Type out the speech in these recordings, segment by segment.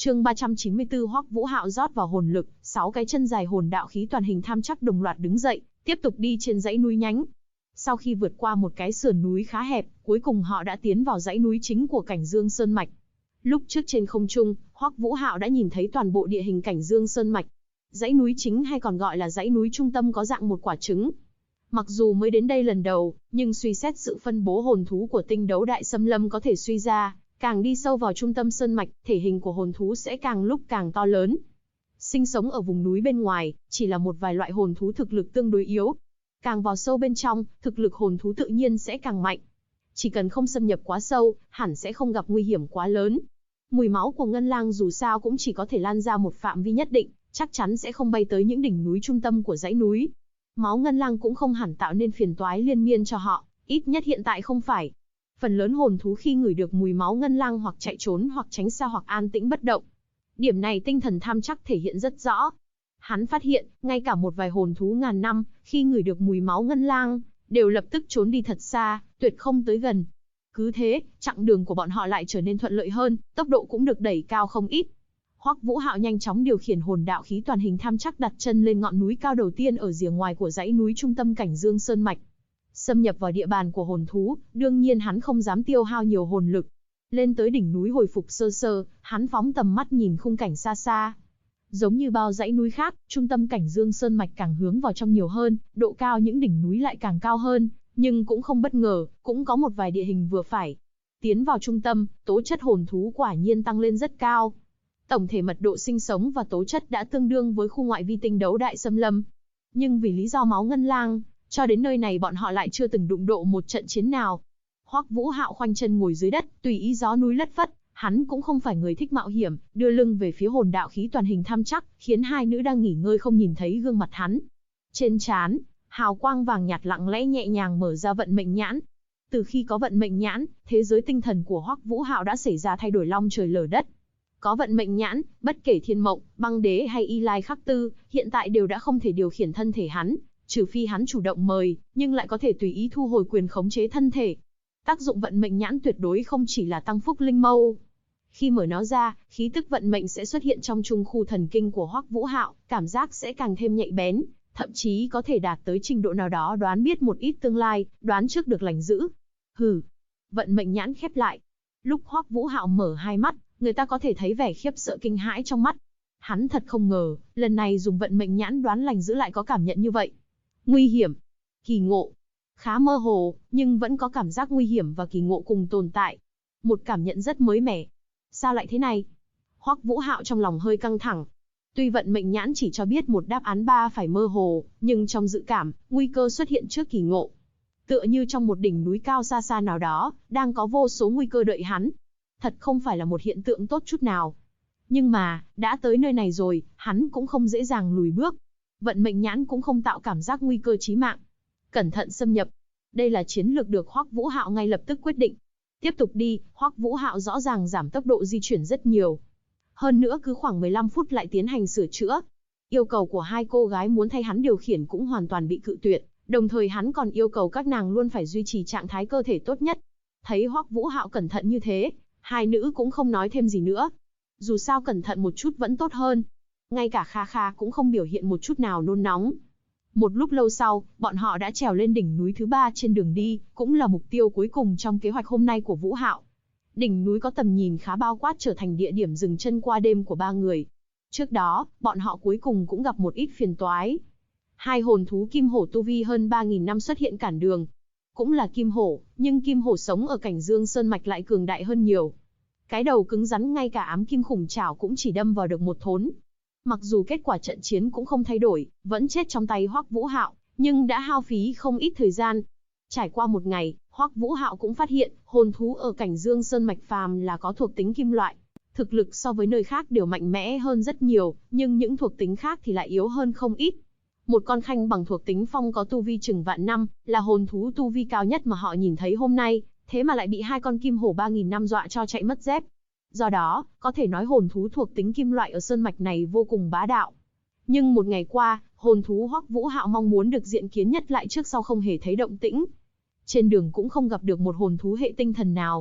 Chương 394 Hoắc Vũ Hạo rót vào hồn lực, 6 cái chân dài hồn đạo khí toàn hình tham chắc đồng loạt đứng dậy, tiếp tục đi trên dãy núi nhánh. Sau khi vượt qua một cái sườn núi khá hẹp, cuối cùng họ đã tiến vào dãy núi chính của Cảnh Dương Sơn mạch. Lúc trước trên không trung, Hoắc Vũ Hạo đã nhìn thấy toàn bộ địa hình Cảnh Dương Sơn mạch. Dãy núi chính hay còn gọi là dãy núi trung tâm có dạng một quả trứng. Mặc dù mới đến đây lần đầu, nhưng suy xét sự phân bố hồn thú của Tinh Đấu Đại Xâm Lâm có thể suy ra, càng đi sâu vào trung tâm sơn mạch, thể hình của hồn thú sẽ càng lúc càng to lớn. Sinh sống ở vùng núi bên ngoài, chỉ là một vài loại hồn thú thực lực tương đối yếu. Càng vào sâu bên trong, thực lực hồn thú tự nhiên sẽ càng mạnh. Chỉ cần không xâm nhập quá sâu, hẳn sẽ không gặp nguy hiểm quá lớn. Mùi máu của ngân lang dù sao cũng chỉ có thể lan ra một phạm vi nhất định, chắc chắn sẽ không bay tới những đỉnh núi trung tâm của dãy núi. Máu ngân lang cũng không hẳn tạo nên phiền toái liên miên cho họ, ít nhất hiện tại không phải. Phần lớn hồn thú khi ngửi được mùi máu ngân lang hoặc chạy trốn hoặc tránh xa hoặc an tĩnh bất động. Điểm này tinh thần tham chắc thể hiện rất rõ. Hắn phát hiện, ngay cả một vài hồn thú ngàn năm, khi ngửi được mùi máu ngân lang, đều lập tức trốn đi thật xa, tuyệt không tới gần. Cứ thế, chặng đường của bọn họ lại trở nên thuận lợi hơn, tốc độ cũng được đẩy cao không ít. Hoắc Vũ Hạo nhanh chóng điều khiển hồn đạo khí toàn hình tham chắc đặt chân lên ngọn núi cao đầu tiên ở rìa ngoài của dãy núi trung tâm Cảnh Dương Sơn mạch. Xâm nhập vào địa bàn của hồn thú, đương nhiên hắn không dám tiêu hao nhiều hồn lực. Lên tới đỉnh núi hồi phục sơ sơ, hắn phóng tầm mắt nhìn khung cảnh xa xa. Giống như bao dãy núi khác, trung tâm Cảnh Dương Sơn mạch càng hướng vào trong nhiều hơn, độ cao những đỉnh núi lại càng cao hơn, nhưng cũng không bất ngờ, cũng có một vài địa hình vừa phải. Tiến vào trung tâm, tố chất hồn thú quả nhiên tăng lên rất cao. Tổng thể mật độ sinh sống và tố chất đã tương đương với khu ngoại vi Tinh Đấu Đại Xâm Lâm. Nhưng vì lý do máu ngân lang, cho đến nơi này bọn họ lại chưa từng đụng độ một trận chiến nào. Hoắc Vũ Hạo khoanh chân ngồi dưới đất, tùy ý gió núi lất phất, hắn cũng không phải người thích mạo hiểm, đưa lưng về phía hồn đạo khí toàn hình tham chắc, khiến hai nữ đang nghỉ ngơi không nhìn thấy gương mặt hắn. Trên trán, hào quang vàng nhạt lặng lẽ nhẹ nhàng mở ra vận mệnh nhãn. Từ khi có vận mệnh nhãn, thế giới tinh thần của Hoắc Vũ Hạo đã xảy ra thay đổi long trời lở đất. Có vận mệnh nhãn, bất kể Thiên Mộng, Băng Đế hay Y Lai Khắc Tư, hiện tại đều đã không thể điều khiển thân thể hắn, trừ phi hắn chủ động mời, nhưng lại có thể tùy ý thu hồi quyền khống chế thân thể. Tác dụng vận mệnh nhãn tuyệt đối không chỉ là tăng phúc linh mâu. Khi mở nó ra, khí tức vận mệnh sẽ xuất hiện trong trung khu thần kinh của Hoắc Vũ Hạo, cảm giác sẽ càng thêm nhạy bén, thậm chí có thể đạt tới trình độ nào đó đoán biết một ít tương lai, đoán trước được lành dữ. Hừ. Vận mệnh nhãn khép lại. Lúc Hoắc Vũ Hạo mở hai mắt, người ta có thể thấy vẻ khiếp sợ kinh hãi trong mắt. Hắn thật không ngờ, lần này dùng vận mệnh nhãn đoán lành dữ lại có cảm nhận như vậy. Nguy hiểm, kỳ ngộ. Khá mơ hồ, nhưng vẫn có cảm giác nguy hiểm và kỳ ngộ cùng tồn tại. Một cảm nhận rất mới mẻ. Sao lại thế này? Hoắc Vũ Hạo trong lòng hơi căng thẳng. Tuy vận mệnh nhãn chỉ cho biết một đáp án ba phải mơ hồ, nhưng trong dự cảm, nguy cơ xuất hiện trước kỳ ngộ. Tựa như trong một đỉnh núi cao xa xa nào đó, đang có vô số nguy cơ đợi hắn. Thật không phải là một hiện tượng tốt chút nào. Nhưng mà, đã tới nơi này rồi, hắn cũng không dễ dàng lùi bước. Vận mệnh nhãn cũng không tạo cảm giác nguy cơ chí mạng. Cẩn thận xâm nhập. Đây là chiến lược được Hoắc Vũ Hạo ngay lập tức quyết định. Tiếp tục đi, Hoắc Vũ Hạo rõ ràng giảm tốc độ di chuyển rất nhiều. Hơn nữa cứ khoảng 15 phút lại tiến hành sửa chữa. Yêu cầu của hai cô gái muốn thay hắn điều khiển cũng hoàn toàn bị cự tuyệt, đồng thời hắn còn yêu cầu các nàng luôn phải duy trì trạng thái cơ thể tốt nhất. Thấy Hoắc Vũ Hạo cẩn thận như thế, hai nữ cũng không nói thêm gì nữa. Dù sao cẩn thận một chút vẫn tốt hơn. Ngay cả Kha Kha cũng không biểu hiện một chút nào nôn nóng. Một lúc lâu sau, bọn họ đã trèo lên đỉnh núi thứ 3 trên đường đi, cũng là mục tiêu cuối cùng trong kế hoạch hôm nay của Vũ Hạo. Đỉnh núi có tầm nhìn khá bao quát trở thành địa điểm dừng chân qua đêm của ba người. Trước đó, bọn họ cuối cùng cũng gặp một ít phiền toái. Hai hồn thú kim hổ tu vi hơn 3.000 năm xuất hiện cản đường. Cũng là kim hổ, nhưng kim hổ sống ở Cảnh Dương Sơn mạch lại cường đại hơn nhiều. Cái đầu cứng rắn ngay cả ám kim khủng trảo cũng chỉ đâm vào được một thốn. Mặc dù kết quả trận chiến cũng không thay đổi, vẫn chết trong tay Hoắc Vũ Hạo, nhưng đã hao phí không ít thời gian. Trải qua một ngày, Hoắc Vũ Hạo cũng phát hiện, hồn thú ở Cảnh Dương Sơn mạch phàm là có thuộc tính kim loại. Thực lực so với nơi khác đều mạnh mẽ hơn rất nhiều, nhưng những thuộc tính khác thì lại yếu hơn không ít. Một con khanh bằng thuộc tính phong có tu vi chừng vạn năm, là hồn thú tu vi cao nhất mà họ nhìn thấy hôm nay, thế mà lại bị hai con kim hổ 3.000 năm dọa cho chạy mất dép. Do đó, có thể nói hồn thú thuộc tính kim loại ở sơn mạch này vô cùng bá đạo. Nhưng một ngày qua, hồn thú Hoắc Vũ Hạo mong muốn được diện kiến nhất lại trước sau không hề thấy động tĩnh. Trên đường cũng không gặp được một hồn thú hệ tinh thần nào.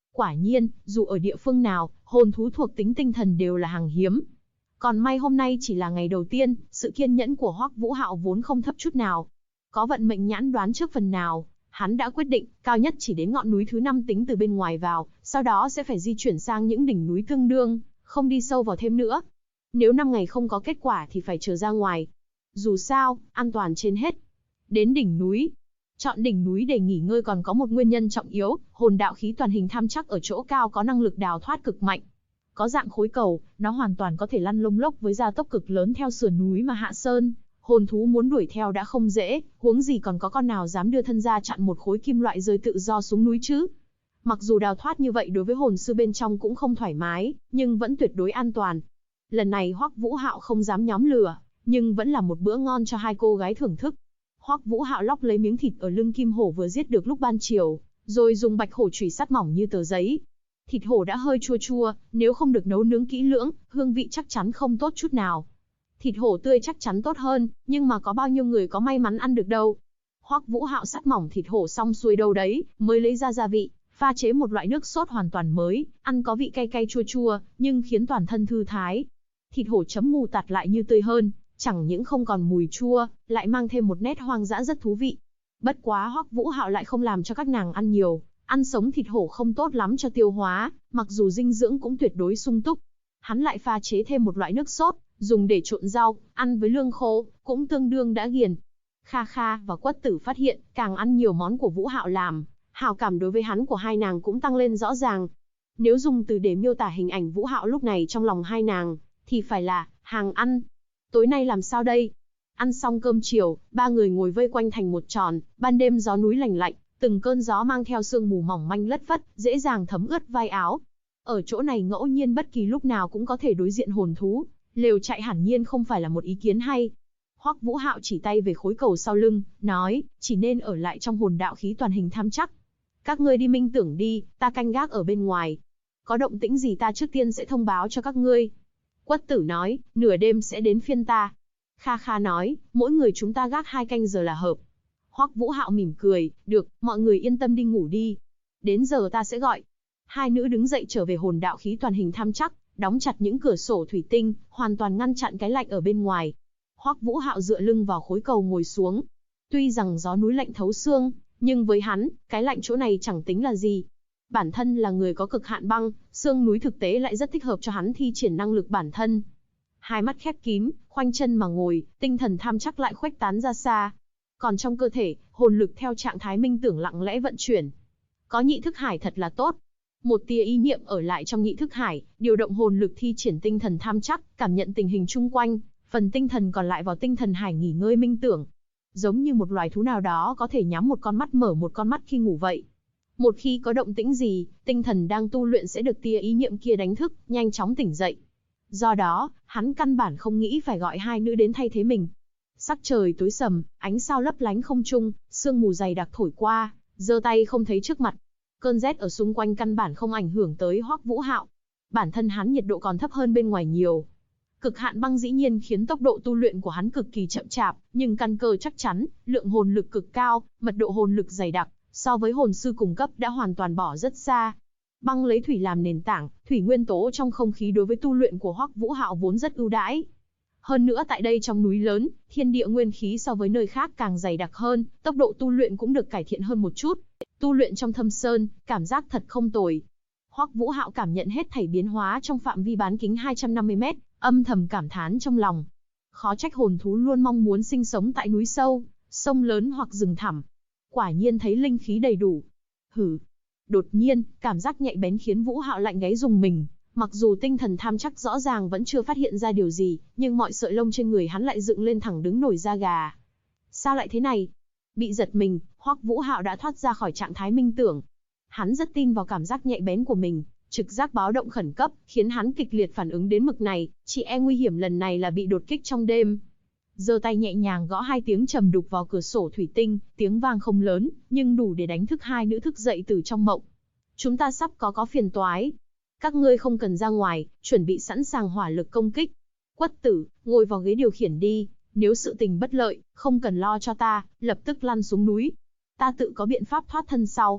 Quả nhiên, dù ở địa phương nào, hồn thú thuộc tính tinh thần đều là hàng hiếm. Còn may hôm nay chỉ là ngày đầu tiên, sự kiên nhẫn của Hoắc Vũ Hạo vốn không thấp chút nào. Có vận mệnh nhãn đoán trước phần nào, hắn đã quyết định, cao nhất chỉ đến ngọn núi thứ 5 tính từ bên ngoài vào, sau đó sẽ phải di chuyển sang những đỉnh núi tương đương, không đi sâu vào thêm nữa. Nếu 5 ngày không có kết quả thì phải chờ ra ngoài. Dù sao, an toàn trên hết. Đến đỉnh núi. Chọn đỉnh núi để nghỉ ngơi còn có một nguyên nhân trọng yếu, hồn đạo khí toàn hình tham chắc ở chỗ cao có năng lực đào thoát cực mạnh. Có dạng khối cầu, nó hoàn toàn có thể lăn lông lốc với gia tốc cực lớn theo sườn núi mà hạ sơn. Hồn thú muốn đuổi theo đã không dễ, huống gì còn có con nào dám đưa thân ra chặn một khối kim loại rơi tự do xuống núi chứ. Mặc dù đào thoát như vậy đối với hồn sư bên trong cũng không thoải mái, nhưng vẫn tuyệt đối an toàn. Lần này Hoắc Vũ Hạo không dám nhóm lửa, nhưng vẫn là một bữa ngon cho hai cô gái thưởng thức. Hoắc Vũ Hạo lóc lấy miếng thịt ở lưng kim hổ vừa giết được lúc ban chiều, rồi dùng bạch hổ chùy sắt mỏng như tờ giấy. Thịt hổ đã hơi chua chua, nếu không được nấu nướng kỹ lưỡng, hương vị chắc chắn không tốt chút nào. Thịt hổ tươi chắc chắn tốt hơn, nhưng mà có bao nhiêu người có may mắn ăn được đâu. Hoắc Vũ Hạo sắt mỏng thịt hổ xong xuôi đâu đấy, mới lấy ra gia vị, pha chế một loại nước sốt hoàn toàn mới, ăn có vị cay cay chua chua, nhưng khiến toàn thân thư thái. Thịt hổ chấm mù tạt lại như tươi hơn, chẳng những không còn mùi chua, lại mang thêm một nét hoang dã rất thú vị. Bất quá Hoắc Vũ Hạo lại không làm cho các nàng ăn nhiều, ăn sống thịt hổ không tốt lắm cho tiêu hóa, mặc dù dinh dưỡng cũng tuyệt đối sung túc. Hắn lại pha chế thêm một loại nước sốt, dùng để trộn rau, ăn với lương khô, cũng tương đương đã ghiền. Kha Kha và Quất Tử phát hiện, càng ăn nhiều món của Vũ Hạo làm, hảo cảm đối với hắn của hai nàng cũng tăng lên rõ ràng. Nếu dùng từ để miêu tả hình ảnh Vũ Hạo lúc này trong lòng hai nàng, thì phải là hàng ăn. Tối nay làm sao đây? Ăn xong cơm chiều, ba người ngồi vây quanh thành một tròn, ban đêm gió núi lành lạnh, từng cơn gió mang theo sương mù mỏng manh lất phất, dễ dàng thấm ướt vai áo. Ở chỗ này ngẫu nhiên bất kỳ lúc nào cũng có thể đối diện hồn thú, lều chạy hẳn nhiên không phải là một ý kiến hay. Hoắc Vũ Hạo chỉ tay về khối cầu sau lưng, nói, chỉ nên ở lại trong hồn đạo khí toàn hình tham chắc. Các ngươi đi minh tưởng đi, ta canh gác ở bên ngoài. Có động tĩnh gì ta trước tiên sẽ thông báo cho các ngươi. Quất Tử nói, nửa đêm sẽ đến phiên ta. Kha Kha nói, mỗi người chúng ta gác 2 canh giờ là hợp. Hoắc Vũ Hạo mỉm cười, được, mọi người yên tâm đi ngủ đi. Đến giờ ta sẽ gọi. Hai nữ đứng dậy trở về hồn đạo khí toàn hình tham chắc, đóng chặt những cửa sổ thủy tinh, hoàn toàn ngăn chặn cái lạnh ở bên ngoài. Hoắc Vũ Hạo dựa lưng vào khối cầu ngồi xuống. Tuy rằng gió núi lạnh thấu xương, nhưng với hắn, cái lạnh chỗ này chẳng tính là gì. Bản thân là người có cực hạn băng, xương núi thực tế lại rất thích hợp cho hắn thi triển năng lực bản thân. Hai mắt khép kín, khoanh chân mà ngồi, tinh thần tham chắc lại khuếch tán ra xa. Còn trong cơ thể, hồn lực theo trạng thái minh tưởng lặng lẽ vận chuyển. Có nhị thức hải thật là tốt. Một tia ý niệm ở lại trong nhị thức hải, điều động hồn lực thi triển tinh thần tham chắc, cảm nhận tình hình chung quanh, phần tinh thần còn lại vào tinh thần hải nghỉ ngơi minh tưởng. Giống như một loài thú nào đó có thể nhắm một con mắt mở một con mắt khi ngủ vậy. Một khi có động tĩnh gì, tinh thần đang tu luyện sẽ được tia ý niệm kia đánh thức, nhanh chóng tỉnh dậy. Do đó, hắn căn bản không nghĩ phải gọi hai nữ đến thay thế mình. Sắc trời tối sầm, ánh sao lấp lánh không trung, sương mù dày đặc thổi qua, giơ tay không thấy trước mặt. Cơn rét ở xung quanh căn bản không ảnh hưởng tới Hoắc Vũ Hạo. Bản thân hắn nhiệt độ còn thấp hơn bên ngoài nhiều. Cực hạn băng dĩ nhiên khiến tốc độ tu luyện của hắn cực kỳ chậm chạp, nhưng căn cơ chắc chắn, lượng hồn lực cực cao, mật độ hồn lực dày đặc, so với hồn sư cùng cấp đã hoàn toàn bỏ rất xa. Băng lấy thủy làm nền tảng, thủy nguyên tố trong không khí đối với tu luyện của Hoắc Vũ Hạo vốn rất ưu đãi. Hơn nữa tại đây trong núi lớn, thiên địa nguyên khí so với nơi khác càng dày đặc hơn, tốc độ tu luyện cũng được cải thiện hơn một chút. Tu luyện trong thâm sơn, cảm giác thật không tồi. Hoắc Vũ Hạo cảm nhận hết thảy biến hóa trong phạm vi bán kính 250 mét, âm thầm cảm thán trong lòng. Khó trách hồn thú luôn mong muốn sinh sống tại núi sâu, sông lớn hoặc rừng thẳm. Quả nhiên thấy linh khí đầy đủ. Hử. Đột nhiên, cảm giác nhạy bén khiến Vũ Hạo lạnh gáy rùng mình. Mặc dù tinh thần tham chắc rõ ràng vẫn chưa phát hiện ra điều gì, nhưng mọi sợi lông trên người hắn lại dựng lên thẳng đứng nổi da gà. Sao lại thế này? Bị giật mình, Hoắc Vũ Hạo đã thoát ra khỏi trạng thái minh tưởng. Hắn rất tin vào cảm giác nhạy bén của mình, trực giác báo động khẩn cấp, khiến hắn kịch liệt phản ứng đến mực này, chỉ e nguy hiểm lần này là bị đột kích trong đêm. Giơ tay nhẹ nhàng gõ 2 tiếng trầm đục vào cửa sổ thủy tinh, tiếng vang không lớn, nhưng đủ để đánh thức hai nữ thức dậy từ trong mộng. Chúng ta sắp có phiền toái. Các ngươi không cần ra ngoài, chuẩn bị sẵn sàng hỏa lực công kích. Quất Tử, ngồi vào ghế điều khiển đi, nếu sự tình bất lợi, không cần lo cho ta, lập tức lăn xuống núi. Ta tự có biện pháp thoát thân sau.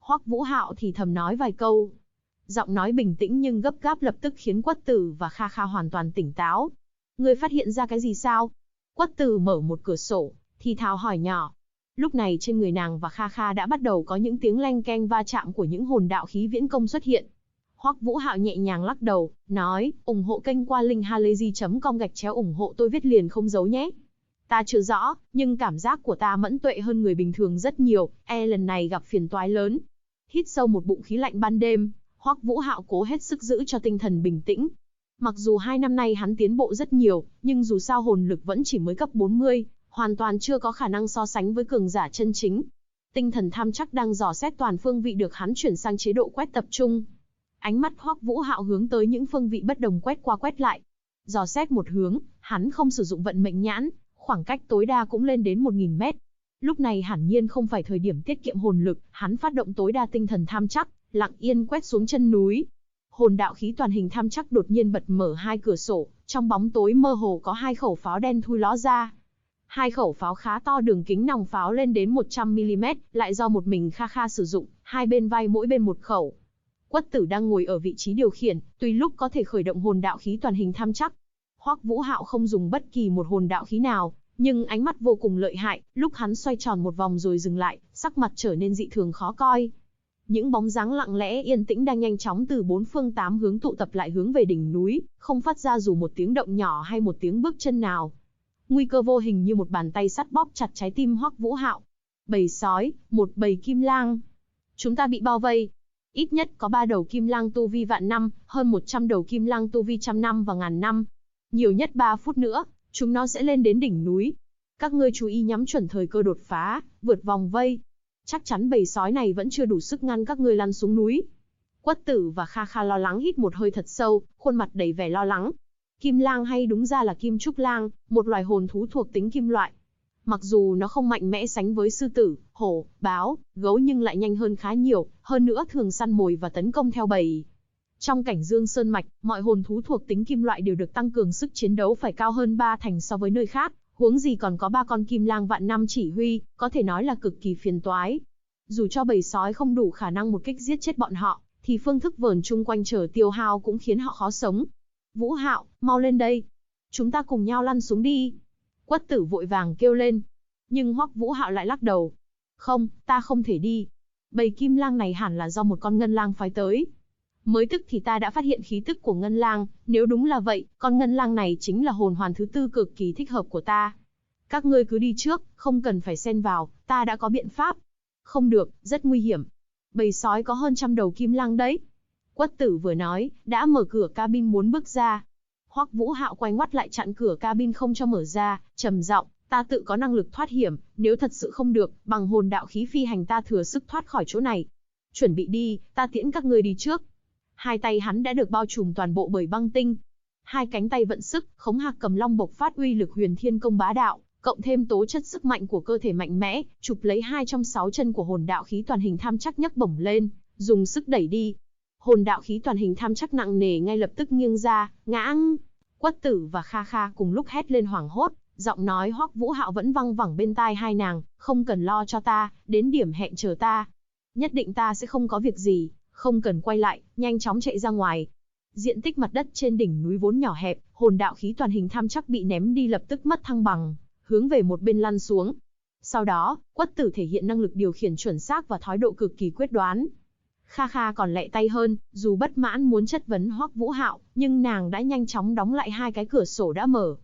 Hoắc Vũ Hạo thì thầm nói vài câu. Giọng nói bình tĩnh nhưng gấp gáp lập tức khiến Quất Tử và Kha Kha hoàn toàn tỉnh táo. Ngươi phát hiện ra cái gì sao? Quất Tử mở một cửa sổ, thì thào hỏi nhỏ. Lúc này trên người nàng và Kha Kha đã bắt đầu có những tiếng leng keng va chạm của những hồn đạo khí viễn công xuất hiện. Hoắc Vũ Hạo nhẹ nhàng lắc đầu, nói, ủng hộ kênh qua link halayzi.com ủng hộ tôi viết liền không giấu nhé. Ta chưa rõ, nhưng cảm giác của ta mẫn tuệ hơn người bình thường rất nhiều, lần này gặp phiền toái lớn. Hít sâu một bụng khí lạnh ban đêm, Hoắc Vũ Hạo cố hết sức giữ cho tinh thần bình tĩnh. Mặc dù 2 năm nay hắn tiến bộ rất nhiều, nhưng dù sao hồn lực vẫn chỉ mới cấp 40, hoàn toàn chưa có khả năng so sánh với cường giả chân chính. Tinh thần tham chắc đang dò xét toàn phương vị được hắn chuyển sang chế độ quét tập trung. Ánh mắt Hoắc Vũ Hạo hướng tới những phương vị bất đồng quét qua quét lại. Dò xét một hướng, hắn không sử dụng vận mệnh nhãn, khoảng cách tối đa cũng lên đến 1000 mét. Lúc này hẳn nhiên không phải thời điểm tiết kiệm hồn lực, hắn phát động tối đa tinh thần tham chắc, lặng yên quét xuống chân núi. Hồn đạo khí toàn hình tham chắc đột nhiên bật mở 2 cửa sổ, trong bóng tối mơ hồ có 2 khẩu pháo đen thui ló ra. 2 khẩu pháo khá to, đường kính nòng pháo lên đến 100 mm, lại do một mình Kha Kha sử dụng, 2 bên vai mỗi bên 1 khẩu. Quất Tử đang ngồi ở vị trí điều khiển, tùy lúc có thể khởi động hồn đạo khí toàn hình tham chắc. Hoắc Vũ Hạo không dùng bất kỳ một hồn đạo khí nào, nhưng ánh mắt vô cùng lợi hại, lúc hắn xoay tròn một vòng rồi dừng lại, sắc mặt trở nên dị thường khó coi. Những bóng dáng lặng lẽ yên tĩnh đang nhanh chóng từ 4 phương 8 hướng tụ tập lại hướng về đỉnh núi, không phát ra dù một tiếng động nhỏ hay một tiếng bước chân nào. Nguy cơ vô hình như một bàn tay sắt bóp chặt trái tim Hoắc Vũ Hạo. Bầy sói, một bầy kim lang. Chúng ta bị bao vây. Ít nhất có 3 đầu kim lang tu vi vạn năm, hơn 100 đầu kim lang tu vi trăm năm và ngàn năm. Nhiều nhất 3 phút nữa, chúng nó sẽ lên đến đỉnh núi. Các ngươi chú ý nhắm chuẩn thời cơ đột phá, vượt vòng vây. Chắc chắn bầy sói này vẫn chưa đủ sức ngăn các ngươi lăn xuống núi. Quất Tử và Kha Kha lo lắng hít một hơi thật sâu, khuôn mặt đầy vẻ lo lắng. Kim lang hay đúng ra là kim trúc lang, một loài hồn thú thuộc tính kim loại. Mặc dù nó không mạnh mẽ sánh với sư tử, hổ, báo, gấu nhưng lại nhanh hơn khá nhiều, hơn nữa thường săn mồi và tấn công theo bầy. Trong cảnh Dương Sơn Mạch, mọi hồn thú thuộc tính kim loại đều được tăng cường sức chiến đấu phải cao hơn 3 thành so với nơi khác, huống gì còn có 3 con kim lang vạn năm chỉ huy, có thể nói là cực kỳ phiền toái. Dù cho bầy sói không đủ khả năng một kích giết chết bọn họ, thì phương thức vờn chung quanh chờ tiêu hao cũng khiến họ khó sống. Vũ Hạo, mau lên đây. Chúng ta cùng nhau lăn xuống đi. Quất Tử vội vàng kêu lên. Nhưng Hoắc Vũ Hạo lại lắc đầu. Không, ta không thể đi. Bầy kim lang này hẳn là do một con ngân lang phái tới. Mới tức thì ta đã phát hiện khí tức của ngân lang, nếu đúng là vậy, con ngân lang này chính là hồn hoàn thứ 4 cực kỳ thích hợp của ta. Các ngươi cứ đi trước, không cần phải xen vào, ta đã có biện pháp. Không được, rất nguy hiểm. Bầy sói có hơn 100 đầu kim lang đấy. Quất Tử vừa nói, đã mở cửa cabin muốn bước ra. Hoắc Vũ Hạo quay ngoắt lại chặn cửa cabin không cho mở ra, trầm giọng, ta tự có năng lực thoát hiểm, nếu thật sự không được, bằng hồn đạo khí phi hành ta thừa sức thoát khỏi chỗ này. Chuẩn bị đi, ta tiễn các ngươi đi trước. Hai tay hắn đã được bao trùm toàn bộ bởi băng tinh. Hai cánh tay vận sức, Khống Hạc Cầm Long bộc phát uy lực huyền thiên công bá đạo, cộng thêm tố chất sức mạnh của cơ thể mạnh mẽ, chụp lấy 2 trong 6 chân của hồn đạo khí toàn hình tham chắc nhấc bổng lên, dùng sức đẩy đi. Hồn đạo khí toàn hình tham chắc nặng nề ngay lập tức nghiêng ra, ngã. Quất Tử và Kha Kha cùng lúc hét lên hoảng hốt, giọng nói Hoắc Vũ Hạo vẫn văng vẳng bên tai hai nàng, không cần lo cho ta, đến điểm hẹn chờ ta. Nhất định ta sẽ không có việc gì, không cần quay lại, nhanh chóng chạy ra ngoài. Diện tích mặt đất trên đỉnh núi vốn nhỏ hẹp, hồn đạo khí toàn hình tham chắc bị ném đi lập tức mất thăng bằng, hướng về một bên lăn xuống. Sau đó, Quất Tử thể hiện năng lực điều khiển chuẩn xác và thái độ cực kỳ quyết đoán. Kha Kha còn lẹ tay hơn, dù bất mãn muốn chất vấn Hoắc Vũ Hạo, nhưng nàng đã nhanh chóng đóng lại 2 cái cửa sổ đã mở.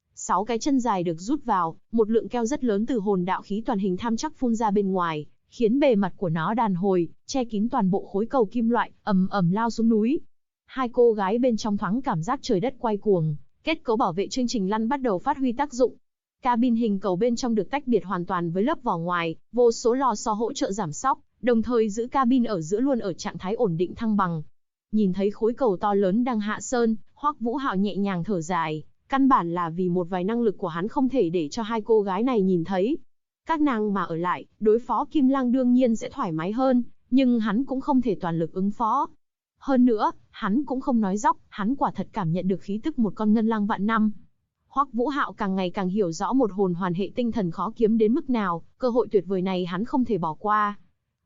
6 cái chân dài được rút vào, một lượng keo rất lớn từ hồn đạo khí toàn hình tham chắc phun ra bên ngoài, khiến bề mặt của nó đàn hồi, che kín toàn bộ khối cầu kim loại, ầm ầm lao xuống núi. Hai cô gái bên trong thoáng cảm giác trời đất quay cuồng, kết cấu bảo vệ chương trình lăn bắt đầu phát huy tác dụng. Cabin hình cầu bên trong được tách biệt hoàn toàn với lớp vỏ ngoài, vô số lò xo hỗ trợ giảm sóc, đồng thời giữ cabin ở giữa luôn ở trạng thái ổn định thăng bằng. Nhìn thấy khối cầu to lớn đang hạ sơn, Hoắc Vũ Hạo nhẹ nhàng thở dài, căn bản là vì một vài năng lực của hắn không thể để cho hai cô gái này nhìn thấy. Các nàng mà ở lại, đối phó Kim Lang đương nhiên sẽ thoải mái hơn, nhưng hắn cũng không thể toàn lực ứng phó. Hơn nữa, hắn cũng không nói dóc, hắn quả thật cảm nhận được khí tức một con ngân lang vạn năm. Hoắc Vũ Hạo càng ngày càng hiểu rõ một hồn hoàn hệ tinh thần khó kiếm đến mức nào, cơ hội tuyệt vời này hắn không thể bỏ qua.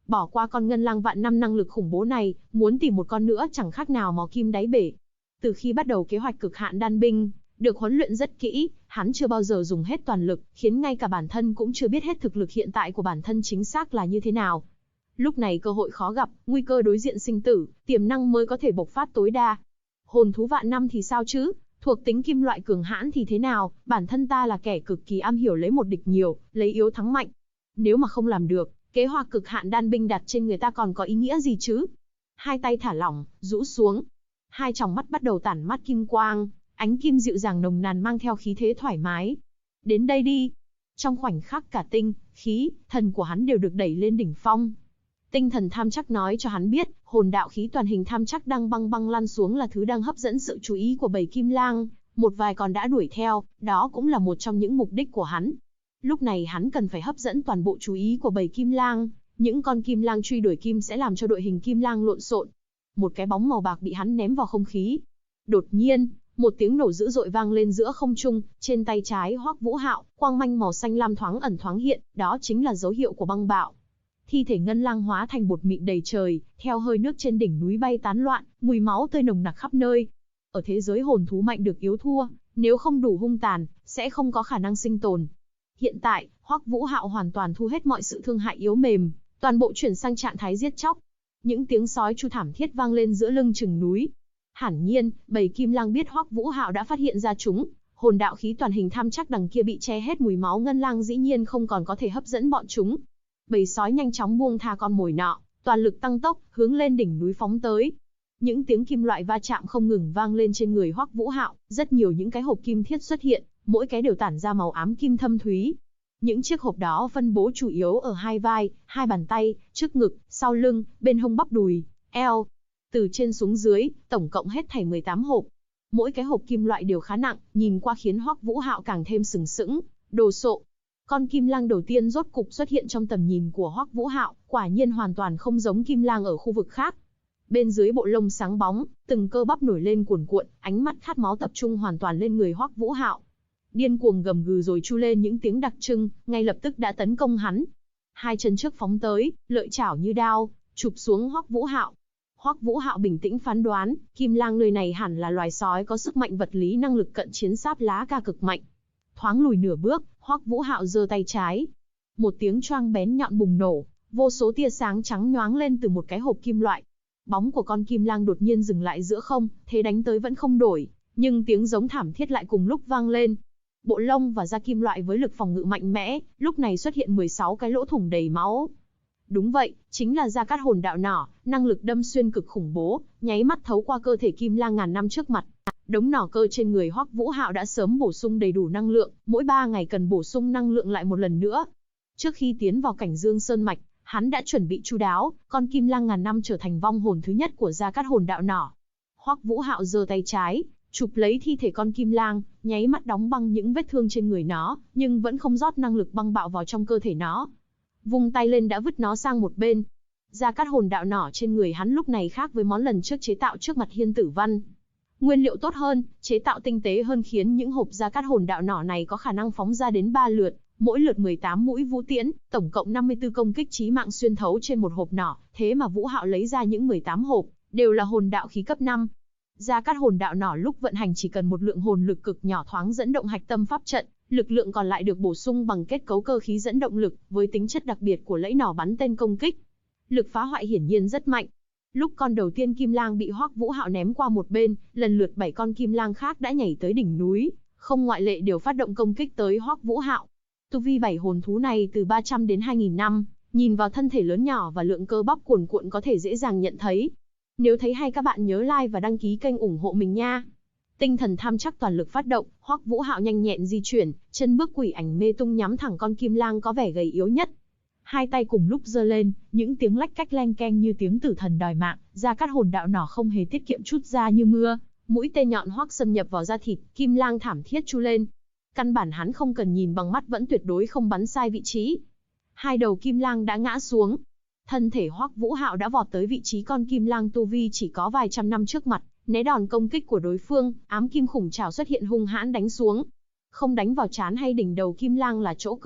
Bỏ qua con ngân lang vạn năm năng lực khủng bố này, muốn tìm một con nữa chẳng khác nào mò kim đáy bể. Từ khi bắt đầu kế hoạch cực hạn đan binh, được huấn luyện rất kỹ, hắn chưa bao giờ dùng hết toàn lực, khiến ngay cả bản thân cũng chưa biết hết thực lực hiện tại của bản thân chính xác là như thế nào. Lúc này cơ hội khó gặp, nguy cơ đối diện sinh tử, tiềm năng mới có thể bộc phát tối đa. Hồn thú vạn năm thì sao chứ? Thuộc tính kim loại cường hãn thì thế nào? Bản thân ta là kẻ cực kỳ am hiểu lấy một địch nhiều, lấy yếu thắng mạnh. Nếu mà không làm được, kế hoạch cực hạn đan binh đặt trên người ta còn có ý nghĩa gì chứ? Hai tay thả lỏng, rũ xuống. Hai tròng mắt bắt đầu tản mát kim quang, ánh kim dịu dàng nồng nàn mang theo khí thế thoải mái. Đến đây đi. Trong khoảnh khắc cả tinh, khí, thần của hắn đều được đẩy lên đỉnh phong. Tinh thần tham chắc nói cho hắn biết, hồn đạo khí toàn hình tham chắc đang băng băng lăn xuống là thứ đang hấp dẫn sự chú ý của bầy kim lang, một vài con đã đuổi theo, đó cũng là một trong những mục đích của hắn. Lúc này hắn cần phải hấp dẫn toàn bộ chú ý của bầy kim lang, những con kim lang truy đuổi kim sẽ làm cho đội hình kim lang lộn xộn. Một cái bóng màu bạc bị hắn ném vào không khí. Đột nhiên, một tiếng nổ dữ dội vang lên giữa không trung, trên tay trái Hoắc Vũ Hạo, quang manh màu xanh lam thoáng ẩn thoáng hiện, đó chính là dấu hiệu của băng bạo. Thi thể ngân lang hóa thành bột mịn đầy trời, theo hơi nước trên đỉnh núi bay tán loạn, mùi máu tươi nồng nặc khắp nơi. Ở thế giới hồn thú mạnh được yếu thua, nếu không đủ hung tàn, sẽ không có khả năng sinh tồn. Hiện tại, Hoắc Vũ Hạo hoàn toàn thu hết mọi sự thương hại yếu mềm, toàn bộ chuyển sang trạng thái giết chóc. Những tiếng sói tru thảm thiết vang lên giữa lưng chừng núi. Hẳn nhiên, bầy kim lang biết Hoắc Vũ Hạo đã phát hiện ra chúng, hồn đạo khí toàn hình tham chắc đằng kia bị che hết mùi máu ngân lang dĩ nhiên không còn có thể hấp dẫn bọn chúng. Bầy sói nhanh chóng buông tha con mồi nọ, toàn lực tăng tốc, hướng lên đỉnh núi phóng tới. Những tiếng kim loại va chạm không ngừng vang lên trên người Hoắc Vũ Hạo, rất nhiều những cái hộp kim thiết xuất hiện, mỗi cái đều tản ra màu ám kim thâm thúy. Những chiếc hộp đó phân bố chủ yếu ở hai vai, hai bàn tay, trước ngực, sau lưng, bên hông bắp đùi, eo. Từ trên xuống dưới, tổng cộng hết thảy 18 hộp. Mỗi cái hộp kim loại đều khá nặng, nhìn qua khiến Hoắc Vũ Hạo càng thêm sừng sững, đồ sộ. Con kim lang đầu tiên rốt cục xuất hiện trong tầm nhìn của Hoắc Vũ Hạo, quả nhiên hoàn toàn không giống kim lang ở khu vực khác. Bên dưới bộ lông sáng bóng, từng cơ bắp nổi lên cuồn cuộn, ánh mắt khát máu tập trung hoàn toàn lên người Hoắc Vũ Hạo. Điên cuồng gầm gừ rồi chu lên những tiếng đặc trưng, ngay lập tức đã tấn công hắn. Hai chân trước phóng tới, lợi chảo như đao, chụp xuống Hoắc Vũ Hạo. Hoắc Vũ Hạo bình tĩnh phán đoán, kim lang nơi này hẳn là loài sói có sức mạnh vật lý năng lực cận chiến sáp lá ca cực mạnh. Thoáng lùi nửa bước, Hoắc Vũ Hạo giơ tay trái. Một tiếng choang bén nhọn bùng nổ, vô số tia sáng trắng nhoáng lên từ một cái hộp kim loại. Bóng của con kim lang đột nhiên dừng lại giữa không, thế đánh tới vẫn không đổi, nhưng tiếng giống thảm thiết lại cùng lúc vang lên. Bộ lông và da kim loại với lực phòng ngự mạnh mẽ, lúc này xuất hiện 16 cái lỗ thủng đầy máu. Đúng vậy, chính là Gia Cát hồn đạo nỏ, năng lực đâm xuyên cực khủng bố, nháy mắt thấu qua cơ thể kim lang ngàn năm trước mặt. Đống nỏ cơ trên người Hoắc Vũ Hạo đã sớm bổ sung đầy đủ năng lượng, mỗi 3 ngày cần bổ sung năng lượng lại một lần nữa. Trước khi tiến vào cảnh Dương Sơn Mạch, hắn đã chuẩn bị chu đáo, con kim lang ngàn năm trở thành vong hồn thứ nhất của Gia Cát hồn đạo nỏ. Hoắc Vũ Hạo giơ tay trái, chụp lấy thi thể con kim lang, nháy mắt đóng băng những vết thương trên người nó, nhưng vẫn không rót năng lực băng bạo vào trong cơ thể nó. Vung tay lên đã vứt nó sang một bên. Gia Cát hồn đạo nỏ trên người hắn lúc này khác với món lần trước chế tạo trước mặt Hiên Tử Văn. Nguyên liệu tốt hơn, chế tạo tinh tế hơn khiến những hộp Gia Cát hồn đạo nỏ này có khả năng phóng ra đến 3 lượt, mỗi lượt 18 mũi vũ tiễn, tổng cộng 54 công kích chí mạng xuyên thấu trên một hộp nỏ, thế mà Vũ Hạo lấy ra những 18 hộp, đều là hồn đạo khí cấp 5. Gia Cát hồn đạo nỏ lúc vận hành chỉ cần một lượng hồn lực cực nhỏ thoáng dẫn động hạch tâm pháp trận, lực lượng còn lại được bổ sung bằng kết cấu cơ khí dẫn động lực, với tính chất đặc biệt của lẫy nỏ bắn tên công kích. Lực phá hoại hiển nhiên rất mạnh. Lúc con đầu tiên kim lang bị Hoắc Vũ Hạo ném qua một bên, lần lượt 7 con kim lang khác đã nhảy tới đỉnh núi, không ngoại lệ đều phát động công kích tới Hoắc Vũ Hạo. Tu vi 7 hồn thú này từ 300 đến 2000 năm, nhìn vào thân thể lớn nhỏ và lượng cơ bắp cuồn cuộn có thể dễ dàng nhận thấy. Nếu thấy hay các bạn nhớ like và đăng ký kênh ủng hộ mình nha. Tinh thần tham chắc toàn lực phát động, Hoắc Vũ Hạo nhanh nhẹn di chuyển, chân bước quỷ ảnh mê tung nhắm thẳng con kim lang có vẻ gầy yếu nhất. Hai tay cùng lúc giơ lên, những tiếng lách cách leng keng như tiếng tử thần đòi mạng, Gia Cát hồn đạo nỏ không hề tiết kiệm chút ra như mưa, mũi tên nhọn hoắc xâm nhập vào da thịt, kim lang thảm thiết chu lên. Căn bản hắn không cần nhìn bằng mắt vẫn tuyệt đối không bắn sai vị trí. Hai đầu kim lang đã ngã xuống. Thân thể Hoắc Vũ Hạo đã vọt tới vị trí con kim lang tu vi chỉ có vài trăm năm trước mặt, né đòn công kích của đối phương, ám kim khủng trảo xuất hiện hung hãn đánh xuống. Không đánh vào trán hay đỉnh đầu kim lang là chỗ cứng nhất,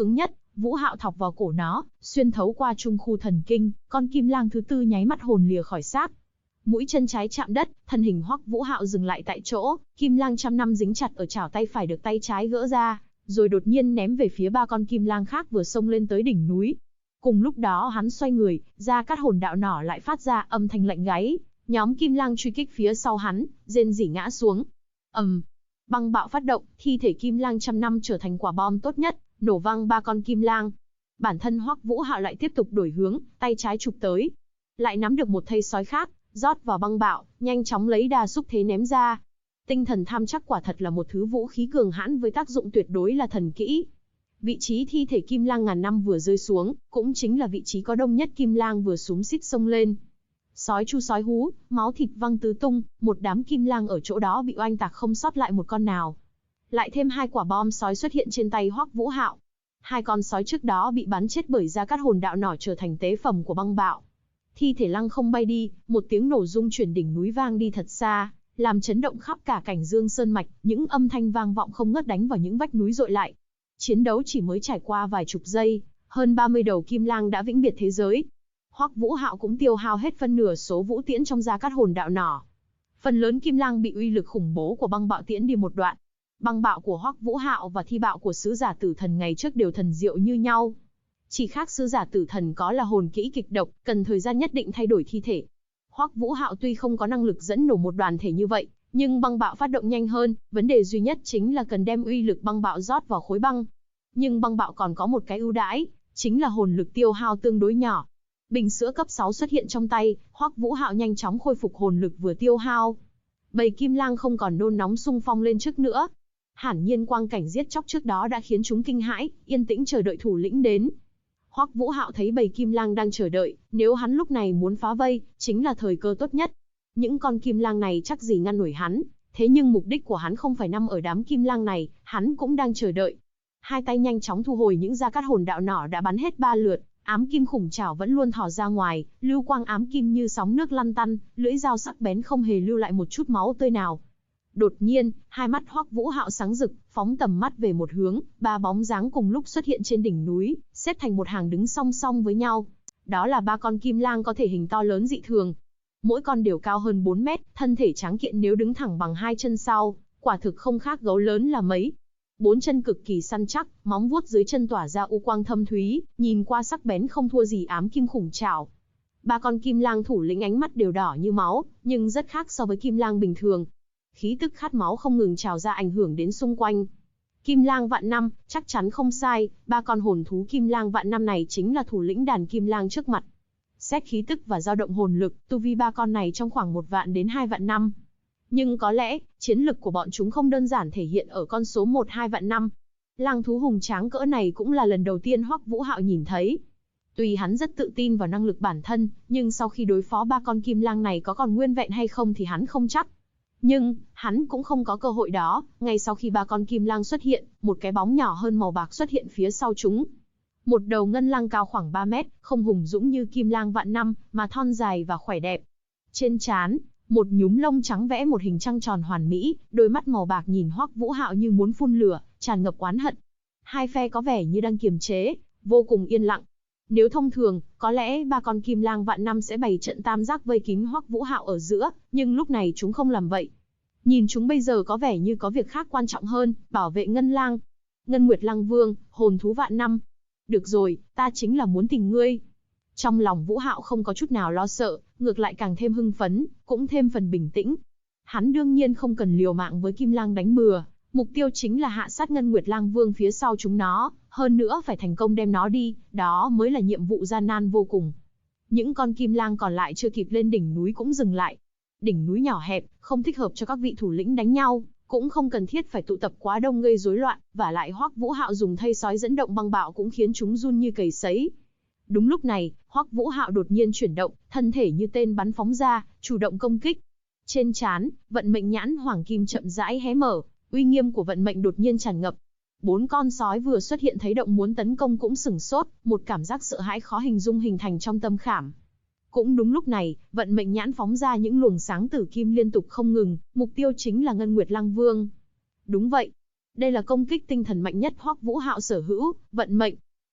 Vũ Hạo thọc vào cổ nó, xuyên thấu qua trung khu thần kinh, con kim lang thứ tư nháy mắt hồn lìa khỏi xác. Mũi chân trái chạm đất, thân hình Hoắc Vũ Hạo dừng lại tại chỗ, kim lang trăm năm dính chặt ở chảo tay phải được tay trái gỡ ra, rồi đột nhiên ném về phía ba con kim lang khác vừa xông lên tới đỉnh núi. Cùng lúc đó hắn xoay người, Gia Cát hồn đạo nỏ lại phát ra âm thanh lạnh gáy, nhóm kim lang truy kích phía sau hắn, rên rỉ ngã xuống. Băng bạo phát động, thi thể kim lang trăm năm trở thành quả bom tốt nhất, nổ văng ba con kim lang. Bản thân Hoắc Vũ Hạo lại tiếp tục đổi hướng, tay trái chụp tới, lại nắm được một thây sói khác, rót vào băng bạo, nhanh chóng lấy đà xúc thế ném ra. Tinh thần tham chắc quả thật là một thứ vũ khí cường hãn với tác dụng tuyệt đối là thần kỹ. Vị trí thi thể kim lang ngàn năm vừa rơi xuống, cũng chính là vị trí có đông nhất kim lang vừa xúm xít xông lên. Sói chu sói hú, máu thịt văng tứ tung, một đám kim lang ở chỗ đó bị oanh tạc không sót lại một con nào. Lại thêm hai quả bom sói xuất hiện trên tay Hoắc Vũ Hạo. Hai con sói trước đó bị bắn chết bởi Gia Cát hồn đạo nỏ trở thành tế phẩm của băng bạo. Thi thể lăng không bay đi, một tiếng nổ rung chuyển đỉnh núi vang đi thật xa, làm chấn động khắp cả cảnh Dương Sơn mạch, những âm thanh vang vọng không ngớt đánh vào những vách núi dội lại. Chiến đấu chỉ mới trải qua vài chục giây, hơn 30 đầu kim lang đã vĩnh biệt thế giới. Hoắc Vũ Hạo cũng tiêu hao hết phân nửa số vũ tiễn trong Gia Cát hồn đạo nỏ. Phần lớn kim lang bị uy lực khủng bố của băng bạo tiễn đi một đoạn. Băng bạo của Hoắc Vũ Hạo và thi bạo của sứ giả tử thần ngày trước đều thần diệu như nhau. Chỉ khác sứ giả tử thần có là hồn kỹ kịch độc, cần thời gian nhất định thay đổi thi thể. Hoắc Vũ Hạo tuy không có năng lực dẫn nổ một đoàn thể như vậy, nhưng băng bạo phát động nhanh hơn, vấn đề duy nhất chính là cần đem uy lực băng bạo rót vào khối băng. Nhưng băng bạo còn có một cái ưu đãi, chính là hồn lực tiêu hao tương đối nhỏ. Bình sữa cấp 6 xuất hiện trong tay, Hoắc Vũ Hạo nhanh chóng khôi phục hồn lực vừa tiêu hao. Bầy kim lang không còn nôn nóng xung phong lên trước nữa. Hẳn nhiên quang cảnh giết chóc trước đó đã khiến chúng kinh hãi, yên tĩnh chờ đợi thủ lĩnh đến. Hoắc Vũ Hạo thấy bầy kim lang đang chờ đợi, nếu hắn lúc này muốn phá vây, chính là thời cơ tốt nhất. Những con kim lang này chắc gì ngăn nổi hắn, thế nhưng mục đích của hắn không phải nằm ở đám kim lang này, hắn cũng đang chờ đợi. Hai tay nhanh chóng thu hồi những Gia Cát hồn đạo nỏ đã bắn hết 3 lượt, ám kim khủng trảo vẫn luôn thò ra ngoài, lưu quang ám kim như sóng nước lăn tăn, lưỡi dao sắc bén không hề lưu lại một chút máu tươi nào. Đột nhiên, hai mắt Hoắc Vũ Hạo sáng rực, phóng tầm mắt về một hướng, ba bóng dáng cùng lúc xuất hiện trên đỉnh núi, xếp thành một hàng đứng song song với nhau. Đó là ba con kim lang có thể hình to lớn dị thường. Mỗi con đều cao hơn 4 mét, thân thể tráng kiện nếu đứng thẳng bằng hai chân sau, quả thực không khác gấu lớn là mấy. Bốn chân cực kỳ săn chắc, móng vuốt dưới chân tỏa ra u quang thâm thúy, nhìn qua sắc bén không thua gì ám kim khủng trảo. Ba con kim lang thủ lĩnh ánh mắt đều đỏ như máu, nhưng rất khác so với kim lang bình thường. Khí tức khát máu không ngừng trào ra ảnh hưởng đến xung quanh. Kim lang vạn năm, chắc chắn không sai, ba con hồn thú kim lang vạn năm này chính là thủ lĩnh đàn kim lang trước mặt. Xét khí tức và dao động hồn lực, tu vi ba con này trong khoảng 1 vạn đến 2 vạn năm. Nhưng có lẽ, chiến lực của bọn chúng không đơn giản thể hiện ở con số 1-2 vạn năm. Lang thú hùng tráng cỡ này cũng là lần đầu tiên Hoắc Vũ Hạo nhìn thấy. Tuy hắn rất tự tin vào năng lực bản thân, nhưng sau khi đối phó ba con kim lang này có còn nguyên vẹn hay không thì hắn không chắc. Nhưng, hắn cũng không có cơ hội đó, ngay sau khi ba con kim lang xuất hiện, một cái bóng nhỏ hơn màu bạc xuất hiện phía sau chúng. Một đầu ngân lang cao khoảng 3 mét, không hùng dũng như kim lang vạn năm, mà thon dài và khỏe đẹp. Trên trán, một nhúm lông trắng vẽ một hình trăng tròn hoàn mỹ, đôi mắt màu bạc nhìn Hoắc Vũ Hạo như muốn phun lửa, tràn ngập oán hận. Hai phe có vẻ như đang kiềm chế, vô cùng yên lặng. Nếu thông thường, có lẽ ba con kim lang vạn năm sẽ bày trận tam giác vây kín Hoắc Vũ Hạo ở giữa, nhưng lúc này chúng không làm vậy. Nhìn chúng bây giờ có vẻ như có việc khác quan trọng hơn, bảo vệ Ngân Lang. Ngân Nguyệt Lang Vương, hồn thú vạn năm. Được rồi, ta chính là muốn tìm ngươi. Trong lòng Vũ Hạo không có chút nào lo sợ, ngược lại càng thêm hưng phấn, cũng thêm phần bình tĩnh. Hắn đương nhiên không cần liều mạng với Kim Lang đánh bừa, mục tiêu chính là hạ sát Ngân Nguyệt Lang Vương phía sau chúng nó, hơn nữa phải thành công đem nó đi, đó mới là nhiệm vụ gian nan vô cùng. Những con Kim Lang còn lại chưa kịp lên đỉnh núi cũng dừng lại. Đỉnh núi nhỏ hẹp, không thích hợp cho các vị thủ lĩnh đánh nhau, cũng không cần thiết phải tụ tập quá đông gây rối loạn, và lại Hoắc Vũ Hạo dùng thây sói dẫn động băng bạo cũng khiến chúng run như cầy sấy. Đúng lúc này, Hoắc Vũ Hạo đột nhiên chuyển động, thân thể như tên bắn phóng ra, chủ động công kích. Trên trán, vận mệnh nhãn hoàng kim chậm rãi hé mở, uy nghiêm của vận mệnh đột nhiên tràn ngập. 4 con sói vừa xuất hiện thấy động muốn tấn công cũng sửng sốt, một cảm giác sợ hãi khó hình dung hình thành trong tâm khảm. Cũng đúng lúc này, vận mệnh nhãn phóng ra những luồng sáng tử kim liên tục không ngừng, mục tiêu chính là Ngân Nguyệt Lang Vương. Đúng vậy, đây là công kích tinh thần mạnh nhất Hoắc Vũ Hạo sở hữu, vận mệnh.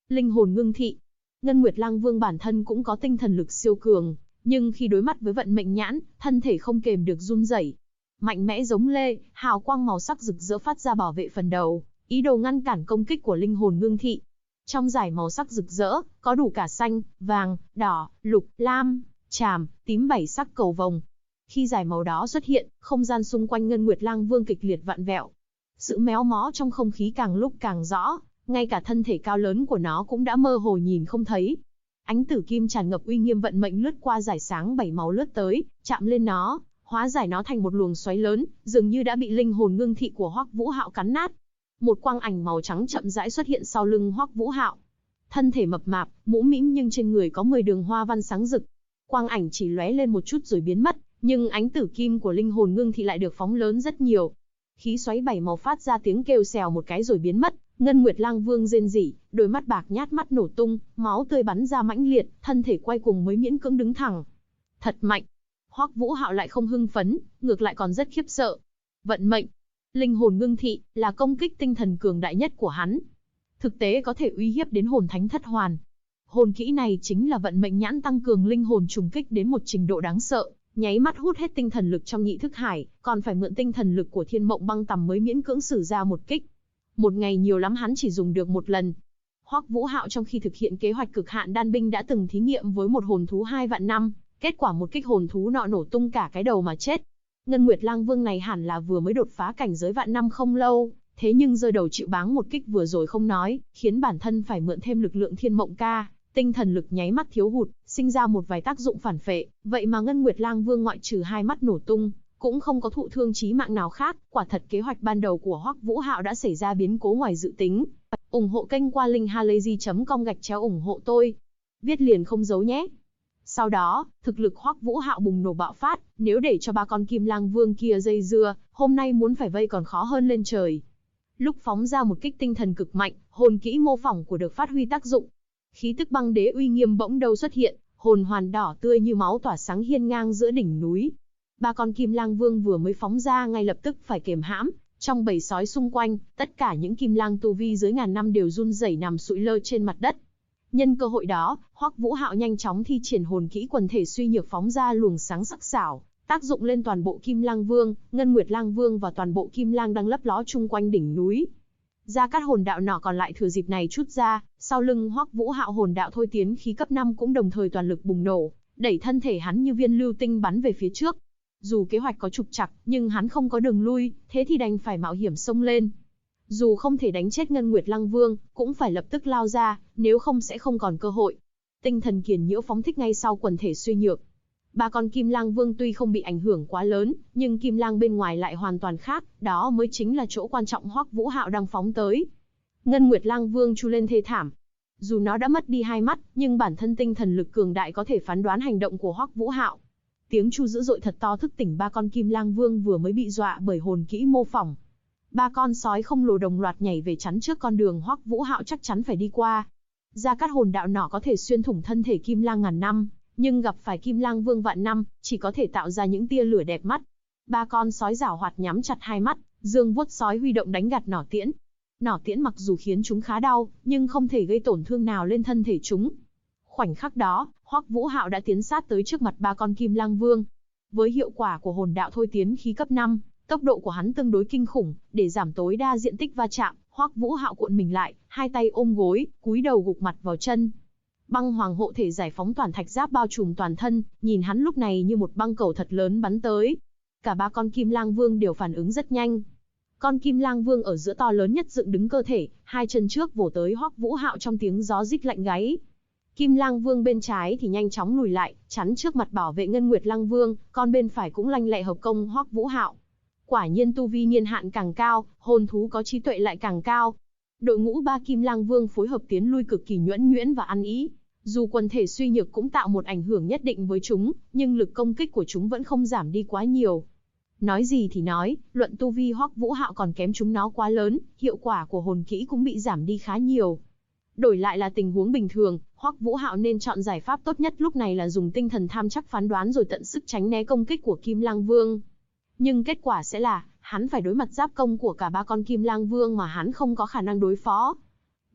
Linh hồn ngưng thị. Ngân Nguyệt Lang Vương bản thân cũng có tinh thần lực siêu cường, nhưng khi đối mặt với vận mệnh nhãn, thân thể không kềm được run rẩy. Mạnh mẽ giống lê, hào quang màu sắc rực rỡ phát ra bảo vệ phần đầu, ý đồ ngăn cản công kích của linh hồn ngưng thị. Trong dải màu sắc rực rỡ, có đủ cả xanh, vàng, đỏ, lục, lam, tràm, tím 7 sắc cầu vồng. Khi dải màu đó xuất hiện, không gian xung quanh Ngân Nguyệt Lang Vương kịch liệt vặn vẹo. Sự méo mó trong không khí càng lúc càng rõ, ngay cả thân thể cao lớn của nó cũng đã mơ hồ nhìn không thấy. Ánh tử kim tràn ngập uy nghiêm vận mệnh lướt qua dải sáng 7 màu lướt tới, chạm lên nó, hóa giải nó thành một luồng xoáy lớn, dường như đã bị linh hồn ngưng thị của Hoắc Vũ Hạo cắn nát. Một quang ảnh màu trắng chậm rãi xuất hiện sau lưng Hoắc Vũ Hạo. Thân thể mập mạp, mũm mĩm nhưng trên người có 10 đường hoa văn sáng rực. Quang ảnh chỉ lóe lên một chút rồi biến mất, nhưng ánh tử kim của linh hồn ngưng thị lại được phóng lớn rất nhiều. Khí xoáy 7 màu phát ra tiếng kêu xèo một cái rồi biến mất. Ngân Nguyệt Lang Vương rên rỉ, đôi mắt bạc nhát mắt nổ tung, máu tươi bắn ra mãnh liệt, thân thể quay cuồng mới miễn cưỡng đứng thẳng. Thật mạnh. Hoắc Vũ Hạo lại không hưng phấn, ngược lại còn rất khiếp sợ. Vận mệnh, linh hồn ngưng thị là công kích tinh thần cường đại nhất của hắn. Thực tế có thể uy hiếp đến hồn thánh thất hoàn. Hồn kỹ này chính là vận mệnh nhãn tăng cường linh hồn trùng kích đến một trình độ đáng sợ, nháy mắt hút hết tinh thần lực trong nhị thức hải, còn phải mượn tinh thần lực của Thiên Mộng Băng Tầm mới miễn cưỡng sử ra một kích. Một ngày nhiều lắm hắn chỉ dùng được một lần. Hoắc Vũ Hạo trong khi thực hiện kế hoạch cực hạn đan binh đã từng thí nghiệm với một hồn thú 2 vạn năm, kết quả một kích hồn thú nọ nổ tung cả cái đầu mà chết. Ngân Nguyệt Lang Vương này hẳn là vừa mới đột phá cảnh giới vạn năm không lâu, thế nhưng rơi đầu chịu báng một kích vừa rồi không nói, khiến bản thân phải mượn thêm lực lượng Thiên Mộng ca, tinh thần lực nháy mắt thiếu hụt, sinh ra một vài tác dụng phản phệ, vậy mà Ngân Nguyệt Lang Vương ngoại trừ 2 mắt nổ tung, cũng không có thụ thương chí mạng nào khác, quả thật kế hoạch ban đầu của Hoắc Vũ Hạo đã xảy ra biến cố ngoài dự tính. Ủng hộ kênh qua linkhalazy.com/ủng hộ tôi. Viết liền không giấu nhé. Sau đó, thực lực Hoắc Vũ Hạo bùng nổ bạo phát, nếu để cho 3 con Kim Lang Vương kia dây dưa, hôm nay muốn phải vây còn khó hơn lên trời. Lúc phóng ra một kích tinh thần cực mạnh, hồn kỹ mô phỏng của được phát huy tác dụng. Khí tức băng đế uy nghiêm bỗng đâu xuất hiện, hồn hoàn đỏ tươi như máu tỏa sáng hiên ngang giữa đỉnh núi. 3 con Kim Lang Vương vừa mới phóng ra ngay lập tức phải kiềm hãm, trong bầy sói xung quanh, tất cả những Kim Lang tu vi dưới ngàn năm đều run rẩy nằm sụi lơ trên mặt đất. Nhân cơ hội đó, Hoắc Vũ Hạo nhanh chóng thi triển hồn kỹ quần thể suy nhược phóng ra luồng sáng sắc sảo, tác dụng lên toàn bộ Kim Lang Vương, Ngân Nguyệt Lang Vương và toàn bộ Kim Lang đang lấp ló chung quanh đỉnh núi. Gia Cát hồn đạo nỏ còn lại thừa dịp này chút ra, sau lưng Hoắc Vũ Hạo hồn đạo thôi tiến khí cấp 5 cũng đồng thời toàn lực bùng nổ, đẩy thân thể hắn như viên lưu tinh bắn về phía trước. Dù kế hoạch có trục trặc, nhưng hắn không có đường lui, thế thì đành phải mạo hiểm xông lên. Dù không thể đánh chết Ngân Nguyệt Lang Vương, cũng phải lập tức lao ra, nếu không sẽ không còn cơ hội. Tinh thần kiền nhiễu phóng thích ngay sau quần thể suy nhược. 3 con Kim Lang Vương tuy không bị ảnh hưởng quá lớn, nhưng Kim Lang bên ngoài lại hoàn toàn khác, đó mới chính là chỗ quan trọng Hoắc Vũ Hạo đang phóng tới. Ngân Nguyệt Lang Vương chu lên thê thảm. Dù nó đã mất đi 2 mắt, nhưng bản thân tinh thần lực cường đại có thể phán đoán hành động của Hoắc Vũ Hạo. Tiếng chu dữ dội thật to thức tỉnh 3 con Kim Lang Vương vừa mới bị dọa bởi hồn kỹ mô phỏng. 3 con sói không lồ đồng loạt nhảy về chắn trước con đường Hoắc Vũ Hạo chắc chắn phải đi qua. Gia Cát hồn đạo nỏ có thể xuyên thủng thân thể Kim Lang ngàn năm, nhưng gặp phải Kim Lang Vương vạn năm, chỉ có thể tạo ra những tia lửa đẹp mắt. 3 con sói giảo hoạt nhắm chặt 2 mắt, dương vuốt sói huy động đánh gạt nỏ tiễn. Nỏ tiễn mặc dù khiến chúng khá đau, nhưng không thể gây tổn thương nào lên thân thể chúng. Khoảnh khắc đó, Hoắc Vũ Hạo đã tiến sát tới trước mặt 3 con Kim Lang Vương. Với hiệu quả của hồn đạo thôi tiến khí cấp 5, tốc độ của hắn tương đối kinh khủng, để giảm tối đa diện tích va chạm, Hoắc Vũ Hạo cuộn mình lại, hai tay ôm gối, cúi đầu gục mặt vào chân. Băng hoàng hộ thể giải phóng toàn thạch giáp bao trùm toàn thân, nhìn hắn lúc này như một băng cầu thật lớn bắn tới. Cả 3 con Kim Lang Vương đều phản ứng rất nhanh. Con Kim Lang Vương ở giữa to lớn nhất dựng đứng cơ thể, 2 chân trước vồ tới Hoắc Vũ Hạo trong tiếng gió rít lạnh gáy. Kim Lang Vương bên trái thì nhanh chóng lùi lại, chắn trước mặt bảo vệ Ngân Nguyệt Lang Vương, con bên phải cũng lanh lẹ hợp công Hoắc Vũ Hạo. Quả nhiên tu vi niên hạn càng cao, hồn thú có trí tuệ lại càng cao. Đội ngũ 3 Kim Lang Vương phối hợp tiến lui cực kỳ nhuần nhuyễn và ăn ý. Dù quần thể suy nhược cũng tạo một ảnh hưởng nhất định với chúng, nhưng lực công kích của chúng vẫn không giảm đi quá nhiều. Nói gì thì nói, luận tu vi Hoắc Vũ Hạo còn kém chúng nó quá lớn, hiệu quả của hồn kỹ cũng bị giảm đi khá nhiều. Đổi lại là tình huống bình thường, Hoắc Vũ Hạo nên chọn giải pháp tốt nhất lúc này là dùng tinh thần tham chắc phán đoán rồi tận sức tránh né công kích của Kim Lang Vương. Nhưng kết quả sẽ là, hắn phải đối mặt giáp công của cả 3 con Kim Lang Vương mà hắn không có khả năng đối phó.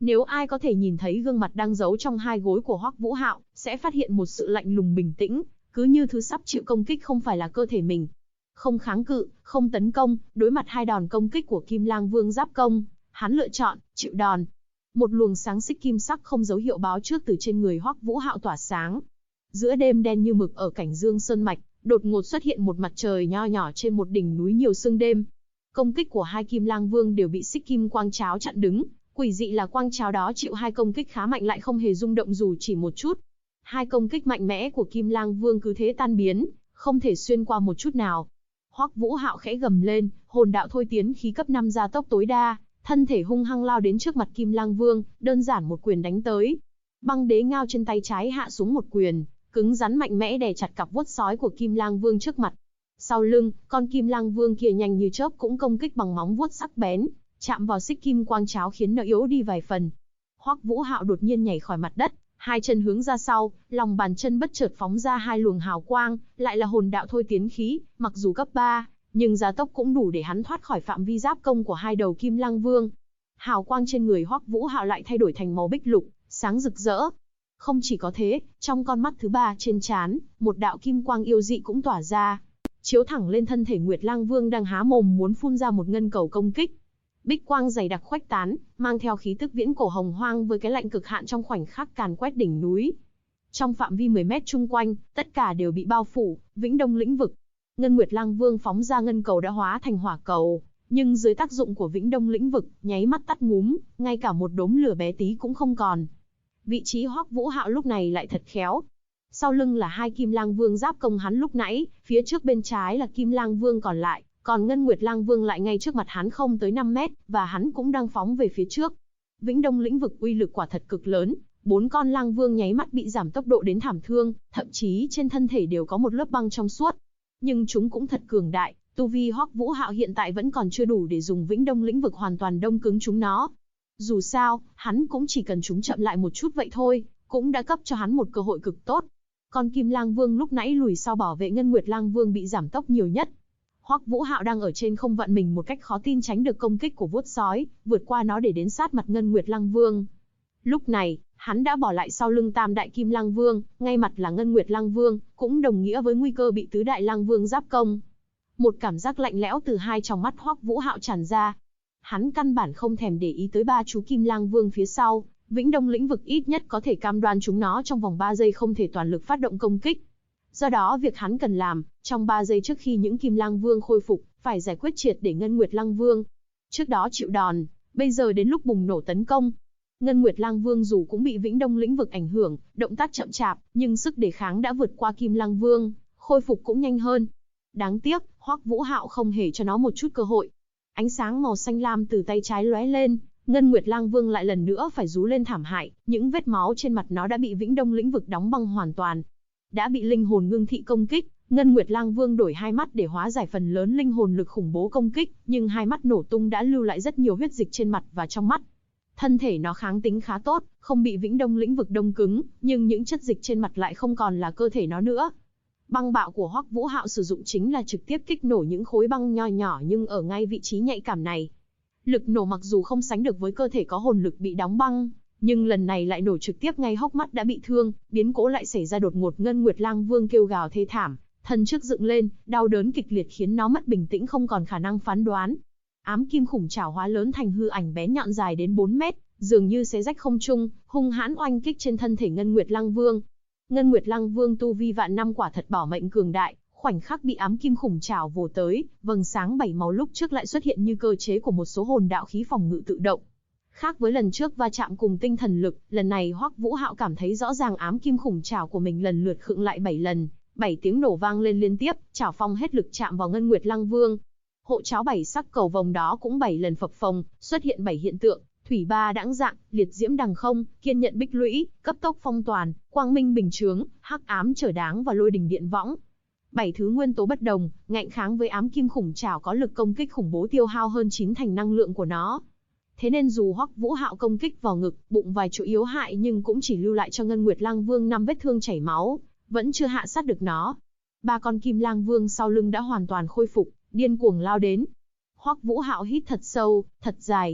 Nếu ai có thể nhìn thấy gương mặt đang giấu trong hai gối của Hoắc Vũ Hạo, sẽ phát hiện một sự lạnh lùng bình tĩnh, cứ như thứ sắp chịu công kích không phải là cơ thể mình. Không kháng cự, không tấn công, đối mặt hai đòn công kích của Kim Lang Vương giáp công, hắn lựa chọn chịu đòn. Một luồng sáng xích kim sắc không dấu hiệu báo trước từ trên người Hoắc Vũ Hạo tỏa sáng. Giữa đêm đen như mực ở cảnh Dương Sơn mạch, đột ngột xuất hiện một mặt trời nho nhỏ trên một đỉnh núi nhiều sương đêm. Công kích của hai Kim Lang Vương đều bị xích kim quang cháo chặn đứng, quỷ dị là quang cháo đó chịu hai công kích khá mạnh lại không hề rung động dù chỉ một chút. Hai công kích mạnh mẽ của Kim Lang Vương cứ thế tan biến, không thể xuyên qua một chút nào. Hoắc Vũ Hạo khẽ gầm lên, hồn đạo thôi tiến khí cấp 5 gia tốc tối đa, thân thể hung hăng lao đến trước mặt Kim Lang Vương, đơn giản một quyền đánh tới. Băng đế ngao trên tay trái hạ xuống một quyền, cứng rắn mạnh mẽ đè chặt cặp vuốt sói của Kim Lang Vương trước mặt. Sau lưng, con Kim Lang Vương kia nhanh như chớp cũng công kích bằng móng vuốt sắc bén, chạm vào xích kim quang cháo khiến nó yếu đi vài phần. Hoắc Vũ Hạo đột nhiên nhảy khỏi mặt đất, hai chân hướng ra sau, lòng bàn chân bất chợt phóng ra hai luồng hào quang, lại là hồn đạo thôi tiến khí, mặc dù cấp 3, nhưng gia tốc cũng đủ để hắn thoát khỏi phạm vi giáp công của hai đầu Kim Lang Vương. Hào quang trên người Hoắc Vũ Hạo lại thay đổi thành màu bích lục, sáng rực rỡ. Không chỉ có thế, trong con mắt thứ ba trên trán, một đạo kim quang yêu dị cũng tỏa ra, chiếu thẳng lên thân thể Nguyệt Lang Vương đang há mồm muốn phun ra một ngân cầu công kích. Bích quang dày đặc khuếch tán, mang theo khí tức viễn cổ hồng hoang với cái lạnh cực hạn trong khoảnh khắc càn quét đỉnh núi. Trong phạm vi 10 mét chung quanh, tất cả đều bị bao phủ, Vĩnh Đông lĩnh vực. Ngân Nguyệt Lang Vương phóng ra ngân cầu đã hóa thành hỏa cầu, nhưng dưới tác dụng của Vĩnh Đông lĩnh vực, nháy mắt tắt ngúm, ngay cả một đốm lửa bé tí cũng không còn. Vị trí Hoắc Vũ Hạo lúc này lại thật khéo. Sau lưng là hai Kim Lang Vương giáp công hắn lúc nãy, phía trước bên trái là Kim Lang Vương còn lại, còn Ngân Nguyệt Lang Vương lại ngay trước mặt hắn không tới 5 mét, và hắn cũng đang phóng về phía trước. Vĩnh Đông lĩnh vực uy lực quả thật cực lớn, 4 con Lang Vương nháy mắt bị giảm tốc độ đến thảm thương, thậm chí trên thân thể đều có một lớp băng trong suốt. Nhưng chúng cũng thật cường đại, tu vi Hoắc Vũ Hạo hiện tại vẫn còn chưa đủ để dùng Vĩnh Đông lĩnh vực hoàn toàn đông cứng chúng nó. Dù sao, hắn cũng chỉ cần chúng chậm lại một chút vậy thôi, cũng đã cấp cho hắn một cơ hội cực tốt. Con Kim Lang Vương lúc nãy lùi sau bảo vệ Ngân Nguyệt Lang Vương bị giảm tốc nhiều nhất. Hoắc Vũ Hạo đang ở trên không vận mình một cách khó tin tránh được công kích của vuốt sói, vượt qua nó để đến sát mặt Ngân Nguyệt Lang Vương. Lúc này, hắn đã bỏ lại sau lưng Tam Đại Kim Lang Vương, ngay mặt là Ngân Nguyệt Lang Vương, cũng đồng nghĩa với nguy cơ bị Tứ Đại Lang Vương giáp công. Một cảm giác lạnh lẽo từ hai tròng mắt Hoắc Vũ Hạo tràn ra. Hắn căn bản không thèm để ý tới ba chú Kim Lang Vương phía sau, Vĩnh Đông lĩnh vực ít nhất có thể cam đoan chúng nó trong vòng 3 giây không thể toàn lực phát động công kích. Do đó việc hắn cần làm, trong 3 giây trước khi những Kim Lang Vương khôi phục, phải giải quyết triệt để Ngân Nguyệt Lang Vương. Trước đó chịu đòn, bây giờ đến lúc bùng nổ tấn công. Ngân Nguyệt Lang Vương dù cũng bị Vĩnh Đông lĩnh vực ảnh hưởng, động tác chậm chạp, nhưng sức đề kháng đã vượt qua Kim Lang Vương, khôi phục cũng nhanh hơn. Đáng tiếc, Hoắc Vũ Hạo không hề cho nó một chút cơ hội. Ánh sáng màu xanh lam từ tay trái lóe lên, Ngân Nguyệt Lang Vương lại lần nữa phải rú lên thảm hại, những vết máu trên mặt nó đã bị Vĩnh Đông lĩnh vực đóng băng hoàn toàn. Đã bị linh hồn ngưng thị công kích, Ngân Nguyệt Lang Vương đổi hai mắt để hóa giải phần lớn linh hồn lực khủng bố công kích, nhưng hai mắt nổ tung đã lưu lại rất nhiều huyết dịch trên mặt và trong mắt. Thân thể nó kháng tính khá tốt, không bị Vĩnh Đông lĩnh vực đông cứng, nhưng những chất dịch trên mặt lại không còn là cơ thể nó nữa. Băng bạo của Hoắc Vũ Hạo sử dụng chính là trực tiếp kích nổ những khối băng nho nhỏ nhưng ở ngay vị trí nhạy cảm này. Lực nổ mặc dù không sánh được với cơ thể có hồn lực bị đóng băng, nhưng lần này lại nổ trực tiếp ngay hốc mắt đã bị thương, biến cố lại xảy ra đột ngột. Ngân Nguyệt Lang Vương kêu gào thê thảm, thân trước dựng lên, đau đớn kịch liệt khiến nó mất bình tĩnh không còn khả năng phán đoán. Ám kim khủng trảo hóa lớn thành hư ảnh bén nhọn dài đến 4 mét, dường như xé rách không trung, hung hãn oanh kích trên thân thể Ngân Nguyệt Lang Vương. Ngân Nguyệt Lang Vương tu vi vạn năm quả thật bảo mệnh cường đại, khoảnh khắc bị ám kim khủng trảo vồ tới, vầng sáng 7 màu lúc trước lại xuất hiện như cơ chế của một số hồn đạo khí phòng ngự tự động. Khác với lần trước va chạm cùng tinh thần lực, lần này Hoắc Vũ Hạo cảm thấy rõ ràng ám kim khủng trảo của mình lần lượt khựng lại 7 lần, 7 tiếng nổ vang lên liên tiếp, trảo phong hết lực chạm vào Ngân Nguyệt Lang Vương. Hộ cháo 7 sắc cầu vồng đó cũng 7 lần phập phồng, xuất hiện 7 hiện tượng: thủy ba đãng dạng, liệt diễm đằng không, kiên nhận bích lũy, cấp tốc phong toàn, quang minh bình chướng, hắc ám trở đáng và lôi đình điện võng. 7 thứ nguyên tố bất đồng, ngạnh kháng với ám kim khủng trảo có lực công kích khủng bố tiêu hao hơn 9 thành năng lượng của nó. Thế nên dù Hoắc Vũ Hạo công kích vào ngực, bụng vài chỗ yếu hại nhưng cũng chỉ lưu lại cho Ngân Nguyệt Lang Vương 5 vết thương chảy máu, vẫn chưa hạ sát được nó. Ba con Kim Lang Vương sau lưng đã hoàn toàn khôi phục, điên cuồng lao đến. Hoắc Vũ Hạo hít thật sâu, thật dài.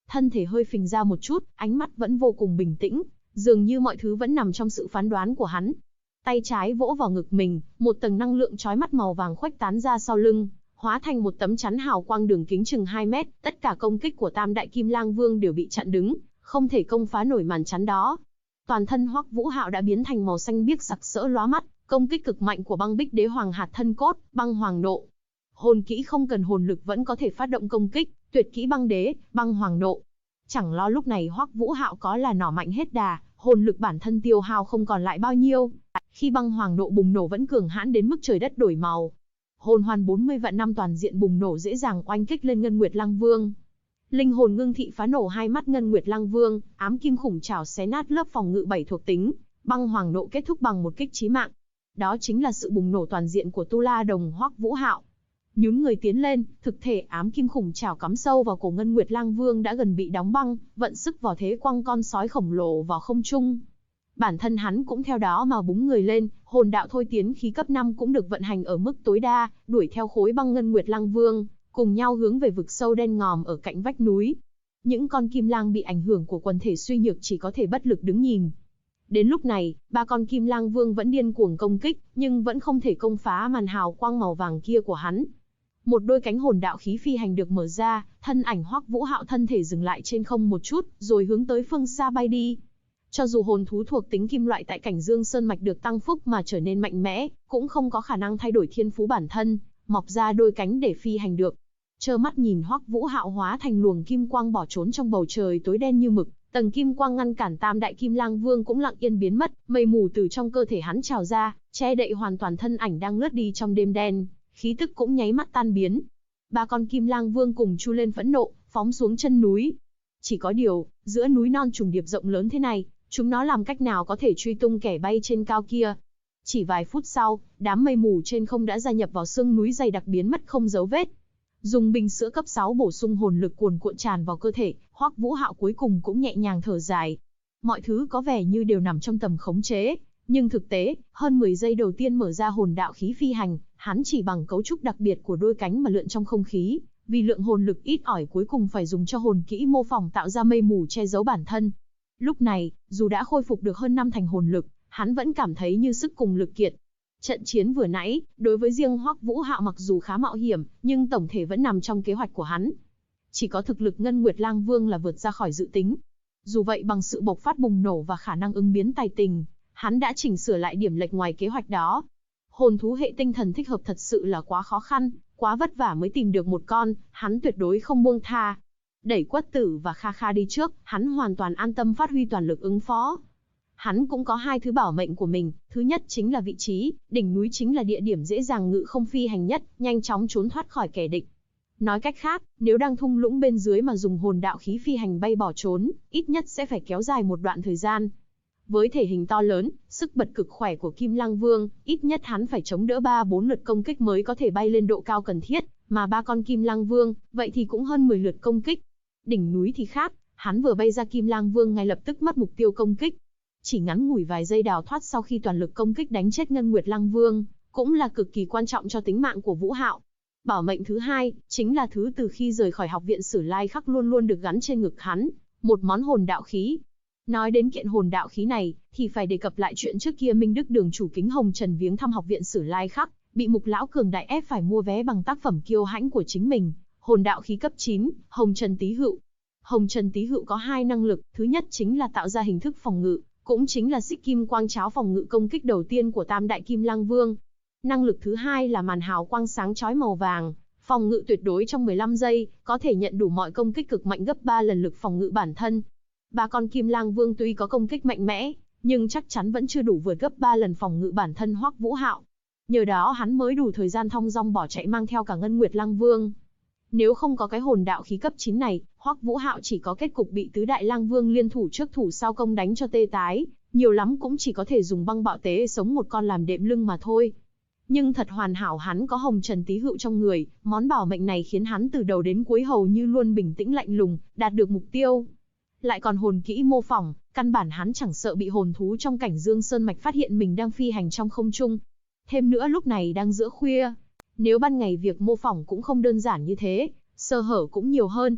thân thể hơi phình ra một chút, ánh mắt vẫn vô cùng bình tĩnh, dường như mọi thứ vẫn nằm trong sự phán đoán của hắn. Tay trái vỗ vào ngực mình, một tầng năng lượng chói mắt màu vàng khuếch tán ra sau lưng, hóa thành một tấm chắn hào quang đường kính chừng 2 mét, tất cả công kích của Tam Đại Kim Lang Vương đều bị chặn đứng, không thể công phá nổi màn chắn đó. Toàn thân Hoắc Vũ Hạo đã biến thành màu xanh biếc sặc sỡ lóa mắt, công kích cực mạnh của Băng Bích Đế Hoàng hạt thân cốt, Băng Hoàng Nộ. Hồn kỹ không cần hồn lực vẫn có thể phát động công kích, tuyệt kỹ Băng Đế, Băng Hoàng Nộ. Chẳng lo lúc này Hoắc Vũ Hạo có là nỏ mạnh hết đà, hồn lực bản thân tiêu hao không còn lại bao nhiêu. Khi Băng Hoàng Nộ bùng nổ vẫn cường hãn đến mức trời đất đổi màu. Hồn hoàn 40 vạn năm toàn diện bùng nổ dễ dàng oanh kích lên Ngân Nguyệt Lăng Vương. Linh hồn ngưng thị phá nổ hai mắt Ngân Nguyệt Lăng Vương, ám kim khủng trảo xé nát lớp phòng ngự 7 thuộc tính, Băng Hoàng Nộ kết thúc bằng một kích chí mạng. Đó chính là sự bùng nổ toàn diện của Tu La Đồng Hoắc Vũ Hạo. Nhún người tiến lên, thực thể ám kim khủng trảo cắm sâu vào cổ Ngân Nguyệt Lang Vương đã gần bị đóng băng, vận sức vào thế quăng con sói khổng lồ vào không trung. Bản thân hắn cũng theo đó mà búng người lên, hồn đạo thôi tiến khí cấp 5 cũng được vận hành ở mức tối đa, đuổi theo khối băng Ngân Nguyệt Lang Vương, cùng nhau hướng về vực sâu đen ngòm ở cạnh vách núi. Những con kim lang bị ảnh hưởng của quần thể suy nhược chỉ có thể bất lực đứng nhìn. Đến lúc này, ba con kim lang vương vẫn điên cuồng công kích, nhưng vẫn không thể công phá màn hào quang màu vàng kia của hắn. Một đôi cánh hồn đạo khí phi hành được mở ra, thân ảnh Hoắc Vũ Hạo thân thể dừng lại trên không một chút, rồi hướng tới phương xa bay đi. Cho dù hồn thú thuộc tính kim loại tại cảnh Dương Sơn mạch được tăng phúc mà trở nên mạnh mẽ, cũng không có khả năng thay đổi thiên phú bản thân, mọc ra đôi cánh để phi hành được. Trơ mắt nhìn Hoắc Vũ Hạo hóa thành luồng kim quang bỏ trốn trong bầu trời tối đen như mực, tầng kim quang ngăn cản Tam Đại Kim Lang Vương cũng lặng yên biến mất, mây mù từ trong cơ thể hắn trào ra, che đậy hoàn toàn thân ảnh đang lướt đi trong đêm đen, khí tức cũng nháy mắt tan biến. Ba con Kim Lang Vương cùng chu lên phẫn nộ, phóng xuống chân núi. Chỉ có điều, giữa núi non trùng điệp rộng lớn thế này, chúng nó làm cách nào có thể truy tung kẻ bay trên cao kia? Chỉ vài phút sau, đám mây mù trên không đã gia nhập vào sương núi dày đặc biến mất không dấu vết. Dùng bình sữa cấp 6 bổ sung hồn lực cuồn cuộn tràn vào cơ thể, Hoắc Vũ Hạo cuối cùng cũng nhẹ nhàng thở dài. Mọi thứ có vẻ như đều nằm trong tầm khống chế, nhưng thực tế, hơn 10 giây đầu tiên mở ra hồn đạo khí phi hành, hắn chỉ bằng cấu trúc đặc biệt của đôi cánh mà lượn trong không khí, vì lượng hồn lực ít ỏi cuối cùng phải dùng cho hồn kỹ mô phỏng tạo ra mây mù che giấu bản thân. Lúc này, dù đã khôi phục được hơn 5 thành hồn lực, hắn vẫn cảm thấy như sức cùng lực kiệt. Trận chiến vừa nãy, đối với riêng Hoắc Vũ Hạo mặc dù khá mạo hiểm, nhưng tổng thể vẫn nằm trong kế hoạch của hắn. Chỉ có thực lực Ngân Nguyệt Lang Vương là vượt ra khỏi dự tính. Dù vậy bằng sự bộc phát bùng nổ và khả năng ứng biến tài tình, hắn đã chỉnh sửa lại điểm lệch ngoài kế hoạch đó. Hồn thú hệ tinh thần thích hợp thật sự là quá khó khăn, quá vất vả mới tìm được một con, hắn tuyệt đối không buông tha. Đẩy Quất Tử và Kha Kha đi trước, hắn hoàn toàn an tâm phát huy toàn lực ứng phó. Hắn cũng có hai thứ bảo mệnh của mình, thứ nhất chính là vị trí, đỉnh núi chính là địa điểm dễ dàng ngự không phi hành nhất, nhanh chóng trốn thoát khỏi kẻ địch. Nói cách khác, nếu đang thung lũng bên dưới mà dùng hồn đạo khí phi hành bay bỏ trốn, ít nhất sẽ phải kéo dài một đoạn thời gian. Với thể hình to lớn, sức bật cực khỏe của Kim Lang Vương, ít nhất hắn phải chống đỡ 3-4 lượt công kích mới có thể bay lên độ cao cần thiết, mà ba con Kim Lang Vương, vậy thì cũng hơn 10 lượt công kích. Đỉnh núi thì khác, hắn vừa bay ra Kim Lang Vương ngay lập tức mất mục tiêu công kích. Chỉ ngắn ngủi vài giây đào thoát sau khi toàn lực công kích đánh chết Ngân Nguyệt Lăng Vương, cũng là cực kỳ quan trọng cho tính mạng của Vũ Hạo. Bảo mệnh thứ hai, chính là thứ từ khi rời khỏi học viện Sử Lai Khắc luôn luôn được gắn trên ngực hắn, một món hồn đạo khí. Nói đến kiện hồn đạo khí này, thì phải đề cập lại chuyện trước kia Minh Đức Đường chủ Kính Hồng Trần viếng thăm học viện Sử Lai Khắc, bị Mục lão cường đại ép phải mua vé bằng tác phẩm kiêu hãnh của chính mình, hồn đạo khí cấp 9, Hồng Trần Tý Hựu. Hồng Trần Tý Hựu có hai năng lực, thứ nhất chính là tạo ra hình thức phòng ngự, cũng chính là xích kim quang cháo phòng ngự công kích đầu tiên của Tam Đại Kim Lang Vương. Năng lực thứ hai là màn hào quang sáng chói màu vàng, phòng ngự tuyệt đối trong 15 giây, có thể nhận đủ mọi công kích cực mạnh gấp 3 lần lực phòng ngự bản thân. Ba con Kim Lang Vương tuy có công kích mạnh mẽ, nhưng chắc chắn vẫn chưa đủ vượt gấp 3 lần phòng ngự bản thân Hoắc Vũ Hạo. Nhờ đó hắn mới đủ thời gian thong dong bỏ chạy mang theo cả Ngân Nguyệt Lang Vương. Nếu không có cái hồn đạo khí cấp 9 này, Hoắc Vũ Hạo chỉ có kết cục bị tứ đại lang vương liên thủ trước thủ sau công đánh cho tê tái, nhiều lắm cũng chỉ có thể dùng băng bạo tế sống một con làm đệm lưng mà thôi. Nhưng thật hoàn hảo hắn có Hồng Trần Tý Hựu trong người, món bảo mệnh này khiến hắn từ đầu đến cuối hầu như luôn bình tĩnh lạnh lùng, đạt được mục tiêu. Lại còn hồn kỹ mô phỏng, căn bản hắn chẳng sợ bị hồn thú trong cảnh Dương Sơn mạch phát hiện mình đang phi hành trong không trung. Thêm nữa lúc này đang giữa khuya, nếu ban ngày việc mô phỏng cũng không đơn giản như thế, sơ hở cũng nhiều hơn.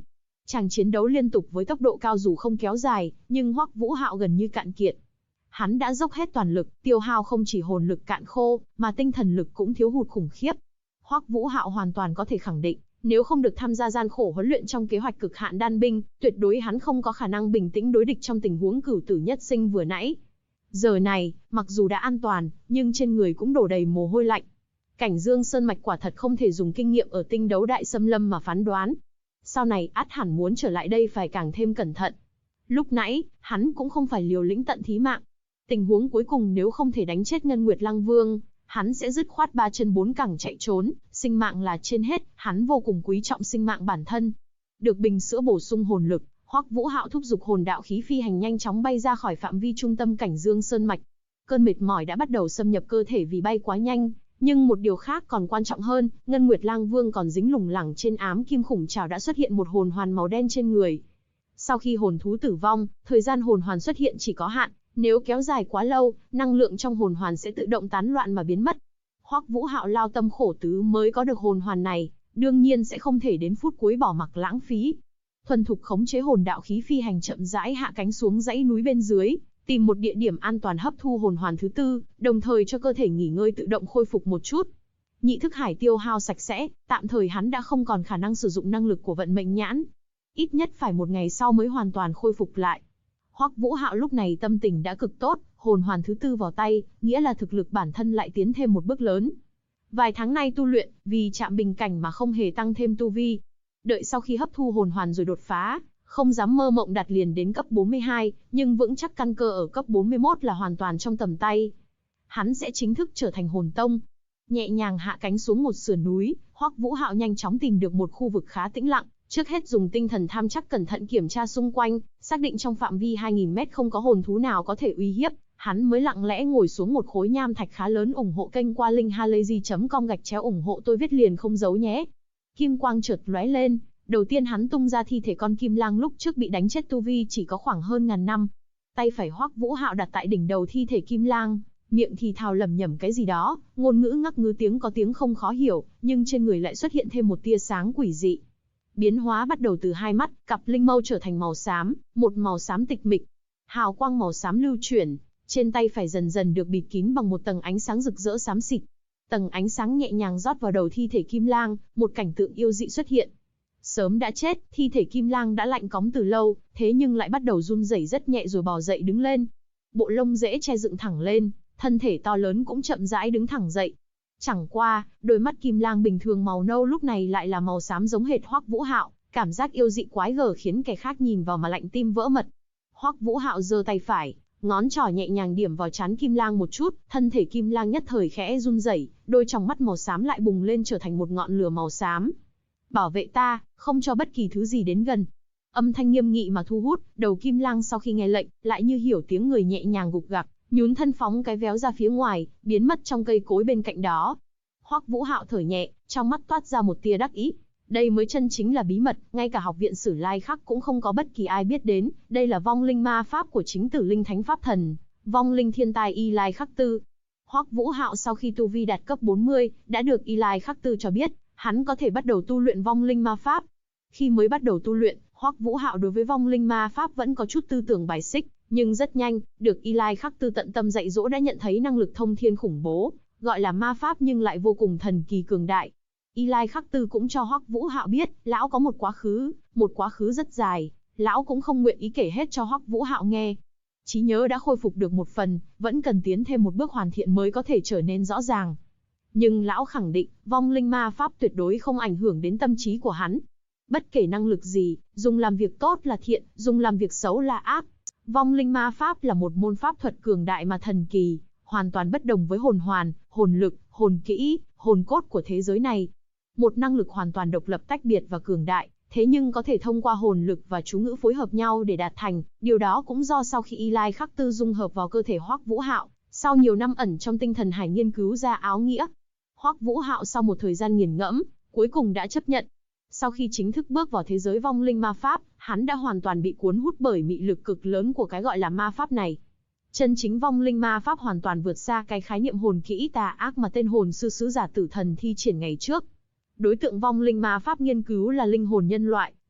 Chàng chiến đấu liên tục với tốc độ cao dù không kéo dài, nhưng Hoắc Vũ Hạo gần như cạn kiệt. Hắn đã dốc hết toàn lực, tiêu hao không chỉ hồn lực cạn khô, mà tinh thần lực cũng thiếu hụt khủng khiếp. Hoắc Vũ Hạo hoàn toàn có thể khẳng định, nếu không được tham gia gian khổ huấn luyện trong kế hoạch cực hạn đan binh, tuyệt đối hắn không có khả năng bình tĩnh đối địch trong tình huống cửu tử nhất sinh vừa nãy. Giờ này, mặc dù đã an toàn, nhưng trên người cũng đổ đầy mồ hôi lạnh. Cảnh Dương Sơn Mạch quả thật không thể dùng kinh nghiệm ở tinh đấu đại xâm lâm mà phán đoán. Sau này ắt hẳn muốn trở lại đây phải càng thêm cẩn thận. Lúc nãy, hắn cũng không phải liều lĩnh tận thí mạng. Tình huống cuối cùng nếu không thể đánh chết Ngân Nguyệt Lăng Vương, hắn sẽ dứt khoát 3 chân 4 cẳng chạy trốn, sinh mạng là trên hết, hắn vô cùng quý trọng sinh mạng bản thân. Được bình sữa bổ sung hồn lực, Hoắc Vũ Hạo thúc giục hồn đạo khí phi hành nhanh chóng bay ra khỏi phạm vi trung tâm Cảnh Dương Sơn Mạch. Cơn mệt mỏi đã bắt đầu xâm nhập cơ thể vì bay quá nhanh, nhưng một điều khác còn quan trọng hơn, Ngân Nguyệt Lang Vương còn dính lủng lẳng trên ám kim khủng trảo đã xuất hiện một hồn hoàn màu đen trên người. Sau khi hồn thú tử vong, thời gian hồn hoàn xuất hiện chỉ có hạn, nếu kéo dài quá lâu, năng lượng trong hồn hoàn sẽ tự động tán loạn mà biến mất. Hoắc Vũ Hạo lao tâm khổ tứ mới có được hồn hoàn này, đương nhiên sẽ không thể đến phút cuối bỏ mặc lãng phí. Thuần thục khống chế hồn đạo khí phi hành chậm rãi hạ cánh xuống dãy núi bên dưới, tìm một địa điểm an toàn hấp thu hồn hoàn thứ tư, đồng thời cho cơ thể nghỉ ngơi tự động khôi phục một chút. Nhị thức hải tiêu hao sạch sẽ, tạm thời hắn đã không còn khả năng sử dụng năng lực của vận mệnh nhãn. Ít nhất phải một ngày sau mới hoàn toàn khôi phục lại. Hoắc Vũ Hạo lúc này tâm tình đã cực tốt, hồn hoàn thứ tư vào tay, nghĩa là thực lực bản thân lại tiến thêm một bước lớn. Vài tháng nay tu luyện, vì chạm bình cảnh mà không hề tăng thêm tu vi. Đợi sau khi hấp thu hồn hoàn rồi đột phá, không dám mơ mộng đặt liền đến cấp 42, nhưng vững chắc căn cơ ở cấp 41 là hoàn toàn trong tầm tay. Hắn sẽ chính thức trở thành hồn tông. Nhẹ nhàng hạ cánh xuống một sườn núi, Hoắc Vũ Hạo nhanh chóng tìm được một khu vực khá tĩnh lặng, trước hết dùng tinh thần tham chắc cẩn thận kiểm tra xung quanh, xác định trong phạm vi 2000 mét không có hồn thú nào có thể uy hiếp, hắn mới lặng lẽ ngồi xuống một khối nham thạch khá lớn. Ủng hộ kênh qua linkhalazy.com /ủng hộ tôi viết liền không giấu nhé. Kim quang chợt lóe lên, đầu tiên hắn tung ra thi thể con kim lang lúc trước bị đánh chết tu vi chỉ có khoảng hơn ngàn năm. Tay phải Hoắc Vũ Hạo đặt tại đỉnh đầu thi thể kim lang, miệng thì thào lẩm nhẩm cái gì đó, ngôn ngữ ngắc ngứ tiếng có tiếng không khó hiểu, nhưng trên người lại xuất hiện thêm một tia sáng quỷ dị. Biến hóa bắt đầu từ hai mắt, cặp linh mâu trở thành màu xám, một màu xám tịch mịch. Hào quang màu xám lưu chuyển, trên tay phải dần dần được bịt kín bằng một tầng ánh sáng rực rỡ xám xịt. Tầng ánh sáng nhẹ nhàng rót vào đầu thi thể kim lang, một cảnh tượng yêu dị xuất hiện. Sớm đã chết, thi thể kim lang đã lạnh cóng từ lâu, thế nhưng lại bắt đầu run rẩy rất nhẹ rồi bò dậy đứng lên. Bộ lông rễ che dựng thẳng lên, thân thể to lớn cũng chậm rãi đứng thẳng dậy. Chẳng qua, đôi mắt kim lang bình thường màu nâu lúc này lại là màu xám giống hệt Hoắc Vũ Hạo, cảm giác yêu dị quái gở khiến kẻ khác nhìn vào mà lạnh tim vỡ mật. Hoắc Vũ Hạo giơ tay phải, ngón trỏ nhẹ nhàng điểm vào trán kim lang một chút, thân thể kim lang nhất thời khẽ run rẩy, đôi tròng mắt màu xám lại bùng lên trở thành một ngọn lửa màu xám. Bảo vệ ta, không cho bất kỳ thứ gì đến gần. Âm thanh nghiêm nghị mà thu hút, đầu kim lang sau khi nghe lệnh, lại như hiểu tiếng người nhẹ nhàng gục gặc, nhún thân phóng cái véo ra phía ngoài, biến mất trong cây cối bên cạnh đó. Hoắc Vũ Hạo thở nhẹ, trong mắt toát ra một tia đắc ý. Đây mới chân chính là bí mật, ngay cả học viện Sử Lai Khắc cũng không có bất kỳ ai biết đến, đây là vong linh ma pháp của chính Tử Linh Thánh Pháp Thần, vong linh thiên tài Y Lai Khắc Tư. Hoắc Vũ Hạo sau khi tu vi đạt cấp 40, đã được Y Lai Khắc Tư cho biết, hắn có thể bắt đầu tu luyện vong linh ma pháp. Khi mới bắt đầu tu luyện, Hoắc Vũ Hạo đối với vong linh ma pháp vẫn có chút tư tưởng bài xích, nhưng rất nhanh, được Y Lai Khắc Tư tận tâm dạy dỗ đã nhận thấy năng lực thông thiên khủng bố, gọi là ma pháp nhưng lại vô cùng thần kỳ cường đại. Y Lai Khắc Tư cũng cho Hoắc Vũ Hạo biết, lão có một quá khứ rất dài, lão cũng không nguyện ý kể hết cho Hoắc Vũ Hạo nghe. Trí nhớ đã khôi phục được một phần, vẫn cần tiến thêm một bước hoàn thiện mới có thể trở nên rõ ràng. Nhưng lão khẳng định, vong linh ma pháp tuyệt đối không ảnh hưởng đến tâm trí của hắn. Bất kể năng lực gì, dùng làm việc tốt là thiện, dùng làm việc xấu là ác. Vong linh ma pháp là một môn pháp thuật cường đại mà thần kỳ, hoàn toàn bất đồng với hồn hoàn, hồn lực, hồn kỹ, hồn cốt của thế giới này. Một năng lực hoàn toàn độc lập tách biệt và cường đại, thế nhưng có thể thông qua hồn lực và chú ngữ phối hợp nhau để đạt thành. Điều đó cũng do sau khi Y Lai Khắc Tư dung hợp vào cơ thể Hoắc Vũ Hạo, sau nhiều năm ẩn trong tinh thần hải nghiên cứu ra áo nghĩa. Hoắc Vũ Hạo sau một thời gian nghiền ngẫm, cuối cùng đã chấp nhận. Sau khi chính thức bước vào thế giới vong linh ma pháp, hắn đã hoàn toàn bị cuốn hút bởi mị lực cực lớn của cái gọi là ma pháp này. Chân chính vong linh ma pháp hoàn toàn vượt xa cái khái niệm hồn kỹ tà ác mà tên hồn sư sứ giả Tử Thần thi triển ngày trước. Đối tượng vong linh ma pháp nghiên cứu là linh hồn nhân loại,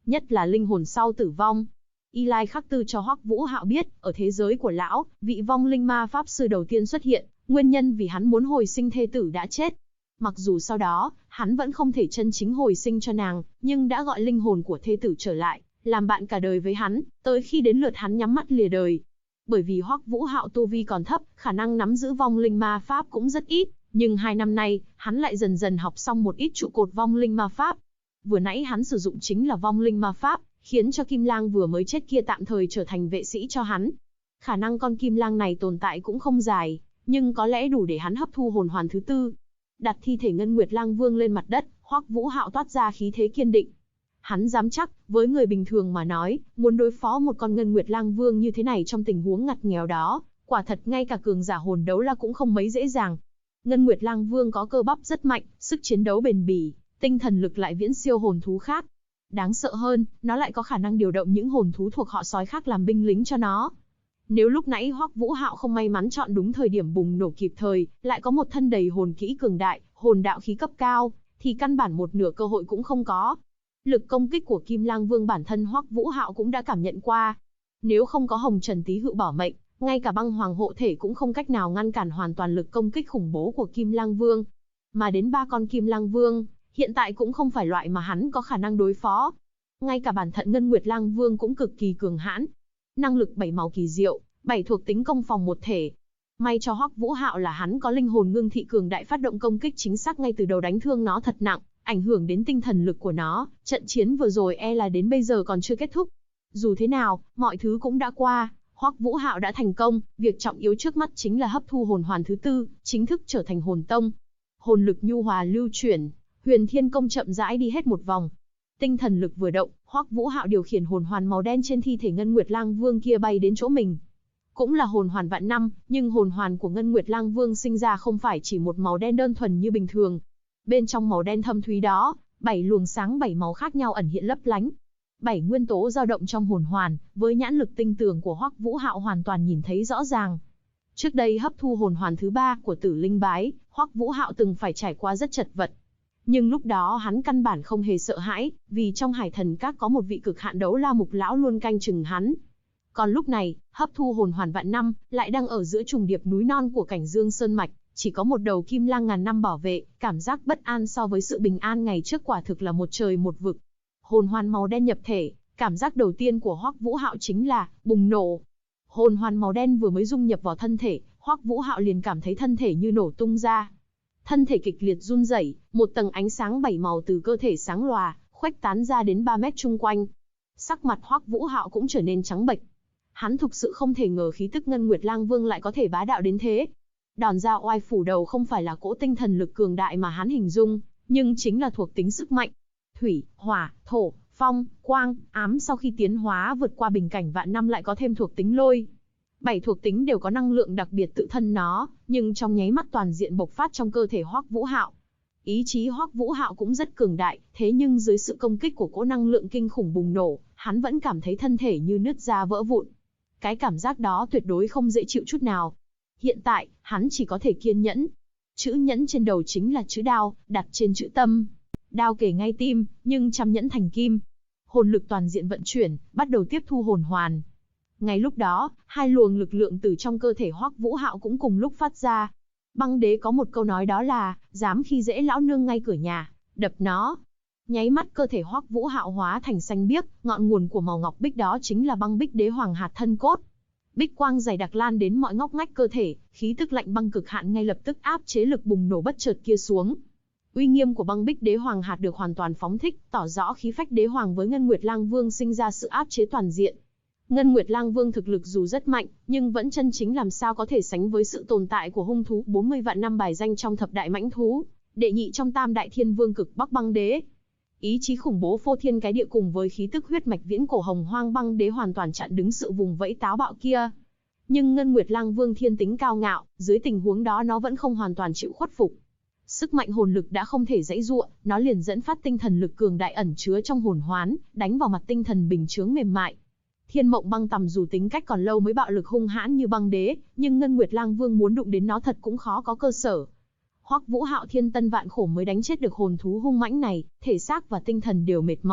nhất là linh hồn sau tử vong. Y Lai khắc tư cho Hoắc Vũ Hạo biết, ở thế giới của lão, vị vong linh ma pháp sư đầu tiên xuất hiện, nguyên nhân vì hắn muốn hồi sinh thê tử đã chết. Mặc dù sau đó, hắn vẫn không thể chân chính hồi sinh cho nàng, nhưng đã gọi linh hồn của thê tử trở lại, làm bạn cả đời với hắn, tới khi đến lượt hắn nhắm mắt lìa đời. Bởi vì Hoắc Vũ Hạo tu vi còn thấp, khả năng nắm giữ vong linh ma pháp cũng rất ít, nhưng 2 năm nay, hắn lại dần dần học xong một ít trụ cột vong linh ma pháp. Vừa nãy hắn sử dụng chính là vong linh ma pháp, khiến cho Kim Lang vừa mới chết kia tạm thời trở thành vệ sĩ cho hắn. Khả năng con Kim Lang này tồn tại cũng không dài, nhưng có lẽ đủ để hắn hấp thu hồn hoàn thứ tư. Đặt thi thể Ngân Nguyệt Lang Vương lên mặt đất, Hoắc Vũ Hạo toát ra khí thế kiên định. Hắn dám chắc, với người bình thường mà nói, muốn đối phó một con Ngân Nguyệt Lang Vương như thế này trong tình huống ngặt nghèo đó, quả thật ngay cả cường giả hồn đấu la cũng không mấy dễ dàng. Ngân Nguyệt Lang Vương có cơ bắp rất mạnh, sức chiến đấu bền bỉ, tinh thần lực lại viễn siêu hồn thú khác. Đáng sợ hơn, nó lại có khả năng điều động những hồn thú thuộc họ sói khác làm binh lính cho nó. Nếu lúc nãy Hoắc Vũ Hạo không may mắn chọn đúng thời điểm bùng nổ kịp thời, lại có một thân đầy hồn kỹ cường đại, hồn đạo khí cấp cao, thì căn bản một nửa cơ hội cũng không có. Lực công kích của Kim Lang Vương bản thân Hoắc Vũ Hạo cũng đã cảm nhận qua. Nếu không có Hồng Trần Tý Hự bảo mệnh, ngay cả băng hoàng hộ thể cũng không cách nào ngăn cản hoàn toàn lực công kích khủng bố của Kim Lang Vương. Mà đến 3 con Kim Lang Vương, hiện tại cũng không phải loại mà hắn có khả năng đối phó. Ngay cả bản thân Ngân Nguyệt Lang Vương cũng cực kỳ cường hãn. Năng lực 7 màu kỳ diệu, 7 thuộc tính công phòng một thể. May cho Hoắc Vũ Hạo là hắn có linh hồn ngưng thị cường đại phát động công kích chính xác ngay từ đầu đánh thương nó thật nặng, ảnh hưởng đến tinh thần lực của nó, trận chiến vừa rồi là đến bây giờ còn chưa kết thúc. Dù thế nào, mọi thứ cũng đã qua, Hoắc Vũ Hạo đã thành công, việc trọng yếu trước mắt chính là hấp thu hồn hoàn thứ tư, chính thức trở thành hồn tông. Hồn lực nhu hòa lưu chuyển, Huyền Thiên Công chậm rãi đi hết một vòng. Tinh thần lực vừa động, Hoắc Vũ Hạo điều khiển hồn hoàn màu đen trên thi thể Ngân Nguyệt Lang Vương kia bay đến chỗ mình. Cũng là hồn hoàn vạn năm, nhưng hồn hoàn của Ngân Nguyệt Lang Vương sinh ra không phải chỉ một màu đen đơn thuần như bình thường. Bên trong màu đen thâm thúy đó, 7 luồng sáng 7 màu khác nhau ẩn hiện lấp lánh. 7 nguyên tố dao động trong hồn hoàn, với nhãn lực tinh tường của Hoắc Vũ Hạo hoàn toàn nhìn thấy rõ ràng. Trước đây hấp thu hồn hoàn thứ 3 của Tử Linh Bái, Hoắc Vũ Hạo từng phải trải qua rất chật vật. Nhưng lúc đó hắn căn bản không hề sợ hãi, vì trong Hải Thần Các có một vị cực hạn đấu la mục lão luôn canh chừng hắn. Còn lúc này, hấp thu hồn hoàn vạn năm, lại đang ở giữa trùng điệp núi non của Cảnh Dương Sơn Mạch, chỉ có một đầu Kim Lang ngàn năm bảo vệ, cảm giác bất an so với sự bình an ngày trước quả thực là một trời một vực. Hồn hoàn màu đen nhập thể, cảm giác đầu tiên của Hoắc Vũ Hạo chính là bùng nổ. Hồn hoàn màu đen vừa mới dung nhập vào thân thể, Hoắc Vũ Hạo liền cảm thấy thân thể như nổ tung ra. Thân thể kịch liệt run rẩy, một tầng ánh sáng 7 màu từ cơ thể sáng lòa, khuếch tán ra đến 3 mét chung quanh. Sắc mặt Hoắc Vũ Hạo cũng trở nên trắng bệch. Hắn thực sự không thể ngờ khí tức Ngân Nguyệt Lang Vương lại có thể bá đạo đến thế. Đòn ra oai phủ đầu không phải là cỗ tinh thần lực cường đại mà hắn hình dung, nhưng chính là thuộc tính sức mạnh. Thủy, hỏa, thổ, phong, quang, ám sau khi tiến hóa vượt qua bình cảnh vạn năm lại có thêm thuộc tính lôi. 7 thuộc tính đều có năng lượng đặc biệt tự thân nó, nhưng trong nháy mắt toàn diện bộc phát trong cơ thể Hoắc Vũ Hạo. Ý chí Hoắc Vũ Hạo cũng rất cường đại, thế nhưng dưới sự công kích của cỗ năng lượng kinh khủng bùng nổ, hắn vẫn cảm thấy thân thể như nứt ra vỡ vụn. Cái cảm giác đó tuyệt đối không dễ chịu chút nào. Hiện tại, hắn chỉ có thể kiên nhẫn. Chữ nhẫn trên đầu chính là chữ đao, đặt trên chữ tâm. Đao kề ngay tim, nhưng trăm nhẫn thành kim. Hồn lực toàn diện vận chuyển, bắt đầu tiếp thu hồn hoàn. Ngay lúc đó, 2 luồng lực lượng từ trong cơ thể Hoắc Vũ Hạo cũng cùng lúc phát ra. Băng đế có một câu nói đó là, dám khi dễ lão nương ngay cửa nhà, đập nó. Nháy mắt cơ thể Hoắc Vũ Hạo hóa thành xanh biếc, ngọn nguồn của màu ngọc bích đó chính là băng bích đế hoàng hạt thân cốt. Bích quang dày đặc lan đến mọi ngóc ngách cơ thể, khí tức lạnh băng cực hạn ngay lập tức áp chế lực bùng nổ bất chợt kia xuống. Uy nghiêm của băng bích đế hoàng hạt được hoàn toàn phóng thích, tỏ rõ khí phách đế hoàng với Ngân Nguyệt Lang Vương sinh ra sự áp chế toàn diện. Ngân Nguyệt Lang Vương thực lực dù rất mạnh, nhưng vẫn chân chính làm sao có thể sánh với sự tồn tại của hung thú 40 vạn năm bài danh trong thập đại mãnh thú, đệ nhị trong tam đại thiên vương cực Bắc băng đế. Ý chí khủng bố phô thiên cái địa cùng với khí tức huyết mạch viễn cổ hồng hoang băng đế hoàn toàn chặn đứng sự vùng vẫy táo bạo kia. Nhưng Ngân Nguyệt Lang Vương thiên tính cao ngạo, dưới tình huống đó nó vẫn không hoàn toàn chịu khuất phục. Sức mạnh hồn lực đã không thể giãy giụa, nó liền dẫn phát tinh thần lực cường đại ẩn chứa trong hồn hoán, đánh vào mặt tinh thần bình chướng mềm mại. Thiên Mộng Băng Tầm dù tính cách còn lâu mới bạo lực hung hãn như băng đế, nhưng Ngân Nguyệt Lang Vương muốn đụng đến nó thật cũng khó có cơ sở. Hoắc Vũ Hạo thiên tân vạn khổ mới đánh chết được hồn thú hung mãnh này, thể xác và tinh thần đều mệt mỏi,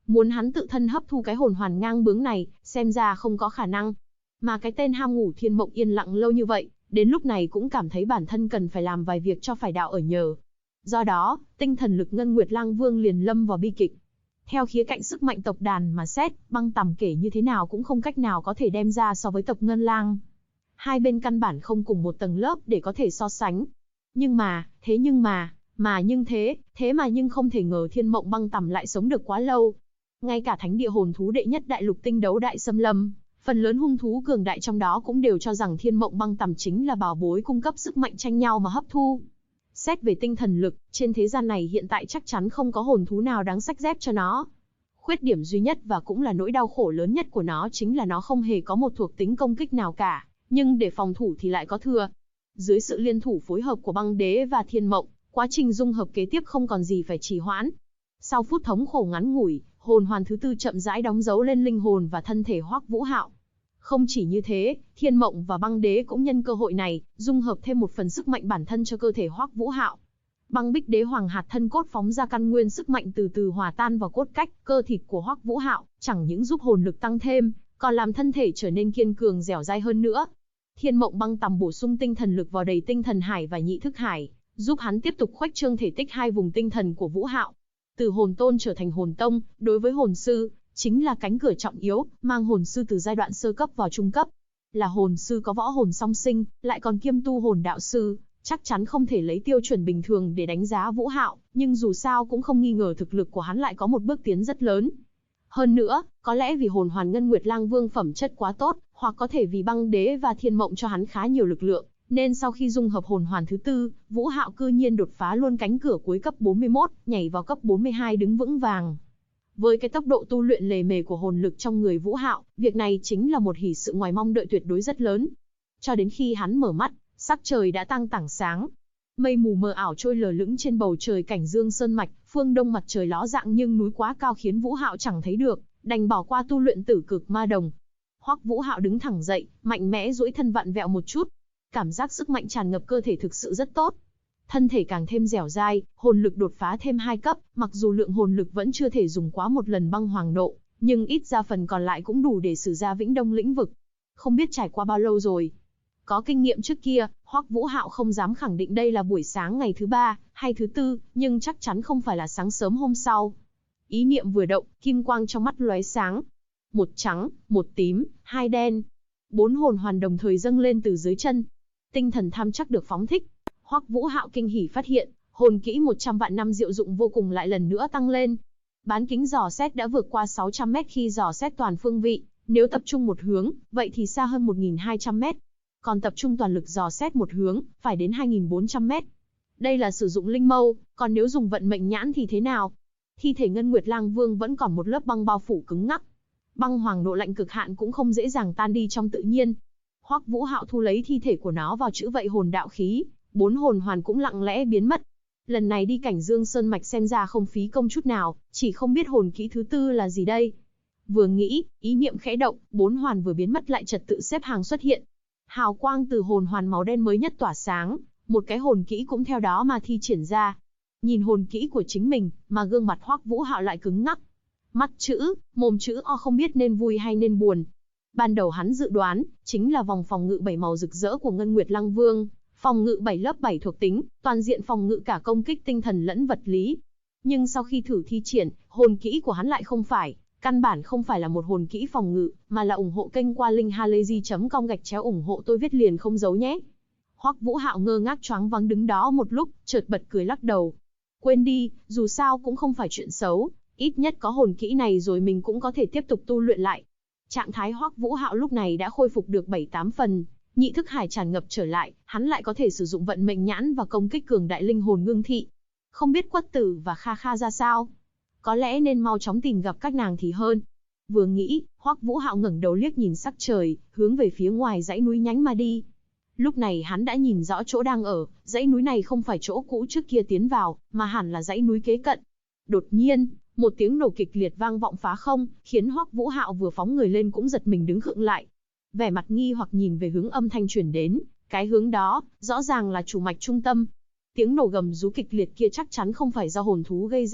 Muốn hắn tự thân hấp thu cái hồn hoàn ngang bướng này, xem ra không có khả năng. Mà cái tên ham ngủ Thiên Mộng yên lặng lâu như vậy, đến lúc này cũng cảm thấy bản thân cần phải làm vài việc cho phải đạo ở nhờ. Do đó, tinh thần lực Ngân Nguyệt Lang Vương liền lâm vào bi kịch. Theo khía cạnh sức mạnh tộc đàn mà xét, Băng Tằm kể như thế nào cũng không cách nào có thể đem ra so với tộc Ngân Lang. Hai bên căn bản không cùng một tầng lớp để có thể so sánh. Nhưng mà không thể ngờ Thiên Mộng Băng Tằm lại sống được quá lâu. Ngay cả thánh địa hồn thú đệ nhất đại lục tinh đấu đại xâm lâm, phần lớn hung thú cường đại trong đó cũng đều cho rằng Thiên Mộng Băng Tằm chính là bảo bối cung cấp sức mạnh tranh nhau mà hấp thu. Xét về tinh thần lực, trên thế gian này hiện tại chắc chắn không có hồn thú nào đáng xách dép cho nó. Khuyết điểm duy nhất và cũng là nỗi đau khổ lớn nhất của nó chính là nó không hề có một thuộc tính công kích nào cả, nhưng để phòng thủ thì lại có thừa. Dưới sự liên thủ phối hợp của Băng Đế và Thiên Mộng, quá trình dung hợp kế tiếp không còn gì phải trì hoãn. Sau phút thống khổ ngắn ngủi, hồn hoàn thứ tư chậm rãi đóng dấu lên linh hồn và thân thể Hoắc Vũ Hạo. Không chỉ như thế, Thiên Mộng và Băng Đế cũng nhân cơ hội này, dung hợp thêm một phần sức mạnh bản thân cho cơ thể Hoắc Vũ Hạo. Băng Bích Đế Hoàng hạt thân cốt phóng ra căn nguyên sức mạnh từ từ hòa tan vào cốt cách, cơ thịt của Hoắc Vũ Hạo, chẳng những giúp hồn lực tăng thêm, còn làm thân thể trở nên kiên cường dẻo dai hơn nữa. Thiên Mộng Băng Tằm bổ sung tinh thần lực vào đầy tinh thần hải và nhị thức hải, giúp hắn tiếp tục khuếch trương thể tích hai vùng tinh thần của Vũ Hạo. Từ hồn tôn trở thành hồn tông, đối với hồn sư, chính là cánh cửa trọng yếu, mang hồn sư từ giai đoạn sơ cấp vào trung cấp. Là hồn sư có võ hồn song sinh, lại còn kiêm tu hồn đạo sư, chắc chắn không thể lấy tiêu chuẩn bình thường để đánh giá Vũ Hạo, nhưng dù sao cũng không nghi ngờ thực lực của hắn lại có một bước tiến rất lớn. Hơn nữa, có lẽ vì hồn hoàn Ngân Nguyệt Lang Vương phẩm chất quá tốt, hoặc có thể vì Băng Đế và Thiên Mộng cho hắn khá nhiều lực lượng, nên sau khi dung hợp hồn hoàn thứ tư, Vũ Hạo cư nhiên đột phá luôn cánh cửa cuối cấp 41, nhảy vào cấp 42 đứng vững vàng. Với cái tốc độ tu luyện lề mề của hồn lực trong người Vũ Hạo, việc này chính là một hỷ sự ngoài mong đợi tuyệt đối rất lớn. Cho đến khi hắn mở mắt, sắc trời đã tăng tảng sáng. Mây mù mờ ảo trôi lờ lững trên bầu trời cảnh Dương Sơn Mạch, phương đông mặt trời ló dạng nhưng núi quá cao khiến Vũ Hạo chẳng thấy được, đành bỏ qua tu luyện Tử Cực Ma Đồng. Hoắc Vũ Hạo đứng thẳng dậy, mạnh mẽ duỗi thân vặn vẹo một chút. Cảm giác sức mạnh tràn ngập cơ thể thực sự rất tốt. Thân thể càng thêm dẻo dai, hồn lực đột phá thêm 2 cấp, mặc dù lượng hồn lực vẫn chưa thể dùng quá một lần băng hoàng độ, nhưng ít ra phần còn lại cũng đủ để sử ra Vĩnh Đông lĩnh vực. Không biết trải qua bao lâu rồi. Có kinh nghiệm trước kia, Hoắc Vũ Hạo không dám khẳng định đây là buổi sáng ngày thứ 3 hay thứ 4, nhưng chắc chắn không phải là sáng sớm hôm sau. Ý niệm vừa động, kim quang trong mắt lóe sáng. Một trắng, một tím, hai đen. 4 hồn hoàn đồng thời dâng lên từ dưới chân. Tinh thần tham chắc được phóng thích. Hoắc Vũ Hạo kinh hỉ phát hiện, hồn kỹ 100 vạn năm diệu dụng vô cùng lại lần nữa tăng lên. Bán kính dò xét đã vượt qua 600 mét khi dò xét toàn phương vị, nếu tập trung một hướng, vậy thì xa hơn 1200 mét. Còn tập trung toàn lực dò xét một hướng, phải đến 2400 mét. Đây là sử dụng linh mâu, còn nếu dùng vận mệnh nhãn thì thế nào? Thi thể Ngân Nguyệt Lang Vương vẫn còn một lớp băng bao phủ cứng ngắc. Băng hoàng độ lạnh cực hạn cũng không dễ dàng tan đi trong tự nhiên. Hoắc Vũ Hạo thu lấy thi thể của nó vào chữ vậy hồn đạo khí, 4 hồn hoàn cũng lặng lẽ biến mất. Lần này đi cảnh Dương Sơn Mạch xem ra không phí công chút nào, chỉ không biết hồn kỹ thứ 4 là gì đây. Vừa nghĩ, ý niệm khẽ động, 4 hoàn vừa biến mất lại trật tự xếp hàng xuất hiện. Hào quang từ hồn hoàn màu đen mới nhất tỏa sáng, một cái hồn kỹ cũng theo đó mà thi triển ra. Nhìn hồn kỹ của chính mình, mà gương mặt Hoắc Vũ Hạo lại cứng ngắc. Mắt chữ, mồm chữ O không biết nên vui hay nên buồn. Ban đầu hắn dự đoán, chính là vòng phòng ngự 7 màu rực rỡ của Ngân Nguyệt Lang Vương, phòng ngự 7 lớp 7 thuộc tính, toàn diện phòng ngự cả công kích tinh thần lẫn vật lý. Nhưng sau khi thử thi triển, hồn kỹ của hắn lại không phải, căn bản không phải là một hồn kỹ phòng ngự, mà là ủng hộ kênh qua link halayzi.com/, ủng hộ tôi viết liền không giấu nhé. Hoắc Vũ Hạo ngơ ngác choáng váng đứng đó một lúc, chợt bật cười lắc đầu. Quên đi, dù sao cũng không phải chuyện xấu, ít nhất có hồn kỹ này rồi mình cũng có thể tiếp tục tu luyện lại. Trạng thái Hoắc Vũ Hạo lúc này đã khôi phục được 7-8 phần, nhị thức hải tràn ngập trở lại, hắn lại có thể sử dụng vận mệnh nhãn và công kích cường đại linh hồn ngưng thị. Không biết Quất Tử và Kha Kha ra sao? Có lẽ nên mau chóng tìm gặp các nàng thì hơn. Vừa nghĩ, Hoắc Vũ Hạo ngẩng đầu liếc nhìn sắc trời, hướng về phía ngoài dãy núi nhánh mà đi. Lúc này hắn đã nhìn rõ chỗ đang ở, dãy núi này không phải chỗ cũ trước kia tiến vào, mà hẳn là dãy núi kế cận. Đột nhiên, một tiếng nổ kịch liệt vang vọng phá không, khiến Hoắc Vũ Hạo vừa phóng người lên cũng giật mình đứng khựng lại. Vẻ mặt nghi hoặc nhìn về hướng âm thanh truyền đến, cái hướng đó, rõ ràng là chủ mạch trung tâm. Tiếng nổ gầm rú kịch liệt kia chắc chắn không phải do hồn thú gây ra,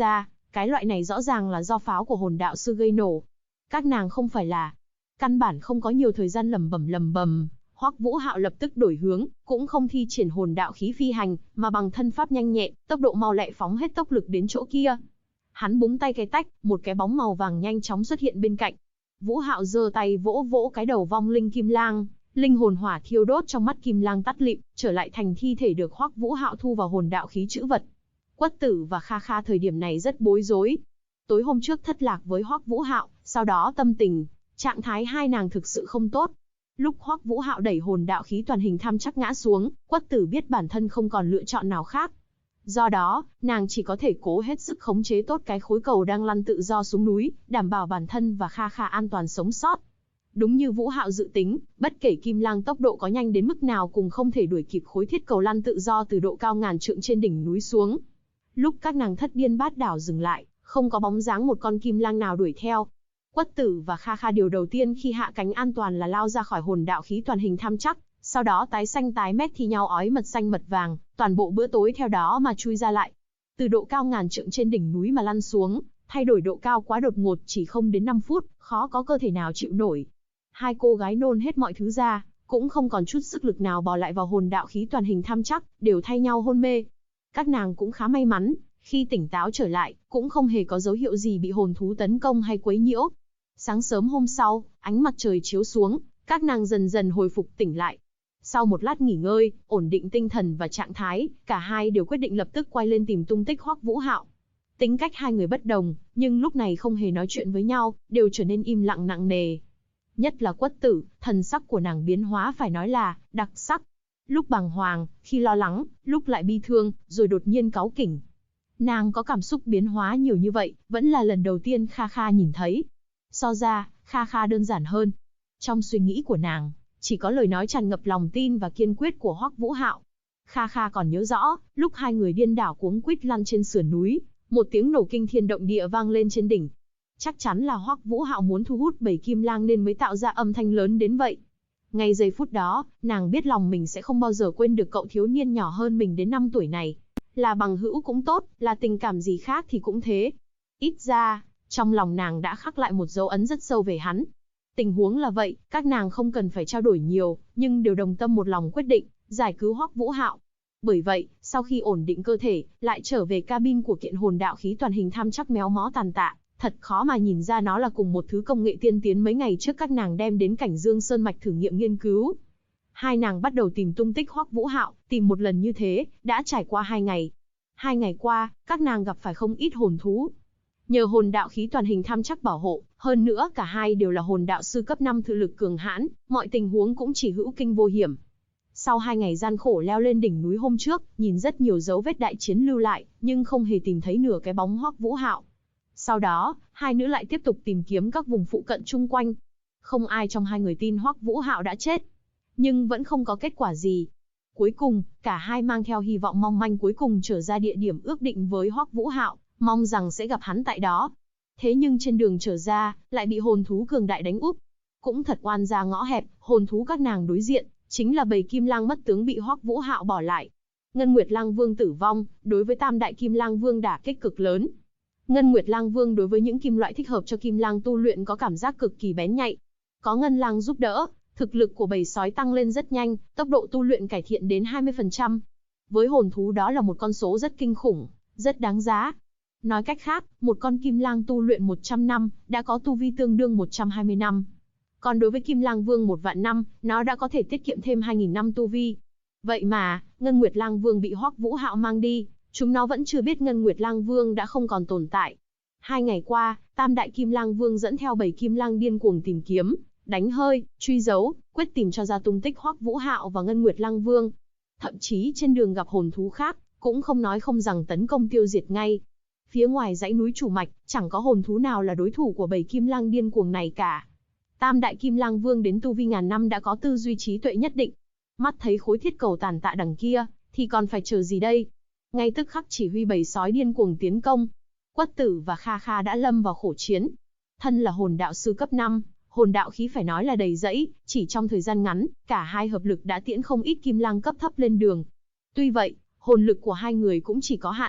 Cái loại này rõ ràng là do pháo của hồn đạo sư gây nổ. Các nàng không phải là... Căn bản không có nhiều thời gian lẩm bẩm, Hoắc Vũ Hạo lập tức đổi hướng, cũng không thi triển hồn đạo khí phi hành, mà bằng thân pháp nhanh nhẹn, tốc độ mau lẹ phóng hết tốc lực đến chỗ kia. Hắn búng tay cái tách, một cái bóng màu vàng nhanh chóng xuất hiện bên cạnh. Vũ Hạo giơ tay vỗ vỗ cái đầu vong linh kim lang, linh hồn hỏa thiêu đốt trong mắt kim lang tắt lịm, trở lại thành thi thể được Hoắc Vũ Hạo thu vào hồn đạo khí trữ vật. Quất Tử và Kha Kha thời điểm này rất bối rối. Tối hôm trước thất lạc với Hoắc Vũ Hạo, sau đó tâm tình, trạng thái hai nàng thực sự không tốt. Lúc Hoắc Vũ Hạo đẩy hồn đạo khí toàn hình tham chắc ngã xuống, Quất Tử biết bản thân không còn lựa chọn nào khác. Do đó, nàng chỉ có thể cố hết sức khống chế tốt cái khối cầu đang lăn tự do xuống núi, đảm bảo bản thân và Kha Kha an toàn sống sót. Đúng như Vũ Hạo dự tính, bất kể Kim Lang tốc độ có nhanh đến mức nào cũng không thể đuổi kịp khối thiết cầu lăn tự do từ độ cao ngàn trượng trên đỉnh núi xuống. Lúc các nàng thất điên bát đảo dừng lại, không có bóng dáng một con Kim Lang nào đuổi theo. Quất Tử và Kha Kha điều đầu tiên khi hạ cánh an toàn là lao ra khỏi hồn đạo khí toàn hình tham chắc, sau đó tái xanh tái mét thi nhau ói mật xanh mật vàng, toàn bộ bữa tối theo đó mà chui ra lại. Từ độ cao ngàn trượng trên đỉnh núi mà lăn xuống, thay đổi độ cao quá đột ngột chỉ không đến 5 phút, khó có cơ thể nào chịu nổi. Hai cô gái nôn hết mọi thứ ra, cũng không còn chút sức lực nào bò lại vào hồn đạo khí toàn hình tham chắc, đều thay nhau hôn mê. Các nàng cũng khá may mắn, khi tỉnh táo trở lại, cũng không hề có dấu hiệu gì bị hồn thú tấn công hay quấy nhiễu. Sáng sớm hôm sau, ánh mặt trời chiếu xuống, các nàng dần dần hồi phục tỉnh lại. Sau một lát nghỉ ngơi, ổn định tinh thần và trạng thái, cả hai đều quyết định lập tức quay lên tìm tung tích Hoắc Vũ Hạo. Tính cách hai người bất đồng, nhưng lúc này không hề nói chuyện với nhau, đều trở nên im lặng nặng nề. Nhất là Quất Tử, thần sắc của nàng biến hóa phải nói là đặc sắc. Lúc bàng hoàng, khi lo lắng, lúc lại bi thương, rồi đột nhiên cáu kỉnh. Nàng có cảm xúc biến hóa nhiều như vậy, vẫn là lần đầu tiên Kha Kha nhìn thấy. So ra, Kha Kha đơn giản hơn. Trong suy nghĩ của nàng, chỉ có lời nói tràn ngập lòng tin và kiên quyết của Hoắc Vũ Hạo. Kha Kha còn nhớ rõ, lúc hai người điên đảo cuống quýt lăn trên sườn núi, một tiếng nổ kinh thiên động địa vang lên trên đỉnh. Chắc chắn là Hoắc Vũ Hạo muốn thu hút bầy kim lang nên mới tạo ra âm thanh lớn đến vậy. Ngay giây phút đó, nàng biết lòng mình sẽ không bao giờ quên được cậu thiếu niên nhỏ hơn mình đến 5 tuổi này. Là bằng hữu cũng tốt, là tình cảm gì khác thì cũng thế. Ít ra, trong lòng nàng đã khắc lại một dấu ấn rất sâu về hắn. Tình huống là vậy, các nàng không cần phải trao đổi nhiều, nhưng đều đồng tâm một lòng quyết định, giải cứu Hoắc Vũ Hạo. Bởi vậy, sau khi ổn định cơ thể, lại trở về cabin của kiện hồn đạo khí toàn hình tham chắc méo mó tàn tạ, thật khó mà nhìn ra nó là cùng một thứ công nghệ tiên tiến mấy ngày trước các nàng đem đến Cảnh Dương Sơn Mạch thử nghiệm nghiên cứu. Hai nàng bắt đầu tìm tung tích Hoắc Vũ Hạo, tìm một lần như thế, đã trải qua 2 ngày. 2 ngày qua, các nàng gặp phải không ít hồn thú. Nhờ hồn đạo khí toàn hình tham chắc bảo hộ, hơn nữa cả hai đều là hồn đạo sư cấp 5 thực lực cường hãn, mọi tình huống cũng chỉ hữu kinh vô hiểm. Sau 2 ngày gian khổ leo lên đỉnh núi hôm trước, nhìn rất nhiều dấu vết đại chiến lưu lại, nhưng không hề tìm thấy nửa cái bóng Hoắc Vũ Hạo. Sau đó, hai nữ lại tiếp tục tìm kiếm các vùng phụ cận chung quanh. Không ai trong hai người tin Hoắc Vũ Hạo đã chết, nhưng vẫn không có kết quả gì. Cuối cùng, cả hai mang theo hy vọng mong manh cuối cùng trở ra địa điểm ước định với Hoắc Vũ Hạo, mong rằng sẽ gặp hắn tại đó. Thế nhưng trên đường trở ra, lại bị hồn thú cường đại đánh úp. Cũng thật oan ra ngõ hẹp, hồn thú các nàng đối diện, chính là bầy Kim Lang mất tướng bị Hoắc Vũ Hạo bỏ lại. Ngân Nguyệt Lang Vương tử vong, đối với Tam Đại Kim Lang Vương đả kích cực lớn. Ngân Nguyệt Lang Vương đối với những kim loại thích hợp cho Kim Lang tu luyện có cảm giác cực kỳ bén nhạy. Có Ngân Lang giúp đỡ, thực lực của bầy sói tăng lên rất nhanh, tốc độ tu luyện cải thiện đến 20%. Với hồn thú đó là một con số rất kinh khủng, rất đáng giá. Nói cách khác, một con Kim Lang tu luyện 100 năm, đã có tu vi tương đương 120 năm. Còn đối với Kim Lang Vương 1.000 năm, nó đã có thể tiết kiệm thêm 2.000 năm tu vi. Vậy mà, Ngân Nguyệt Lang Vương bị Hoắc Vũ Hạo mang đi, chúng nó vẫn chưa biết Ngân Nguyệt Lang Vương đã không còn tồn tại. 2 ngày qua, Tam Đại Kim Lang Vương dẫn theo 7 Kim Lang điên cuồng tìm kiếm, đánh hơi, truy dấu, quyết tìm cho ra tung tích Hoắc Vũ Hạo và Ngân Nguyệt Lang Vương. Thậm chí trên đường gặp hồn thú khác, cũng không nói không rằng tấn công tiêu diệt ngay. Phía ngoài dãy núi Chủ Mạch, chẳng có hồn thú nào là đối thủ của 7 Kim Lang điên cuồng này cả. Tam Đại Kim Lang Vương đến tu vi ngàn năm đã có tư duy trí tuệ nhất định. Mắt thấy khối thiết cầu tàn tạ đằng kia, thì còn phải chờ gì đây? Ngay tức khắc chỉ huy bầy sói điên cuồng tiến công. Quất Tử và Kha Kha đã lâm vào khổ chiến. Thân là hồn đạo sư cấp 5, hồn đạo khí phải nói là đầy rẫy, chỉ trong thời gian ngắn, cả hai hợp lực đã tiễn không ít Kim Lang cấp thấp lên đường. Tuy vậy, hồn lực của hai người cũng chỉ có hạn.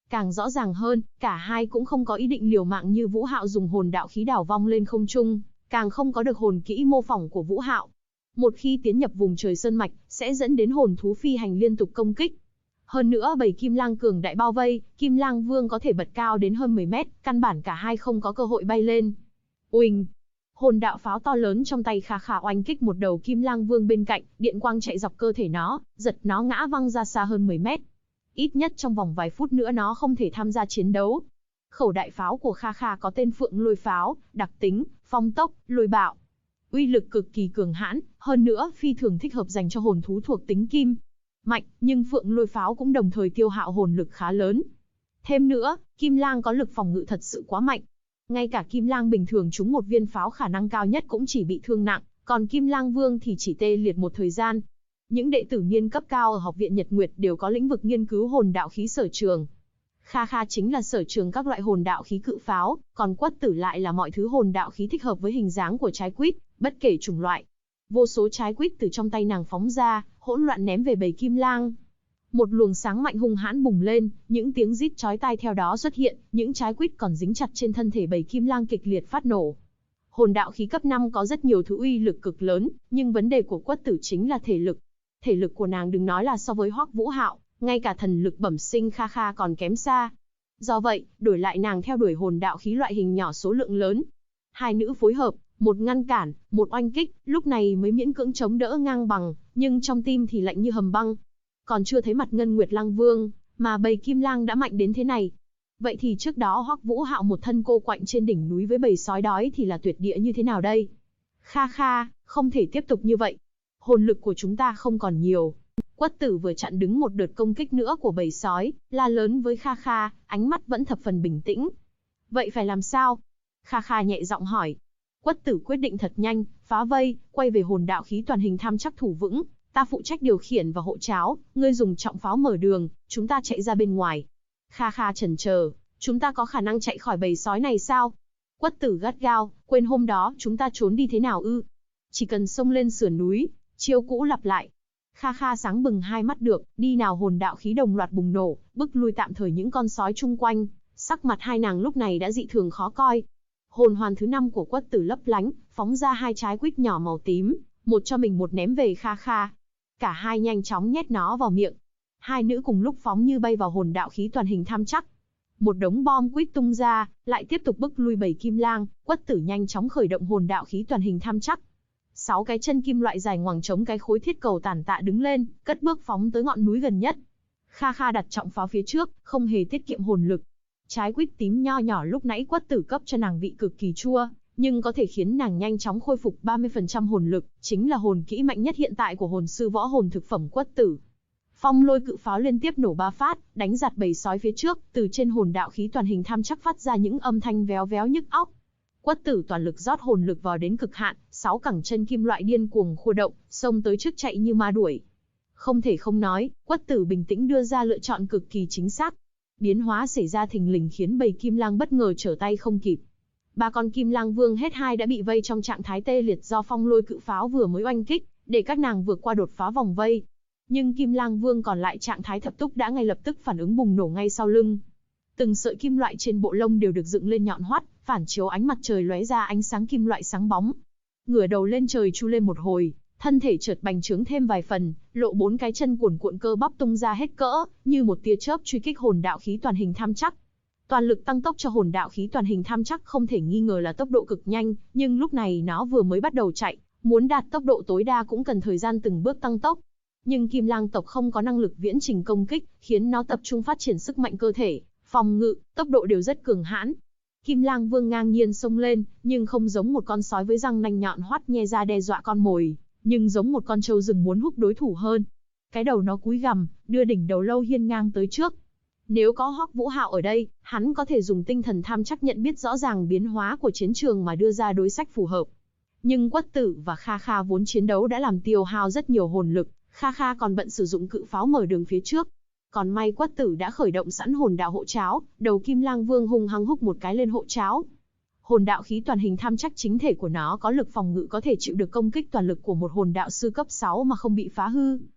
Càng rõ ràng hơn, cả hai cũng không có ý định liều mạng như Vũ Hạo dùng hồn đạo khí đảo vong lên không trung, càng không có được hồn kỹ mô phỏng của Vũ Hạo. Một khi tiến nhập vùng trời sơn mạch, sẽ dẫn đến hồn thú phi hành liên tục công kích. Hơn nữa bầy Kim Lang cường đại bao vây, Kim Lang Vương có thể bật cao đến hơn 10 mét, căn bản cả hai không có cơ hội bay lên. Uỳnh! Hồn đạo pháo to lớn trong tay Kha Kha oanh kích một đầu Kim Lang Vương bên cạnh, điện quang chạy dọc cơ thể nó, giật nó ngã văng ra xa hơn 10 mét. Ít nhất trong vòng vài phút nữa nó không thể tham gia chiến đấu. Khẩu đại pháo của Kha Kha có tên Phượng Lôi Pháo, đặc tính, phong tốc, lôi bạo. Uy lực cực kỳ cường hãn, hơn nữa phi thường thích hợp dành cho hồn thú thuộc tính kim. Mạnh, nhưng Phượng Lôi Pháo cũng đồng thời tiêu hao hồn lực khá lớn. Thêm nữa, Kim Lang có lực phòng ngự thật sự quá mạnh. Ngay cả Kim Lang bình thường trúng một viên pháo khả năng cao nhất cũng chỉ bị thương nặng, còn Kim Lang Vương thì chỉ tê liệt một thời gian. Những đệ tử niên cấp cao ở Học viện Nhật Nguyệt đều có lĩnh vực nghiên cứu hồn đạo khí sở trường. Kha Kha chính là sở trường các loại hồn đạo khí cự pháo, còn Quất Tử lại là mọi thứ hồn đạo khí thích hợp với hình dáng của trái quýt, bất kể chủng loại. Vô số trái quýt từ trong tay nàng phóng ra, hỗn loạn ném về bầy Kim Lang. Một luồng sáng mạnh hung hãn bùng lên, những tiếng rít chói tai theo đó xuất hiện, những trái quýt còn dính chặt trên thân thể bầy Kim Lang kịch liệt phát nổ. Hồn đạo khí cấp 5 có rất nhiều thứ uy lực cực lớn, nhưng vấn đề của Quất Tử chính là thể lực. Thể lực của nàng đừng nói là so với Hoắc Vũ Hạo, ngay cả thần lực bẩm sinh Kha Kha còn kém xa. Do vậy, đổi lại nàng theo đuổi hồn đạo khí loại hình nhỏ số lượng lớn. Hai nữ phối hợp, một ngăn cản, một oanh kích, lúc này mới miễn cưỡng chống đỡ ngang bằng, nhưng trong tim thì lạnh như hầm băng. Còn chưa thấy mặt Ngân Nguyệt Lang Vương, mà bầy Kim Lang đã mạnh đến thế này. Vậy thì trước đó Hoắc Vũ Hạo một thân cô quạnh trên đỉnh núi với bầy sói đói thì là tuyệt địa như thế nào đây? Kha Kha, không thể tiếp tục như vậy. Hồn lực của chúng ta không còn nhiều. Quất Tử vừa chặn đứng một đợt công kích nữa của bầy sói, la lớn với Kha Kha, ánh mắt vẫn thập phần bình tĩnh. Vậy phải làm sao? Kha Kha nhẹ giọng hỏi. Quất Tử quyết định thật nhanh, phá vây, quay về hồn đạo khí toàn hình tham chắc thủ vững. Ta phụ trách điều khiển và hộ cháo, ngươi dùng trọng pháo mở đường, chúng ta chạy ra bên ngoài. Kha Kha chần chờ, chúng ta có khả năng chạy khỏi bầy sói này sao? Quất Tử gắt gao, quên hôm đó chúng ta trốn đi thế nào ư? Chỉ cần xông lên sườn núi, chiêu cũ lặp lại. Kha Kha sáng bừng hai mắt được, đi nào hồn đạo khí đồng loạt bùng nổ, bức lui tạm thời những con sói chung quanh. Sắc mặt hai nàng lúc này đã dị thường khó coi. Hồn hoàn thứ 5 của Quất Tử lấp lánh, phóng ra hai trái quýt nhỏ màu tím, một cho mình một ném về Kha Kha. Cả hai nhanh chóng nhét nó vào miệng. Hai nữ cùng lúc phóng như bay vào hồn đạo khí toàn hình tham chắc. Một đống bom quýt tung ra, lại tiếp tục bức lui bầy Kim Lang. Quất Tử nhanh chóng khởi động hồn đạo khí toàn hình tham chắc. 6 cái chân kim loại dài ngoằng chống cái khối thiết cầu tàn tạ đứng lên, cất bước phóng tới ngọn núi gần nhất. Kha Kha đặt trọng pháo phía trước, không hề tiết kiệm hồn lực. Trái quýt tím nho nhỏ lúc nãy Quất Tử cấp cho nàng vị cực kỳ chua, nhưng có thể khiến nàng nhanh chóng khôi phục 30% hồn lực, chính là hồn kỹ mạnh nhất hiện tại của hồn sư võ hồn thực phẩm Quất Tử. Phong lôi cự pháo liên tiếp nổ 3 phát, đánh giạt bầy sói phía trước, từ trên hồn đạo khí toàn hình tham chắc phát ra những âm thanh véo véo nhức óc. Quất Tử toàn lực rót hồn lực vào đến cực hạn, 6 cẳng chân kim loại điên cuồng khua động, xông tới trước chạy như ma đuổi. Không thể không nói, Quất Tử bình tĩnh đưa ra lựa chọn cực kỳ chính xác. Biến hóa xảy ra thình lình khiến bầy Kim Lang bất ngờ trở tay không kịp. 3 con Kim Lang Vương hết hai đã bị vây trong trạng thái tê liệt do phong lôi cự pháo vừa mới oanh kích, để các nàng vượt qua đột phá vòng vây. Nhưng Kim Lang Vương còn lại trạng thái thập túc đã ngay lập tức phản ứng bùng nổ ngay sau lưng. Từng sợi kim loại trên bộ lông đều được dựng lên nhọn hoắt, phản chiếu ánh mặt trời lóe ra ánh sáng kim loại sáng bóng. Ngửa đầu lên trời chu lên một hồi, thân thể chợt bành trướng thêm vài phần, lộ 4 cái chân cuồn cuộn cơ bắp tung ra hết cỡ, như một tia chớp truy kích hồn đạo khí toàn hình tham chắc. Toàn lực tăng tốc cho hồn đạo khí toàn hình tham chắc không thể nghi ngờ là tốc độ cực nhanh, nhưng lúc này nó vừa mới bắt đầu chạy, muốn đạt tốc độ tối đa cũng cần thời gian từng bước tăng tốc. Nhưng Kim Lang tộc không có năng lực viễn trình công kích, khiến nó tập trung phát triển sức mạnh cơ thể, phòng ngự, tốc độ đều rất cường hãn. Kim Lang Vương ngang nhiên xông lên, nhưng không giống một con sói với răng nanh nhọn hoắt nhe ra đe dọa con mồi, nhưng giống một con trâu rừng muốn húc đối thủ hơn. Cái đầu nó cúi gằm, đưa đỉnh đầu lâu hiên ngang tới trước. Nếu có Hoắc Vũ Hạo ở đây, hắn có thể dùng tinh thần tham chắc nhận biết rõ ràng biến hóa của chiến trường mà đưa ra đối sách phù hợp. Nhưng Quất Tử và Kha Kha vốn chiến đấu đã làm tiêu hao rất nhiều hồn lực, Kha Kha còn bận sử dụng cự pháo mở đường phía trước. Còn may Quất Tử đã khởi động sẵn hồn đạo hộ cháo, đầu Kim Lang Vương hung hăng húc một cái lên hộ cháo. Hồn đạo khí toàn hình tham chắc chính thể của nó có lực phòng ngự có thể chịu được công kích toàn lực của một hồn đạo sư cấp 6 mà không bị phá hư.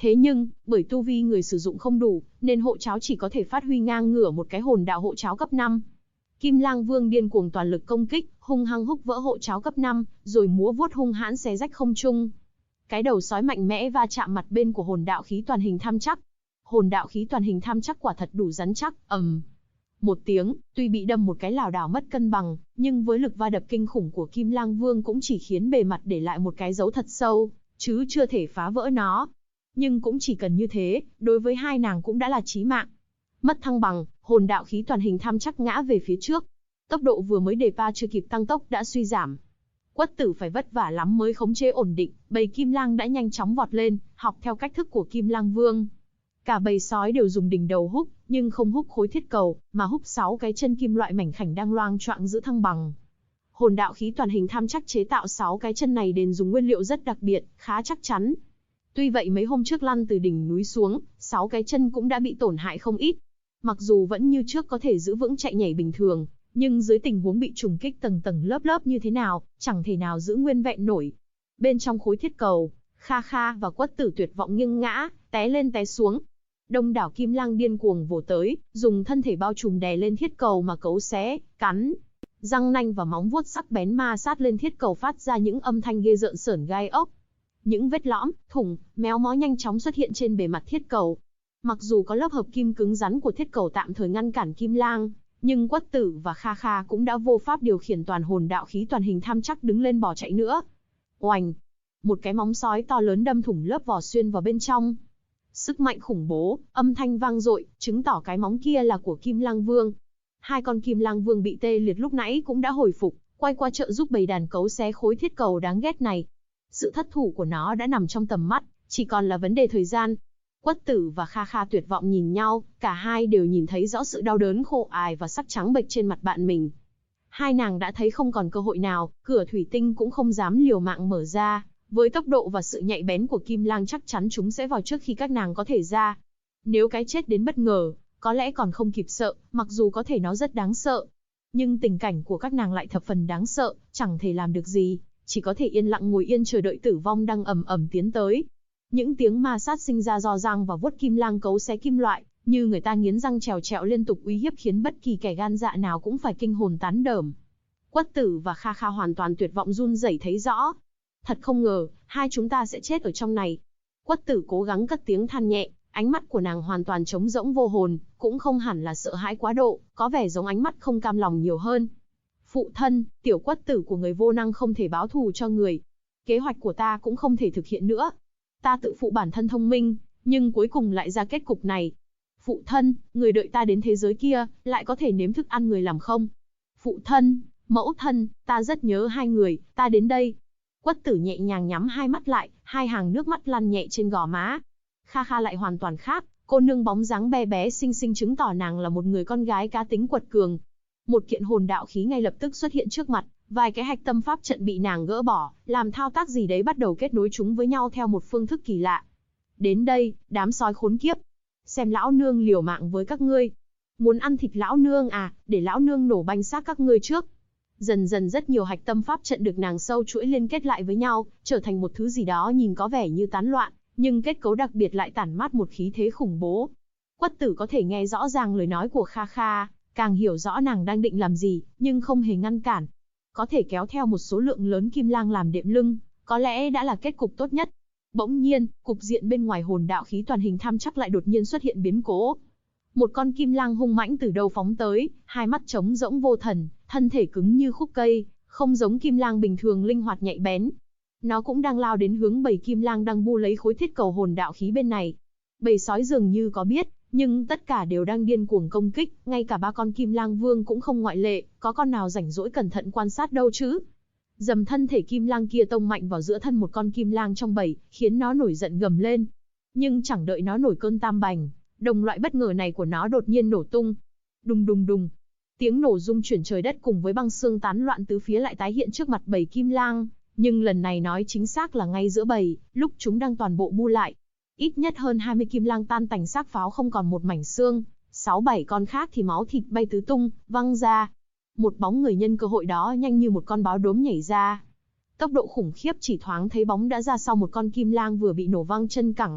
Thế nhưng, bởi tu vi người sử dụng không đủ, nên hộ cháo chỉ có thể phát huy ngang ngửa một cái hồn đạo hộ cháo cấp 5. Kim Lang Vương điên cuồng toàn lực công kích, hung hăng húc vỡ hộ cháo cấp 5, rồi múa vuốt hung hãn xé rách không trung. Cái đầu sói mạnh mẽ va chạm mặt bên của hồn đạo khí toàn hình tham chắc. Hồn đạo khí toàn hình tham chắc quả thật đủ rắn chắc, một tiếng, tuy bị đâm một cái lảo đảo mất cân bằng, nhưng với lực va đập kinh khủng của Kim Lang Vương cũng chỉ khiến bề mặt để lại một cái dấu thật sâu, chứ chưa thể phá vỡ nó. Nhưng cũng chỉ cần như thế, đối với hai nàng cũng đã là chí mạng. Mất thăng bằng, hồn đạo khí toàn hình tham chắc ngã về phía trước. Tốc độ vừa mới đề pa chưa kịp tăng tốc đã suy giảm. Quất Tử phải vất vả lắm mới khống chế ổn định, bầy kim lang đã nhanh chóng vọt lên, học theo cách thức của Kim Lang Vương. Cả bầy sói đều dùng đỉnh đầu húc, nhưng không húc khối thiết cầu, mà húc 6 cái chân kim loại mảnh khảnh đang loang choạng giữ thăng bằng. Hồn đạo khí toàn hình tham chắc chế tạo 6 cái chân này đền dùng nguyên liệu rất đặc biệt, khá chắc chắn. Tuy vậy mấy hôm trước lăn từ đỉnh núi xuống, 6 cái chân cũng đã bị tổn hại không ít. Mặc dù vẫn như trước có thể giữ vững chạy nhảy bình thường, nhưng dưới tình huống bị trùng kích tầng tầng lớp lớp như thế nào, chẳng thể nào giữ nguyên vẹn nổi. Bên trong khối thiết cầu, Kha Kha và Quất Tử tuyệt vọng nghiêng ngã, té lên té xuống. Đông đảo kim lang điên cuồng vồ tới, dùng thân thể bao trùm đè lên thiết cầu mà cấu xé, cắn. Răng nanh và móng vuốt sắc bén ma sát lên thiết cầu phát ra những âm thanh ghê rợn sởn gai ốc. Những vết lõm, thủng, méo mó nhanh chóng xuất hiện trên bề mặt thiết cầu. Mặc dù có lớp hợp kim cứng rắn của thiết cầu tạm thời ngăn cản kim lang, nhưng Quất Tử và Kha Kha cũng đã vô pháp điều khiển toàn hồn đạo khí toàn hình tham chắc đứng lên bỏ chạy nữa. Oành! Một cái móng sói to lớn đâm thủng lớp vỏ xuyên vào bên trong. Sức mạnh khủng bố, âm thanh vang dội, chứng tỏ cái móng kia là của Kim Lang Vương. Hai con Kim Lang Vương bị tê liệt lúc nãy cũng đã hồi phục, quay qua trợ giúp bầy đàn cấu xé khối thiết cầu đáng ghét này. Sự thất thủ của nó đã nằm trong tầm mắt, chỉ còn là vấn đề thời gian. Quất Tử và Kha Kha tuyệt vọng nhìn nhau, cả hai đều nhìn thấy rõ sự đau đớn khổ ải và sắc trắng bệch trên mặt bạn mình. Hai nàng đã thấy không còn cơ hội nào, cửa thủy tinh cũng không dám liều mạng mở ra. Với tốc độ và sự nhạy bén của Kim Lang chắc chắn chúng sẽ vào trước khi các nàng có thể ra. Nếu cái chết đến bất ngờ, có lẽ còn không kịp sợ, mặc dù có thể nó rất đáng sợ. Nhưng tình cảnh của các nàng lại thập phần đáng sợ, chẳng thể làm được gì, chỉ có thể yên lặng ngồi yên chờ đợi tử vong đang ầm ầm tiến tới. Những tiếng ma sát sinh ra do răng và vuốt kim lang cấu xé kim loại, như người ta nghiến răng trèo trẹo liên tục uy hiếp khiến bất kỳ kẻ gan dạ nào cũng phải kinh hồn tán đởm. Quất Tử và Kha Kha hoàn toàn tuyệt vọng run rẩy thấy rõ. Thật không ngờ, hai chúng ta sẽ chết ở trong này. Quất Tử cố gắng cất tiếng than nhẹ, ánh mắt của nàng hoàn toàn trống rỗng vô hồn, cũng không hẳn là sợ hãi quá độ, có vẻ giống ánh mắt không cam lòng nhiều hơn. Phụ thân, tiểu Quất Tử của người vô năng không thể báo thù cho người. Kế hoạch của ta cũng không thể thực hiện nữa. Ta tự phụ bản thân thông minh, nhưng cuối cùng lại ra kết cục này. Phụ thân, người đợi ta đến thế giới kia, lại có thể nếm thức ăn người làm không? Phụ thân, mẫu thân, ta rất nhớ hai người, ta đến đây. Quất Tử nhẹ nhàng nhắm hai mắt lại, hai hàng nước mắt lăn nhẹ trên gò má. Kha Kha lại hoàn toàn khác, cô nương bóng dáng bé bé xinh xinh chứng tỏ nàng là một người con gái cá tính quật cường. Một kiện hồn đạo khí ngay lập tức xuất hiện trước mặt, vài cái hạch tâm pháp trận bị nàng gỡ bỏ, làm thao tác gì đấy bắt đầu kết nối chúng với nhau theo một phương thức kỳ lạ. Đến đây, đám sói khốn kiếp. Xem lão nương liều mạng với các ngươi. Muốn ăn thịt lão nương à, để lão nương nổ banh xác các ngươi trước. Dần dần rất nhiều hạch tâm pháp trận được nàng sâu chuỗi liên kết lại với nhau, trở thành một thứ gì đó nhìn có vẻ như tán loạn, nhưng kết cấu đặc biệt lại tản mát một khí thế khủng bố. Quất Tử có thể nghe rõ ràng lời nói của Kha Kha, càng hiểu rõ nàng đang định làm gì, nhưng không hề ngăn cản. Có thể kéo theo một số lượng lớn kim lang làm đệm lưng, có lẽ đã là kết cục tốt nhất. Bỗng nhiên, cục diện bên ngoài hồn đạo khí toàn hình tham chắc lại đột nhiên xuất hiện biến cố. Một con kim lang hung mãnh từ đâu phóng tới, hai mắt trống rỗng vô thần, thân thể cứng như khúc cây, không giống kim lang bình thường linh hoạt nhạy bén. Nó cũng đang lao đến hướng bầy kim lang đang bu lấy khối thiết cầu hồn đạo khí bên này. Bầy sói dường như có biết, nhưng tất cả đều đang điên cuồng công kích, ngay cả ba con kim lang vương cũng không ngoại lệ, có con nào rảnh rỗi cẩn thận quan sát đâu chứ. Dầm thân thể kim lang kia tông mạnh vào giữa thân một con kim lang trong bầy, khiến nó nổi giận gầm lên. Nhưng chẳng đợi nó nổi cơn tam bành, đồng loại bất ngờ này của nó đột nhiên nổ tung. Đùng đùng đùng. Tiếng nổ rung chuyển trời đất cùng với băng xương tán loạn tứ phía lại tái hiện trước mặt bầy kim lang, nhưng lần này nói chính xác là ngay giữa bầy, lúc chúng đang toàn bộ bu lại. Ít nhất hơn 20 kim lang tan tành xác pháo không còn một mảnh xương, 6-7 con khác thì máu thịt bay tứ tung, văng ra. Một bóng người nhân cơ hội đó nhanh như một con báo đốm nhảy ra. Tốc độ khủng khiếp chỉ thoáng thấy bóng đã ra sau một con kim lang vừa bị nổ văng chân cẳng.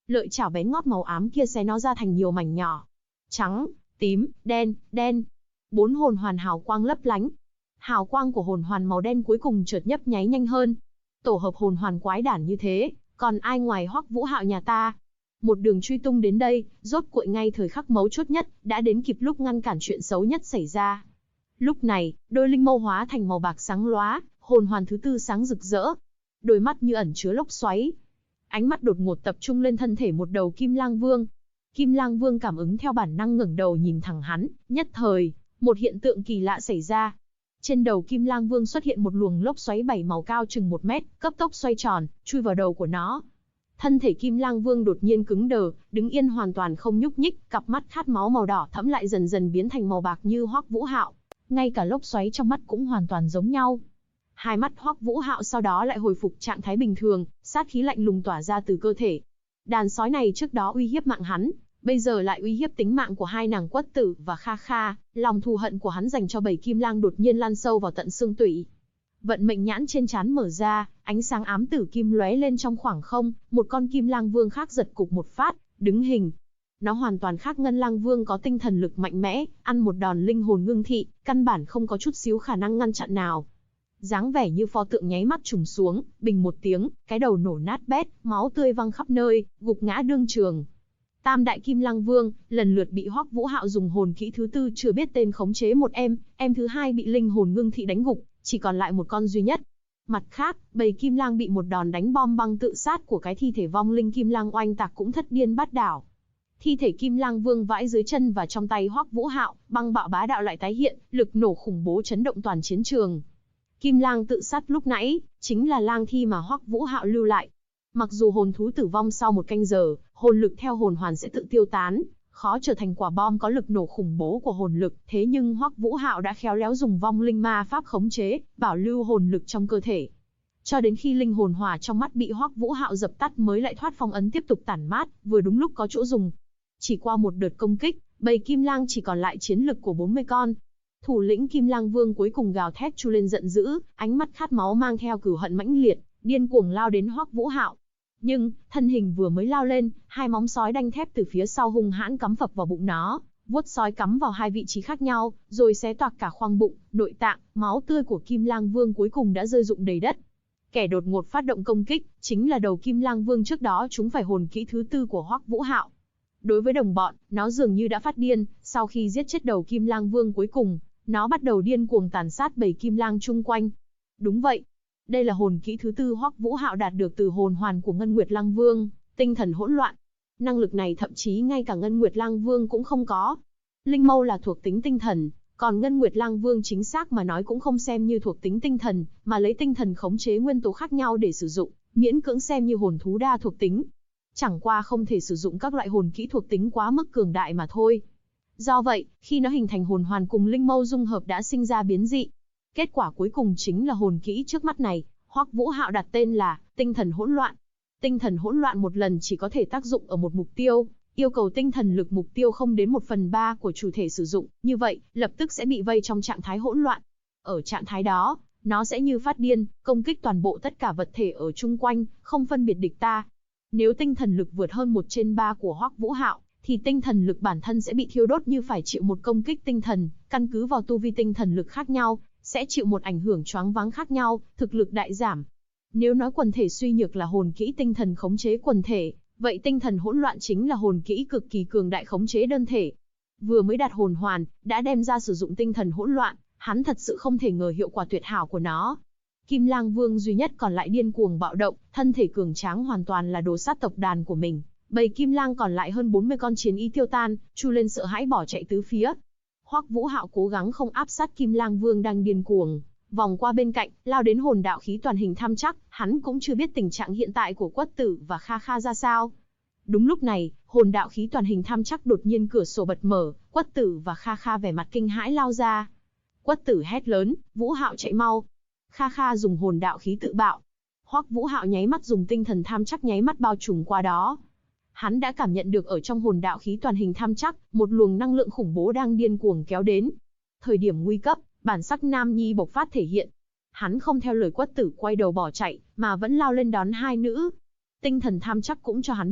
Lợi chảo bén ngót màu ám kia xé nó ra thành nhiều mảnh nhỏ. Trắng, tím, đen, đen. 4 hồn hoàn hào quang lấp lánh. Hào quang của hồn hoàn màu đen cuối cùng chợt nhấp nháy nhanh hơn. Tổ hợp hồn hoàn quái đản như thế, còn ai ngoài Hoắc Vũ Hạo nhà ta? Một đường truy tung đến đây, rốt cuộc ngay thời khắc mấu chốt nhất, đã đến kịp lúc ngăn cản chuyện xấu nhất xảy ra. Lúc này, đôi linh mâu hóa thành màu bạc sáng lóa, hồn hoàn thứ tư sáng rực rỡ. Đôi mắt như ẩn chứa lốc xoáy. Ánh mắt đột ngột tập trung lên thân thể một đầu Kim Lang Vương. Kim Lang Vương cảm ứng theo bản năng ngẩng đầu nhìn thẳng hắn, nhất thời, một hiện tượng kỳ lạ xảy ra. Trên đầu Kim Lang Vương xuất hiện một luồng lốc xoáy 7 màu cao chừng 1 mét, cấp tốc xoay tròn, chui vào đầu của nó. Thân thể Kim Lang Vương đột nhiên cứng đờ, đứng yên hoàn toàn không nhúc nhích, cặp mắt khát máu màu đỏ thẫm lại dần dần biến thành màu bạc như Hoắc Vũ Hạo. Ngay cả lốc xoáy trong mắt cũng hoàn toàn giống nhau. Hai mắt Hoắc Vũ Hạo sau đó lại hồi phục trạng thái bình thường, sát khí lạnh lùng tỏa ra từ cơ thể. Đàn sói này trước đó uy hiếp mạng hắn, bây giờ lại uy hiếp tính mạng của hai nàng Quất Tử và Kha Kha, lòng thù hận của hắn dành cho bầy Kim Lang đột nhiên lan sâu vào tận xương tủy. Vận mệnh nhãn trên trán mở ra, ánh sáng ám tử kim lóe lên trong khoảng không, một con Kim Lang Vương khác giật cục một phát, đứng hình. Nó hoàn toàn khác Ngân Lang Vương có tinh thần lực mạnh mẽ, ăn một đòn linh hồn ngưng thị, căn bản không có chút xíu khả năng ngăn chặn nào. Dáng vẻ như pho tượng nháy mắt trùng xuống, bình một tiếng, cái đầu nổ nát bét, máu tươi văng khắp nơi, gục ngã đương trường. Tam đại Kim Lang Vương lần lượt bị Hoắc Vũ Hạo dùng hồn kỹ thứ tư chưa biết tên khống chế một em thứ hai bị linh hồn ngưng thị đánh gục, chỉ còn lại một con duy nhất. Mặt khác, bầy Kim Lang bị một đòn đánh bom băng tự sát của cái thi thể vong linh Kim Lang oanh tạc cũng thất điên bát đảo. Thi thể Kim Lang Vương vãi dưới chân và trong tay Hoắc Vũ Hạo, băng bạo bá đạo lại tái hiện, lực nổ khủng bố chấn động toàn chiến trường. Kim Lang tự sát lúc nãy, chính là lang thi mà Hoắc Vũ Hạo lưu lại. Mặc dù hồn thú tử vong sau 1 canh giờ, hồn lực theo hồn hoàn sẽ tự tiêu tán, khó trở thành quả bom có lực nổ khủng bố của hồn lực, thế nhưng Hoắc Vũ Hạo đã khéo léo dùng vong linh ma pháp khống chế, bảo lưu hồn lực trong cơ thể. Cho đến khi linh hồn hỏa trong mắt bị Hoắc Vũ Hạo dập tắt mới lại thoát phong ấn tiếp tục tản mát, vừa đúng lúc có chỗ dùng. Chỉ qua một đợt công kích, bầy Kim Lang chỉ còn lại chiến lực của 40 con. Thủ lĩnh Kim Lang Vương cuối cùng gào thét chu lên giận dữ, ánh mắt khát máu mang theo cừu hận mãnh liệt, điên cuồng lao đến Hoắc Vũ Hạo. Nhưng, thân hình vừa mới lao lên, hai móng sói đanh thép từ phía sau hung hãn cắm phập vào bụng nó, vuốt sói cắm vào hai vị trí khác nhau, rồi xé toạc cả khoang bụng, nội tạng, máu tươi của Kim Lang Vương cuối cùng đã rơi rụng đầy đất. Kẻ đột ngột phát động công kích, chính là đầu Kim Lang Vương trước đó chúng phải hồn kỹ thứ tư của Hoắc Vũ Hạo. Đối với đồng bọn, nó dường như đã phát điên, sau khi giết chết đầu Kim Lang Vương cuối cùng, nó bắt đầu điên cuồng tàn sát bầy Kim Lang chung quanh. Đúng vậy, đây là hồn kỹ thứ tư Hoắc Vũ Hạo đạt được từ hồn hoàn của Ngân Nguyệt Lang Vương, tinh thần hỗn loạn. Năng lực này thậm chí ngay cả Ngân Nguyệt Lang Vương cũng không có. Linh mâu là thuộc tính tinh thần, còn Ngân Nguyệt Lang Vương chính xác mà nói cũng không xem như thuộc tính tinh thần, mà lấy tinh thần khống chế nguyên tố khác nhau để sử dụng, miễn cưỡng xem như hồn thú đa thuộc tính. Chẳng qua không thể sử dụng các loại hồn kỹ thuộc tính quá mức cường đại mà thôi. Do vậy, khi nó hình thành hồn hoàn cùng linh mâu dung hợp đã sinh ra biến dị. Kết quả cuối cùng chính là hồn kỹ trước mắt này, Hoắc Vũ Hạo đặt tên là Tinh thần hỗn loạn. Tinh thần hỗn loạn một lần chỉ có thể tác dụng ở một mục tiêu, yêu cầu tinh thần lực mục tiêu không đến 1/3 của chủ thể sử dụng, như vậy, lập tức sẽ bị vây trong trạng thái hỗn loạn. Ở trạng thái đó, nó sẽ như phát điên, công kích toàn bộ tất cả vật thể ở chung quanh, không phân biệt địch ta. Nếu tinh thần lực vượt hơn 1/3 của Hoắc Vũ Hạo, thì tinh thần lực bản thân sẽ bị thiêu đốt như phải chịu một công kích tinh thần, căn cứ vào tu vi tinh thần lực khác nhau, sẽ chịu một ảnh hưởng choáng váng khác nhau, thực lực đại giảm. Nếu nói quần thể suy nhược là hồn kỹ tinh thần khống chế quần thể, vậy tinh thần hỗn loạn chính là hồn kỹ cực kỳ cường đại khống chế đơn thể. Vừa mới đạt hồn hoàn, đã đem ra sử dụng tinh thần hỗn loạn, hắn thật sự không thể ngờ hiệu quả tuyệt hảo của nó. Kim Lang Vương duy nhất còn lại điên cuồng bạo động, thân thể cường tráng hoàn toàn là đồ sát tộc đàn của mình. Bầy Kim Lang còn lại hơn 40 con chiến ý tiêu tan, chu lên sợ hãi bỏ chạy tứ phía. Hoắc Vũ Hạo cố gắng không áp sát Kim Lang Vương đang điên cuồng, vòng qua bên cạnh, lao đến hồn đạo khí toàn hình tham chắc, hắn cũng chưa biết tình trạng hiện tại của Quất Tử và Kha Kha ra sao. Đúng lúc này, hồn đạo khí toàn hình tham chắc đột nhiên cửa sổ bật mở, Quất Tử và Kha Kha vẻ mặt kinh hãi lao ra. Quất Tử hét lớn, Vũ Hạo chạy mau. Kha Kha dùng hồn đạo khí tự bạo. Hoắc Vũ Hạo nháy mắt dùng tinh thần tham chắc nháy mắt bao trùm qua đó. Hắn đã cảm nhận được ở trong hồn đạo khí toàn hình tham chắc, một luồng năng lượng khủng bố đang điên cuồng kéo đến. Thời điểm nguy cấp, bản sắc nam nhi bộc phát thể hiện. Hắn không theo lời Quất Tử quay đầu bỏ chạy, mà vẫn lao lên đón hai nữ. Tinh thần tham chắc cũng cho hắn biết,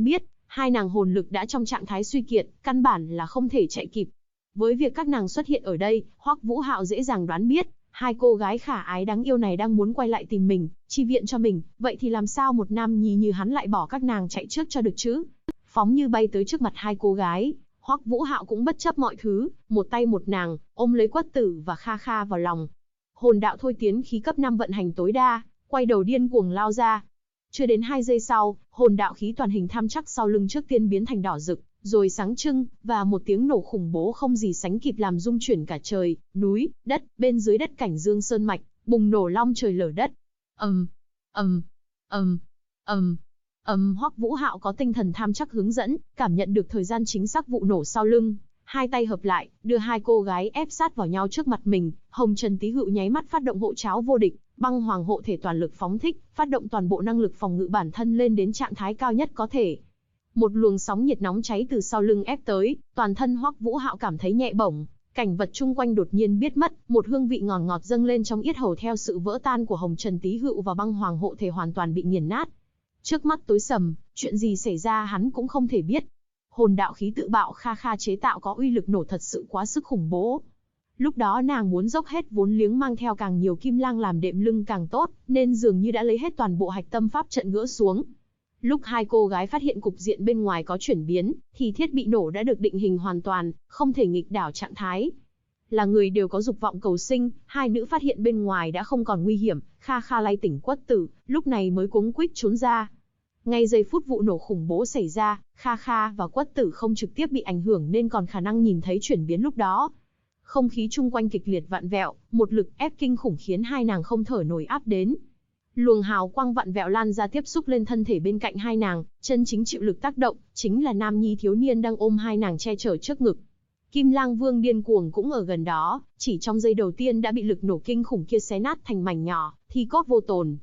Hai nàng hồn lực đã trong trạng thái suy kiệt, căn bản là không thể chạy kịp. Với việc các nàng xuất hiện ở đây, Hoắc Vũ Hạo dễ dàng đoán biết, hai cô gái khả ái đáng yêu này đang muốn quay lại tìm mình, chi viện cho mình, vậy thì làm sao một nam nhi như hắn lại bỏ các nàng chạy trước cho được chứ? Phóng như bay tới trước mặt hai cô gái, Hoắc Vũ Hạo cũng bất chấp mọi thứ, một tay một nàng, ôm lấy Quất Tử và Kha Kha vào lòng. Hồn đạo thôi tiến khí cấp 5 vận hành tối đa, quay đầu điên cuồng lao ra. Chưa đến 2 giây sau, hồn đạo khí toàn hình tham chắc sau lưng trước tiên biến thành đỏ rực, rồi sáng trưng, và một tiếng nổ khủng bố không gì sánh kịp làm rung chuyển cả trời, núi, đất, bên dưới đất cảnh Dương Sơn Mạch, bùng nổ long trời lở đất. ầm, ầm, ầm, ầm, Hoắc Vũ Hạo có tinh thần tham chắc hướng dẫn, cảm nhận được thời gian chính xác vụ nổ sau lưng, hai tay hợp lại, đưa hai cô gái ép sát vào nhau trước mặt mình. Hồng Trần Tý Hựu nháy mắt phát động hộ tráo vô địch, băng hoàng hộ thể toàn lực phóng thích, phát động toàn bộ năng lực phòng ngự bản thân lên đến trạng thái cao nhất có thể. Một luồng sóng nhiệt nóng cháy từ sau lưng ép tới, toàn thân Hoắc Vũ Hạo cảm thấy nhẹ bổng, cảnh vật chung quanh đột nhiên biến mất, một hương vị ngọt ngọt dâng lên trong yết hầu theo sự vỡ tan của Hồng Trần Tý Hựu và băng hoàng hộ thể hoàn toàn bị nghiền nát. Trước mắt tối sầm, chuyện gì xảy ra hắn cũng không thể biết. Hồn đạo khí tự bạo Kha Kha chế tạo có uy lực nổ thật sự quá sức khủng bố. Lúc đó nàng muốn dốc hết vốn liếng mang theo càng nhiều kim lang làm đệm lưng càng tốt, nên dường như đã lấy hết toàn bộ hạch tâm pháp trận gỡ xuống. Lúc hai cô gái phát hiện cục diện bên ngoài có chuyển biến, thì thiết bị nổ đã được định hình hoàn toàn, không thể nghịch đảo trạng thái. Là người đều có dục vọng cầu sinh, hai nữ phát hiện bên ngoài đã không còn nguy hiểm, Kha Kha lay tỉnh Quất Tử, lúc này mới cuống quýt trốn ra. Ngay giây phút vụ nổ khủng bố xảy ra, Kha Kha và Quất Tử không trực tiếp bị ảnh hưởng nên còn khả năng nhìn thấy chuyển biến lúc đó. Không khí chung quanh kịch liệt vặn vẹo, một lực ép kinh khủng khiến hai nàng không thở nổi áp đến. Luồng hào quang vặn vẹo lan ra tiếp xúc lên thân thể bên cạnh hai nàng, chân chính chịu lực tác động, chính là nam nhi thiếu niên đang ôm hai nàng che chở trước ngực. Kim Lang Vương điên cuồng cũng ở gần đó, chỉ trong giây đầu tiên đã bị lực nổ kinh khủng kia xé nát thành mảnh nhỏ, thi cốt vô tồn.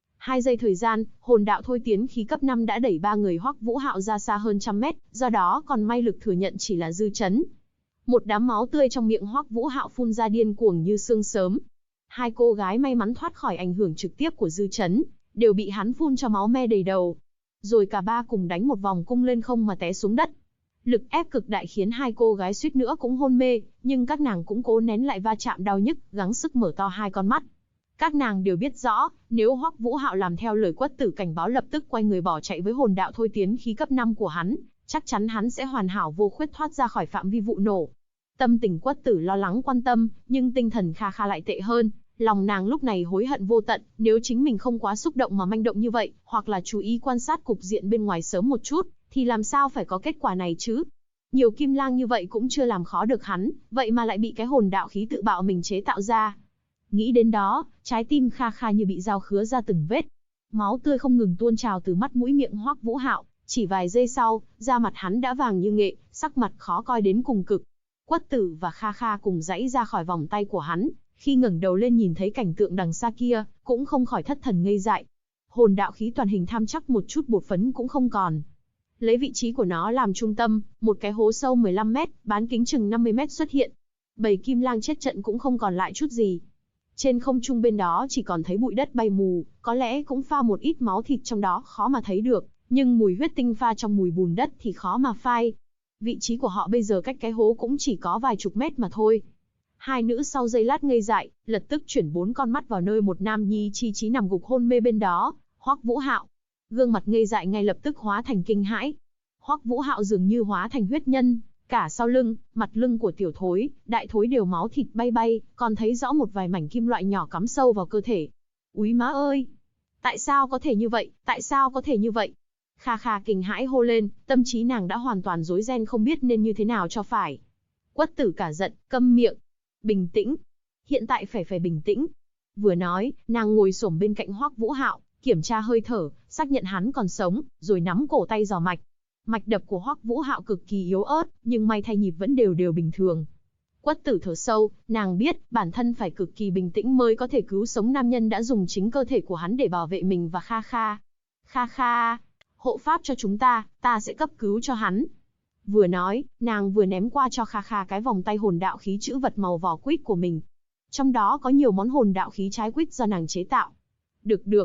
2 giây thời gian, hồn đạo thôi tiến khí cấp 5 đã đẩy ba người Hoắc Vũ Hạo ra xa hơn trăm mét, do đó còn may lực thừa nhận chỉ là dư chấn. Một đám máu tươi trong miệng Hoắc Vũ Hạo phun ra điên cuồng như sương sớm. Hai cô gái may mắn thoát khỏi ảnh hưởng trực tiếp của dư chấn, đều bị hắn phun cho máu me đầy đầu. Rồi cả ba cùng đánh một vòng cung lên không mà té xuống đất. Lực ép cực đại khiến hai cô gái suýt nữa cũng hôn mê, nhưng các nàng cũng cố nén lại va chạm đau nhức, gắng sức mở to hai con mắt. Các nàng đều biết rõ, nếu Hoắc Vũ Hạo làm theo lời Quất Tử cảnh báo lập tức quay người bỏ chạy với hồn đạo thôi tiến khí cấp 5 của hắn, chắc chắn hắn sẽ hoàn hảo vô khuyết thoát ra khỏi phạm vi vụ nổ. Tâm tình Quất Tử lo lắng quan tâm, nhưng tinh thần Kha Kha lại tệ hơn, lòng nàng lúc này hối hận vô tận, nếu chính mình không quá xúc động mà manh động như vậy, hoặc là chú ý quan sát cục diện bên ngoài sớm một chút, thì làm sao phải có kết quả này chứ? Nhiều kim lang như vậy cũng chưa làm khó được hắn, vậy mà lại bị cái hồn đạo khí tự bạo mình chế tạo ra. Nghĩ đến đó, trái tim Kha Kha như bị dao khứa ra từng vết. Máu tươi không ngừng tuôn trào từ mắt mũi miệng Hoắc Vũ Hạo, chỉ vài giây sau, da mặt hắn đã vàng như nghệ, sắc mặt khó coi đến cùng cực. Quất Tử và Kha Kha cùng giãy ra khỏi vòng tay của hắn, khi ngẩng đầu lên nhìn thấy cảnh tượng đằng xa kia, cũng không khỏi thất thần ngây dại. Hồn đạo khí toàn hình tham chắc một chút bột phấn cũng không còn. Lấy vị trí của nó làm trung tâm, một cái hố sâu 15 mét, bán kính chừng 50 mét xuất hiện. Bầy kim lang chết trận cũng không còn lại chút gì. Trên không trung bên đó chỉ còn thấy bụi đất bay mù, có lẽ cũng pha một ít máu thịt trong đó khó mà thấy được, nhưng mùi huyết tinh pha trong mùi bùn đất thì khó mà phai. Vị trí của họ bây giờ cách cái hố cũng chỉ có vài chục mét mà thôi. Hai nữ sau giây lát ngây dại, lập tức chuyển 4 con mắt vào nơi một nam nhi chi trí nằm gục hôn mê bên đó, Hoắc Vũ Hạo. Gương mặt ngây dại ngay lập tức hóa thành kinh hãi. Hoắc Vũ Hạo dường như hóa thành huyết nhân, cả sau lưng, mặt lưng của tiểu thối, đại thối đều máu thịt bay bay, còn thấy rõ một vài mảnh kim loại nhỏ cắm sâu vào cơ thể. Úi má ơi! Tại sao có thể như vậy? Tại sao có thể như vậy? Kha Kha kinh hãi hô lên, tâm trí nàng đã hoàn toàn rối ren không biết nên như thế nào cho phải. Quất Tử cả giận, câm miệng. Bình tĩnh. Hiện tại phải bình tĩnh. Vừa nói, nàng ngồi xổm bên cạnh Hoắc Vũ Hạo, kiểm tra hơi thở, xác nhận hắn còn sống, rồi nắm cổ tay dò mạch. Mạch đập của Hoắc Vũ Hạo cực kỳ yếu ớt, nhưng may thay nhịp vẫn đều bình thường. Quất Tử thở sâu, nàng biết bản thân phải cực kỳ bình tĩnh mới có thể cứu sống nam nhân đã dùng chính cơ thể của hắn để bảo vệ mình và Kha Kha. Kha Kha, hộ pháp cho chúng ta sẽ cấp cứu cho hắn. Vừa nói, nàng vừa ném qua cho Kha Kha cái vòng tay hồn đạo khí chữ vật màu vỏ quýt của mình. Trong đó có nhiều món hồn đạo khí trái quýt do nàng chế tạo. Được,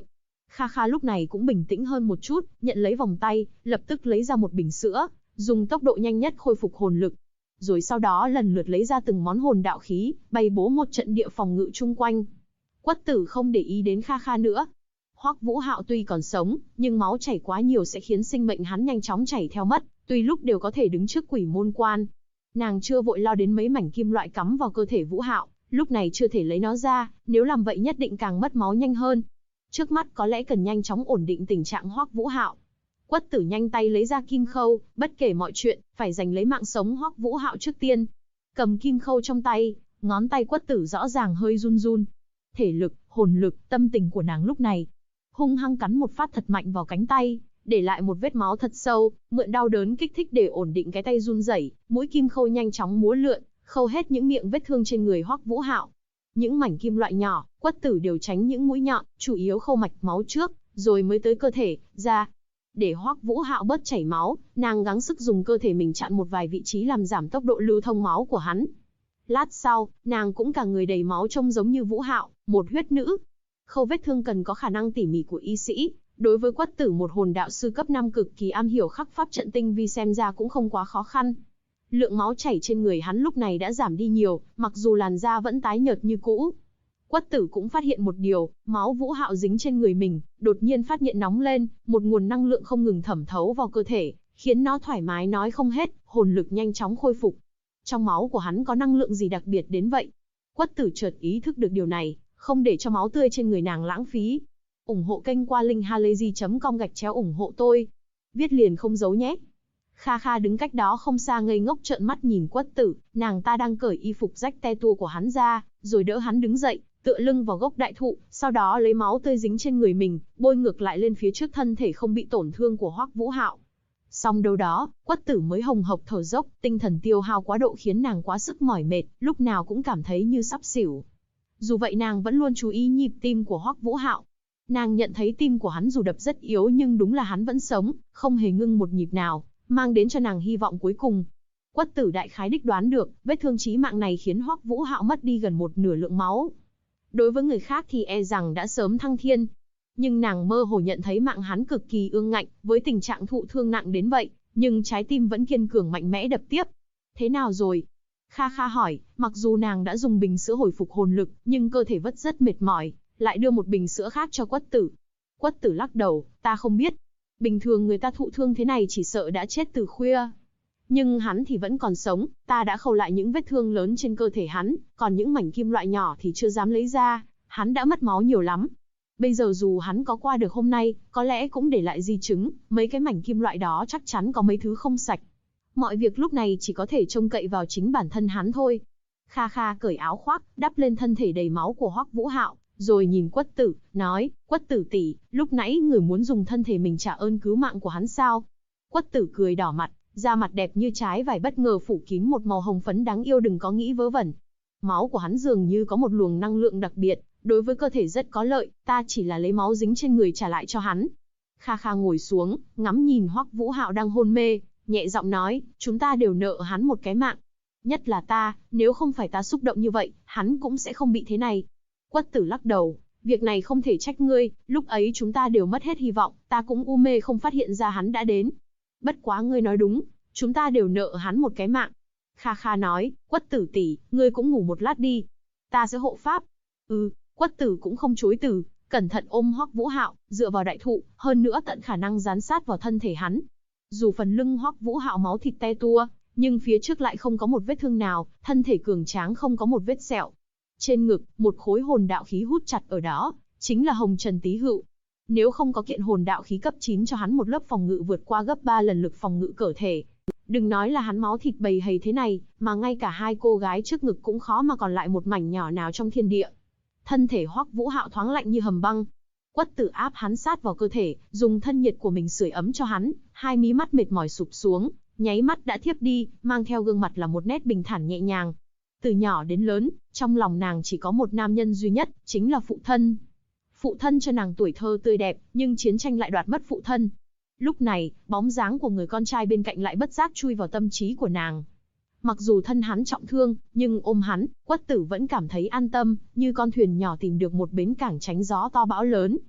Kha Kha lúc này cũng bình tĩnh hơn một chút, nhận lấy vòng tay, lập tức lấy ra một bình sữa, dùng tốc độ nhanh nhất khôi phục hồn lực. Rồi sau đó lần lượt lấy ra từng món hồn đạo khí, bày bố một trận địa phòng ngự chung quanh. Quất Tử không để ý đến Kha Kha nữa. Hoắc Vũ Hạo tuy còn sống, nhưng máu chảy quá nhiều sẽ khiến sinh mệnh hắn nhanh chóng chảy theo mất, tuy lúc đều có thể đứng trước quỷ môn quan. Nàng chưa vội lo đến mấy mảnh kim loại cắm vào cơ thể Vũ Hạo, lúc này chưa thể lấy nó ra, nếu làm vậy nhất định càng mất máu nhanh hơn. Trước mắt có lẽ cần nhanh chóng ổn định tình trạng Hoắc Vũ Hạo. Quất Tử nhanh tay lấy ra kim khâu, bất kể mọi chuyện, phải giành lấy mạng sống Hoắc Vũ Hạo trước tiên. Cầm kim khâu trong tay, ngón tay Quất Tử rõ ràng hơi run run. Thể lực, hồn lực, tâm tình của nàng lúc này, hung hăng cắn một phát thật mạnh vào cánh tay, để lại một vết máu thật sâu, mượn đau đớn kích thích để ổn định cái tay run rẩy, mũi kim khâu nhanh chóng múa lượn, khâu hết những miệng vết thương trên người Hoắc Vũ Hạo. Những mảnh kim loại nhỏ, Quất Tử đều tránh những mũi nhọn, chủ yếu khâu mạch máu trước, rồi mới tới cơ thể, da. Để Hoắc Vũ Hạo bớt chảy máu, nàng gắng sức dùng cơ thể mình chặn một vài vị trí làm giảm tốc độ lưu thông máu của hắn. Lát sau, nàng cũng cả người đầy máu trông giống như Vũ Hạo, một huyết nữ. Khâu vết thương cần có khả năng tỉ mỉ của y sĩ, đối với Quất Tử một hồn đạo sư cấp 5 cực kỳ am hiểu khắc pháp trận tinh vi xem ra cũng không quá khó khăn. Lượng máu chảy trên người hắn lúc này đã giảm đi nhiều, mặc dù làn da vẫn tái nhợt như cũ. Quất Tử cũng phát hiện một điều, máu Vũ Hạo dính trên người mình, đột nhiên phát hiện nóng lên, một nguồn năng lượng không ngừng thẩm thấu vào cơ thể, khiến nó thoải mái nói không hết, hồn lực nhanh chóng khôi phục. Trong máu của hắn có năng lượng gì đặc biệt đến vậy? Quất Tử chợt ý thức được điều này, không để cho máu tươi trên người nàng lãng phí. Ủng hộ kênh qua linkhalazy.com/ủng hộ tôi. Viết liền không giấu nhé. Kha Kha đứng cách đó không xa ngây ngốc trợn mắt nhìn Quất Tử, nàng ta đang cởi y phục rách te tua của hắn ra, rồi đỡ hắn đứng dậy, tựa lưng vào gốc đại thụ, sau đó lấy máu tươi dính trên người mình, bôi ngược lại lên phía trước thân thể không bị tổn thương của Hoắc Vũ Hạo. Xong đâu đó, Quất Tử mới hồng hộc thở dốc, tinh thần tiêu hao quá độ khiến nàng quá sức mỏi mệt, lúc nào cũng cảm thấy như sắp xỉu. Dù vậy nàng vẫn luôn chú ý nhịp tim của Hoắc Vũ Hạo. Nàng nhận thấy tim của hắn dù đập rất yếu nhưng đúng là hắn vẫn sống, không hề ngưng một nhịp nào, mang đến cho nàng hy vọng cuối cùng. Quất Tử đại khái đích đoán được, vết thương chí mạng này khiến Hoắc Vũ Hạo mất đi gần một nửa lượng máu. Đối với người khác thì e rằng đã sớm thăng thiên. Nhưng nàng mơ hồ nhận thấy mạng hắn cực kỳ ương ngạnh, với tình trạng thụ thương nặng đến vậy, nhưng trái tim vẫn kiên cường mạnh mẽ đập tiếp. Thế nào rồi? Kha Kha hỏi, mặc dù nàng đã dùng bình sữa hồi phục hồn lực, nhưng cơ thể vẫn rất mệt mỏi, lại đưa một bình sữa khác cho Quất Tử. Quất Tử lắc đầu, ta không biết. Bình thường người ta thụ thương thế này chỉ sợ đã chết từ khuya. Nhưng hắn thì vẫn còn sống, ta đã khâu lại những vết thương lớn trên cơ thể hắn, còn những mảnh kim loại nhỏ thì chưa dám lấy ra, hắn đã mất máu nhiều lắm. Bây giờ dù hắn có qua được hôm nay, có lẽ cũng để lại di chứng, mấy cái mảnh kim loại đó chắc chắn có mấy thứ không sạch. Mọi việc lúc này chỉ có thể trông cậy vào chính bản thân hắn thôi. Kha Kha cởi áo khoác, đắp lên thân thể đầy máu của Hoắc Vũ Hạo, rồi nhìn Quất Tử, nói, Quất Tử tỷ, lúc nãy người muốn dùng thân thể mình trả ơn cứu mạng của hắn sao? Quất Tử cười đỏ mặt, da mặt đẹp như trái vải bất ngờ phủ kín một màu hồng phấn đáng yêu, đừng có nghĩ vớ vẩn. Máu của hắn dường như có một luồng năng lượng đặc biệt, đối với cơ thể rất có lợi, ta chỉ là lấy máu dính trên người trả lại cho hắn. Kha Kha ngồi xuống, ngắm nhìn Hoắc Vũ Hạo đang hôn mê, nhẹ giọng nói, chúng ta đều nợ hắn một cái mạng. Nhất là ta, nếu không phải ta xúc động như vậy, hắn cũng sẽ không bị thế này. Quất Tử lắc đầu, việc này không thể trách ngươi, lúc ấy chúng ta đều mất hết hy vọng, ta cũng u mê không phát hiện ra hắn đã đến. Bất quá ngươi nói đúng, chúng ta đều nợ hắn một cái mạng. Kha Kha nói, Quất Tử tỷ, ngươi cũng ngủ một lát đi. Ta sẽ hộ pháp. Quất Tử cũng không chối từ, cẩn thận ôm Hoắc Vũ Hạo, dựa vào đại thụ, hơn nữa tận khả năng dán sát vào thân thể hắn. Dù phần lưng Hoắc Vũ Hạo máu thịt te tua, nhưng phía trước lại không có một vết thương nào, thân thể cường tráng không có một vết sẹo. Trên ngực, một khối hồn đạo khí hút chặt ở đó, chính là Hồng Trần Tý Hựu. Nếu không có kiện hồn đạo khí cấp 9 cho hắn một lớp phòng ngự vượt qua gấp 3 lần lực phòng ngự cơ thể, đừng nói là hắn máu thịt bầy hầy thế này, mà ngay cả hai cô gái trước ngực cũng khó mà còn lại một mảnh nhỏ nào trong thiên địa. Thân thể Hoắc Vũ Hạo thoáng lạnh như hầm băng. Quất Tử áp hắn sát vào cơ thể, dùng thân nhiệt của mình sưởi ấm cho hắn, hai mí mắt mệt mỏi sụp xuống, nháy mắt đã thiếp đi, mang theo gương mặt là một nét bình thản nhẹ nhàng. Từ nhỏ đến lớn, trong lòng nàng chỉ có một nam nhân duy nhất, chính là phụ thân. Phụ thân cho nàng tuổi thơ tươi đẹp, nhưng chiến tranh lại đoạt mất phụ thân. Lúc này, bóng dáng của người con trai bên cạnh lại bất giác chui vào tâm trí của nàng. Mặc dù thân hắn trọng thương, nhưng ôm hắn, Quất Tử vẫn cảm thấy an tâm, như con thuyền nhỏ tìm được một bến cảng tránh gió to bão lớn.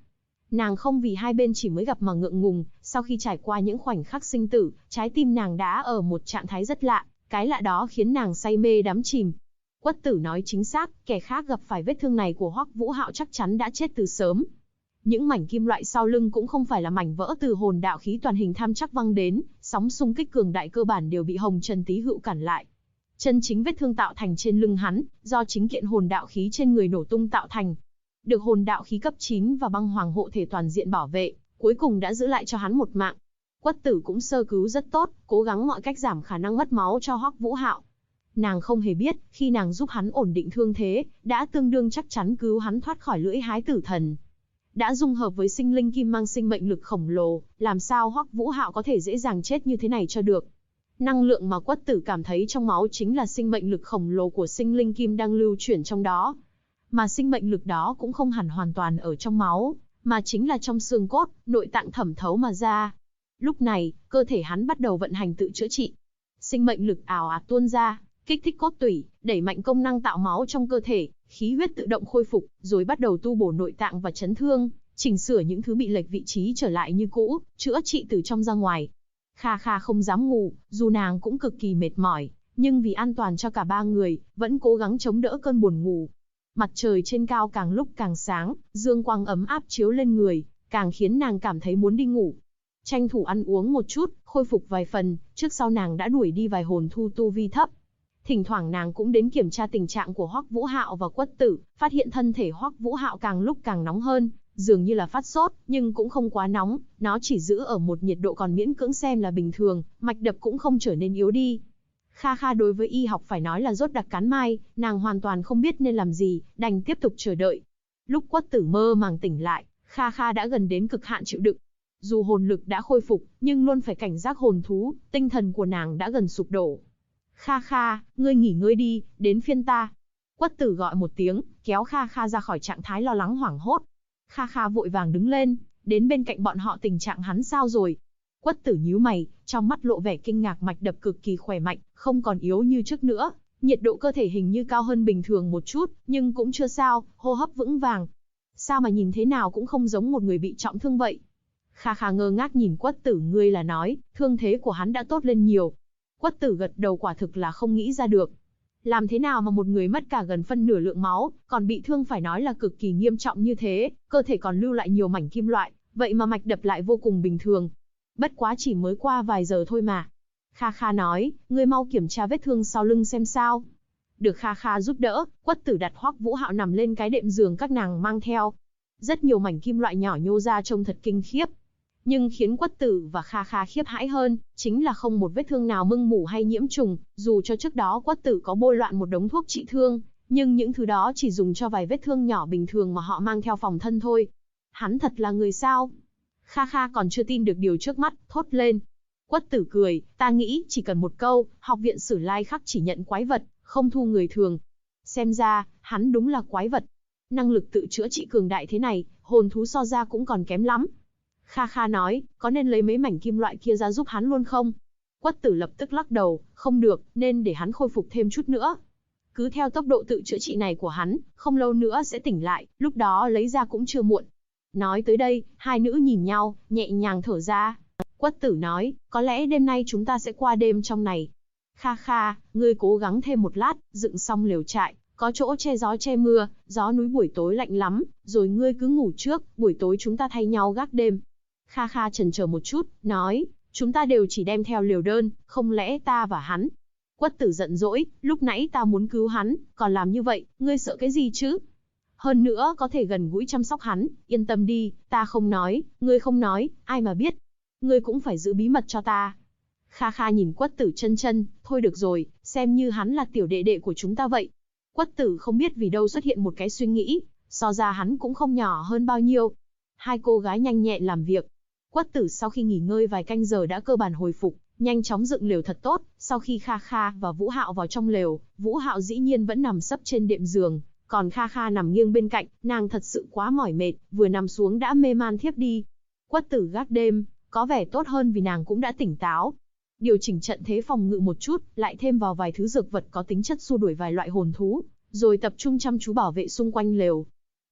Nàng không vì hai bên chỉ mới gặp mà ngượng ngùng, sau khi trải qua những khoảnh khắc sinh tử, trái tim nàng đã ở một trạng thái rất lạ, cái lạ đó khiến nàng say mê đắm chìm. Quất Tử nói chính xác, kẻ khác gặp phải vết thương này của Hoắc Vũ Hạo chắc chắn đã chết từ sớm. Những mảnh kim loại sau lưng cũng không phải là mảnh vỡ từ hồn đạo khí toàn hình tham chắc văng đến, sóng xung kích cường đại cơ bản đều bị Hồng Trần Tý Hựu cản lại. Chân chính vết thương tạo thành trên lưng hắn, do chính kiện hồn đạo khí trên người nổ tung tạo thành. Được hồn đạo khí cấp 9 và băng hoàng hộ thể toàn diện bảo vệ, cuối cùng đã giữ lại cho hắn một mạng. Quất Tử cũng sơ cứu rất tốt, cố gắng mọi cách giảm khả năng mất máu cho Hoắc Vũ Hạo. Nàng không hề biết, khi nàng giúp hắn ổn định thương thế, đã tương đương chắc chắn cứu hắn thoát khỏi lưỡi hái tử thần. Đã dung hợp với sinh linh kim mang sinh mệnh lực khổng lồ, làm sao Hoắc Vũ Hạo có thể dễ dàng chết như thế này cho được. Năng lượng mà Quất Tử cảm thấy trong máu chính là sinh mệnh lực khổng lồ của sinh linh kim đang lưu chuyển trong đó. Mà sinh mệnh lực đó cũng không hẳn hoàn toàn ở trong máu, mà chính là trong xương cốt, nội tạng thẩm thấu mà ra. Lúc này, cơ thể hắn bắt đầu vận hành tự chữa trị. Sinh mệnh lực ào ạt tuôn ra, kích thích cốt tủy, đẩy mạnh công năng tạo máu trong cơ thể, khí huyết tự động khôi phục, rồi bắt đầu tu bổ nội tạng và chấn thương, chỉnh sửa những thứ bị lệch vị trí trở lại như cũ, chữa trị từ trong ra ngoài. Kha Kha không dám ngủ, dù nàng cũng cực kỳ mệt mỏi, nhưng vì an toàn cho cả ba người, vẫn cố gắng chống đỡ cơn buồn ngủ. Mặt trời trên cao càng lúc càng sáng, dương quang ấm áp chiếu lên người, càng khiến nàng cảm thấy muốn đi ngủ. Tranh thủ ăn uống một chút, khôi phục vài phần, trước sau nàng đã đuổi đi vài hồn thu tu vi thấp. Thỉnh thoảng nàng cũng đến kiểm tra tình trạng của Hoắc Vũ Hạo và Quất Tử, phát hiện thân thể Hoắc Vũ Hạo càng lúc càng nóng hơn, dường như là phát sốt, nhưng cũng không quá nóng, nó chỉ giữ ở một nhiệt độ còn miễn cưỡng xem là bình thường, mạch đập cũng không trở nên yếu đi. Kha Kha đối với y học phải nói là rốt đặc cán mai, nàng hoàn toàn không biết nên làm gì, đành tiếp tục chờ đợi. Lúc Quất Tử mơ màng tỉnh lại, Kha Kha đã gần đến cực hạn chịu đựng. Dù hồn lực đã khôi phục, nhưng luôn phải cảnh giác hồn thú, tinh thần của nàng đã gần sụp đổ. Kha Kha, ngươi nghỉ ngơi đi, đến phiên ta. Quất Tử gọi một tiếng, kéo Kha Kha ra khỏi trạng thái lo lắng hoảng hốt. Kha Kha vội vàng đứng lên, đến bên cạnh bọn họ. Tình trạng hắn sao rồi? Quất Tử nhíu mày, trong mắt lộ vẻ kinh ngạc. Mạch đập cực kỳ khỏe mạnh, không còn yếu như trước nữa, nhiệt độ cơ thể hình như cao hơn bình thường một chút, nhưng cũng chưa sao, hô hấp vững vàng. Sao mà nhìn thế nào cũng không giống một người bị trọng thương vậy? Kha Kha ngơ ngác nhìn Quất Tử. Ngươi là nói, thương thế của hắn đã tốt lên nhiều? Quất Tử gật đầu, quả thực là không nghĩ ra được. Làm thế nào mà một người mất cả gần phân nửa lượng máu, còn bị thương phải nói là cực kỳ nghiêm trọng như thế, cơ thể còn lưu lại nhiều mảnh kim loại, vậy mà mạch đập lại vô cùng bình thường. Bất quá chỉ mới qua vài giờ thôi mà. Kha Kha nói, ngươi mau kiểm tra vết thương sau lưng xem sao. Được Kha Kha giúp đỡ, Quất Tử đặt Hoắc Vũ Hạo nằm lên cái đệm giường các nàng mang theo. Rất nhiều mảnh kim loại nhỏ nhô ra trông thật kinh khiếp. Nhưng khiến Quất Tử và Kha Kha khiếp hãi hơn, chính là không một vết thương nào mưng mủ hay nhiễm trùng, dù cho trước đó Quất Tử có bôi loạn một đống thuốc trị thương, nhưng những thứ đó chỉ dùng cho vài vết thương nhỏ bình thường mà họ mang theo phòng thân thôi. Hắn thật là người sao? Kha Kha còn chưa tin được điều trước mắt, thốt lên. Quất Tử cười, ta nghĩ chỉ cần một câu, học viện Sử Lai Khắc chỉ nhận quái vật, không thu người thường. Xem ra, hắn đúng là quái vật. Năng lực tự chữa trị cường đại thế này, hồn thú so ra cũng còn kém lắm. Kha Kha nói, có nên lấy mấy mảnh kim loại kia ra giúp hắn luôn không? Quất Tử lập tức lắc đầu, không được, nên để hắn khôi phục thêm chút nữa. Cứ theo tốc độ tự chữa trị này của hắn, không lâu nữa sẽ tỉnh lại, lúc đó lấy ra cũng chưa muộn. Nói tới đây, hai nữ nhìn nhau, nhẹ nhàng thở ra. Quất Tử nói, có lẽ đêm nay chúng ta sẽ qua đêm trong này. Kha Kha, ngươi cố gắng thêm một lát, dựng xong lều trại, có chỗ che gió che mưa, gió núi buổi tối lạnh lắm, rồi ngươi cứ ngủ trước, buổi tối chúng ta thay nhau gác đêm. Kha Kha chần chờ một chút, nói, chúng ta đều chỉ đem theo liều đơn, không lẽ ta và hắn? Quất Tử giận dỗi, lúc nãy ta muốn cứu hắn, còn làm như vậy, ngươi sợ cái gì chứ? Hơn nữa có thể gần gũi chăm sóc hắn, yên tâm đi, ta không nói, ngươi không nói, ai mà biết. Ngươi cũng phải giữ bí mật cho ta. Kha Kha nhìn Quất Tử chân chân, thôi được rồi, xem như hắn là tiểu đệ đệ của chúng ta vậy. Quất Tử không biết vì đâu xuất hiện một cái suy nghĩ, so ra hắn cũng không nhỏ hơn bao nhiêu. Hai cô gái nhanh nhẹn làm việc. Quất Tử sau khi nghỉ ngơi vài canh giờ đã cơ bản hồi phục, nhanh chóng dựng lều thật tốt. Sau khi Kha Kha và Vũ Hạo vào trong lều, Vũ Hạo dĩ nhiên vẫn nằm sấp trên đệm giường, còn Kha Kha nằm nghiêng bên cạnh. Nàng thật sự quá mỏi mệt, vừa nằm xuống đã mê man thiếp đi. Quất Tử gác đêm, có vẻ tốt hơn vì nàng cũng đã tỉnh táo. Điều chỉnh trận thế phòng ngự một chút, lại thêm vào vài thứ dược vật có tính chất xua đuổi vài loại hồn thú, rồi tập trung chăm chú bảo vệ xung quanh lều.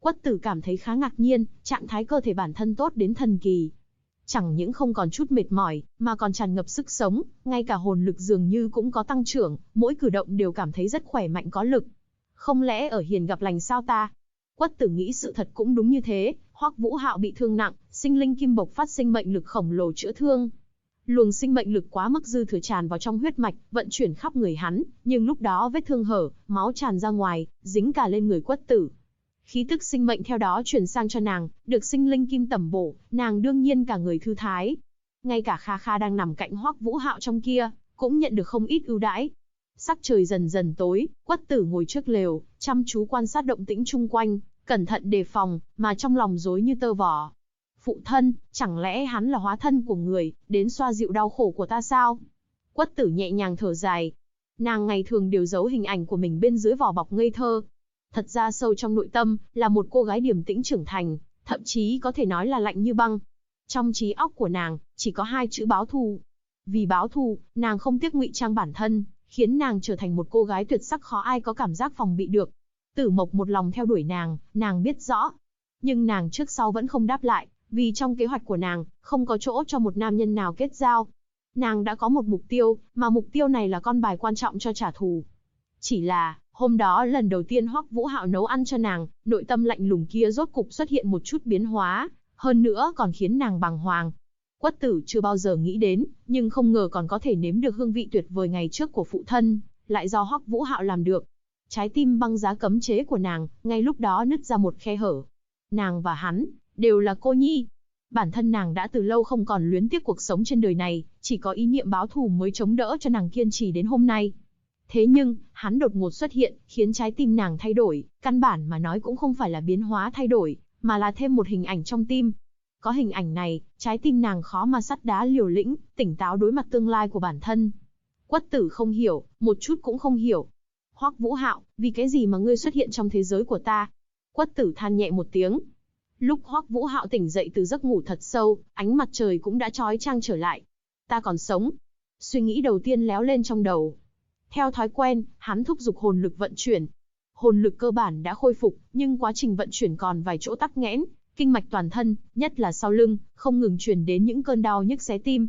Quất Tử cảm thấy khá ngạc nhiên, trạng thái cơ thể bản thân tốt đến thần kỳ. Chẳng những không còn chút mệt mỏi, mà còn tràn ngập sức sống, ngay cả hồn lực dường như cũng có tăng trưởng, mỗi cử động đều cảm thấy rất khỏe mạnh có lực. Không lẽ ở hiền gặp lành sao ta? Quất Tử nghĩ sự thật cũng đúng như thế, Hoắc Vũ Hạo bị thương nặng, sinh linh kim bộc phát sinh mệnh lực khổng lồ chữa thương. Luồng sinh mệnh lực quá mức dư thừa tràn vào trong huyết mạch, vận chuyển khắp người hắn, nhưng lúc đó vết thương hở, máu tràn ra ngoài, dính cả lên người Quất Tử. Khí tức sinh mệnh theo đó chuyển sang cho nàng, được sinh linh kim tẩm bổ, nàng đương nhiên cả người thư thái. Ngay cả Kha Kha đang nằm cạnh Hoắc Vũ Hạo trong kia, cũng nhận được không ít ưu đãi. Sắc trời dần dần tối, Quất Tử ngồi trước lều, chăm chú quan sát động tĩnh chung quanh, cẩn thận đề phòng, mà trong lòng rối như tơ vò. Phụ thân, chẳng lẽ hắn là hóa thân của người, đến xoa dịu đau khổ của ta sao? Quất Tử nhẹ nhàng thở dài. Nàng ngày thường đều giấu hình ảnh của mình bên dưới vỏ bọc ngây thơ. Thật ra sâu trong nội tâm, là một cô gái điềm tĩnh trưởng thành, thậm chí có thể nói là lạnh như băng. Trong trí óc của nàng, chỉ có hai chữ báo thù. Vì báo thù, nàng không tiếc ngụy trang bản thân, khiến nàng trở thành một cô gái tuyệt sắc khó ai có cảm giác phòng bị được. Tử Mộc một lòng theo đuổi nàng biết rõ. Nhưng nàng trước sau vẫn không đáp lại, vì trong kế hoạch của nàng, không có chỗ cho một nam nhân nào kết giao. Nàng đã có một mục tiêu, mà mục tiêu này là con bài quan trọng cho trả thù. Chỉ là, hôm đó lần đầu tiên Hoắc Vũ Hạo nấu ăn cho nàng, nội tâm lạnh lùng kia rốt cục xuất hiện một chút biến hóa, hơn nữa còn khiến nàng bàng hoàng. Quất Tử chưa bao giờ nghĩ đến, nhưng không ngờ còn có thể nếm được hương vị tuyệt vời ngày trước của phụ thân, lại do Hoắc Vũ Hạo làm được. Trái tim băng giá cấm chế của nàng, ngay lúc đó nứt ra một khe hở. Nàng và hắn, đều là cô nhi. Bản thân nàng đã từ lâu không còn luyến tiếc cuộc sống trên đời này, chỉ có ý niệm báo thù mới chống đỡ cho nàng kiên trì đến hôm nay. Thế nhưng, hắn đột ngột xuất hiện, khiến trái tim nàng thay đổi, căn bản mà nói cũng không phải là biến hóa thay đổi, mà là thêm một hình ảnh trong tim. Có hình ảnh này, trái tim nàng khó mà sắt đá liều lĩnh, tỉnh táo đối mặt tương lai của bản thân. Quất Tử không hiểu, một chút cũng không hiểu. Hoắc Vũ Hạo, vì cái gì mà ngươi xuất hiện trong thế giới của ta? Quất Tử than nhẹ một tiếng. Lúc Hoắc Vũ Hạo tỉnh dậy từ giấc ngủ thật sâu, ánh mặt trời cũng đã chói chang trở lại. Ta còn sống. Suy nghĩ đầu tiên léo lên trong đầu. Theo thói quen, hắn thúc giục hồn lực vận chuyển. Hồn lực cơ bản đã khôi phục, nhưng quá trình vận chuyển còn vài chỗ tắc nghẽn, kinh mạch toàn thân, nhất là sau lưng, không ngừng truyền đến những cơn đau nhức xé tim.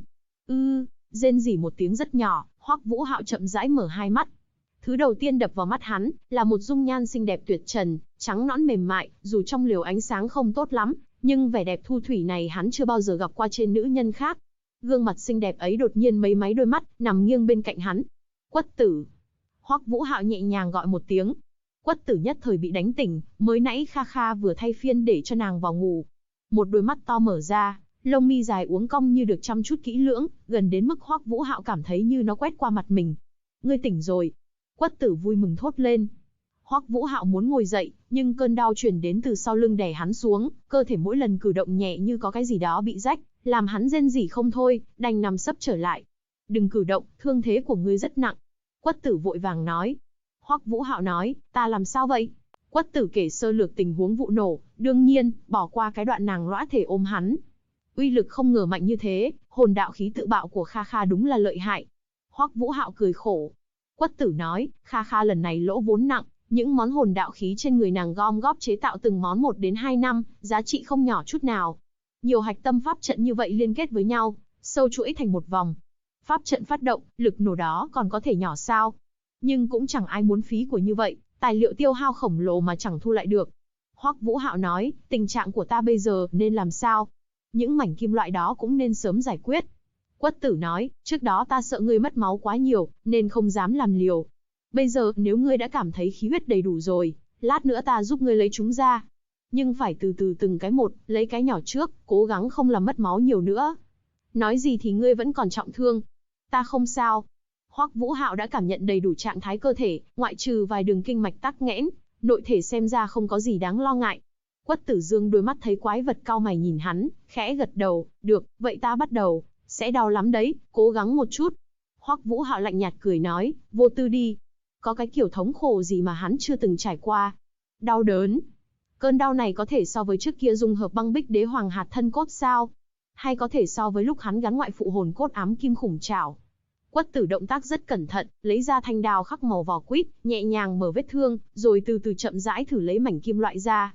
Rên rỉ một tiếng rất nhỏ, Hoắc Vũ Hạo chậm rãi mở hai mắt. Thứ đầu tiên đập vào mắt hắn, là một dung nhan xinh đẹp tuyệt trần, trắng nõn mềm mại, dù trong liều ánh sáng không tốt lắm, nhưng vẻ đẹp thu thủy này hắn chưa bao giờ gặp qua trên nữ nhân khác. Gương mặt xinh đẹp ấy đột nhiên mấy máy đôi mắt, nằm nghiêng bên cạnh hắn. Quất Tử. Hoắc Vũ Hạo nhẹ nhàng gọi một tiếng. Quất Tử nhất thời bị đánh tỉnh, mới nãy Kha Kha vừa thay phiên để cho nàng vào ngủ. Một đôi mắt to mở ra, lông mi dài uốn cong như được chăm chút kỹ lưỡng, gần đến mức Hoắc Vũ Hạo cảm thấy như nó quét qua mặt mình. Ngươi tỉnh rồi. Quất Tử vui mừng thốt lên. Hoắc Vũ Hạo muốn ngồi dậy, nhưng cơn đau truyền đến từ sau lưng đè hắn xuống, cơ thể mỗi lần cử động nhẹ như có cái gì đó bị rách, làm hắn rên rỉ không thôi, đành nằm sấp trở lại. Đừng cử động, thương thế của ngươi rất nặng. Quất Tử vội vàng nói. Hoắc Vũ Hạo nói, ta làm sao vậy? Quất Tử kể sơ lược tình huống vụ nổ, đương nhiên, bỏ qua cái đoạn nàng lõa thể ôm hắn. Uy lực không ngờ mạnh như thế, hồn đạo khí tự bạo của Kha Kha đúng là lợi hại. Hoắc Vũ Hạo cười khổ. Quất Tử nói, Kha Kha lần này lỗ vốn nặng, những món hồn đạo khí trên người nàng gom góp chế tạo từng món 1 đến 2 năm, giá trị không nhỏ chút nào. Nhiều hạch tâm pháp trận như vậy liên kết với nhau, sâu chuỗi thành một vòng. Pháp trận phát động, lực nổ đó còn có thể nhỏ sao? Nhưng cũng chẳng ai muốn phí của như vậy, tài liệu tiêu hao khổng lồ mà chẳng thu lại được. Hoắc Vũ Hạo nói, tình trạng của ta bây giờ nên làm sao? Những mảnh kim loại đó cũng nên sớm giải quyết. Quất Tử nói, trước đó ta sợ ngươi mất máu quá nhiều, nên không dám làm liều. Bây giờ, nếu ngươi đã cảm thấy khí huyết đầy đủ rồi, lát nữa ta giúp ngươi lấy chúng ra. Nhưng phải từ từ từng cái một, lấy cái nhỏ trước, cố gắng không làm mất máu nhiều nữa. Nói gì thì ngươi vẫn còn trọng thương. Ta không sao. Hoắc Vũ Hạo đã cảm nhận đầy đủ trạng thái cơ thể, ngoại trừ vài đường kinh mạch tắc nghẽn, nội thể xem ra không có gì đáng lo ngại. Quất Tử dương đôi mắt thấy quái vật cau mày nhìn hắn, khẽ gật đầu, được, vậy ta bắt đầu, sẽ đau lắm đấy, cố gắng một chút. Hoắc Vũ Hạo lạnh nhạt cười nói, vô tư đi. Có cái kiểu thống khổ gì mà hắn chưa từng trải qua. Đau đớn. Cơn đau này có thể so với trước kia dung hợp băng bích đế hoàng hạt thân cốt sao? Hay có thể so với lúc hắn gắn ngoại phụ hồn cốt ám kim khủng trảo? Quất Tử động tác rất cẩn thận, lấy ra thanh đao khắc màu vỏ quýt, nhẹ nhàng mở vết thương, rồi từ từ chậm rãi thử lấy mảnh kim loại ra.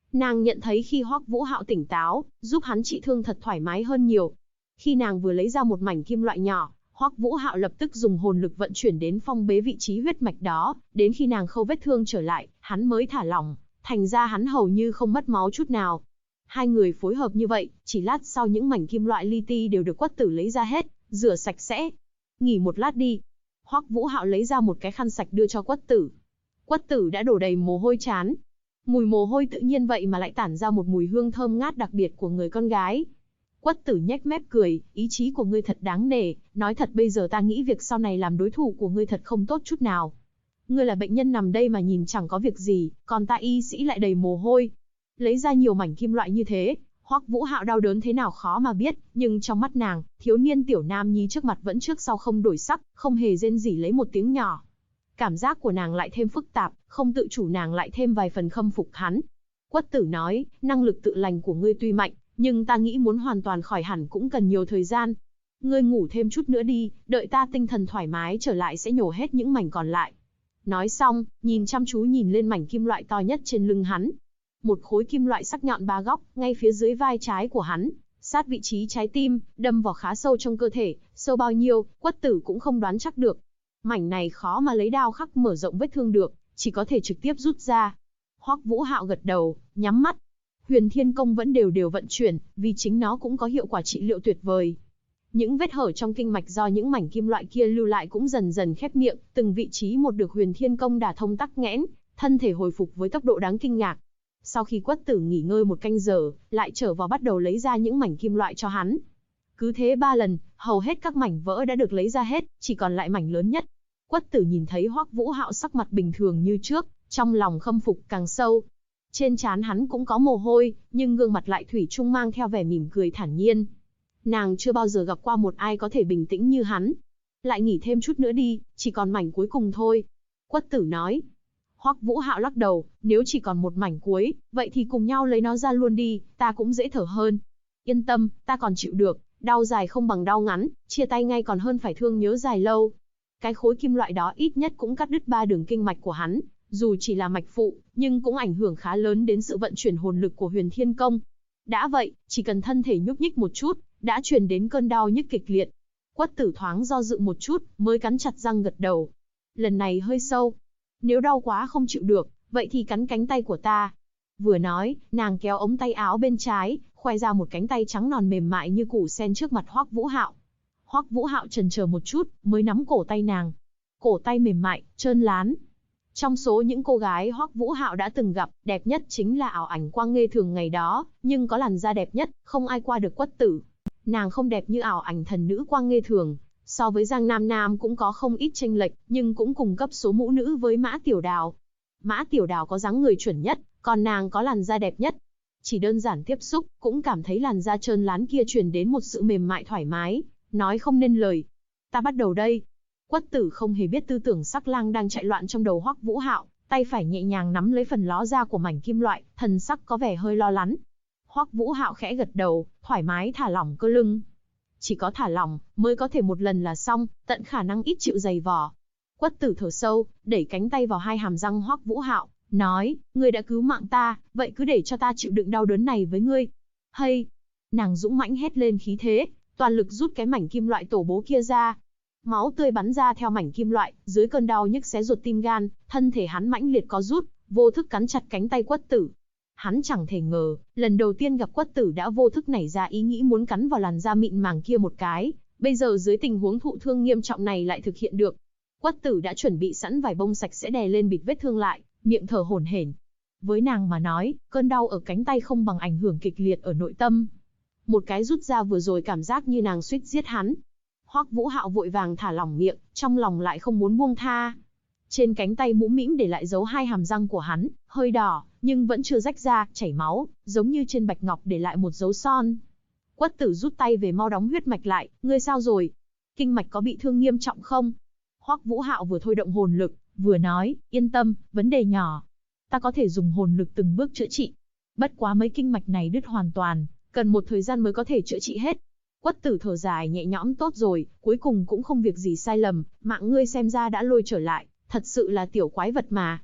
Nàng nhận thấy khi Hoắc Vũ Hạo tỉnh táo, giúp hắn trị thương thật thoải mái hơn nhiều. Khi nàng vừa lấy ra một mảnh kim loại nhỏ, Hoắc Vũ Hạo lập tức dùng hồn lực vận chuyển đến phong bế vị trí huyết mạch đó, đến khi nàng khâu vết thương trở lại, hắn mới thả lỏng, thành ra hắn hầu như không mất máu chút nào. Hai người phối hợp như vậy, chỉ lát sau những mảnh kim loại li ti đều được Quất Tử lấy ra hết, rửa sạch sẽ. Nghỉ một lát đi. Hoắc Vũ Hạo lấy ra một cái khăn sạch đưa cho Quất Tử. Quất Tử đã đổ đầy mồ hôi trán. Mùi mồ hôi tự nhiên vậy mà lại tản ra một mùi hương thơm ngát đặc biệt của người con gái. Quất Tử nhếch mép cười, ý chí của ngươi thật đáng nể, nói thật bây giờ ta nghĩ việc sau này làm đối thủ của ngươi thật không tốt chút nào. Ngươi là bệnh nhân nằm đây mà nhìn chẳng có việc gì, còn ta y sĩ lại đầy mồ hôi. Lấy ra nhiều mảnh kim loại như thế, Hoắc Vũ Hạo đau đớn thế nào khó mà biết, nhưng trong mắt nàng, thiếu niên tiểu nam nhi trước mặt vẫn trước sau không đổi sắc, không hề rên rỉ lấy một tiếng nhỏ. Cảm giác của nàng lại thêm phức tạp, không tự chủ nàng lại thêm vài phần khâm phục hắn. Quất Tử nói, năng lực tự lành của ngươi tuy mạnh, nhưng ta nghĩ muốn hoàn toàn khỏi hẳn cũng cần nhiều thời gian. Ngươi ngủ thêm chút nữa đi, đợi ta tinh thần thoải mái trở lại sẽ nhổ hết những mảnh còn lại. Nói xong, nhìn chăm chú nhìn lên mảnh kim loại to nhất trên lưng hắn. Một khối kim loại sắc nhọn ba góc, ngay phía dưới vai trái của hắn, sát vị trí trái tim, đâm vào khá sâu trong cơ thể, sâu bao nhiêu, Quất Tử cũng không đoán chắc được. Mảnh này khó mà lấy đao khắc mở rộng vết thương được, chỉ có thể trực tiếp rút ra. Hoắc Vũ Hạo gật đầu, nhắm mắt. Huyền Thiên Công vẫn đều đều vận chuyển, vì chính nó cũng có hiệu quả trị liệu tuyệt vời. Những vết hở trong kinh mạch do những mảnh kim loại kia lưu lại cũng dần dần khép miệng, từng vị trí một được Huyền Thiên Công đả thông tắc nghẽn, thân thể hồi phục với tốc độ đáng kinh ngạc. Sau khi Quất Tử nghỉ ngơi một canh giờ, lại trở vào bắt đầu lấy ra những mảnh kim loại cho hắn. Cứ thế 3 lần, hầu hết các mảnh vỡ đã được lấy ra hết, chỉ còn lại mảnh lớn nhất. Quất Tử nhìn thấy Hoắc Vũ Hạo sắc mặt bình thường như trước, trong lòng khâm phục càng sâu. Trên trán hắn cũng có mồ hôi, nhưng gương mặt lại thủy chung mang theo vẻ mỉm cười thản nhiên. Nàng chưa bao giờ gặp qua một ai có thể bình tĩnh như hắn. Lại nghỉ thêm chút nữa đi, chỉ còn mảnh cuối cùng thôi. Quất Tử nói. Hoắc Vũ Hạo lắc đầu, nếu chỉ còn một mảnh cuối, vậy thì cùng nhau lấy nó ra luôn đi, ta cũng dễ thở hơn. Yên tâm, ta còn chịu được, đau dài không bằng đau ngắn, chia tay ngay còn hơn phải thương nhớ dài lâu. Cái khối kim loại đó ít nhất cũng cắt đứt 3 đường kinh mạch của hắn, dù chỉ là mạch phụ, nhưng cũng ảnh hưởng khá lớn đến sự vận chuyển hồn lực của Huyền Thiên Công. Đã vậy, chỉ cần thân thể nhúc nhích một chút, đã truyền đến cơn đau nhức kịch liệt. Quất Tử thoáng do dự một chút, mới cắn chặt răng gật đầu. Lần này hơi sâu. Nếu đau quá không chịu được, vậy thì cắn cánh tay của ta. Vừa nói, nàng kéo ống tay áo bên trái, khoe ra một cánh tay trắng non mềm mại như củ sen trước mặt Hoắc Vũ Hạo. Hoắc Vũ Hạo chần chờ một chút, mới nắm cổ tay nàng. Cổ tay mềm mại, trơn lán. Trong số những cô gái Hoắc Vũ Hạo đã từng gặp, đẹp nhất chính là ảo ảnh Quang Nghê Thường ngày đó, nhưng có làn da đẹp nhất, không ai qua được Quất Tử. Nàng không đẹp như ảo ảnh thần nữ Quang Nghê Thường, so với Giang Nam Nam cũng có không ít chênh lệch, nhưng cũng cùng cấp số mũ nữ với Mã Tiểu Đào. Mã Tiểu Đào có dáng người chuẩn nhất, còn nàng có làn da đẹp nhất. Chỉ đơn giản tiếp xúc, cũng cảm thấy làn da trơn lán kia truyền đến một sự mềm mại thoải mái, nói không nên lời. Ta bắt đầu đây. Quất Tử không hề biết tư tưởng sắc lang đang chạy loạn trong đầu Hoắc Vũ Hạo, tay phải nhẹ nhàng nắm lấy phần ló ra của mảnh kim loại, thần sắc có vẻ hơi lo lắng. Hoắc Vũ Hạo khẽ gật đầu, thoải mái thả lỏng cơ lưng. Chỉ có thả lỏng, mới có thể một lần là xong, tận khả năng ít chịu dày vò. Quất Tử thở sâu, đẩy cánh tay vào hai hàm răng Hoắc Vũ Hạo, nói, ngươi đã cứu mạng ta, vậy cứ để cho ta chịu đựng đau đớn này với ngươi. Hay! Nàng dũng mãnh hét lên khí thế, toàn lực rút cái mảnh kim loại tổ bố kia ra. Máu tươi bắn ra theo mảnh kim loại, dưới cơn đau nhức xé ruột tim gan, thân thể hắn mãnh liệt có rút, vô thức cắn chặt cánh tay Quất Tử. Hắn chẳng thể ngờ, lần đầu tiên gặp Quất Tử đã vô thức nảy ra ý nghĩ muốn cắn vào làn da mịn màng kia một cái, bây giờ dưới tình huống thụ thương nghiêm trọng này lại thực hiện được. Quất Tử đã chuẩn bị sẵn vải bông sạch sẽ đè lên bịt vết thương lại, miệng thở hổn hển. Với nàng mà nói, cơn đau ở cánh tay không bằng ảnh hưởng kịch liệt ở nội tâm. Một cái rút ra vừa rồi cảm giác như nàng suýt giết hắn. Hoắc Vũ Hạo vội vàng thả lỏng miệng, trong lòng lại không muốn buông tha. Trên cánh tay mũm mĩm để lại dấu hai hàm răng của hắn, hơi đỏ, nhưng vẫn chưa rách ra, chảy máu, giống như trên bạch ngọc để lại một dấu son. Quất Tử rút tay về mau đóng huyết mạch lại, ngươi sao rồi? Kinh mạch có bị thương nghiêm trọng không? Hoắc Vũ Hạo vừa thôi động hồn lực, vừa nói, yên tâm, vấn đề nhỏ. Ta có thể dùng hồn lực từng bước chữa trị. Bất quá mấy kinh mạch này đứt hoàn toàn, cần một thời gian mới có thể chữa trị hết. Quất Tử thở dài nhẹ nhõm, tốt rồi, cuối cùng cũng không việc gì sai lầm, mạng ngươi xem ra đã lôi trở lại, thật sự là tiểu quái vật mà.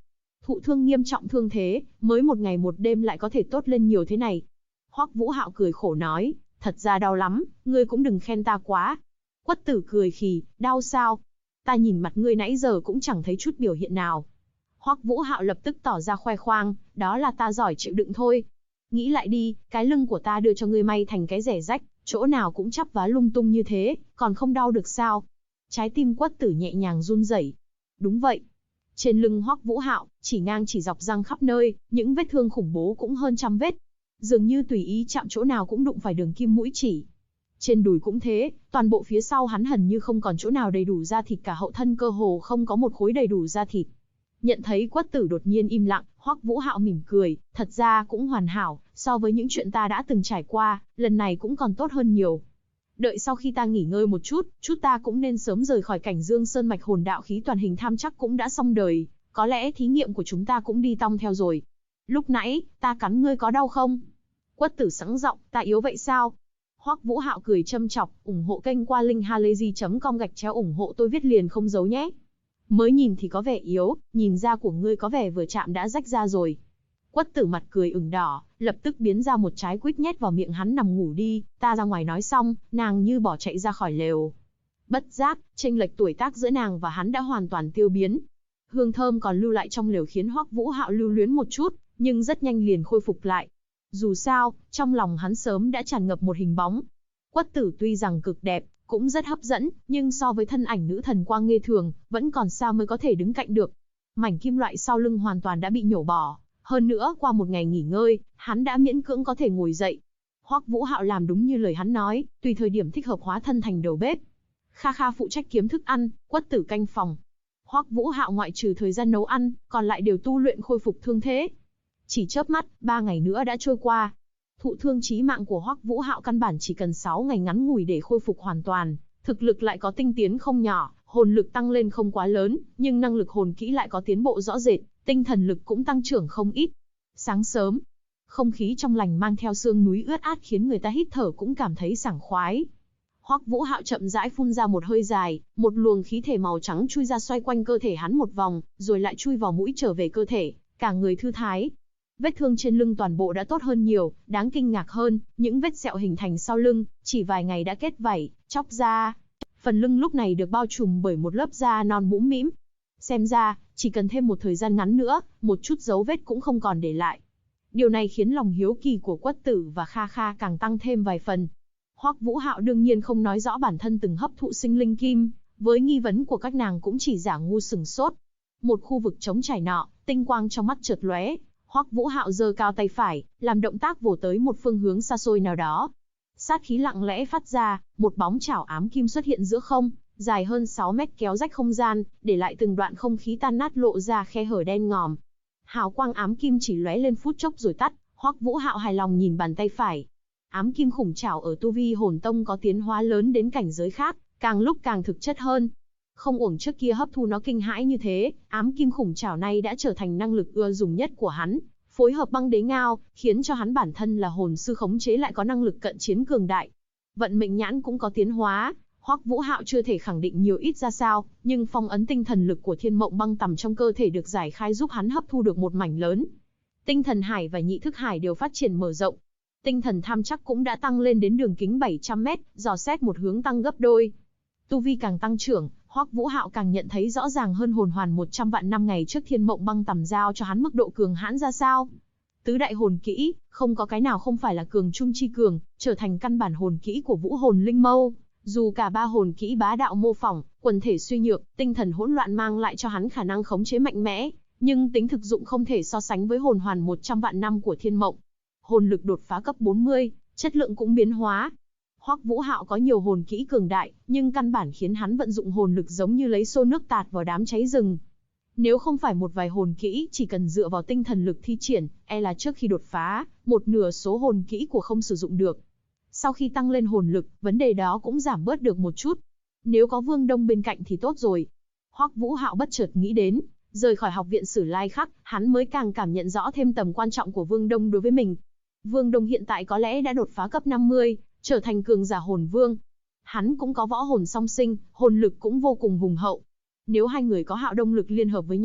Thụ thương nghiêm trọng thương thế, mới một ngày một đêm lại có thể tốt lên nhiều thế này. Hoắc Vũ Hạo cười khổ nói, thật ra đau lắm, ngươi cũng đừng khen ta quá. Quất Tử cười khì, đau sao? Ta nhìn mặt ngươi nãy giờ cũng chẳng thấy chút biểu hiện nào. Hoắc Vũ Hạo lập tức tỏ ra khoe khoang, đó là ta giỏi chịu đựng thôi. Nghĩ lại đi, cái lưng của ta đưa cho ngươi may thành cái rẻ rách, chỗ nào cũng chắp vá lung tung như thế, còn không đau được sao? Trái tim Quất Tử nhẹ nhàng run rẩy. Đúng vậy. Trên lưng Hoắc Vũ Hạo, chỉ ngang chỉ dọc răng khắp nơi, những vết thương khủng bố cũng hơn trăm vết. Dường như tùy ý chạm chỗ nào cũng đụng phải đường kim mũi chỉ. Trên đùi cũng thế, toàn bộ phía sau hắn hẳn như không còn chỗ nào đầy đủ da thịt, cả hậu thân cơ hồ không có một khối đầy đủ da thịt. Nhận thấy Quất Tử đột nhiên im lặng, Hoắc Vũ Hạo mỉm cười, thật ra cũng hoàn hảo, so với những chuyện ta đã từng trải qua, lần này cũng còn tốt hơn nhiều. Đợi sau khi ta nghỉ ngơi một chút ta cũng nên sớm rời khỏi cảnh Dương Sơn mạch hồn đạo khí toàn hình tham chắc cũng đã xong đời, có lẽ thí nghiệm của chúng ta cũng đi tong theo rồi. Lúc nãy, ta cắn ngươi có đau không? Quất Tử sẵn giọng, ta yếu vậy sao? Hoắc Vũ Hạo cười châm chọc, ủng hộ kênh qua link halayzi.com/ủng hộ tôi viết liền không giấu nhé. Mới nhìn thì có vẻ yếu, nhìn da của ngươi có vẻ vừa chạm đã rách ra rồi. Quất Tử mặt cười ửng đỏ, lập tức biến ra một trái quýt nhét vào miệng hắn, nằm ngủ đi, ta ra ngoài nói xong, nàng như bỏ chạy ra khỏi lều. Bất giác, chênh lệch tuổi tác giữa nàng và hắn đã hoàn toàn tiêu biến. Hương thơm còn lưu lại trong lều khiến Hoắc Vũ Hạo lưu luyến một chút, nhưng rất nhanh liền khôi phục lại. Dù sao, trong lòng hắn sớm đã tràn ngập một hình bóng. Quất Tử tuy rằng cực đẹp, cũng rất hấp dẫn, nhưng so với thân ảnh nữ thần quang nghê thường, vẫn còn xa mới có thể đứng cạnh được. Mảnh kim loại sau lưng hoàn toàn đã bị nhổ bỏ. Hơn nữa, qua một ngày nghỉ ngơi, hắn đã miễn cưỡng có thể ngồi dậy. Hoắc Vũ Hạo làm đúng như lời hắn nói, tùy thời điểm thích hợp hóa thân thành đầu bếp. Kha Kha phụ trách kiếm thức ăn, Quất Tử canh phòng. Hoắc Vũ Hạo ngoại trừ thời gian nấu ăn, còn lại đều tu luyện khôi phục thương thế. Chỉ chớp mắt, 3 ngày nữa đã trôi qua. Thụ thương chí mạng của Hoắc Vũ Hạo căn bản chỉ cần 6 ngày ngắn ngủi để khôi phục hoàn toàn, thực lực lại có tinh tiến không nhỏ, hồn lực tăng lên không quá lớn, nhưng năng lực hồn kỹ lại có tiến bộ rõ rệt, tinh thần lực cũng tăng trưởng không ít. Sáng sớm, không khí trong lành mang theo sương núi ướt át khiến người ta hít thở cũng cảm thấy sảng khoái. Hoắc Vũ Hạo chậm rãi phun ra một hơi dài, một luồng khí thể màu trắng chui ra xoay quanh cơ thể hắn một vòng, rồi lại chui vào mũi trở về cơ thể, cả người thư thái. Vết thương trên lưng toàn bộ đã tốt hơn nhiều, đáng kinh ngạc hơn, những vết sẹo hình thành sau lưng, chỉ vài ngày đã kết vảy, chóc ra. Phần lưng lúc này được bao trùm bởi một lớp da non mũm mĩm. Xem ra, chỉ cần thêm một thời gian ngắn nữa, một chút dấu vết cũng không còn để lại. Điều này khiến lòng hiếu kỳ của Quất Tử và Kha Kha càng tăng thêm vài phần. Hoắc Vũ Hạo đương nhiên không nói rõ bản thân từng hấp thụ sinh linh kim, với nghi vấn của các nàng cũng chỉ giả ngu sừng sốt. Một khu vực trống trải nọ, tinh quang trong mắt chợt lóe, Hoắc Vũ Hạo giơ cao tay phải, làm động tác vồ tới một phương hướng xa xôi nào đó. Sát khí lặng lẽ phát ra, một bóng chảo ám kim xuất hiện giữa không, dài hơn 6 mét kéo rách không gian, để lại từng đoạn không khí tan nát lộ ra khe hở đen ngòm. Hào quang ám kim chỉ lóe lên phút chốc rồi tắt, Hoắc Vũ Hạo hài lòng nhìn bàn tay phải. Ám kim khủng chảo ở tu vi hồn tông có tiến hóa lớn đến cảnh giới khác, càng lúc càng thực chất hơn. Không uổng trước kia hấp thu nó kinh hãi như thế, ám kim khủng chảo này đã trở thành năng lực ưa dùng nhất của hắn, phối hợp băng đế ngao, khiến cho hắn bản thân là hồn sư khống chế lại có năng lực cận chiến cường đại. Vận mệnh nhãn cũng có tiến hóa, Hoắc Vũ Hạo chưa thể khẳng định nhiều ít ra sao, nhưng phong ấn tinh thần lực của Thiên Mộng Băng Tầm trong cơ thể được giải khai giúp hắn hấp thu được một mảnh lớn. Tinh thần hải và nhị thức hải đều phát triển mở rộng. Tinh thần tham chắc cũng đã tăng lên đến đường kính 700 mét, dò xét một hướng tăng gấp đôi. Tu vi càng tăng trưởng, Hoắc Vũ Hạo càng nhận thấy rõ ràng hơn hồn hoàn 100 vạn năm ngày trước Thiên Mộng Băng Tầm giao cho hắn mức độ cường hãn ra sao. Tứ đại hồn kỹ, không có cái nào không phải là cường trung chi cường, trở thành căn bản hồn kỹ của Vũ Hồn Linh Mâu. Dù cả ba hồn kỹ bá đạo mô phỏng, quần thể suy nhược, tinh thần hỗn loạn mang lại cho hắn khả năng khống chế mạnh mẽ, nhưng tính thực dụng không thể so sánh với hồn hoàn 100 vạn năm của Thiên Mộng. Hồn lực đột phá cấp 40, chất lượng cũng biến hóa. Hoắc Vũ Hạo có nhiều hồn kỹ cường đại, nhưng căn bản khiến hắn vận dụng hồn lực giống như lấy xô nước tạt vào đám cháy rừng. Nếu không phải một vài hồn kỹ chỉ cần dựa vào tinh thần lực thi triển, e là trước khi đột phá, một nửa số hồn kỹ của không sử dụng được. Sau khi tăng lên hồn lực, vấn đề đó cũng giảm bớt được một chút. Nếu có Vương Đông bên cạnh thì tốt rồi. Hoắc Vũ Hạo bất chợt nghĩ đến, rời khỏi học viện Sử Lai Khắc, hắn mới càng cảm nhận rõ thêm tầm quan trọng của Vương Đông đối với mình. Vương Đông hiện tại có lẽ đã đột phá cấp 50, trở thành cường giả hồn vương. Hắn cũng có võ hồn song sinh, hồn lực cũng vô cùng hùng hậu. Nếu hai người có Hạo Đông lực liên hợp với nhau,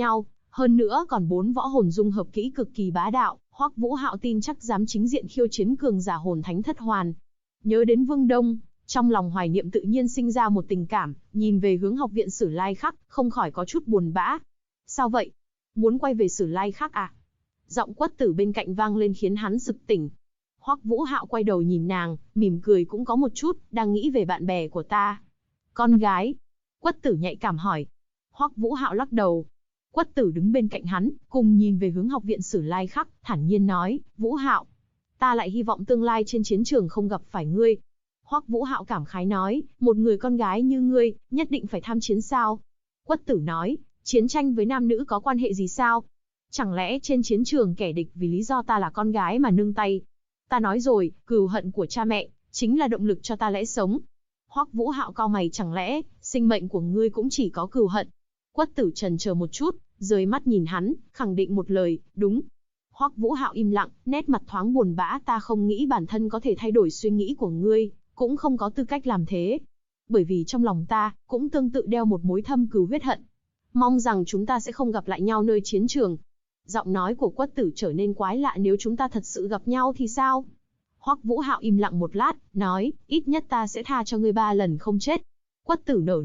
Hơn nữa còn 4 võ hồn dung hợp kỹ cực kỳ bá đạo, Hoắc Vũ Hạo tin chắc dám chính diện khiêu chiến cường giả hồn thánh thất hoàn. Nhớ đến Vương Đông, trong lòng Hoài Niệm tự nhiên sinh ra một tình cảm, nhìn về hướng học viện Sử Lai Khắc, không khỏi có chút buồn bã. Sao vậy? Muốn quay về Sử Lai Khắc à? Giọng Quất Tử bên cạnh vang lên khiến hắn sực tỉnh. Hoắc Vũ Hạo quay đầu nhìn nàng, mỉm cười cũng có một chút, đang nghĩ về bạn bè của ta. Con gái? Quất Tử nhạy cảm hỏi. Hoắc Vũ Hạo lắc đầu. Quất Tử đứng bên cạnh hắn, cùng nhìn về hướng học viện Sử Lai Khắc, thản nhiên nói, Vũ Hạo, ta lại hy vọng tương lai trên chiến trường không gặp phải ngươi. Hoắc Vũ Hạo cảm khái nói, một người con gái như ngươi, nhất định phải tham chiến sao? Quất Tử nói, chiến tranh với nam nữ có quan hệ gì sao? Chẳng lẽ trên chiến trường kẻ địch vì lý do ta là con gái mà nương tay? Ta nói rồi, cừu hận của cha mẹ, chính là động lực cho ta lẽ sống. Hoắc Vũ Hạo cau mày, chẳng lẽ, sinh mệnh của ngươi cũng chỉ có cừu hận? Quất Tử chần chờ một chút, rời mắt nhìn hắn, khẳng định một lời, đúng. Hoắc Vũ Hạo im lặng, nét mặt thoáng buồn bã, ta không nghĩ bản thân có thể thay đổi suy nghĩ của ngươi, cũng không có tư cách làm thế. Bởi vì trong lòng ta, cũng tương tự đeo một mối thâm cừu huyết hận. Mong rằng chúng ta sẽ không gặp lại nhau nơi chiến trường. Giọng nói của Quất Tử trở nên quái lạ, nếu chúng ta thật sự gặp nhau thì sao? Hoắc Vũ Hạo im lặng một lát, nói, ít nhất ta sẽ tha cho ngươi 3 lần không chết. Quất Tử nở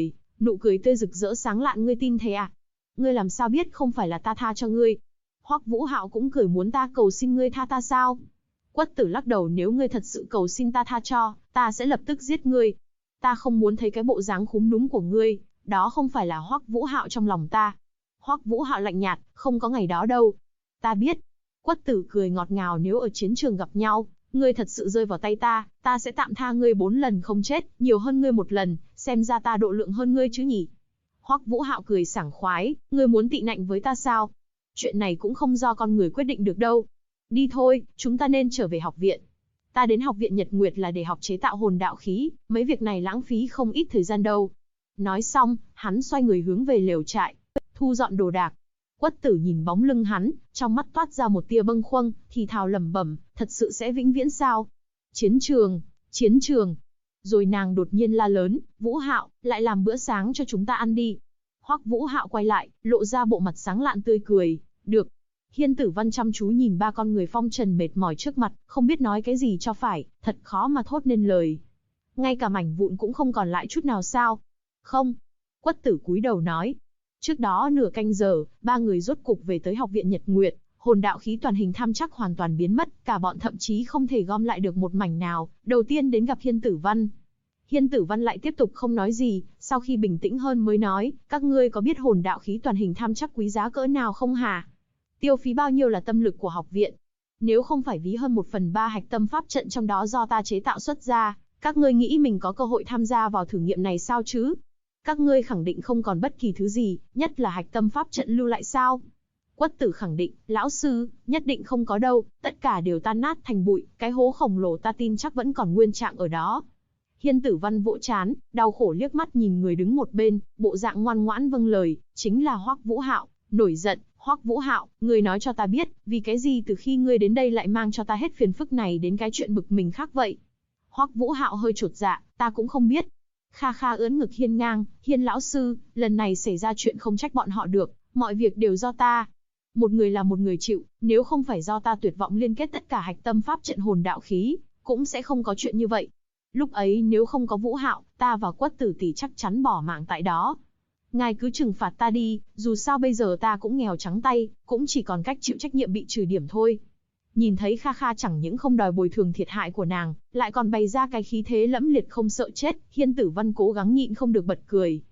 nụ cười tươi rực rỡ sáng lạn, ngươi tin thế à? Ngươi làm sao biết không phải là ta tha cho ngươi? Hoắc Vũ Hạo cũng cười, muốn ta cầu xin ngươi tha ta sao? Quất Tử lắc đầu, nếu ngươi thật sự cầu xin ta tha cho, ta sẽ lập tức giết ngươi. Ta không muốn thấy cái bộ dáng khúm núm của ngươi, đó không phải là Hoắc Vũ Hạo trong lòng ta. Hoắc Vũ Hạo lạnh nhạt, không có ngày đó đâu. Ta biết. Quất Tử cười ngọt ngào, nếu ở chiến trường gặp nhau, ngươi thật sự rơi vào tay ta sẽ tạm tha ngươi 4 lần không chết, nhiều hơn ngươi 1 lần, xem ra ta độ lượng hơn ngươi chứ nhỉ? Hoắc Vũ Hạo cười sảng khoái, ngươi muốn tị nạnh với ta sao? Chuyện này cũng không do con người quyết định được đâu. Đi thôi, chúng ta nên trở về học viện. Ta đến học viện Nhật Nguyệt là để học chế tạo hồn đạo khí, mấy việc này lãng phí không ít thời gian đâu. Nói xong, hắn xoay người hướng về lều trại, thu dọn đồ đạc. Quất Tử nhìn bóng lưng hắn, trong mắt toát ra một tia bâng khuâng, thì thào lẩm bẩm, thật sự sẽ vĩnh viễn sao? Chiến trường, chiến trường. Rồi nàng đột nhiên la lớn, Vũ Hạo, lại làm bữa sáng cho chúng ta ăn đi. Hoắc Vũ Hạo quay lại, lộ ra bộ mặt sáng lạn tươi cười, được. Hiên Tử Văn chăm chú nhìn 3 con người phong trần mệt mỏi trước mặt, không biết nói cái gì cho phải, thật khó mà thốt nên lời. Ngay cả mảnh vụn cũng không còn lại chút nào sao? Không. Quất Tử cúi đầu nói. Trước đó nửa canh giờ, 3 người rốt cục về tới học viện Nhật Nguyệt, hồn đạo khí toàn hình tham chắc hoàn toàn biến mất, cả bọn thậm chí không thể gom lại được một mảnh nào. Đầu tiên đến gặp Hiên Tử Văn. Hiên Tử Văn lại tiếp tục không nói gì, sau khi bình tĩnh hơn mới nói, các ngươi có biết hồn đạo khí toàn hình tham chắc quý giá cỡ nào không hả? Tiêu phí bao nhiêu là tâm lực của học viện? Nếu không phải ví hơn 1/3 hạch tâm pháp trận trong đó do ta chế tạo xuất ra, các ngươi nghĩ mình có cơ hội tham gia vào thử nghiệm này sao chứ? Các ngươi khẳng định không còn bất kỳ thứ gì, nhất là hạch tâm pháp trận lưu lại sao? Quất Tử khẳng định, lão sư, nhất định không có đâu, tất cả đều tan nát thành bụi, cái hố khổng lồ ta tin chắc vẫn còn nguyên trạng ở đó. Hiên Tử Văn vỗ trán, đau khổ liếc mắt nhìn người đứng một bên, bộ dạng ngoan ngoãn vâng lời, chính là Hoắc Vũ Hạo, nổi giận, Hoắc Vũ Hạo, ngươi nói cho ta biết, vì cái gì từ khi ngươi đến đây lại mang cho ta hết phiền phức này đến cái chuyện bực mình khác vậy? Hoắc Vũ Hạo hơi chột dạ, ta cũng không biết. Kha Kha ưỡn ngực hiên ngang, Hiên lão sư, lần này xảy ra chuyện không trách bọn họ được, mọi việc đều do ta. Một người là một người chịu, nếu không phải do ta tuyệt vọng liên kết tất cả hạch tâm pháp trận hồn đạo khí, cũng sẽ không có chuyện như vậy. Lúc ấy nếu không có Vũ Hạo, ta và Quất Tử tỷ chắc chắn bỏ mạng tại đó. Ngài cứ trừng phạt ta đi, dù sao bây giờ ta cũng nghèo trắng tay, cũng chỉ còn cách chịu trách nhiệm bị trừ điểm thôi. Nhìn thấy Kha Kha chẳng những không đòi bồi thường thiệt hại của nàng, lại còn bày ra cái khí thế lẫm liệt không sợ chết, Hiên Tử Văn cố gắng nhịn không được bật cười.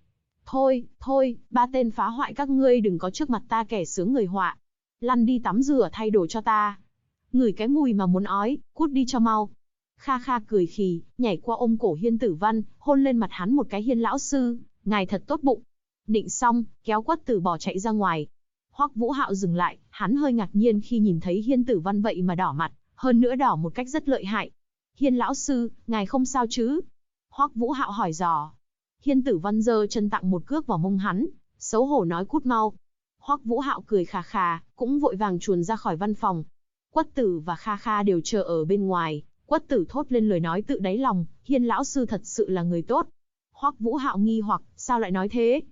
Thôi, 3 tên phá hoại các ngươi đừng có trước mặt ta kẻ sướng người họa. Lăn đi tắm rửa thay đồ cho ta. Ngửi cái mùi mà muốn ói, cút đi cho mau. Kha Kha cười khì, nhảy qua ôm cổ Hiên Tử Văn, hôn lên mặt hắn một cái, Hiên lão sư, ngài thật tốt bụng. Nịnh xong, kéo Quất Tử bỏ chạy ra ngoài. Hoắc Vũ Hạo dừng lại, hắn hơi ngạc nhiên khi nhìn thấy Hiên Tử Văn vậy mà đỏ mặt, hơn nữa đỏ một cách rất lợi hại. Hiên lão sư, ngài không sao chứ? Hoắc Vũ Hạo hỏi dò. Hiên Tử Văn giơ chân tặng một cước vào mông hắn, xấu hổ nói cút mau. Hoắc Vũ Hạo cười khà khà, cũng vội vàng chuồn ra khỏi văn phòng. Quất Tử và Kha Kha đều chờ ở bên ngoài. Quất Tử thốt lên lời nói tự đáy lòng, Hiên lão sư thật sự là người tốt. Hoắc Vũ Hạo nghi hoặc, sao lại nói thế?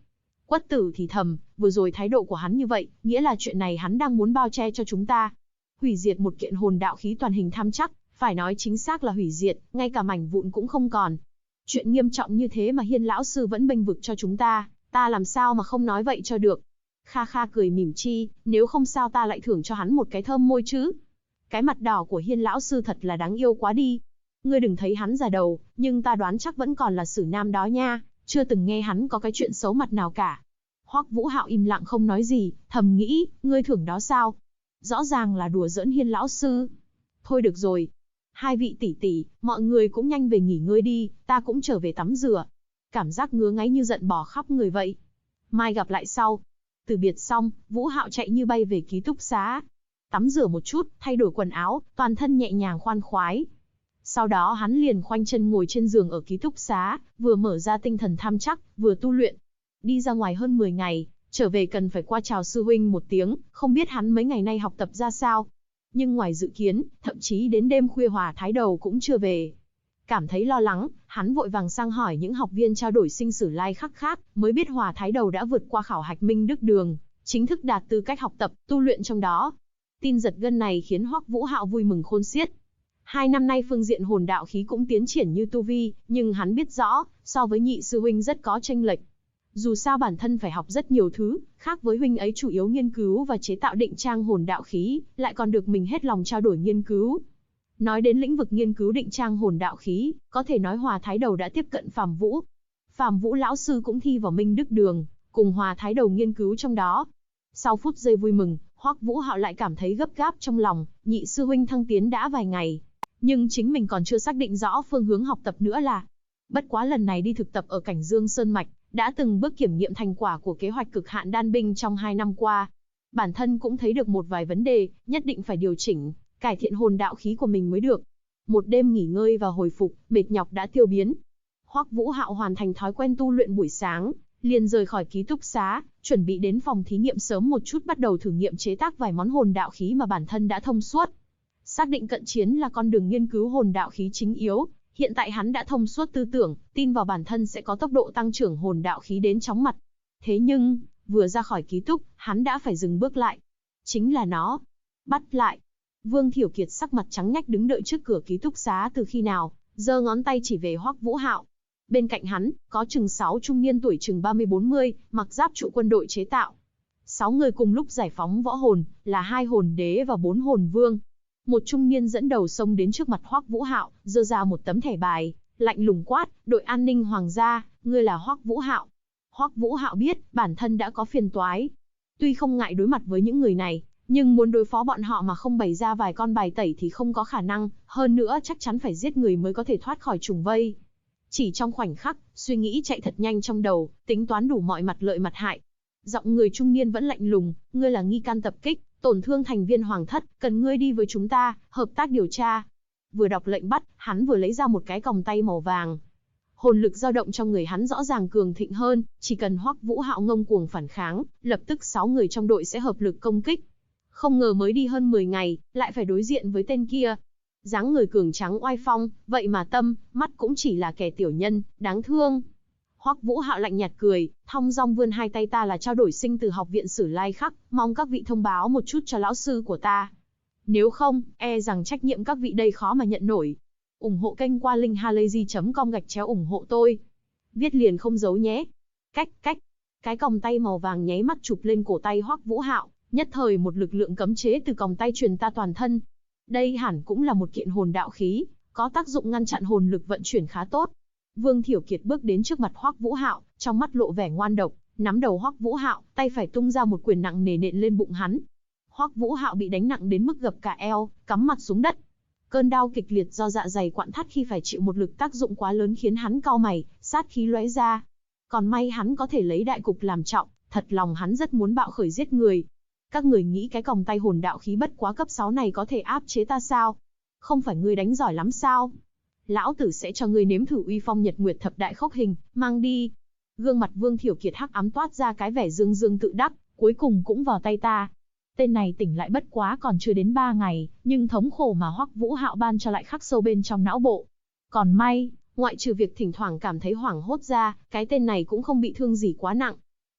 Quất Tử thì thầm, vừa rồi thái độ của hắn như vậy, nghĩa là chuyện này hắn đang muốn bao che cho chúng ta. Hủy diệt một kiện hồn đạo khí toàn hình tham chắc, phải nói chính xác là hủy diệt, ngay cả mảnh vụn cũng không còn. Chuyện nghiêm trọng như thế mà Hiên lão sư vẫn bênh vực cho chúng ta làm sao mà không nói vậy cho được. Kha Kha cười mỉm chi, nếu không sao ta lại thưởng cho hắn một cái thơm môi chứ. Cái mặt đỏ của Hiên lão sư thật là đáng yêu quá đi. Ngươi đừng thấy hắn già đầu, nhưng ta đoán chắc vẫn còn là Sử Nam đó nha, chưa từng nghe hắn có cái chuyện xấu mặt nào cả. Hoắc Vũ Hạo im lặng không nói gì, thầm nghĩ, ngươi thưởng đó sao? Rõ ràng là đùa giỡn Hiên lão sư. Thôi được rồi. Hai vị tỷ tỷ, mọi người cũng nhanh về nghỉ ngơi đi, ta cũng trở về tắm rửa. Cảm giác ngứa ngáy như giận bò khắp người vậy. Mai gặp lại sau. Từ biệt xong, Vũ Hạo chạy như bay về ký túc xá. Tắm rửa một chút, thay đổi quần áo, toàn thân nhẹ nhàng khoan khoái. Sau đó hắn liền khoanh chân ngồi trên giường ở ký túc xá, vừa mở ra tinh thần tham chắc, vừa tu luyện. Đi ra ngoài hơn 10 ngày, trở về cần phải qua chào sư huynh một tiếng, không biết hắn mấy ngày nay học tập ra sao. Nhưng ngoài dự kiến, thậm chí đến đêm khuya Hòa Thái Đầu cũng chưa về. Cảm thấy lo lắng, hắn vội vàng sang hỏi những học viên trao đổi sinh sử lai khắc khác, mới biết Hòa Thái Đầu đã vượt qua khảo hạch Minh Đức Đường, chính thức đạt tư cách học tập, tu luyện trong đó. Tin giật gân này khiến Hoắc Vũ Hạo vui mừng khôn xiết. 2 năm nay phương diện hồn đạo khí cũng tiến triển như tu vi, nhưng hắn biết rõ, so với nhị sư huynh rất có chênh lệch. Dù sao bản thân phải học rất nhiều thứ, khác với huynh ấy chủ yếu nghiên cứu và chế tạo định trang hồn đạo khí, lại còn được mình hết lòng trao đổi nghiên cứu. Nói đến lĩnh vực nghiên cứu định trang hồn đạo khí, có thể nói Hòa Thái Đầu đã tiếp cận Phàm Vũ. Phàm Vũ lão sư cũng thi vào Minh Đức Đường, cùng Hòa Thái Đầu nghiên cứu trong đó. Sau phút giây vui mừng, Hoắc Vũ Hạo lại cảm thấy gấp gáp trong lòng, nhị sư huynh thăng tiến đã vài ngày, nhưng chính mình còn chưa xác định rõ phương hướng học tập nữa là. Bất quá lần này đi thực tập ở Cảnh Dương Sơn Mạch, đã từng bước kiểm nghiệm thành quả của kế hoạch cực hạn đan binh trong 2 năm qua. Bản thân cũng thấy được một vài vấn đề, nhất định phải điều chỉnh, cải thiện hồn đạo khí của mình mới được. Một đêm nghỉ ngơi và hồi phục, mệt nhọc đã tiêu biến. Hoắc Vũ Hạo hoàn thành thói quen tu luyện buổi sáng, liền rời khỏi ký túc xá, chuẩn bị đến phòng thí nghiệm sớm một chút bắt đầu thử nghiệm chế tác vài món hồn đạo khí mà bản thân đã thông suốt. Xác định cận chiến là con đường nghiên cứu hồn đạo khí chính yếu, hiện tại hắn đã thông suốt tư tưởng, tin vào bản thân sẽ có tốc độ tăng trưởng hồn đạo khí đến chóng mặt. Thế nhưng, vừa ra khỏi ký túc, hắn đã phải dừng bước lại. Chính là nó. Bắt lại. Vương Thiểu Kiệt sắc mặt trắng nhách đứng đợi trước cửa ký túc xá từ khi nào, giơ ngón tay chỉ về Hoắc Vũ Hạo. Bên cạnh hắn, có chừng 6 trung niên tuổi chừng 30-40, mặc giáp trụ quân đội chế tạo. 6 người cùng lúc giải phóng võ hồn, là 2 hồn đế và 4 hồn vương. Một trung niên dẫn đầu xông đến trước mặt Hoắc Vũ Hạo, giơ ra một tấm thẻ bài, lạnh lùng quát, "Đội an ninh hoàng gia, ngươi là Hoắc Vũ Hạo." Hoắc Vũ Hạo biết, bản thân đã có phiền toái. Tuy không ngại đối mặt với những người này, nhưng muốn đối phó bọn họ mà không bày ra vài con bài tẩy thì không có khả năng, hơn nữa chắc chắn phải giết người mới có thể thoát khỏi trùng vây. Chỉ trong khoảnh khắc, suy nghĩ chạy thật nhanh trong đầu, tính toán đủ mọi mặt lợi mặt hại. Giọng người trung niên vẫn lạnh lùng, "Ngươi là nghi can tập kích, tổn thương thành viên hoàng thất, cần ngươi đi với chúng ta, hợp tác điều tra." Vừa đọc lệnh bắt, hắn vừa lấy ra một cái còng tay màu vàng. Hồn lực dao động trong người hắn rõ ràng cường thịnh hơn, chỉ cần Hoắc Vũ Hạo ngông cuồng phản kháng, lập tức 6 người trong đội sẽ hợp lực công kích. Không ngờ mới đi hơn 10 ngày, lại phải đối diện với tên kia. Dáng người cường tráng oai phong, vậy mà tâm, mắt cũng chỉ là kẻ tiểu nhân, đáng thương. Hoắc Vũ Hạo lạnh nhạt cười, thong dong vươn hai tay, "Ta là trao đổi sinh từ học viện Sử Lai Khắc, mong các vị thông báo một chút cho lão sư của ta. Nếu không, e rằng trách nhiệm các vị đây khó mà nhận nổi." Ủng hộ kênh qua link halayzi.com/ủng hộ tôi. Viết liền không giấu nhé. Cách. Cái còng tay màu vàng nháy mắt chụp lên cổ tay Hoắc Vũ Hạo, nhất thời một lực lượng cấm chế từ còng tay truyền ta toàn thân. Đây hẳn cũng là một kiện hồn đạo khí, có tác dụng ngăn chặn hồn lực vận chuyển khá tốt. Vương Thiểu Kiệt bước đến trước mặt Hoắc Vũ Hạo, trong mắt lộ vẻ ngoan độc, nắm đầu Hoắc Vũ Hạo, tay phải tung ra một quyền nặng nề nện lên bụng hắn. Hoắc Vũ Hạo bị đánh nặng đến mức gập cả eo, cắm mặt xuống đất. Cơn đau kịch liệt do dạ dày quặn thắt khi phải chịu một lực tác dụng quá lớn khiến hắn cau mày, sát khí lóe ra. Còn may hắn có thể lấy đại cục làm trọng, thật lòng hắn rất muốn bạo khởi giết người. Các người nghĩ cái còng tay hồn đạo khí bất quá cấp 6 này có thể áp chế ta sao? Không phải ngươi đánh giỏi lắm sao? Lão tử sẽ cho ngươi nếm thử uy phong Nhật Nguyệt thập đại khốc hình, mang đi. Gương mặt Vương Thiểu Kiệt hắc ám toát ra cái vẻ dương dương tự đắc, cuối cùng cũng vào tay ta. Tên này tỉnh lại bất quá còn chưa đến 3 ngày, nhưng thống khổ mà Hoắc Vũ Hạo ban cho lại khắc sâu bên trong não bộ. Còn may, ngoại trừ việc thỉnh thoảng cảm thấy hoảng hốt ra, cái tên này cũng không bị thương gì quá nặng.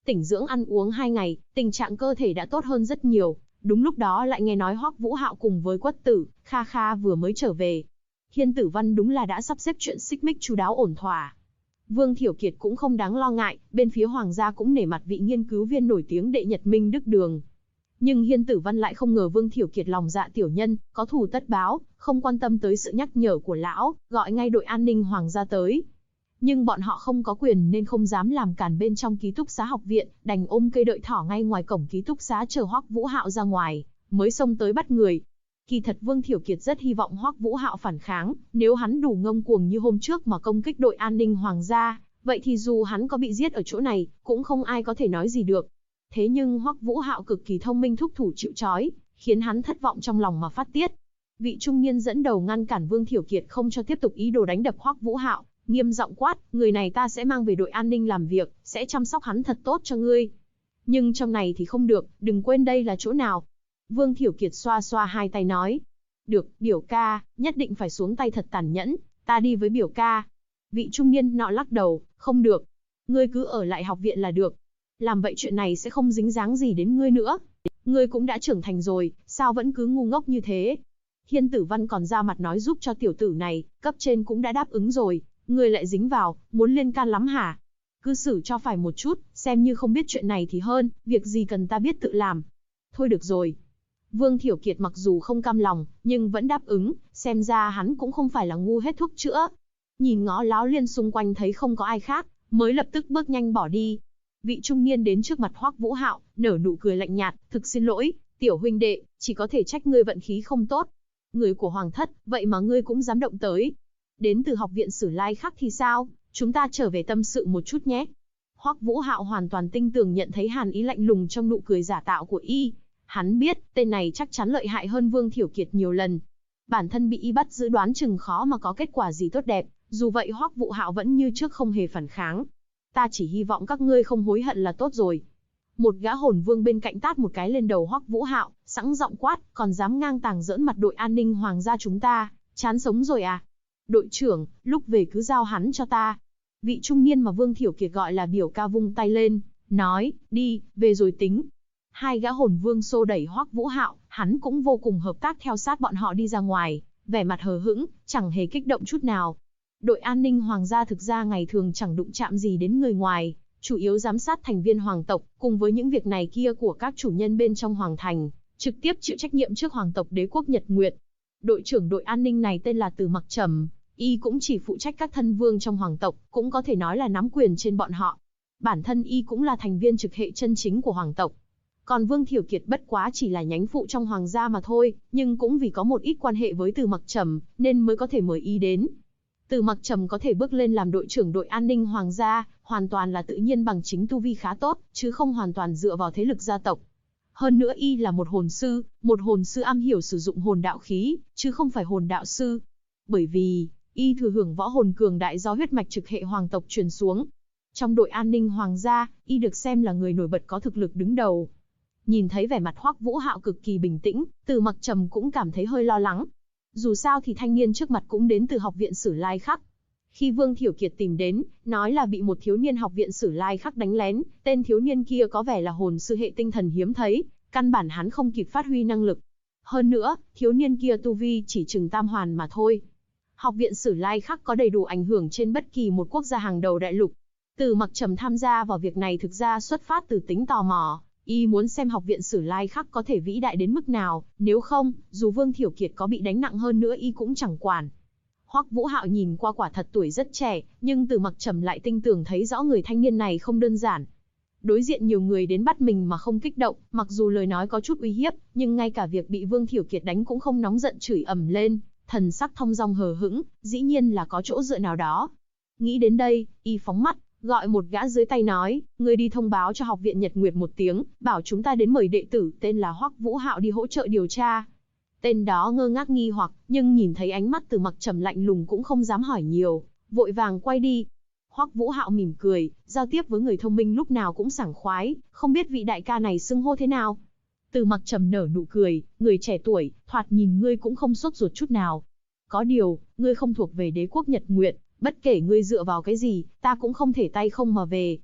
tĩnh dưỡng ăn uống 2 ngày, tình trạng cơ thể đã tốt hơn rất nhiều. Đúng lúc đó lại nghe nói Hoắc Vũ Hạo cùng với Quất Tử, Kha Kha vừa mới trở về. Hiên Tử Văn đúng là đã sắp xếp chuyện xích mích chu đáo ổn thỏa. Vương Thiểu Kiệt cũng không đáng lo ngại, bên phía Hoàng gia cũng nể mặt vị nghiên cứu viên nổi tiếng đệ Nhật Minh Đức Đường. Nhưng Hiên Tử Văn lại không ngờ Vương Thiểu Kiệt lòng dạ tiểu nhân, có thù tất báo, không quan tâm tới sự nhắc nhở của lão, gọi ngay đội an ninh Hoàng gia tới. Nhưng bọn họ không có quyền nên không dám làm cản bên trong ký túc xá học viện, đành ôm cây đợi thỏ ngay ngoài cổng ký túc xá chờ Hoắc Vũ Hạo ra ngoài, mới xông tới bắt người. Kỳ thật Vương Thiểu Kiệt rất hy vọng Hoắc Vũ Hạo phản kháng, nếu hắn đủ ngông cuồng như hôm trước mà công kích đội an ninh Hoàng gia, vậy thì dù hắn có bị giết ở chỗ này, cũng không ai có thể nói gì được. Thế nhưng Hoắc Vũ Hạo cực kỳ thông minh thúc thủ chịu trói, khiến hắn thất vọng trong lòng mà phát tiết. Vị trung niên dẫn đầu ngăn cản Vương Thiểu Kiệt không cho tiếp tục ý đồ đánh đập Hoắc Vũ Hạo, nghiêm giọng quát, người này ta sẽ mang về đội an ninh làm việc, sẽ chăm sóc hắn thật tốt cho ngươi. Nhưng trong này thì không được, đừng quên đây là chỗ nào. Vương Thiểu Kiệt xoa xoa hai tay nói. Được, biểu ca, nhất định phải xuống tay thật tàn nhẫn, ta đi với biểu ca. Vị trung niên nọ lắc đầu, không được. Ngươi cứ ở lại học viện là được. Làm vậy chuyện này sẽ không dính dáng gì đến ngươi nữa. Ngươi cũng đã trưởng thành rồi, sao vẫn cứ ngu ngốc như thế? Hiên Tử Văn còn ra mặt nói giúp cho tiểu tử này, cấp trên cũng đã đáp ứng rồi. Ngươi lại dính vào, muốn liên can lắm hả? Cư xử cho phải một chút, xem như không biết chuyện này thì hơn, việc gì cần ta biết tự làm. Thôi được rồi. Vương Thiểu Kiệt mặc dù không cam lòng, nhưng vẫn đáp ứng, xem ra hắn cũng không phải là ngu hết thuốc chữa. Nhìn ngó láo liên xung quanh thấy không có ai khác, mới lập tức bước nhanh bỏ đi. Vị trung niên đến trước mặt Hoắc Vũ Hạo, nở nụ cười lạnh nhạt, thực xin lỗi, tiểu huynh đệ, chỉ có thể trách ngươi vận khí không tốt. Người của Hoàng thất, vậy mà ngươi cũng dám động tới. Đến từ học viện Sử Lai Khắc thì sao, chúng ta trở về tâm sự một chút nhé. Hoắc Vũ Hạo hoàn toàn tinh tường nhận thấy hàn ý lạnh lùng trong nụ cười giả tạo của y. Hắn biết, tên này chắc chắn lợi hại hơn Vương Thiểu Kiệt nhiều lần. Bản thân bị y bắt giữ đoán chừng khó mà có kết quả gì tốt đẹp, dù vậy Hoắc Vũ Hạo vẫn như trước không hề phản kháng. Ta chỉ hy vọng các ngươi không hối hận là tốt rồi. Một gã hồn vương bên cạnh tát một cái lên đầu Hoắc Vũ Hạo, sẵn giọng quát, còn dám ngang tàng giỡn mặt đội an ninh Hoàng gia chúng ta, chán sống rồi à? Đội trưởng, lúc về cứ giao hắn cho ta. Vị trung niên mà Vương Thiểu Kiệt gọi là biểu ca vung tay lên, nói, đi, về rồi tính. Hai gã hồn vương xô đẩy Hoắc Vũ Hạo, hắn cũng vô cùng hợp tác theo sát bọn họ đi ra ngoài, vẻ mặt hờ hững, chẳng hề kích động chút nào. Đội an ninh Hoàng gia thực ra ngày thường chẳng đụng chạm gì đến người ngoài, chủ yếu giám sát thành viên hoàng tộc, cùng với những việc này kia của các chủ nhân bên trong hoàng thành, trực tiếp chịu trách nhiệm trước hoàng tộc đế quốc Nhật Nguyệt. Đội trưởng đội an ninh này tên là Từ Mặc Trầm, y cũng chỉ phụ trách các thân vương trong hoàng tộc, cũng có thể nói là nắm quyền trên bọn họ. Bản thân y cũng là thành viên trực hệ chân chính của hoàng tộc. Còn Vương Thiểu Kiệt bất quá chỉ là nhánh phụ trong hoàng gia mà thôi, nhưng cũng vì có một ít quan hệ với Từ Mặc Trầm, nên mới có thể mời y đến. Từ Mặc Trầm có thể bước lên làm đội trưởng đội an ninh hoàng gia, hoàn toàn là tự nhiên bằng chính tu vi khá tốt, chứ không hoàn toàn dựa vào thế lực gia tộc. Hơn nữa y là một hồn sư am hiểu sử dụng hồn đạo khí, chứ không phải hồn đạo sư. Bởi vì, y thừa hưởng võ hồn cường đại do huyết mạch trực hệ hoàng tộc truyền xuống. Trong đội an ninh hoàng gia, y được xem là người nổi bật có thực lực đứng đầu. Nhìn thấy vẻ mặt Hoắc Vũ Hạo cực kỳ bình tĩnh, Từ Mặc Trầm cũng cảm thấy hơi lo lắng. Dù sao thì thanh niên trước mặt cũng đến từ học viện Sử Lai Khắc. Khi Vương Thiểu Kiệt tìm đến, nói là bị một thiếu niên học viện Sử Lai Khắc đánh lén, tên thiếu niên kia có vẻ là hồn sư hệ tinh thần hiếm thấy, căn bản hắn không kịp phát huy năng lực. Hơn nữa, thiếu niên kia tu vi chỉ chừng tam hoàn mà thôi. Học viện Sử Lai Khắc có đầy đủ ảnh hưởng trên bất kỳ một quốc gia hàng đầu đại lục. Từ Mặc Trầm tham gia vào việc này thực ra xuất phát từ tính tò mò. Y muốn xem học viện Sử Lai Khắc có thể vĩ đại đến mức nào, nếu không, dù Vương Thiểu Kiệt có bị đánh nặng hơn nữa y cũng chẳng quản. Hoắc Vũ Hạo nhìn qua quả thật tuổi rất trẻ, nhưng Từ Mặc Trầm lại tinh tường thấy rõ người thanh niên này không đơn giản. Đối diện nhiều người đến bắt mình mà không kích động, mặc dù lời nói có chút uy hiếp, nhưng ngay cả việc bị Vương Thiểu Kiệt đánh cũng không nóng giận chửi ầm lên, thần sắc thong dong hờ hững, dĩ nhiên là có chỗ dựa nào đó. Nghĩ đến đây, y phóng mắt, gọi một gã dưới tay nói, người đi thông báo cho học viện Nhật Nguyệt một tiếng, bảo chúng ta đến mời đệ tử tên là Hoắc Vũ Hạo đi hỗ trợ điều tra. Tên đó ngơ ngác nghi hoặc, nhưng nhìn thấy ánh mắt Từ Mặc Trầm lạnh lùng cũng không dám hỏi nhiều, vội vàng quay đi. Hoắc Vũ Hạo mỉm cười, giao tiếp với người thông minh lúc nào cũng sảng khoái, không biết vị đại ca này xưng hô thế nào. Từ Mặc Trầm nở nụ cười, người trẻ tuổi, thoạt nhìn ngươi cũng không sốt ruột chút nào. Có điều, ngươi không thuộc về đế quốc Nhật Nguyệt, bất kể ngươi dựa vào cái gì, ta cũng không thể tay không mà về.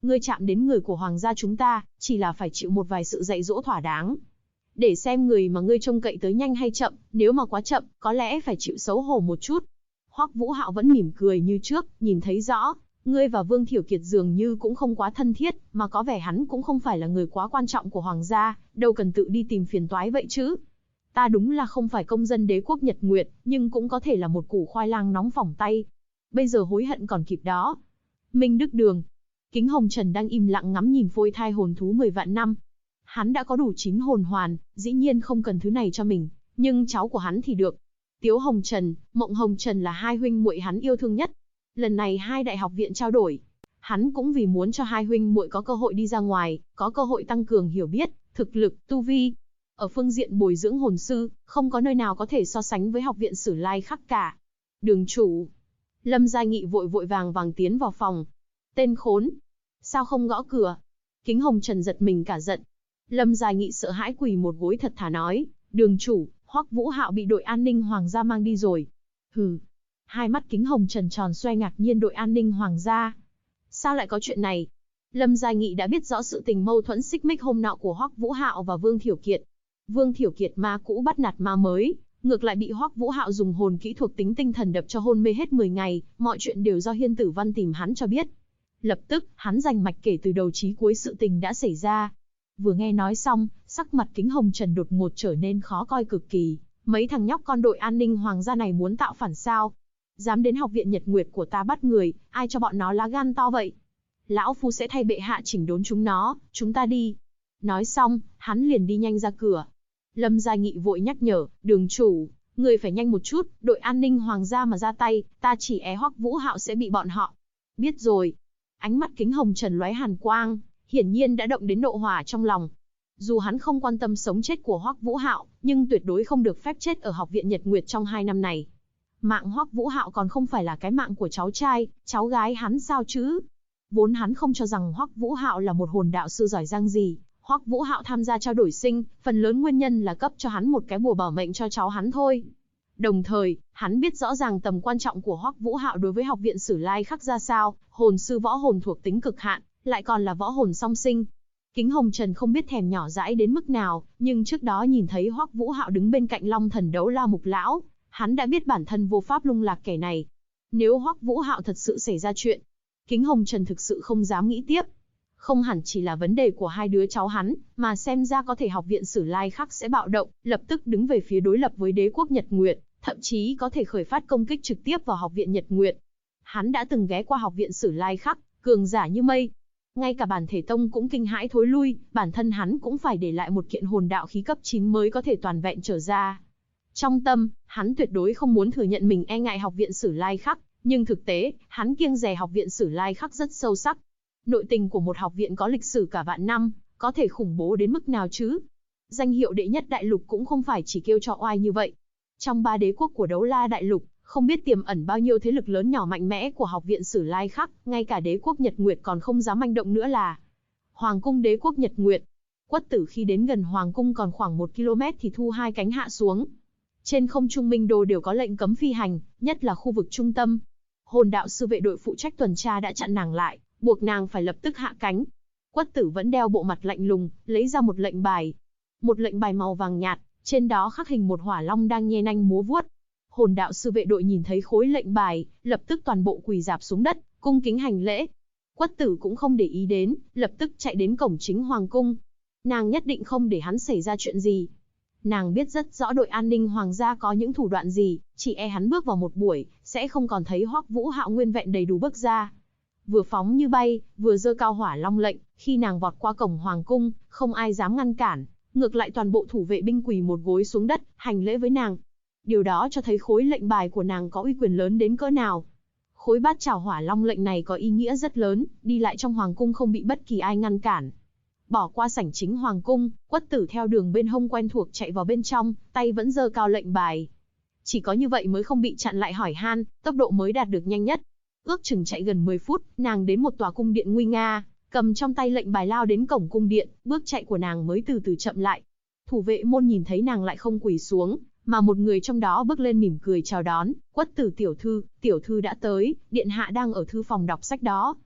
ngươi chạm đến người của hoàng gia chúng ta, chỉ là phải chịu một vài sự dạy dỗ thỏa đáng. Để xem người mà ngươi trông cậy tới nhanh hay chậm, nếu mà quá chậm, có lẽ phải chịu xấu hổ một chút. Hoắc Vũ Hạo vẫn mỉm cười như trước, nhìn thấy rõ, ngươi và Vương Thiểu Kiệt dường như cũng không quá thân thiết, mà có vẻ hắn cũng không phải là người quá quan trọng của hoàng gia, đâu cần tự đi tìm phiền toái vậy chứ. Ta đúng là không phải công dân đế quốc Nhật Nguyệt, nhưng cũng có thể là một củ khoai lang nóng phỏng tay. Bây giờ hối hận còn kịp đó. Minh Đức Đường. Kính Hồng Trần đang im lặng ngắm nhìn phôi thai hồn thú 10 vạn năm. Hắn đã có đủ 9 hồn hoàn, dĩ nhiên không cần thứ này cho mình, nhưng cháu của hắn thì được. Tiếu Hồng Trần, Mộng Hồng Trần là hai huynh muội hắn yêu thương nhất. Lần này hai đại học viện trao đổi, hắn cũng vì muốn cho hai huynh muội có cơ hội đi ra ngoài, có cơ hội tăng cường hiểu biết, thực lực, tu vi. Ở phương diện bồi dưỡng hồn sư, không có nơi nào có thể so sánh với học viện Sử Lai Khắc cả. Đường chủ. Lâm Gia Nghị vội vội vàng vàng tiến vào phòng. Tên khốn. Sao không gõ cửa? Kính Hồng Trần giật mình cả giận. Lâm Gia Nghị sợ hãi quỳ một gối thật thà nói, đường chủ, Hoắc Vũ Hạo bị đội an ninh hoàng gia mang đi rồi. Hừ. Hai mắt Kính Hồng Trần tròn xoe ngạc nhiên, đội an ninh hoàng gia. Sao lại có chuyện này? Lâm Gia Nghị đã biết rõ sự tình mâu thuẫn xích mích hôm nọ của Hoắc Vũ Hạo và Vương Thiểu Kiệt. Vương Thiểu Kiệt ma cũ bắt nạt ma mới, ngược lại bị Hoắc Vũ Hạo dùng hồn kỹ thuộc tính tinh thần đập cho hôn mê hết 10 ngày, mọi chuyện đều do Hiên Tử Văn tìm hắn cho biết. Lập tức, hắn rành mạch kể từ đầu chí cuối sự tình đã xảy ra. Vừa nghe nói xong, sắc mặt Kính Hồng Trần đột ngột trở nên khó coi cực kỳ. Mấy thằng nhóc con đội an ninh hoàng gia này muốn tạo phản sao? Dám đến học viện Nhật Nguyệt của ta bắt người, ai cho bọn nó lá gan to vậy? Lão phu sẽ thay bệ hạ chỉnh đốn chúng nó, chúng ta đi. Nói xong, hắn liền đi nhanh ra cửa. Lâm Gia Nghị vội nhắc nhở, đường chủ, người phải nhanh một chút, đội an ninh hoàng gia mà ra tay, ta chỉ e Hoắc Vũ Hạo sẽ bị bọn họ. Biết rồi. Ánh mắt Kính Hồng Trần lóe hàn quang, hiển nhiên đã động đến nộ hỏa trong lòng. Dù hắn không quan tâm sống chết của Hoắc Vũ Hạo, nhưng tuyệt đối không được phép chết ở học viện Nhật Nguyệt trong 2 năm này. Mạng Hoắc Vũ Hạo còn không phải là cái mạng của cháu trai, cháu gái hắn sao chứ? Vốn hắn không cho rằng Hoắc Vũ Hạo là một hồn đạo sư giỏi giang gì. Hoắc Vũ Hạo tham gia trao đổi sinh, phần lớn nguyên nhân là cấp cho hắn một cái bùa bảo mệnh cho cháu hắn thôi. Đồng thời, hắn biết rõ ràng tầm quan trọng của Hoắc Vũ Hạo đối với học viện Sử Lai Khắc ra sao, hồn sư võ hồn thuộc tính cực hạn, lại còn là võ hồn song sinh. Kính Hồng Trần không biết thèm nhỏ dãi đến mức nào, nhưng trước đó nhìn thấy Hoắc Vũ Hạo đứng bên cạnh Long Thần Đấu La Mục lão, hắn đã biết bản thân vô pháp lung lạc kẻ này. Nếu Hoắc Vũ Hạo thật sự xảy ra chuyện, Kính Hồng Trần thực sự không dám nghĩ tiếp. Không hẳn chỉ là vấn đề của hai đứa cháu hắn, mà xem ra có thể học viện Sử Lai Khắc sẽ bạo động, lập tức đứng về phía đối lập với đế quốc Nhật Nguyệt, thậm chí có thể khởi phát công kích trực tiếp vào học viện Nhật Nguyệt. Hắn đã từng ghé qua học viện Sử Lai Khắc, cường giả như mây. Ngay cả bản thể tông cũng kinh hãi thối lui, bản thân hắn cũng phải để lại một kiện hồn đạo khí cấp 9 mới có thể toàn vẹn trở ra. Trong tâm, hắn tuyệt đối không muốn thừa nhận mình e ngại học viện Sử Lai Khắc, nhưng thực tế, hắn kiêng dè học viện Sử Lai Khắc rất sâu sắc. Nội tình của một học viện có lịch sử cả vạn năm, có thể khủng bố đến mức nào chứ? Danh hiệu đệ nhất đại lục cũng không phải chỉ kêu cho oai như vậy. Trong 3 đế quốc của Đấu La đại lục, không biết tiềm ẩn bao nhiêu thế lực lớn nhỏ mạnh mẽ của học viện Sử Lai Khắc, ngay cả đế quốc Nhật Nguyệt còn không dám manh động nữa là Hoàng cung đế quốc Nhật Nguyệt. Quất Tử khi đến gần Hoàng cung còn khoảng 1 km thì thu hai cánh hạ xuống. Trên không trung Minh Đô đều có lệnh cấm phi hành, nhất là khu vực trung tâm. Hồn đạo sư vệ đội phụ trách tuần tra đã chặn nàng lại, buộc nàng phải lập tức hạ cánh. Quất Tử vẫn đeo bộ mặt lạnh lùng, lấy ra một lệnh bài. Một lệnh bài màu vàng nhạt, trên đó khắc hình một hỏa long đang nhe nanh múa vuốt. Hồn đạo sư vệ đội nhìn thấy khối lệnh bài, lập tức toàn bộ quỳ rạp xuống đất, cung kính hành lễ. Quất Tử cũng không để ý đến, lập tức chạy đến cổng chính hoàng cung. Nàng nhất định không để hắn xảy ra chuyện gì. Nàng biết rất rõ đội an ninh hoàng gia có những thủ đoạn gì, chỉ e hắn bước vào một buổi, sẽ không còn thấy Hoắc Vũ Hạo nguyên vẹn đầy đủ bước ra. Vừa phóng như bay, vừa giơ cao hỏa long lệnh, khi nàng vọt qua cổng hoàng cung, không ai dám ngăn cản, ngược lại toàn bộ thủ vệ binh quỳ một gối xuống đất, hành lễ với nàng. Điều đó cho thấy khối lệnh bài của nàng có uy quyền lớn đến cỡ nào. Khối bát chảo hỏa long lệnh này có ý nghĩa rất lớn, đi lại trong hoàng cung không bị bất kỳ ai ngăn cản. Bỏ qua sảnh chính hoàng cung, Quất Tử theo đường bên hông quen thuộc chạy vào bên trong, tay vẫn giơ cao lệnh bài. Chỉ có như vậy mới không bị chặn lại hỏi han, tốc độ mới đạt được nhanh nhất. Ước chừng chạy gần 10 phút, nàng đến một tòa cung điện nguy nga, cầm trong tay lệnh bài lao đến cổng cung điện, bước chạy của nàng mới từ từ chậm lại. Thủ vệ môn nhìn thấy nàng lại không quỳ xuống, mà một người trong đó bước lên mỉm cười chào đón, Quất Tử tiểu thư đã tới, điện hạ đang ở thư phòng đọc sách đó.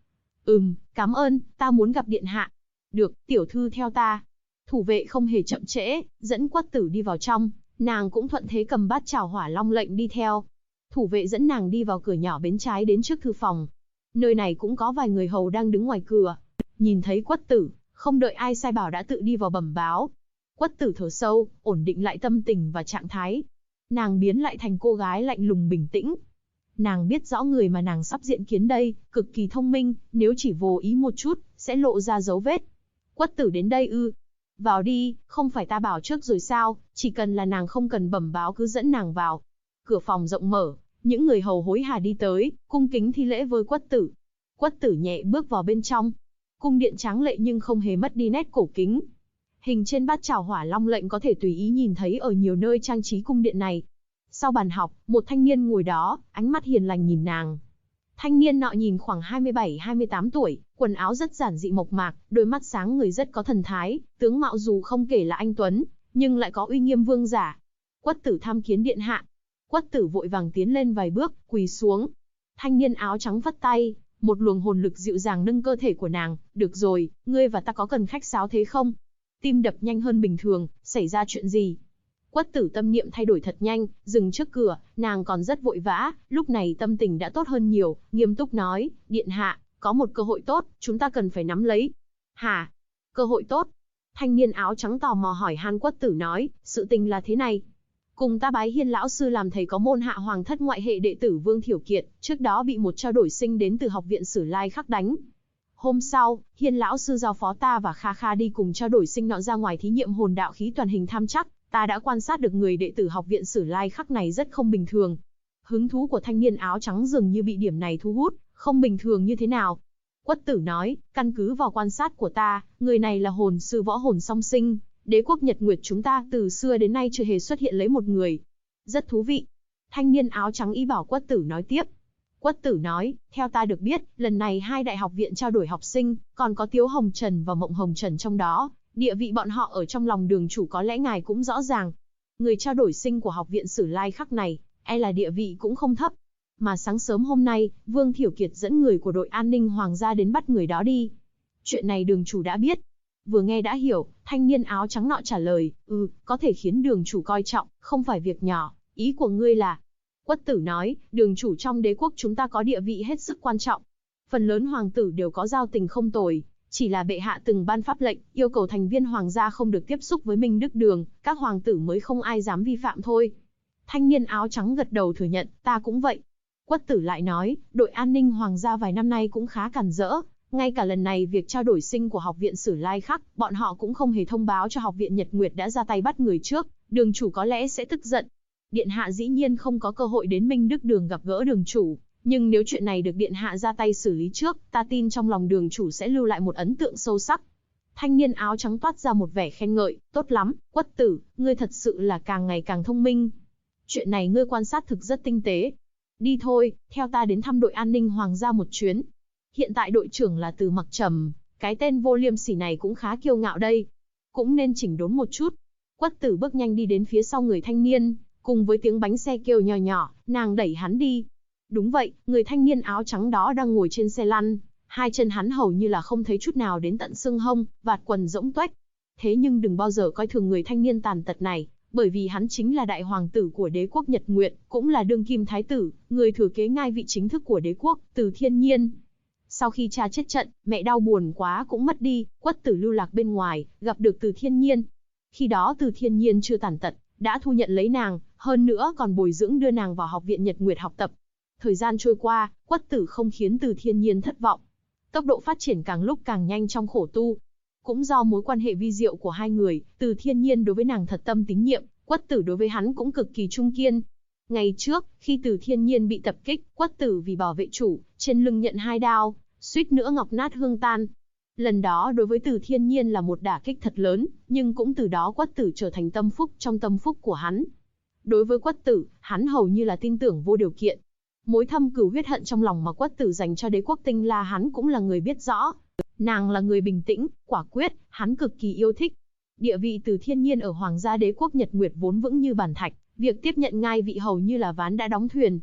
Cảm ơn, ta muốn gặp điện hạ. Được, tiểu thư theo ta. Thủ vệ không hề chậm trễ, dẫn Quất Tử đi vào trong, nàng cũng thuận thế cầm bát chảo hỏa long lệnh đi theo. Thủ vệ dẫn nàng đi vào cửa nhỏ bên trái đến trước thư phòng. Nơi này cũng có vài người hầu đang đứng ngoài cửa. Nhìn thấy Quất Tử, không đợi ai sai bảo đã tự đi vào bẩm báo. Quất Tử thở sâu, ổn định lại tâm tình và trạng thái. Nàng biến lại thành cô gái lạnh lùng bình tĩnh. Nàng biết rõ người mà nàng sắp diện kiến đây, cực kỳ thông minh, nếu chỉ vô ý một chút, sẽ lộ ra dấu vết. Quất Tử đến đây ư? Vào đi, không phải ta bảo trước rồi sao, chỉ cần là nàng không cần bẩm báo cứ dẫn nàng vào. Cửa phòng rộng mở, những người hầu hối hả đi tới, cung kính thi lễ với Quất Tử. Quất Tử nhẹ bước vào bên trong. Cung điện tráng lệ nhưng không hề mất đi nét cổ kính. Hình trên bát chảo hỏa long lệnh có thể tùy ý nhìn thấy ở nhiều nơi trang trí cung điện này. Sau bàn học, một thanh niên ngồi đó, ánh mắt hiền lành nhìn nàng. Thanh niên nọ nhìn khoảng 27-28 tuổi, quần áo rất giản dị mộc mạc, đôi mắt sáng người rất có thần thái, tướng mạo dù không kể là anh tuấn, nhưng lại có uy nghiêm vương giả. Quất Tử tham kiến điện hạ. Quất Tử vội vàng tiến lên vài bước, quỳ xuống. Thanh niên áo trắng vất tay, một luồng hồn lực dịu dàng nâng cơ thể của nàng. Được rồi, ngươi và ta có cần khách sáo thế không? Tim đập nhanh hơn bình thường, xảy ra chuyện gì? Quất Tử tâm niệm thay đổi thật nhanh, dừng trước cửa, nàng còn rất vội vã, lúc này tâm tình đã tốt hơn nhiều, nghiêm túc nói, điện hạ, có một cơ hội tốt, chúng ta cần phải nắm lấy. Hả? Cơ hội tốt? Thanh niên áo trắng tò mò hỏi han. Quất Tử nói, sự tình là thế này. Cùng ta bái Hiên lão sư làm thầy có môn hạ hoàng thất ngoại hệ đệ tử Vương Thiểu Kiệt, trước đó bị một trao đổi sinh đến từ học viện Sử Lai Khắc đánh. Hôm sau, Hiên lão sư giao phó ta và Kha Kha đi cùng trao đổi sinh nọ ra ngoài thí nghiệm hồn đạo khí toàn hình tham chắc. Ta đã quan sát được người đệ tử học viện Sử Lai Khắc này rất không bình thường. Hứng thú của thanh niên áo trắng dường như bị điểm này thu hút, không bình thường như thế nào? Quất Tử nói, căn cứ vào quan sát của ta, người này là hồn sư võ hồn song sinh, đế quốc Nhật Nguyệt chúng ta từ xưa đến nay chưa hề xuất hiện lấy một người. Rất thú vị. Thanh niên áo trắng ý bảo Quất Tử nói tiếp. Quất Tử nói, theo ta được biết, lần này hai đại học viện trao đổi học sinh, còn có Tiếu Hồng Trần và Mộng Hồng Trần trong đó. Địa vị bọn họ ở trong lòng đường chủ có lẽ ngài cũng rõ ràng. Người trao đổi sinh của học viện Sử Lai Khắc này, là địa vị cũng không thấp. Mà sáng sớm hôm nay, Vương Thiểu Kiệt dẫn người của đội an ninh hoàng gia đến bắt người đó đi. Chuyện này đường chủ đã biết. Vừa nghe đã hiểu, thanh niên áo trắng nọ trả lời, có thể khiến đường chủ coi trọng, không phải việc nhỏ, ý của ngươi là... Quất Tử nói, đường chủ trong đế quốc chúng ta có địa vị hết sức quan trọng. Phần lớn hoàng tử đều có giao tình không tồi. Chỉ là bệ hạ từng ban pháp lệnh, yêu cầu thành viên hoàng gia không được tiếp xúc với Minh Đức Đường, các hoàng tử mới không ai dám vi phạm thôi. Thanh niên áo trắng gật đầu thừa nhận, ta cũng vậy. Quất Tử lại nói, đội an ninh hoàng gia vài năm nay cũng khá cản rỡ, ngay cả lần này việc trao đổi sinh của học viện Sử Lai Khắc, bọn họ cũng không hề thông báo cho học viện Nhật Nguyệt đã ra tay bắt người trước, đường chủ có lẽ sẽ tức giận. Điện hạ dĩ nhiên không có cơ hội đến Minh Đức Đường gặp gỡ đường chủ. Nhưng nếu chuyện này được điện hạ ra tay xử lý trước, ta tin trong lòng đường chủ sẽ lưu lại một ấn tượng sâu sắc. Thanh niên áo trắng toát ra một vẻ khen ngợi, tốt lắm, Quất Tử, ngươi thật sự là càng ngày càng thông minh. Chuyện này ngươi quan sát thực rất tinh tế. Đi thôi, theo ta đến thăm đội an ninh hoàng gia một chuyến. Hiện tại đội trưởng là Từ Mặc Trầm, cái tên vô liêm sỉ này cũng khá kiêu ngạo đây. Cũng nên chỉnh đốn một chút. Quất Tử bước nhanh đi đến phía sau người thanh niên, cùng với tiếng bánh xe kêu nhỏ nhỏ, nàng đẩy hắn đi. Đúng vậy, người thanh niên áo trắng đó đang ngồi trên xe lăn, hai chân hắn hầu như là không thấy chút nào đến tận xương hông, vạt quần rỗng tuếch. Thế nhưng đừng bao giờ coi thường người thanh niên tàn tật này, bởi vì hắn chính là đại hoàng tử của đế quốc Nhật Nguyệt, cũng là đương kim thái tử, người thừa kế ngai vị chính thức của đế quốc, Từ Thiên Nhiên. Sau khi cha chết trận, mẹ đau buồn quá cũng mất đi, Quất Tử lưu lạc bên ngoài, gặp được Từ Thiên Nhiên. Khi đó Từ Thiên Nhiên chưa tàn tật, đã thu nhận lấy nàng, hơn nữa còn bồi dưỡng đưa nàng vào học viện Nhật Nguyệt học tập. Thời gian trôi qua, Quất Tử không khiến Từ Thiên Nhiên thất vọng. Tốc độ phát triển càng lúc càng nhanh trong khổ tu. Cũng do mối quan hệ vi diệu của hai người, Từ Thiên Nhiên đối với nàng thật tâm tín nhiệm, Quất Tử đối với hắn cũng cực kỳ trung kiên. Ngày trước, khi Từ Thiên Nhiên bị tập kích, Quất Tử vì bảo vệ chủ, trên lưng nhận 2 đao, suýt nữa ngọc nát hương tan. Lần đó đối với Từ Thiên Nhiên là một đả kích thật lớn, nhưng cũng từ đó Quất Tử trở thành tâm phúc trong tâm phúc của hắn. Đối với Quất Tử, hắn hầu như là tin tưởng vô điều kiện. Mối thâm cừu huyết hận trong lòng mà Quất Tử dành cho đế quốc Tinh La hắn cũng là người biết rõ. Nàng là người bình tĩnh, quả quyết, hắn cực kỳ yêu thích. Địa vị Từ Thiên Nhiên ở hoàng gia đế quốc Nhật Nguyệt vốn vững như bàn thạch, việc tiếp nhận ngai vị hầu như là ván đã đóng thuyền.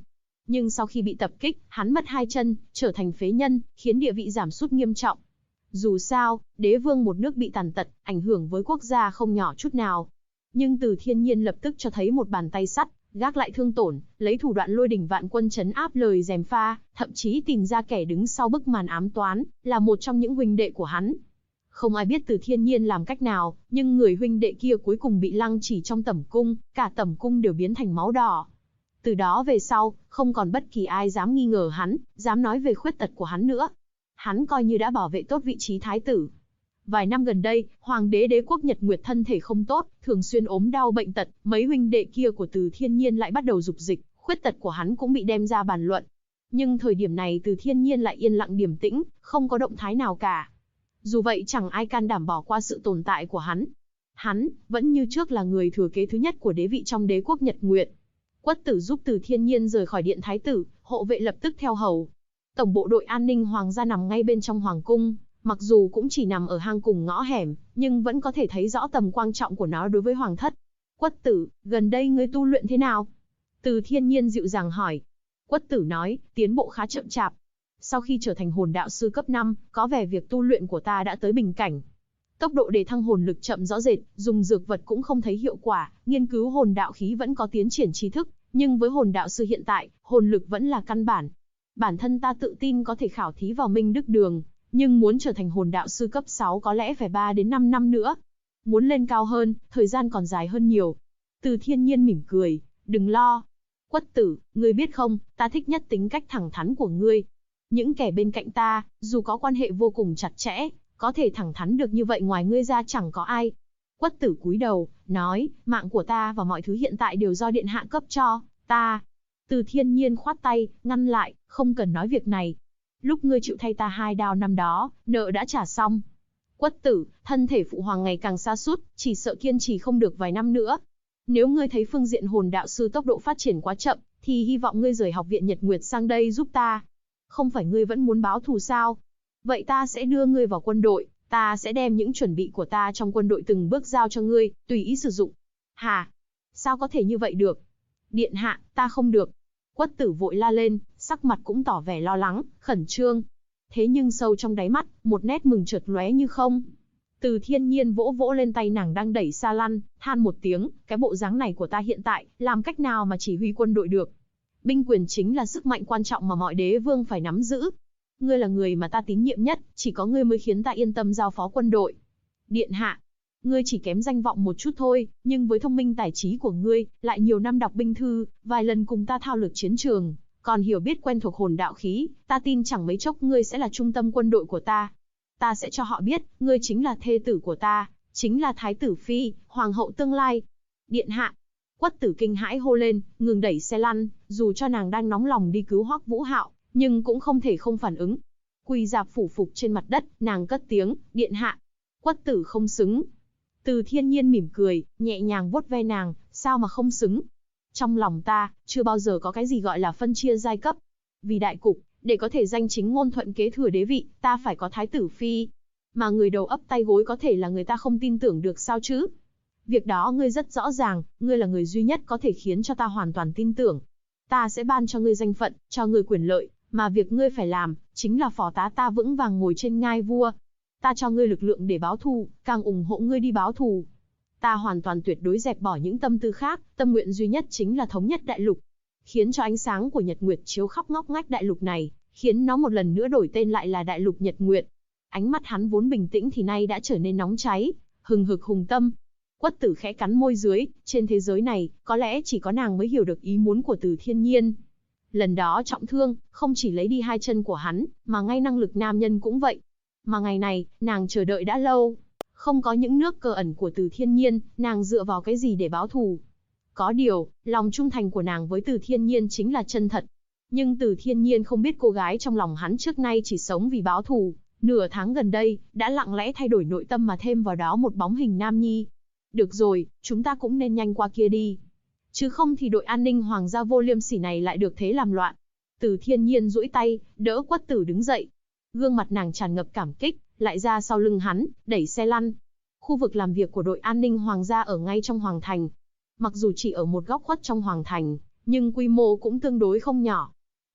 Nhưng sau khi bị tập kích, hắn mất hai chân, trở thành phế nhân, khiến địa vị giảm sút nghiêm trọng. Dù sao, đế vương một nước bị tàn tật, ảnh hưởng với quốc gia không nhỏ chút nào. Nhưng Từ Thiên Nhiên lập tức cho thấy một bàn tay sắt, gác lại thương tổn, lấy thủ đoạn lôi đỉnh vạn quân trấn áp lời gièm pha, thậm chí tìm ra kẻ đứng sau bức màn ám toán, là một trong những huynh đệ của hắn. Không ai biết Từ Thiên Nhiên làm cách nào, nhưng người huynh đệ kia cuối cùng bị lăng chỉ trong tẩm cung, cả tẩm cung đều biến thành máu đỏ. Từ đó về sau, không còn bất kỳ ai dám nghi ngờ hắn, dám nói về khuyết tật của hắn nữa. Hắn coi như đã bảo vệ tốt vị trí thái tử. Vài năm gần đây, hoàng đế đế quốc Nhật Nguyệt thân thể không tốt, thường xuyên ốm đau bệnh tật, mấy huynh đệ kia của Từ Thiên Nhiên lại bắt đầu dục dịch, khuyết tật của hắn cũng bị đem ra bàn luận. Nhưng thời điểm này Từ Thiên Nhiên lại yên lặng điềm tĩnh, không có động thái nào cả. Dù vậy chẳng ai can đảm bỏ qua sự tồn tại của hắn. Hắn, vẫn như trước là người thừa kế thứ nhất của đế vị trong đế quốc Nhật Nguyệt. Quất Tử giúp Từ Thiên Nhiên rời khỏi điện thái tử, hộ vệ lập tức theo hầu. Tổng bộ đội an ninh hoàng gia nằm ngay bên trong hoàng cung, mặc dù cũng chỉ nằm ở hang cùng ngõ hẻm, nhưng vẫn có thể thấy rõ tầm quan trọng của nó đối với hoàng thất. Quất Tử, gần đây ngươi tu luyện thế nào? Từ Thiên Nhiên dịu dàng hỏi. Quất Tử nói, tiến bộ khá chậm chạp. Sau khi trở thành hồn đạo sư cấp 5, có vẻ việc tu luyện của ta đã tới bình cảnh. Tốc độ đề thăng hồn lực chậm rõ rệt, dùng dược vật cũng không thấy hiệu quả, nghiên cứu hồn đạo khí vẫn có tiến triển tri thức, nhưng với hồn đạo sư hiện tại, hồn lực vẫn là căn bản. Bản thân ta tự tin có thể khảo thí vào Minh Đức Đường, nhưng muốn trở thành hồn đạo sư cấp 6 có lẽ phải 3 đến 5 năm nữa. Muốn lên cao hơn, thời gian còn dài hơn nhiều. Từ Thiên Nhiên mỉm cười, đừng lo. Quất Tử, ngươi biết không, ta thích nhất tính cách thẳng thắn của ngươi. Những kẻ bên cạnh ta, dù có quan hệ vô cùng chặt chẽ, có thể thẳng thắn được như vậy ngoài ngươi ra chẳng có ai. Quất Tử cúi đầu, nói, mạng của ta và mọi thứ hiện tại đều do điện hạ cấp cho, ta. Từ Thiên Nhiên khoát tay, ngăn lại, không cần nói việc này. Lúc ngươi chịu thay ta 2 đao năm đó, nợ đã trả xong. Quất Tử, thân thể phụ hoàng ngày càng sa sút, chỉ sợ kiên trì không được vài năm nữa. Nếu ngươi thấy phương diện hồn đạo sư tốc độ phát triển quá chậm, thì hy vọng ngươi rời học viện Nhật Nguyệt sang đây giúp ta. Không phải ngươi vẫn muốn báo thù sao? Vậy ta sẽ đưa ngươi vào quân đội, ta sẽ đem những chuẩn bị của ta trong quân đội từng bước giao cho ngươi, tùy ý sử dụng. Hả? Sao có thể như vậy được? Điện hạ, ta không được. Quất Tử vội la lên, sắc mặt cũng tỏ vẻ lo lắng, khẩn trương. Thế nhưng sâu trong đáy mắt, một nét mừng chợt lóe như không. Từ Thiên Nhiên vỗ vỗ lên tay nàng đang đẩy xa lăn, than một tiếng, cái bộ dáng này của ta hiện tại, làm cách nào mà chỉ huy quân đội được? Binh quyền chính là sức mạnh quan trọng mà mọi đế vương phải nắm giữ. Ngươi là người mà ta tín nhiệm nhất, chỉ có ngươi mới khiến ta yên tâm giao phó quân đội. Điện hạ, ngươi chỉ kém danh vọng một chút thôi, nhưng với thông minh tài trí của ngươi, lại nhiều năm đọc binh thư, vài lần cùng ta thao lược chiến trường, còn hiểu biết quen thuộc hồn đạo khí, ta tin chẳng mấy chốc ngươi sẽ là trung tâm quân đội của ta. Ta sẽ cho họ biết, ngươi chính là thê tử của ta, chính là thái tử phi, hoàng hậu tương lai. Điện hạ. Quất Tử kinh hãi hô lên, ngừng đẩy xe lăn, dù cho nàng đang nóng lòng đi cứu Hoắc Vũ Hạo, nhưng cũng không thể không phản ứng. Quỳ rạp phủ phục trên mặt đất, nàng cất tiếng, điện hạ. Quất Tử không xứng. Từ Thiên Nhiên mỉm cười, nhẹ nhàng vuốt ve nàng, sao mà không xứng? Trong lòng ta, chưa bao giờ có cái gì gọi là phân chia giai cấp. Vì đại cục, để có thể danh chính ngôn thuận kế thừa đế vị, ta phải có thái tử phi. Mà người đầu ấp tay gối có thể là người ta không tin tưởng được sao chứ? Việc đó ngươi rất rõ ràng, ngươi là người duy nhất có thể khiến cho ta hoàn toàn tin tưởng. Ta sẽ ban cho ngươi danh phận, cho ngươi quyền lợi, mà việc ngươi phải làm, chính là phò tá ta vững vàng ngồi trên ngai vua. Ta cho ngươi lực lượng để báo thù, càng ủng hộ ngươi đi báo thù. Ta hoàn toàn tuyệt đối dẹp bỏ những tâm tư khác, tâm nguyện duy nhất chính là thống nhất đại lục. Khiến cho ánh sáng của Nhật Nguyệt chiếu khắp ngóc ngách đại lục này, khiến nó một lần nữa đổi tên lại là đại lục Nhật Nguyệt. Ánh mắt hắn vốn bình tĩnh thì nay đã trở nên nóng cháy, hừng hực hùng tâm. Quất Tử khẽ cắn môi dưới, trên thế giới này, có lẽ chỉ có nàng mới hiểu được ý muốn của Từ Thiên Nhiên. Lần đó trọng thương, không chỉ lấy đi 2 chân của hắn, mà ngay năng lực nam nhân cũng vậy. Mà ngày này, nàng chờ đợi đã lâu. Không có những nước cơ ẩn của Từ Thiên Nhiên, nàng dựa vào cái gì để báo thù? Có điều, lòng trung thành của nàng với Từ Thiên Nhiên chính là chân thật. Nhưng Từ Thiên Nhiên không biết cô gái trong lòng hắn trước nay chỉ sống vì báo thù, nửa tháng gần đây, đã lặng lẽ thay đổi nội tâm mà thêm vào đó một bóng hình nam nhi. Được rồi, chúng ta cũng nên nhanh qua kia đi. Chứ không thì đội an ninh hoàng gia vô liêm sỉ này lại được thế làm loạn. Từ Thiên Nhiên duỗi tay, đỡ Quất Tử đứng dậy. Gương mặt nàng tràn ngập cảm kích, lại ra sau lưng hắn, đẩy xe lăn. Khu vực làm việc của đội an ninh hoàng gia ở ngay trong hoàng thành. Mặc dù chỉ ở một góc khuất trong hoàng thành, nhưng quy mô cũng tương đối không nhỏ.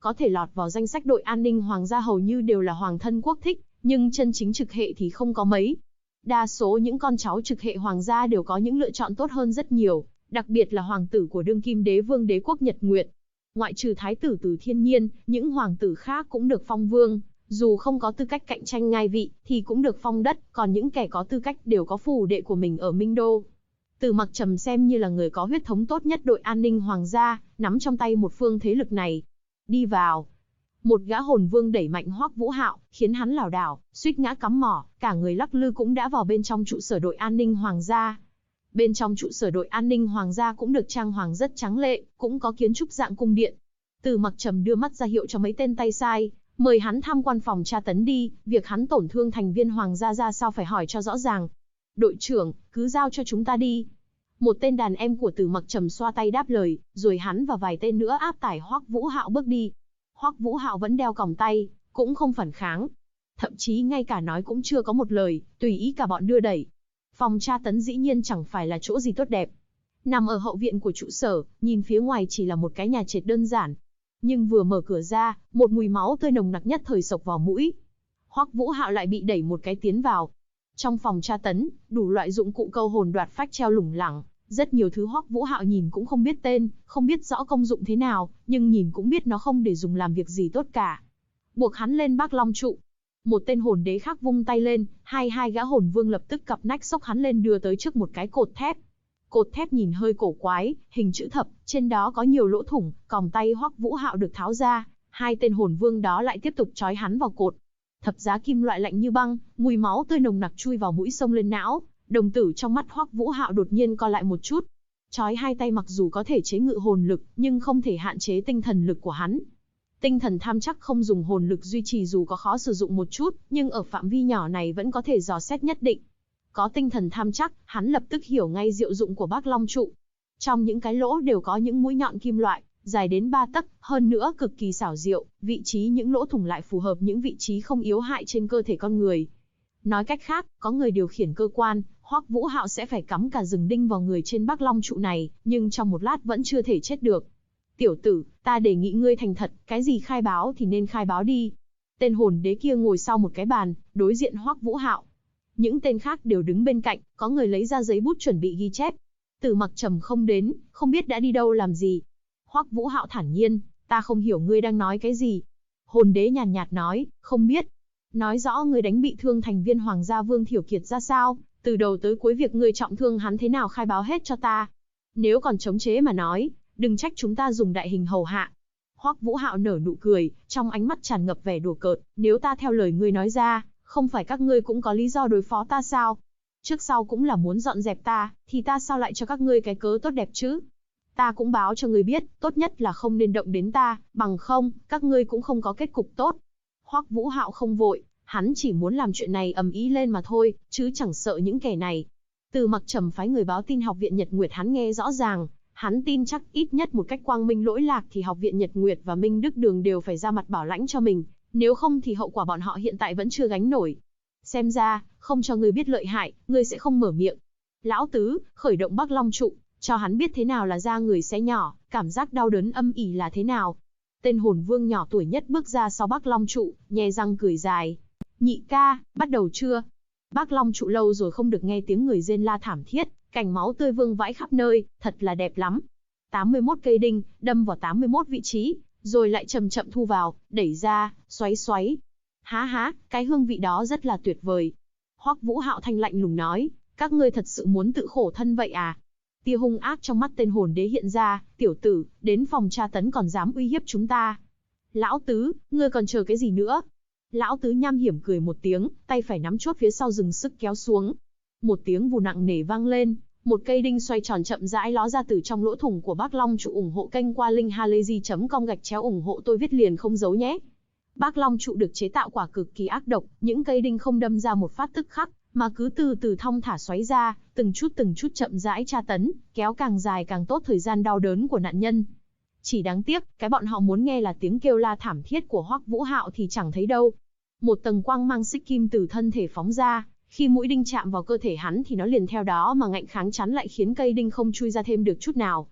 Có thể lọt vào danh sách đội an ninh hoàng gia hầu như đều là hoàng thân quốc thích, nhưng chân chính trực hệ thì không có mấy. Đa số những con cháu trực hệ hoàng gia đều có những lựa chọn tốt hơn rất nhiều, đặc biệt là hoàng tử của đương kim đế vương đế quốc Nhật Nguyệt. Ngoại trừ thái tử Từ Thiên Nhiên, những hoàng tử khác cũng được phong vương, dù không có tư cách cạnh tranh ngai vị thì cũng được phong đất, còn những kẻ có tư cách đều có phủ đệ của mình ở Minh Đô. Từ Mặc Trầm xem như là người có huyết thống tốt nhất đội an ninh hoàng gia, nắm trong tay một phương thế lực này. Đi vào. Một gã hồn vương đẩy mạnh Hoắc Vũ Hạo, khiến hắn lảo đảo, suýt ngã cắm mỏ, cả người lắc lư cũng đã vào bên trong trụ sở đội an ninh hoàng gia. Bên trong trụ sở đội an ninh hoàng gia cũng được trang hoàng rất tráng lệ, cũng có kiến trúc dạng cung điện. Từ Mặc Trầm đưa mắt ra hiệu cho mấy tên tay sai, mời hắn tham quan phòng tra tấn đi, việc hắn tổn thương thành viên hoàng gia ra sao phải hỏi cho rõ ràng. Đội trưởng, cứ giao cho chúng ta đi. Một tên đàn em của Từ Mặc Trầm xoa tay đáp lời, rồi hắn và vài tên nữa áp tải Hoắc Vũ Hạo bước đi. Hoắc Vũ Hạo vẫn đeo còng tay, cũng không phản kháng. Thậm chí ngay cả nói cũng chưa có một lời, tùy ý cả bọn đưa đẩy. Phòng tra tấn dĩ nhiên chẳng phải là chỗ gì tốt đẹp. Nằm ở hậu viện của trụ sở, nhìn phía ngoài chỉ là một cái nhà trệt đơn giản. Nhưng vừa mở cửa ra, một mùi máu tươi nồng nặc nhất thời xộc vào mũi. Hoắc Vũ Hạo lại bị đẩy một cái tiến vào. Trong phòng tra tấn, đủ loại dụng cụ câu hồn đoạt phách treo lủng lẳng. Rất nhiều thứ Hoắc Vũ Hạo nhìn cũng không biết tên, không biết rõ công dụng thế nào, nhưng nhìn cũng biết nó không để dùng làm việc gì tốt cả. Buộc hắn lên Bác Long trụ. Một tên hồn đế khác vung tay lên, hai gã hồn vương lập tức cặp nách xốc hắn lên đưa tới trước một cái cột thép. Cột thép nhìn hơi cổ quái, hình chữ thập, trên đó có nhiều lỗ thủng, còng tay Hoắc Vũ Hạo được tháo ra, hai tên hồn vương đó lại tiếp tục trói hắn vào cột. Thập giá kim loại lạnh như băng, mùi máu tươi nồng nặc chui vào mũi xông lên não. Đồng tử trong mắt Hoắc Vũ Hạo đột nhiên co lại một chút. Chói hai tay mặc dù có thể chế ngự hồn lực, nhưng không thể hạn chế tinh thần lực của hắn. Tinh thần tham chắc không dùng hồn lực duy trì dù có khó sử dụng một chút, nhưng ở phạm vi nhỏ này vẫn có thể dò xét nhất định. Có tinh thần tham chắc, hắn lập tức hiểu ngay diệu dụng của Bác Long trụ. Trong những cái lỗ đều có những mũi nhọn kim loại, dài đến 3 tấc, hơn nữa cực kỳ xảo diệu, vị trí những lỗ thủng lại phù hợp những vị trí không yếu hại trên cơ thể con người. Nói cách khác, có người điều khiển cơ quan, Hoắc Vũ Hạo sẽ phải cắm cả rừng đinh vào người trên Bác Long trụ này, nhưng trong một lát vẫn chưa thể chết được. Tiểu tử, ta đề nghị ngươi thành thật, cái gì khai báo thì nên khai báo đi. Tên hồn đế kia ngồi sau một cái bàn, đối diện Hoắc Vũ Hạo. Những tên khác đều đứng bên cạnh, có người lấy ra giấy bút chuẩn bị ghi chép. Từ Mặc Trầm không đến, không biết đã đi đâu làm gì. Hoắc Vũ Hạo thản nhiên, ta không hiểu ngươi đang nói cái gì. Hồn đế nhàn nhạt nói, không biết. Nói rõ ngươi đánh bị thương thành viên hoàng gia Vương Thiểu Kiệt ra sao, từ đầu tới cuối việc ngươi trọng thương hắn thế nào khai báo hết cho ta. Nếu còn chống chế mà nói, đừng trách chúng ta dùng đại hình hầu hạ. Hoắc Vũ Hạo nở nụ cười, trong ánh mắt tràn ngập vẻ đùa cợt, nếu ta theo lời ngươi nói ra, không phải các ngươi cũng có lý do đối phó ta sao? Trước sau cũng là muốn dọn dẹp ta, thì ta sao lại cho các ngươi cái cớ tốt đẹp chứ? Ta cũng báo cho ngươi biết, tốt nhất là không nên động đến ta, bằng không, các ngươi cũng không có kết cục tốt. Hoắc Vũ Hạo không vội, hắn chỉ muốn làm chuyện này ầm ĩ lên mà thôi, chứ chẳng sợ những kẻ này. Từ Mặc Trầm phái người báo tin học viện Nhật Nguyệt hắn nghe rõ ràng, hắn tin chắc ít nhất một cách quang minh lỗi lạc thì học viện Nhật Nguyệt và Minh Đức Đường đều phải ra mặt bảo lãnh cho mình, nếu không thì hậu quả bọn họ hiện tại vẫn chưa gánh nổi. Xem ra, không cho ngươi biết lợi hại, ngươi sẽ không mở miệng. Lão tứ, khởi động Bác Long trụ, cho hắn biết thế nào là da người xé nhỏ, cảm giác đau đớn âm ỉ là thế nào. Tên hồn vương nhỏ tuổi nhất bước ra sau Bác Long trụ, nhe răng cười dài. Nhị ca, bắt đầu chưa? Bác Long trụ lâu rồi không được nghe tiếng người rên la thảm thiết, cảnh máu tươi vương vãi khắp nơi, thật là đẹp lắm. 81 cây đinh, đâm vào 81 vị trí, rồi lại chậm chậm thu vào, đẩy ra, xoáy xoáy. Há, cái hương vị đó rất là tuyệt vời. Hoắc Vũ Hạo thanh lạnh lùng nói, các ngươi thật sự muốn tự khổ thân vậy à? Tia hung ác trong mắt tên hồn đế hiện ra, tiểu tử, đến phòng tra tấn còn dám uy hiếp chúng ta. Lão tứ, ngươi còn chờ cái gì nữa? Lão tứ nham hiểm cười một tiếng, tay phải nắm chốt phía sau dừng sức kéo xuống. Một tiếng vù nặng nề vang lên, một cây đinh xoay tròn chậm rãi ló ra từ trong lỗ thủng của Bác Long trụ. Ủng hộ kênh qua linkhalazy.com /ủng hộ tôi viết liền không giấu nhé. Bác Long trụ được chế tạo quả cực kỳ ác độc, những cây đinh không đâm ra một phát tức khắc, mà cứ từ từ thong thả xoáy ra, từng chút chậm rãi tra tấn, kéo càng dài càng tốt thời gian đau đớn của nạn nhân. Chỉ đáng tiếc, cái bọn họ muốn nghe là tiếng kêu la thảm thiết của Hoắc Vũ Hạo thì chẳng thấy đâu. Một tầng quang mang xích kim từ thân thể phóng ra, khi mũi đinh chạm vào cơ thể hắn thì nó liền theo đó mà ngạnh kháng chắn lại khiến cây đinh không chui ra thêm được chút nào.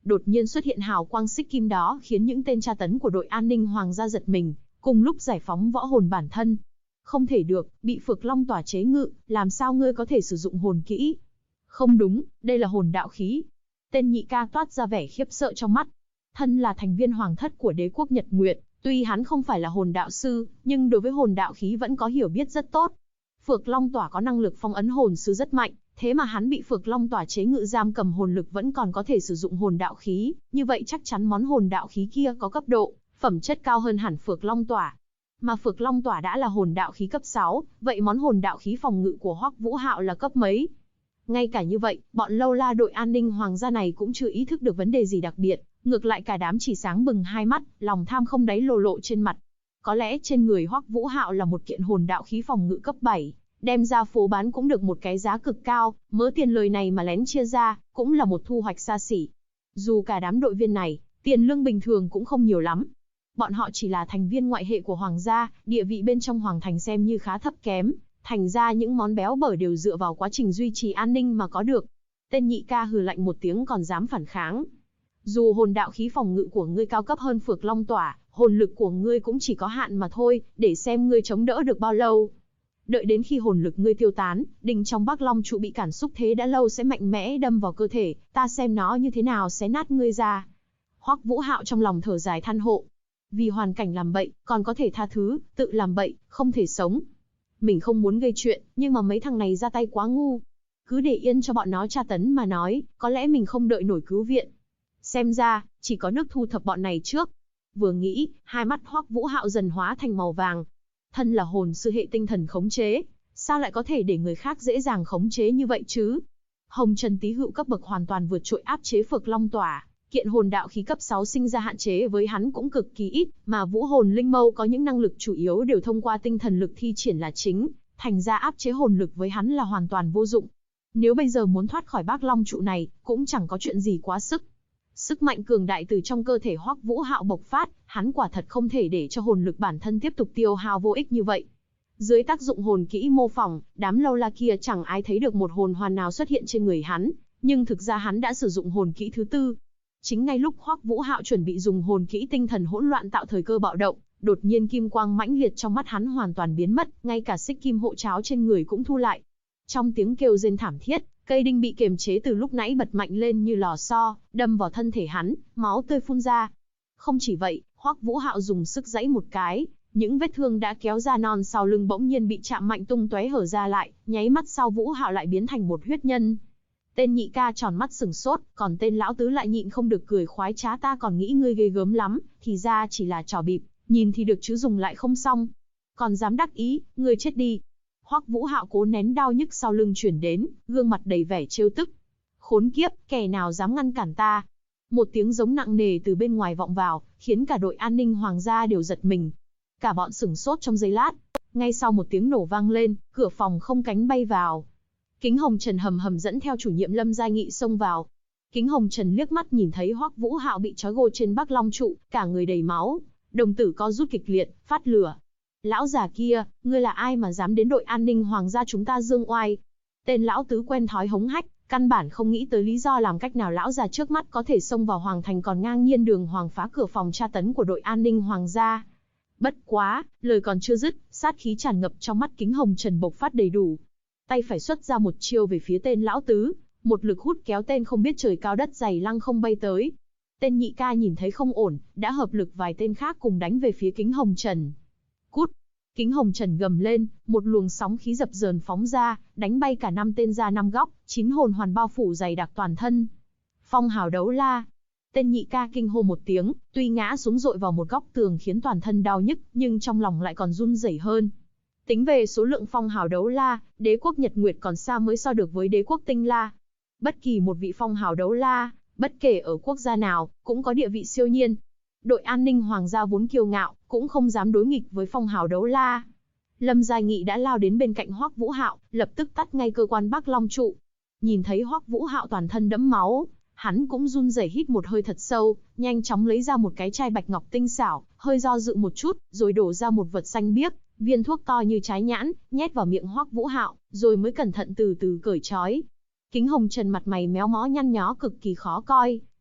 đột nhiên xuất hiện hào quang xích kim đó khiến những tên tra tấn của đội an ninh hoàng gia giật mình, cùng lúc giải phóng võ hồn bản thân. Không thể được, bị Phược Long Tỏa chế ngự, làm sao ngươi có thể sử dụng hồn kỹ? Không đúng, đây là hồn đạo khí. Tên nhị ca toát ra vẻ khiếp sợ trong mắt. Thân là thành viên hoàng thất của đế quốc Nhật Nguyệt, tuy hắn không phải là hồn đạo sư, nhưng đối với hồn đạo khí vẫn có hiểu biết rất tốt. Phược Long Tỏa có năng lực phong ấn hồn sư rất mạnh, thế mà hắn bị Phược Long Tỏa chế ngự giam cầm hồn lực vẫn còn có thể sử dụng hồn đạo khí, như vậy chắc chắn món hồn đạo khí kia có cấp độ, phẩm chất cao hơn hẳn Phược Long Tỏa. Mà Phược Long Tỏa đã là hồn đạo khí cấp 6, vậy món hồn đạo khí phòng ngự của Hoắc Vũ Hạo là cấp mấy? Ngay cả như vậy, bọn lâu la đội an ninh hoàng gia này cũng chưa ý thức được vấn đề gì đặc biệt, ngược lại cả đám chỉ sáng bừng hai mắt, lòng tham không đáy lộ lộ trên mặt. Có lẽ trên người Hoắc Vũ Hạo là một kiện hồn đạo khí phòng ngự cấp 7, đem ra phố bán cũng được một cái giá cực cao, mớ tiền lời này mà lén chia ra, cũng là một thu hoạch xa xỉ. Dù cả đám đội viên này, tiền lương bình thường cũng không nhiều lắm. Bọn họ chỉ là thành viên ngoại hệ của hoàng gia, địa vị bên trong hoàng thành xem như khá thấp kém, thành ra những món béo bở đều dựa vào quá trình duy trì an ninh mà có được. Tên nhị ca hừ lạnh một tiếng còn dám phản kháng. Dù hồn đạo khí phòng ngự của ngươi cao cấp hơn Phược Long Tỏa, hồn lực của ngươi cũng chỉ có hạn mà thôi, để xem ngươi chống đỡ được bao lâu. Đợi đến khi hồn lực ngươi tiêu tán, đinh trong Bắc Long trụ bị cản xúc thế đã lâu sẽ mạnh mẽ đâm vào cơ thể, ta xem nó như thế nào xé nát ngươi ra. Hoắc Vũ Hạo trong lòng thở dài than hộ. Vì hoàn cảnh làm bậy, còn có thể tha thứ, tự làm bậy, không thể sống. Mình không muốn gây chuyện, nhưng mà mấy thằng này ra tay quá ngu. Cứ để yên cho bọn nó tra tấn mà nói, có lẽ mình không đợi nổi cứu viện. Xem ra, chỉ có nước thu thập bọn này trước. Vừa nghĩ, hai mắt Hoắc Vũ Hạo dần hóa thành màu vàng. Thân là hồn sư hệ tinh thần khống chế, sao lại có thể để người khác dễ dàng khống chế như vậy chứ? Hồng Trần Tý Hữu cấp bậc hoàn toàn vượt trội áp chế Phược Long Tỏa. Kiện hồn đạo khí cấp 6 sinh ra hạn chế với hắn cũng cực kỳ ít, mà vũ hồn linh mâu có những năng lực chủ yếu đều thông qua tinh thần lực thi triển là chính, thành ra áp chế hồn lực với hắn là hoàn toàn vô dụng. Nếu bây giờ muốn thoát khỏi Bắc Long trụ này, cũng chẳng có chuyện gì quá sức. Sức mạnh cường đại từ trong cơ thể Hoắc Vũ Hạo bộc phát, hắn quả thật không thể để cho hồn lực bản thân tiếp tục tiêu hao vô ích như vậy. Dưới tác dụng hồn kỹ mô phỏng, đám lâu la kia chẳng ai thấy được một hồn hoàn nào xuất hiện trên người hắn, nhưng thực ra hắn đã sử dụng hồn kỹ thứ tư. Chính ngay lúc Hoắc Vũ Hạo chuẩn bị dùng hồn kỹ tinh thần hỗn loạn tạo thời cơ bạo động, đột nhiên kim quang mãnh liệt trong mắt hắn hoàn toàn biến mất, ngay cả xích kim hộ cháo trên người cũng thu lại. Trong tiếng kêu rên thảm thiết, cây đinh bị kiềm chế từ lúc nãy bật mạnh lên như lò xo, đâm vào thân thể hắn, máu tươi phun ra. Không chỉ vậy, Hoắc Vũ Hạo dùng sức giãy một cái, những vết thương đã kéo ra non sau lưng bỗng nhiên bị chạm mạnh tung tóe hở ra lại, nháy mắt sau Vũ Hạo lại biến thành một huyết nhân. Tên nhị ca tròn mắt sừng sốt, còn tên lão tứ lại nhịn không được cười khoái trá, ta còn nghĩ ngươi ghê gớm lắm, thì ra chỉ là trò bịp, nhìn thì được chứ dùng lại không xong. Còn dám đắc ý, ngươi chết đi. Hoắc Vũ Hạo cố nén đau nhức sau lưng truyền đến, gương mặt đầy vẻ trêu tức. Khốn kiếp, kẻ nào dám ngăn cản ta? Một tiếng giống nặng nề từ bên ngoài vọng vào, khiến cả đội an ninh hoàng gia đều giật mình. Cả bọn sửng sốt trong giây lát. Ngay sau một tiếng nổ vang lên, cửa phòng không cánh bay vào. Kính Hồng Trần hầm hầm dẫn theo chủ nhiệm Lâm Gia Nghị xông vào. Kính Hồng Trần liếc mắt nhìn thấy Hoắc Vũ Hạo bị trói gô trên Bắc Long trụ, cả người đầy máu, đồng tử co rút kịch liệt, phát lửa. Lão già kia, ngươi là ai mà dám đến đội an ninh hoàng gia chúng ta dương oai? Tên lão tứ quen thói hống hách, căn bản không nghĩ tới lý do làm cách nào lão già trước mắt có thể xông vào hoàng thành còn ngang nhiên đường hoàng phá cửa phòng tra tấn của đội an ninh hoàng gia. Bất quá, lời còn chưa dứt, sát khí tràn ngập trong mắt Kính Hồng Trần bộc phát đầy đủ. Tay phải xuất ra một chiêu về phía tên lão tứ, một lực hút kéo tên không biết trời cao đất dày lăng không bay tới. Tên nhị ca nhìn thấy không ổn, đã hợp lực vài tên khác cùng đánh về phía Kính Hồng Trần. Cút! Kính Hồng Trần gầm lên, một luồng sóng khí dập dờn phóng ra, đánh bay cả 5 tên ra 5 góc, 9 hồn hoàn bao phủ dày đặc toàn thân. Phong hào đấu la! Tên nhị ca kinh hô một tiếng, tuy ngã xuống dội vào một góc tường khiến toàn thân đau nhức, nhưng trong lòng lại còn run rẩy hơn. Tính về số lượng phong hào đấu la, đế quốc Nhật Nguyệt còn xa mới so được với đế quốc Tinh La. Bất kỳ một vị phong hào đấu la, bất kể ở quốc gia nào, cũng có địa vị siêu nhiên. Đội an ninh hoàng gia vốn kiêu ngạo, cũng không dám đối nghịch với phong hào đấu la. Lâm Gia Nghị đã lao đến bên cạnh Hoắc Vũ Hạo, lập tức tắt ngay cơ quan Bắc Long trụ. Nhìn thấy Hoắc Vũ Hạo toàn thân đẫm máu, hắn cũng run rẩy hít một hơi thật sâu, nhanh chóng lấy ra một cái chai bạch ngọc tinh xảo, hơi do dự một chút, rồi đổ ra một vật xanh biếc, viên thuốc to như trái nhãn, nhét vào miệng Hoắc Vũ Hạo, rồi mới cẩn thận từ từ cởi trói. Kính Hồng Trần mặt mày méo mó nhăn nhó cực kỳ khó coi,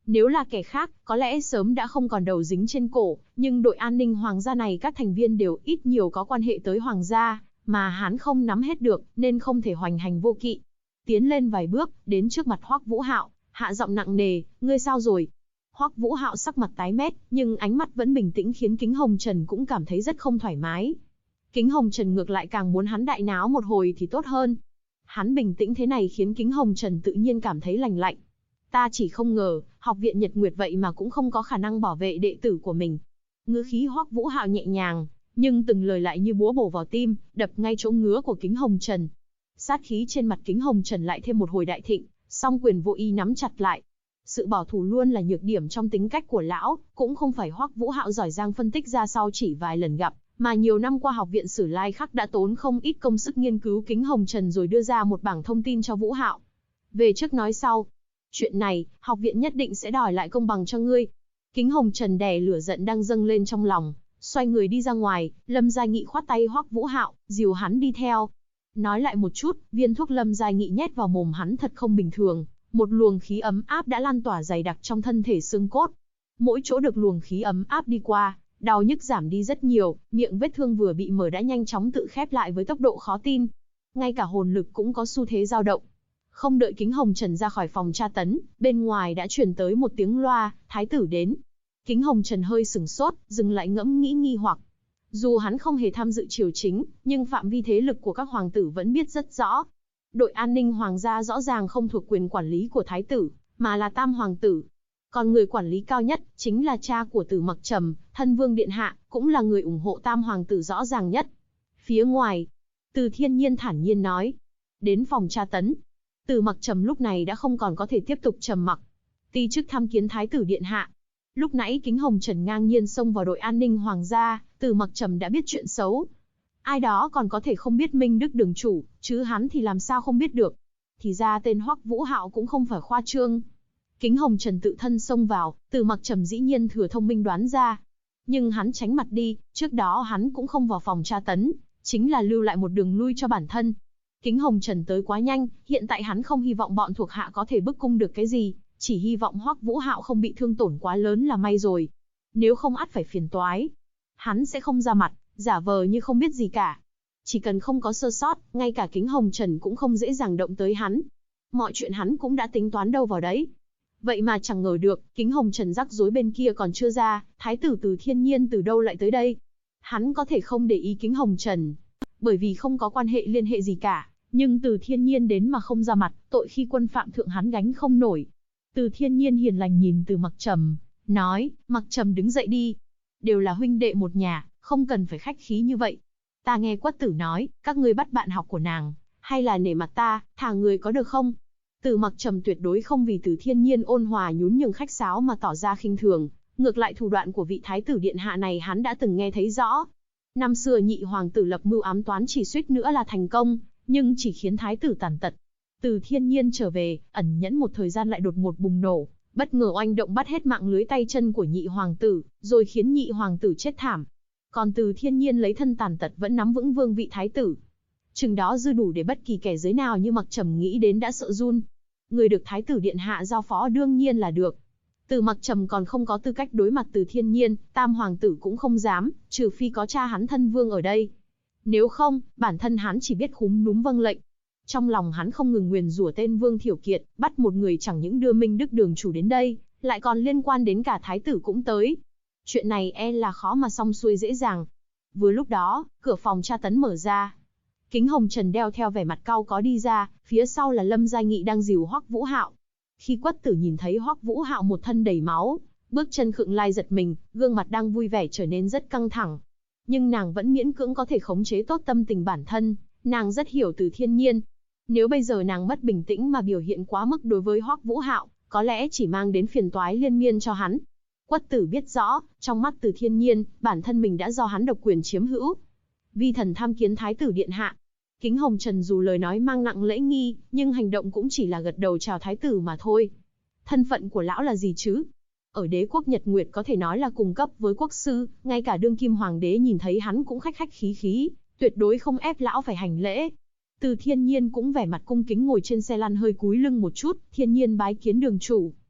Nếu là kẻ khác, có lẽ sớm đã không còn đầu dính trên cổ, nhưng đội an ninh hoàng gia này các thành viên đều ít nhiều có quan hệ tới hoàng gia, mà hắn không nắm hết được, nên không thể hoành hành vô kỵ. Tiến lên vài bước, đến trước mặt Hoắc Vũ Hạo, hạ giọng nặng nề, ngươi sao rồi? Hoắc Vũ Hạo sắc mặt tái mét, nhưng ánh mắt vẫn bình tĩnh khiến Kính Hồng Trần cũng cảm thấy rất không thoải mái. Kính Hồng Trần ngược lại càng muốn hắn đại náo một hồi thì tốt hơn. Hắn bình tĩnh thế này khiến Kính Hồng Trần tự nhiên cảm thấy lành lạnh. Ta chỉ không ngờ, học viện Nhật Nguyệt vậy mà cũng không có khả năng bảo vệ đệ tử của mình. Ngữ khí Hoắc Vũ Hạo nhẹ nhàng, nhưng từng lời lại như búa bổ vào tim, đập ngay chỗ ngứa của Kính Hồng Trần. Sát khí trên mặt Kính Hồng Trần lại thêm một hồi đại thịnh, song quyền vô ý nắm chặt lại. Sự bảo thủ luôn là nhược điểm trong tính cách của lão, cũng không phải Hoắc Vũ Hạo giỏi giang phân tích ra sau chỉ vài lần gặp, mà nhiều năm qua học viện Sử Lai Khắc đã tốn không ít công sức nghiên cứu Kính Hồng Trần rồi đưa ra một bảng thông tin cho Vũ Hạo. Về trước nói sau. Chuyện này, học viện nhất định sẽ đòi lại công bằng cho ngươi. Kính Hồng Trần đè lửa giận đang dâng lên trong lòng, xoay người đi ra ngoài. Lâm Gia Nghị khoát tay Hoắc Vũ Hạo, dìu hắn đi theo. Nói lại một chút, viên thuốc Lâm Gia Nghị nhét vào mồm hắn thật không bình thường, một luồng khí ấm áp đã lan tỏa dày đặc trong thân thể xương cốt. Mỗi chỗ được luồng khí ấm áp đi qua, đau nhức giảm đi rất nhiều, miệng vết thương vừa bị mở đã nhanh chóng tự khép lại với tốc độ khó tin. Ngay cả hồn lực cũng có xu thế dao động. Không đợi Kính Hồng Trần ra khỏi phòng tra tấn, bên ngoài đã truyền tới một tiếng loa, thái tử đến. Kính Hồng Trần hơi sửng sốt, dừng lại ngẫm nghĩ nghi hoặc. Dù hắn không hề tham dự triều chính, nhưng phạm vi thế lực của các hoàng tử vẫn biết rất rõ. Đội an ninh hoàng gia rõ ràng không thuộc quyền quản lý của thái tử, mà là tam hoàng tử. Còn người quản lý cao nhất, chính là cha của Tử Mặc Trầm, thân vương điện hạ, cũng là người ủng hộ tam hoàng tử rõ ràng nhất. Phía ngoài, Từ Thiên Nhiên thản nhiên nói. Đến phòng tra tấn. Tử Mặc Trầm lúc này đã không còn có thể tiếp tục trầm mặc. Ti chức tham kiến thái tử điện hạ. Lúc nãy Kính Hồng Trần ngang nhiên xông vào đội an ninh hoàng gia, Tử Mặc Trầm đã biết chuyện xấu. Ai đó còn có thể không biết Minh Đức đường chủ, chứ hắn thì làm sao không biết được. Thì ra tên Hoắc Vũ Hạo cũng không phải khoa trương. Kính Hồng Trần tự thân xông vào, Tử Mặc Trầm dĩ nhiên thừa thông minh đoán ra. Nhưng hắn tránh mặt đi, trước đó hắn cũng không vào phòng tra tấn, chính là lưu lại một đường lui cho bản thân. Kính Hồng Trần tới quá nhanh, hiện tại hắn không hy vọng bọn thuộc hạ có thể bức cung được cái gì, chỉ hy vọng Hoắc Vũ Hạo không bị thương tổn quá lớn là may rồi. Nếu không ắt phải phiền toái. Hắn sẽ không ra mặt, giả vờ như không biết gì cả. Chỉ cần không có sơ sót, ngay cả Kính Hồng Trần cũng không dễ dàng động tới hắn. Mọi chuyện hắn cũng đã tính toán đâu vào đấy. Vậy mà chẳng ngờ được, Kính Hồng Trần rắc rối bên kia còn chưa ra, thái tử Từ Thiên Nhiên từ đâu lại tới đây. Hắn có thể không để ý Kính Hồng Trần, bởi vì không có quan hệ liên hệ gì cả. Nhưng Từ Thiên Nhiên đến mà không ra mặt, tội khi quân phạm thượng hắn gánh không nổi. Từ Thiên Nhiên hiền lành nhìn Từ Mặc Trầm, nói, Mặc Trầm đứng dậy đi. Đều là huynh đệ một nhà, không cần phải khách khí như vậy. Ta nghe Quất Tử nói, các ngươi bắt bạn học của nàng, hay là nể mặt ta, thả người có được không? Từ Mặc Trầm tuyệt đối không vì Từ Thiên Nhiên ôn hòa nhún nhường khách sáo mà tỏ ra khinh thường, ngược lại thủ đoạn của vị thái tử điện hạ này hắn đã từng nghe thấy rõ. Năm xưa nhị hoàng tử lập mưu ám toán chỉ suýt nữa là thành công, nhưng chỉ khiến thái tử tàn tật. Từ Thiên Nhiên trở về, ẩn nhẫn một thời gian lại đột ngột bùng nổ, bất ngờ oanh động bắt hết mạng lưới tay chân của nhị hoàng tử, rồi khiến nhị hoàng tử chết thảm. Còn Từ Thiên Nhiên lấy thân tàn tật vẫn nắm vững vương vị thái tử. Chừng đó dư đủ để bất kỳ kẻ giới nào như Mặc Trầm nghĩ đến đã sợ run. Người được thái tử điện hạ giao phó đương nhiên là được. Từ Mặc Trầm còn không có tư cách đối mặt Từ Thiên Nhiên, tam hoàng tử cũng không dám, trừ phi có cha hắn thân vương ở đây. Nếu không, bản thân hắn chỉ biết khúm núm vâng lệnh. Trong lòng hắn không ngừng nguyền rủa tên Vương Thiểu Kiệt, bắt một người chẳng những đưa Minh Đức đường chủ đến đây, lại còn liên quan đến cả thái tử cũng tới. Chuyện này e là khó mà xong xuôi dễ dàng. Vừa lúc đó, cửa phòng tra tấn mở ra. Kính Hồng Trần đeo theo vẻ mặt cau có đi ra, phía sau là Lâm Gia Nghị đang dìu Hoắc Vũ Hạo. Khi Quất Tử nhìn thấy Hoắc Vũ Hạo một thân đầy máu, bước chân khựng lai giật mình, gương mặt đang vui vẻ trở nên rất căng thẳng. Nhưng nàng vẫn miễn cưỡng có thể khống chế tốt tâm tình bản thân, nàng rất hiểu Từ Thiên Nhiên. Nếu bây giờ nàng mất bình tĩnh mà biểu hiện quá mức đối với Hoắc Vũ Hạo, có lẽ chỉ mang đến phiền toái liên miên cho hắn. Quất Tử biết rõ, trong mắt Từ Thiên Nhiên, bản thân mình đã do hắn độc quyền chiếm hữu. Vi thần tham kiến thái tử điện hạ. Kính Hồng Trần dù lời nói mang nặng lễ nghi, nhưng hành động cũng chỉ là gật đầu chào thái tử mà thôi. Thân phận của lão là gì chứ? Ở đế quốc Nhật Nguyệt có thể nói là cùng cấp với quốc sư, ngay cả đương kim hoàng đế nhìn thấy hắn cũng khách khách khí khí, tuyệt đối không ép lão phải hành lễ. Từ Thiên Nhiên cũng vẻ mặt cung kính ngồi trên xe lăn hơi cúi lưng một chút, Thiên Nhiên bái kiến đường chủ.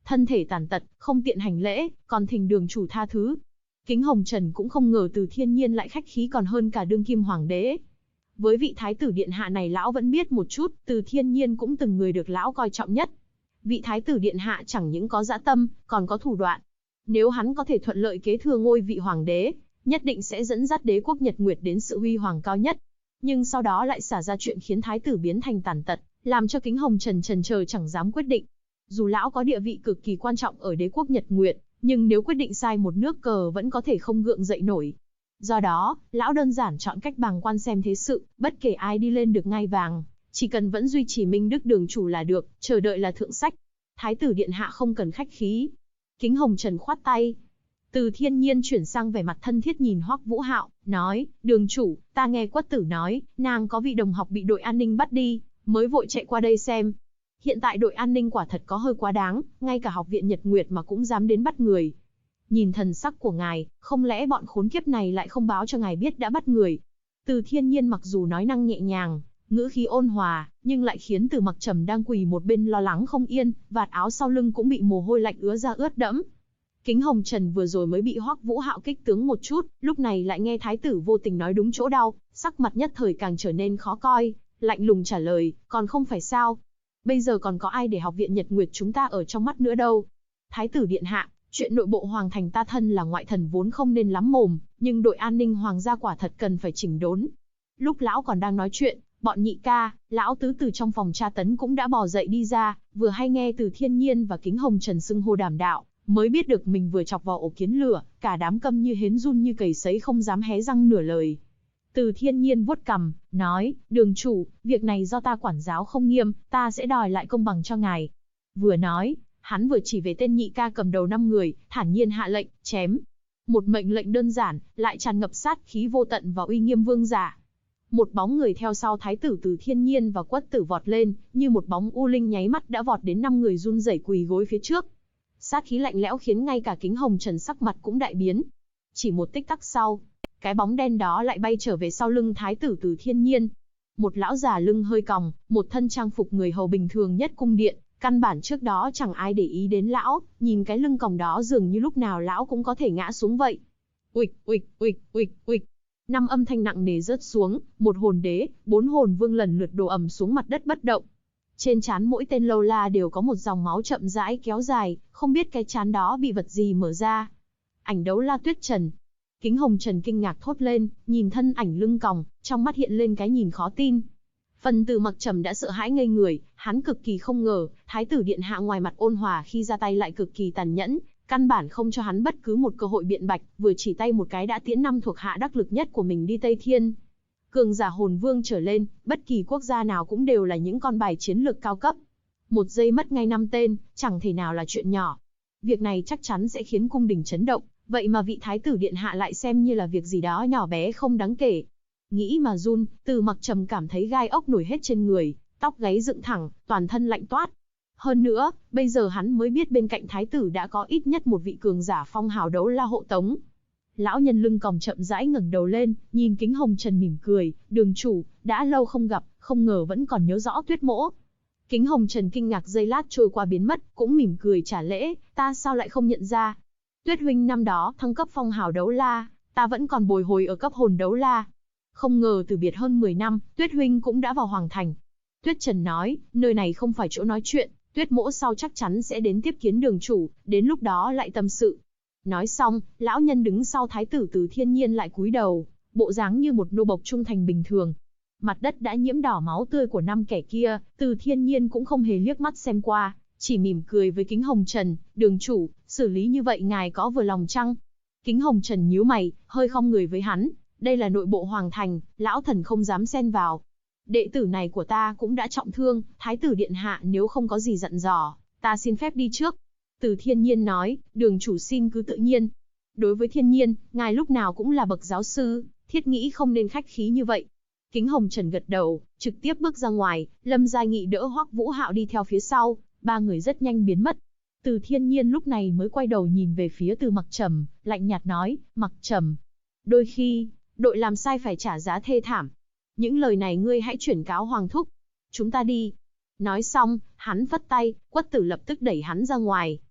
thân thể tàn tật, không tiện hành lễ, còn thỉnh đường chủ tha thứ. Kính Hồng Trần cũng không ngờ Từ Thiên Nhiên lại khách khí còn hơn cả đương kim hoàng đế. Với vị thái tử điện hạ này lão vẫn biết một chút, Từ Thiên Nhiên cũng từng người được lão coi trọng nhất. Vị thái tử điện hạ chẳng những có dã tâm, còn có thủ đoạn. Nếu hắn có thể thuận lợi kế thừa ngôi vị hoàng đế, nhất định sẽ dẫn dắt đế quốc Nhật Nguyệt đến sự huy hoàng cao nhất. Nhưng sau đó lại xả ra chuyện khiến thái tử biến thành tàn tật, làm cho Kính Hồng Trần chần chờ chẳng dám quyết định. Dù lão có địa vị cực kỳ quan trọng ở đế quốc Nhật Nguyệt, nhưng nếu quyết định sai một nước cờ vẫn có thể không gượng dậy nổi. Do đó, lão đơn giản chọn cách bàng quan xem thế sự, bất kể ai đi lên được ngai vàng, chỉ cần vẫn duy trì Minh Đức đường chủ là được, chờ đợi là thượng sách. Thái tử điện hạ không cần khách khí. Kính Hồng Trần khoát tay. Từ Thiên Nhiên chuyển sang vẻ mặt thân thiết nhìn Hoắc Vũ Hạo, nói, đường chủ, ta nghe Quất Tử nói, nàng có vị đồng học bị đội an ninh bắt đi, mới vội chạy qua đây xem. Hiện tại đội an ninh quả thật có hơi quá đáng, ngay cả học viện Nhật Nguyệt mà cũng dám đến bắt người. Nhìn thần sắc của ngài, không lẽ bọn khốn kiếp này lại không báo cho ngài biết đã bắt người? Từ Thiên Nhiên mặc dù nói năng nhẹ nhàng, ngữ khí ôn hòa, nhưng lại khiến Từ Mặc Trầm đang quỳ một bên lo lắng không yên, vạt áo sau lưng cũng bị mồ hôi lạnh ứa ra ướt đẫm. Kính Hồng Trần vừa rồi mới bị Hoắc Vũ Hạo kích tướng một chút, lúc này lại nghe thái tử vô tình nói đúng chỗ đau, sắc mặt nhất thời càng trở nên khó coi, lạnh lùng trả lời, còn không phải sao? Bây giờ còn có ai để học viện Nhật Nguyệt chúng ta ở trong mắt nữa đâu? Thái tử điện hạ, chuyện nội bộ hoàng thành ta thân là ngoại thần vốn không nên lắm mồm, nhưng đội an ninh hoàng gia quả thật cần phải chỉnh đốn. Lúc lão còn đang nói chuyện, bọn nhị ca, lão tứ từ trong phòng tra tấn cũng đã bò dậy đi ra, vừa hay nghe Từ Thiên Nhiên và Kính Hồng Trần xưng hô đàm đạo, mới biết được mình vừa chọc vào ổ kiến lửa, cả đám câm như hến run như cầy sấy không dám hé răng nửa lời. Từ Thiên Nhiên vuốt cằm, nói, đường chủ, việc này do ta quản giáo không nghiêm, ta sẽ đòi lại công bằng cho ngài. Vừa nói, hắn vừa chỉ về tên nhị ca cầm đầu 5 người, thản nhiên hạ lệnh, chém. Một mệnh lệnh đơn giản, lại tràn ngập sát khí vô tận và uy nghiêm vương giả. Một bóng người theo sau thái tử Từ Thiên Nhiên và Quất Tử vọt lên, như một bóng u linh nháy mắt đã vọt đến 5 người run rẩy quỳ gối phía trước. Sát khí lạnh lẽo khiến ngay cả Kính Hồng Trần sắc mặt cũng đại biến. Chỉ một tích tắc sau, cái bóng đen đó lại bay trở về sau lưng thái tử Từ Thiên Nhiên. Một lão già lưng hơi còng, một thân trang phục người hầu bình thường nhất cung điện, căn bản trước đó chẳng ai để ý đến lão, nhìn cái lưng còng đó dường như lúc nào lão cũng có thể ngã xuống vậy. Uịch, uịch, uịch, uịch, uịch. 5 âm thanh nặng nề rớt xuống, một hồn đế, 4 hồn vương lần lượt đổ ầm xuống mặt đất bất động. Trên trán mỗi tên lâu la đều có một dòng máu chậm rãi kéo dài, không biết cái trán đó bị vật gì mở ra. Ảnh Đấu La Tuyết Trần. Kính Hồng Trần kinh ngạc thốt lên, nhìn thân ảnh lưng còng, trong mắt hiện lên cái nhìn khó tin. Phần Từ Mặc Trầm đã sợ hãi ngây người, hắn cực kỳ không ngờ, thái tử điện hạ ngoài mặt ôn hòa khi ra tay lại cực kỳ tàn nhẫn, căn bản không cho hắn bất cứ một cơ hội biện bạch, vừa chỉ tay một cái đã tiễn 5 thuộc hạ đắc lực nhất của mình đi Tây Thiên. Cường giả hồn vương trở lên, bất kỳ quốc gia nào cũng đều là những con bài chiến lược cao cấp. Một giây mất ngay 5 tên, chẳng thể nào là chuyện nhỏ. Việc này chắc chắn sẽ khiến cung đình chấn động, vậy mà vị thái tử điện hạ lại xem như là việc gì đó nhỏ bé không đáng kể. Nghĩ mà run, Từ Mặc Trầm cảm thấy gai ốc nổi hết trên người, tóc gáy dựng thẳng, toàn thân lạnh toát. Hơn nữa, bây giờ hắn mới biết bên cạnh thái tử đã có ít nhất một vị cường giả phong hào Đấu La hộ tống. Lão nhân lưng còng chậm rãi ngẩng đầu lên, nhìn Kính Hồng Trần mỉm cười, đường chủ, đã lâu không gặp, không ngờ vẫn còn nhớ rõ Tuyết Mỗ. Kính Hồng Trần kinh ngạc giây lát trôi qua biến mất, cũng mỉm cười trả lễ, ta sao lại không nhận ra. Tuyết huynh năm đó thăng cấp phong hào Đấu La, ta vẫn còn bồi hồi ở cấp hồn Đấu La. Không ngờ từ biệt hơn 10 năm, Tuyết huynh cũng đã vào hoàng thành. Tuyết Trần nói, nơi này không phải chỗ nói chuyện, Tuyết Mỗ sau chắc chắn sẽ đến tiếp kiến đường chủ, đến lúc đó lại tâm sự. Nói xong, lão nhân đứng sau thái tử Từ Thiên Nhiên lại cúi đầu, bộ dáng như một nô bộc trung thành bình thường. Mặt đất đã nhiễm đỏ máu tươi của 5 kẻ kia, Từ Thiên Nhiên cũng không hề liếc mắt xem qua, chỉ mỉm cười với Kính Hồng Trần, đường chủ, xử lý như vậy ngài có vừa lòng chăng? Kính Hồng Trần nhíu mày, hơi khom người với hắn, đây là nội bộ hoàng thành, lão thần không dám xen vào. Đệ tử này của ta cũng đã trọng thương, thái tử điện hạ nếu không có gì dặn dò, ta xin phép đi trước. Từ Thiên Nhiên nói, đường chủ xin cứ tự nhiên. Đối với Thiên Nhiên, ngài lúc nào cũng là bậc giáo sư, thiết nghĩ không nên khách khí như vậy. Kính Hồng Trần gật đầu, trực tiếp bước ra ngoài, Lâm Gia Nghị đỡ Hoắc Vũ Hạo đi theo phía sau, 3 người rất nhanh biến mất. Từ Thiên Nhiên lúc này mới quay đầu nhìn về phía Từ Mặc Trầm, lạnh nhạt nói, Mặc Trầm, đôi khi, đội làm sai phải trả giá thê thảm. Những lời này ngươi hãy chuyển cáo Hoàng thúc. Chúng ta đi. Nói xong, hắn phất tay, Quất Tử lập tức đẩy hắn ra ngoài,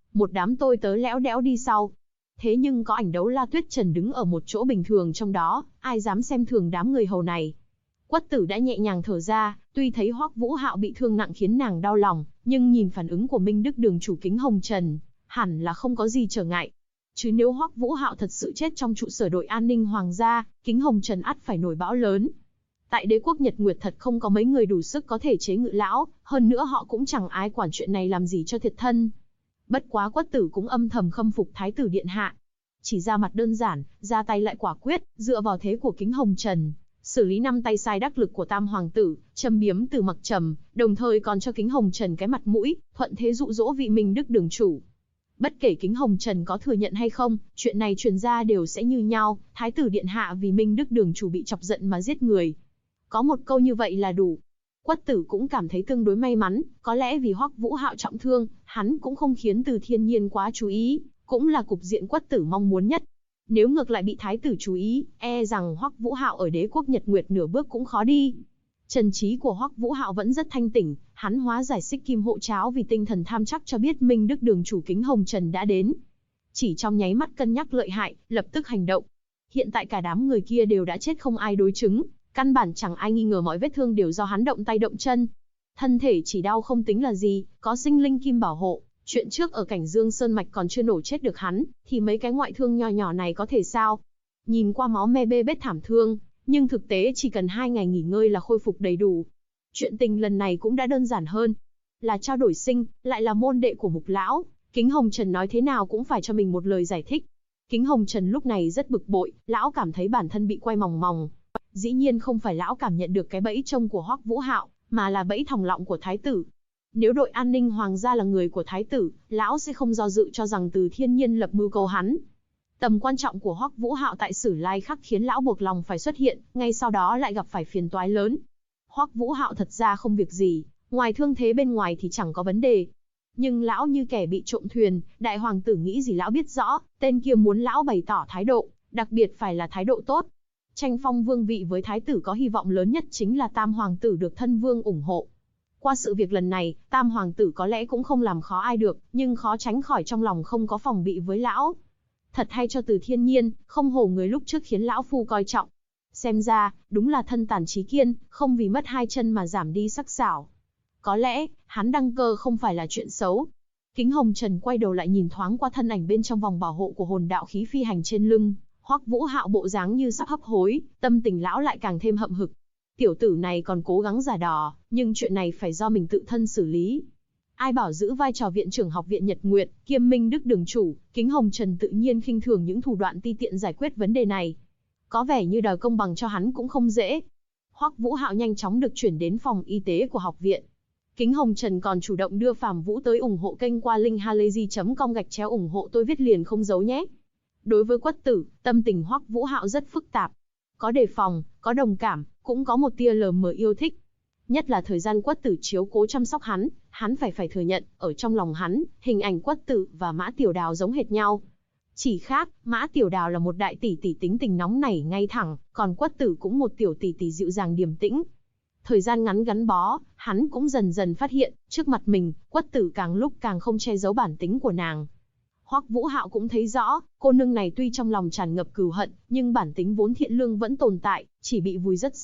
một đám tôi tớ lẽo đẽo đi sau. Thế nhưng có ảnh Đấu La Tuyết Trần đứng ở một chỗ bình thường trong đó, ai dám xem thường đám người hầu này. Quất Tử đã nhẹ nhàng thở ra, tuy thấy Hoắc Vũ Hạo bị thương nặng khiến nàng đau lòng, nhưng nhìn phản ứng của Minh Đức đường chủ Kính Hồng Trần, hẳn là không có gì trở ngại. Chứ nếu Hoắc Vũ Hạo thật sự chết trong trụ sở đội an ninh hoàng gia, Kính Hồng Trần ắt phải nổi bão lớn. Tại đế quốc Nhật Nguyệt thật không có mấy người đủ sức có thể chế ngự lão, hơn nữa họ cũng chẳng ai quản chuyện này làm gì cho thiệt thân. Bất quá Quất Tử cũng âm thầm khâm phục Thái tử điện hạ. Chỉ ra mặt đơn giản, ra tay lại quả quyết, dựa vào thế của Kính Hồng Trần, xử lý 5 tay sai đắc lực của Tam hoàng tử, châm biếm Từ Mặc Trầm, đồng thời còn cho Kính Hồng Trần cái mặt mũi, thuận thế dụ dỗ vị Minh Đức đường chủ. Bất kể Kính Hồng Trần có thừa nhận hay không, chuyện này truyền ra đều sẽ như nhau, Thái tử điện hạ vì Minh Đức đường chủ bị chọc giận mà giết người. Có một câu như vậy là đủ. Quất Tử cũng cảm thấy tương đối may mắn, có lẽ vì Hoắc Vũ Hạo trọng thương, hắn cũng không khiến Từ Thiên Nhiên quá chú ý, cũng là cục diện Quất Tử mong muốn nhất. Nếu ngược lại bị thái tử chú ý, e rằng Hoắc Vũ Hạo ở đế quốc Nhật Nguyệt nửa bước cũng khó đi. Trần trí của Hoắc Vũ Hạo vẫn rất thanh tỉnh, hắn hóa giải xích kim hộ cháo vì tinh thần tham chắc cho biết Minh Đức đường chủ Kính Hồng Trần đã đến. Chỉ trong nháy mắt cân nhắc lợi hại, lập tức hành động. Hiện tại cả đám người kia đều đã chết không ai đối chứng, căn bản chẳng ai nghi ngờ mọi vết thương đều do hắn động tay động chân. Thân thể chỉ đau không tính là gì, có sinh linh kim bảo hộ. Chuyện trước ở cảnh Dương Sơn Mạch còn chưa nổ chết được hắn, thì mấy cái ngoại thương nho nhỏ này có thể sao? Nhìn qua máu me bê bết thảm thương, nhưng thực tế chỉ cần 2 ngày nghỉ ngơi là khôi phục đầy đủ. Chuyện tình lần này cũng đã đơn giản hơn. Là trao đổi sinh, lại là môn đệ của Mục Lão, Kính Hồng Trần nói thế nào cũng phải cho mình một lời giải thích. Kính Hồng Trần lúc này rất bực bội, lão cảm thấy bản thân bị quay mòng mòng. Dĩ nhiên không phải lão cảm nhận được cái bẫy trông của Hoắc Vũ Hạo, mà là bẫy thòng lọng của thái tử. Nếu đội an ninh hoàng gia là người của thái tử, lão sẽ không do dự cho rằng Từ Thiên Nhiên lập mưu cầu hắn. Tầm quan trọng của Hoắc Vũ Hạo tại Sử Lai Khắc khiến lão buộc lòng phải xuất hiện, ngay sau đó lại gặp phải phiền toái lớn. Hoắc Vũ Hạo thật ra không việc gì, ngoài thương thế bên ngoài thì chẳng có vấn đề. Nhưng lão như kẻ bị trộm thuyền, đại hoàng tử nghĩ gì lão biết rõ, tên kia muốn lão bày tỏ thái độ, đặc biệt phải là thái độ tốt. Tranh phong vương vị với thái tử có hy vọng lớn nhất chính là Tam hoàng tử được thân vương ủng hộ. Qua sự việc lần này, Tam hoàng tử có lẽ cũng không làm khó ai được, nhưng khó tránh khỏi trong lòng không có phòng bị với lão. Thật hay cho Từ Thiên Nhiên, không hổ người lúc trước khiến lão phu coi trọng. Xem ra, đúng là thân tàn trí kiên, không vì mất 2 chân mà giảm đi sắc sảo. Có lẽ, hắn đăng cơ không phải là chuyện xấu. Kính Hồng Trần quay đầu lại nhìn thoáng qua thân ảnh bên trong vòng bảo hộ của hồn đạo khí phi hành trên lưng. Hoắc Vũ Hạo bộ dáng như sắp hấp hối, tâm tình lão lại càng thêm hậm hực. Tiểu tử này còn cố gắng giả đò, nhưng chuyện này phải do mình tự thân xử lý. Ai bảo giữ vai trò viện trưởng học viện Nhật Nguyệt, kiêm Minh Đức đường chủ, Kính Hồng Trần tự nhiên khinh thường những thủ đoạn ti tiện giải quyết vấn đề này. Có vẻ như đòi công bằng cho hắn cũng không dễ. Hoắc Vũ Hạo nhanh chóng được chuyển đến phòng y tế của học viện. Kính Hồng Trần còn chủ động đưa Phạm Vũ tới ủng hộ kênh qua link halayzi.com/ ủng hộ tôi viết liền không giấu nhé. Đối với Quất Tử, tâm tình Hoắc Vũ Hạo rất phức tạp. Có đề phòng, có đồng cảm, cũng có một tia lờ mờ yêu thích. Nhất là thời gian Quất Tử chiếu cố chăm sóc hắn phải thừa nhận, ở trong lòng hắn, hình ảnh Quất Tử và Mã Tiểu Đào giống hệt nhau. Chỉ khác, Mã Tiểu Đào là một đại tỷ tỷ tính tình nóng nảy ngay thẳng, còn Quất Tử cũng một tiểu tỷ tỷ dịu dàng điềm tĩnh. Thời gian ngắn gắn bó, hắn cũng dần dần phát hiện, trước mặt mình, Quất Tử càng lúc càng không che giấu bản tính của nàng. Hoắc Vũ Hạo cũng thấy rõ, cô nương này tuy trong lòng tràn ngập cừu hận, nhưng bản tính vốn thiện lương vẫn tồn tại, chỉ bị vùi rất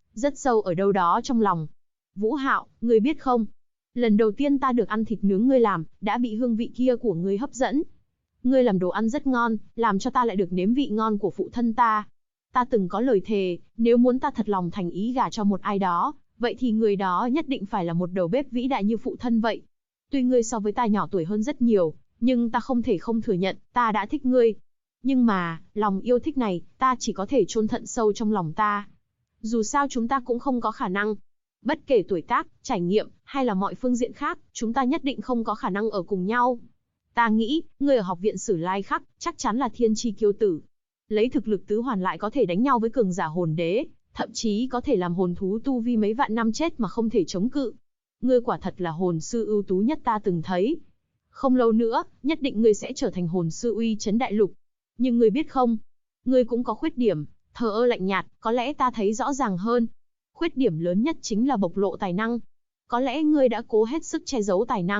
sâu ở đâu đó trong lòng. Vũ Hạo, ngươi biết không? Lần đầu tiên ta được ăn thịt nướng ngươi làm, đã bị hương vị kia của ngươi hấp dẫn. Ngươi làm đồ ăn rất ngon, làm cho ta lại được nếm vị ngon của phụ thân ta. Ta từng có lời thề, nếu muốn ta thật lòng thành ý gả cho một ai đó, vậy thì người đó nhất định phải là một đầu bếp vĩ đại như phụ thân vậy. Tuy ngươi so với ta nhỏ tuổi hơn rất nhiều, nhưng ta không thể không thừa nhận, ta đã thích ngươi. Nhưng mà, lòng yêu thích này, ta chỉ có thể chôn thận sâu trong lòng ta. Dù sao chúng ta cũng không có khả năng. Bất kể tuổi tác, trải nghiệm, hay là mọi phương diện khác, chúng ta nhất định không có khả năng ở cùng nhau. Ta nghĩ, ngươi ở học viện Sử Lai Khắc, chắc chắn là thiên chi kiêu tử. Lấy thực lực tứ hoàn lại có thể đánh nhau với cường giả hồn đế, thậm chí có thể làm hồn thú tu vi mấy vạn năm chết mà không thể chống cự. Ngươi quả thật là hồn sư ưu tú nhất ta từng thấy. Không lâu nữa, nhất định ngươi sẽ trở thành hồn sư uy chấn đại lục. Nhưng ngươi biết không, ngươi cũng có khuyết điểm, thờ ơ lạnh nhạt, có lẽ ta thấy rõ ràng hơn. Khuyết điểm lớn nhất chính là bộc lộ tài năng. Có lẽ ngươi đã cố hết sức che giấu tài năng,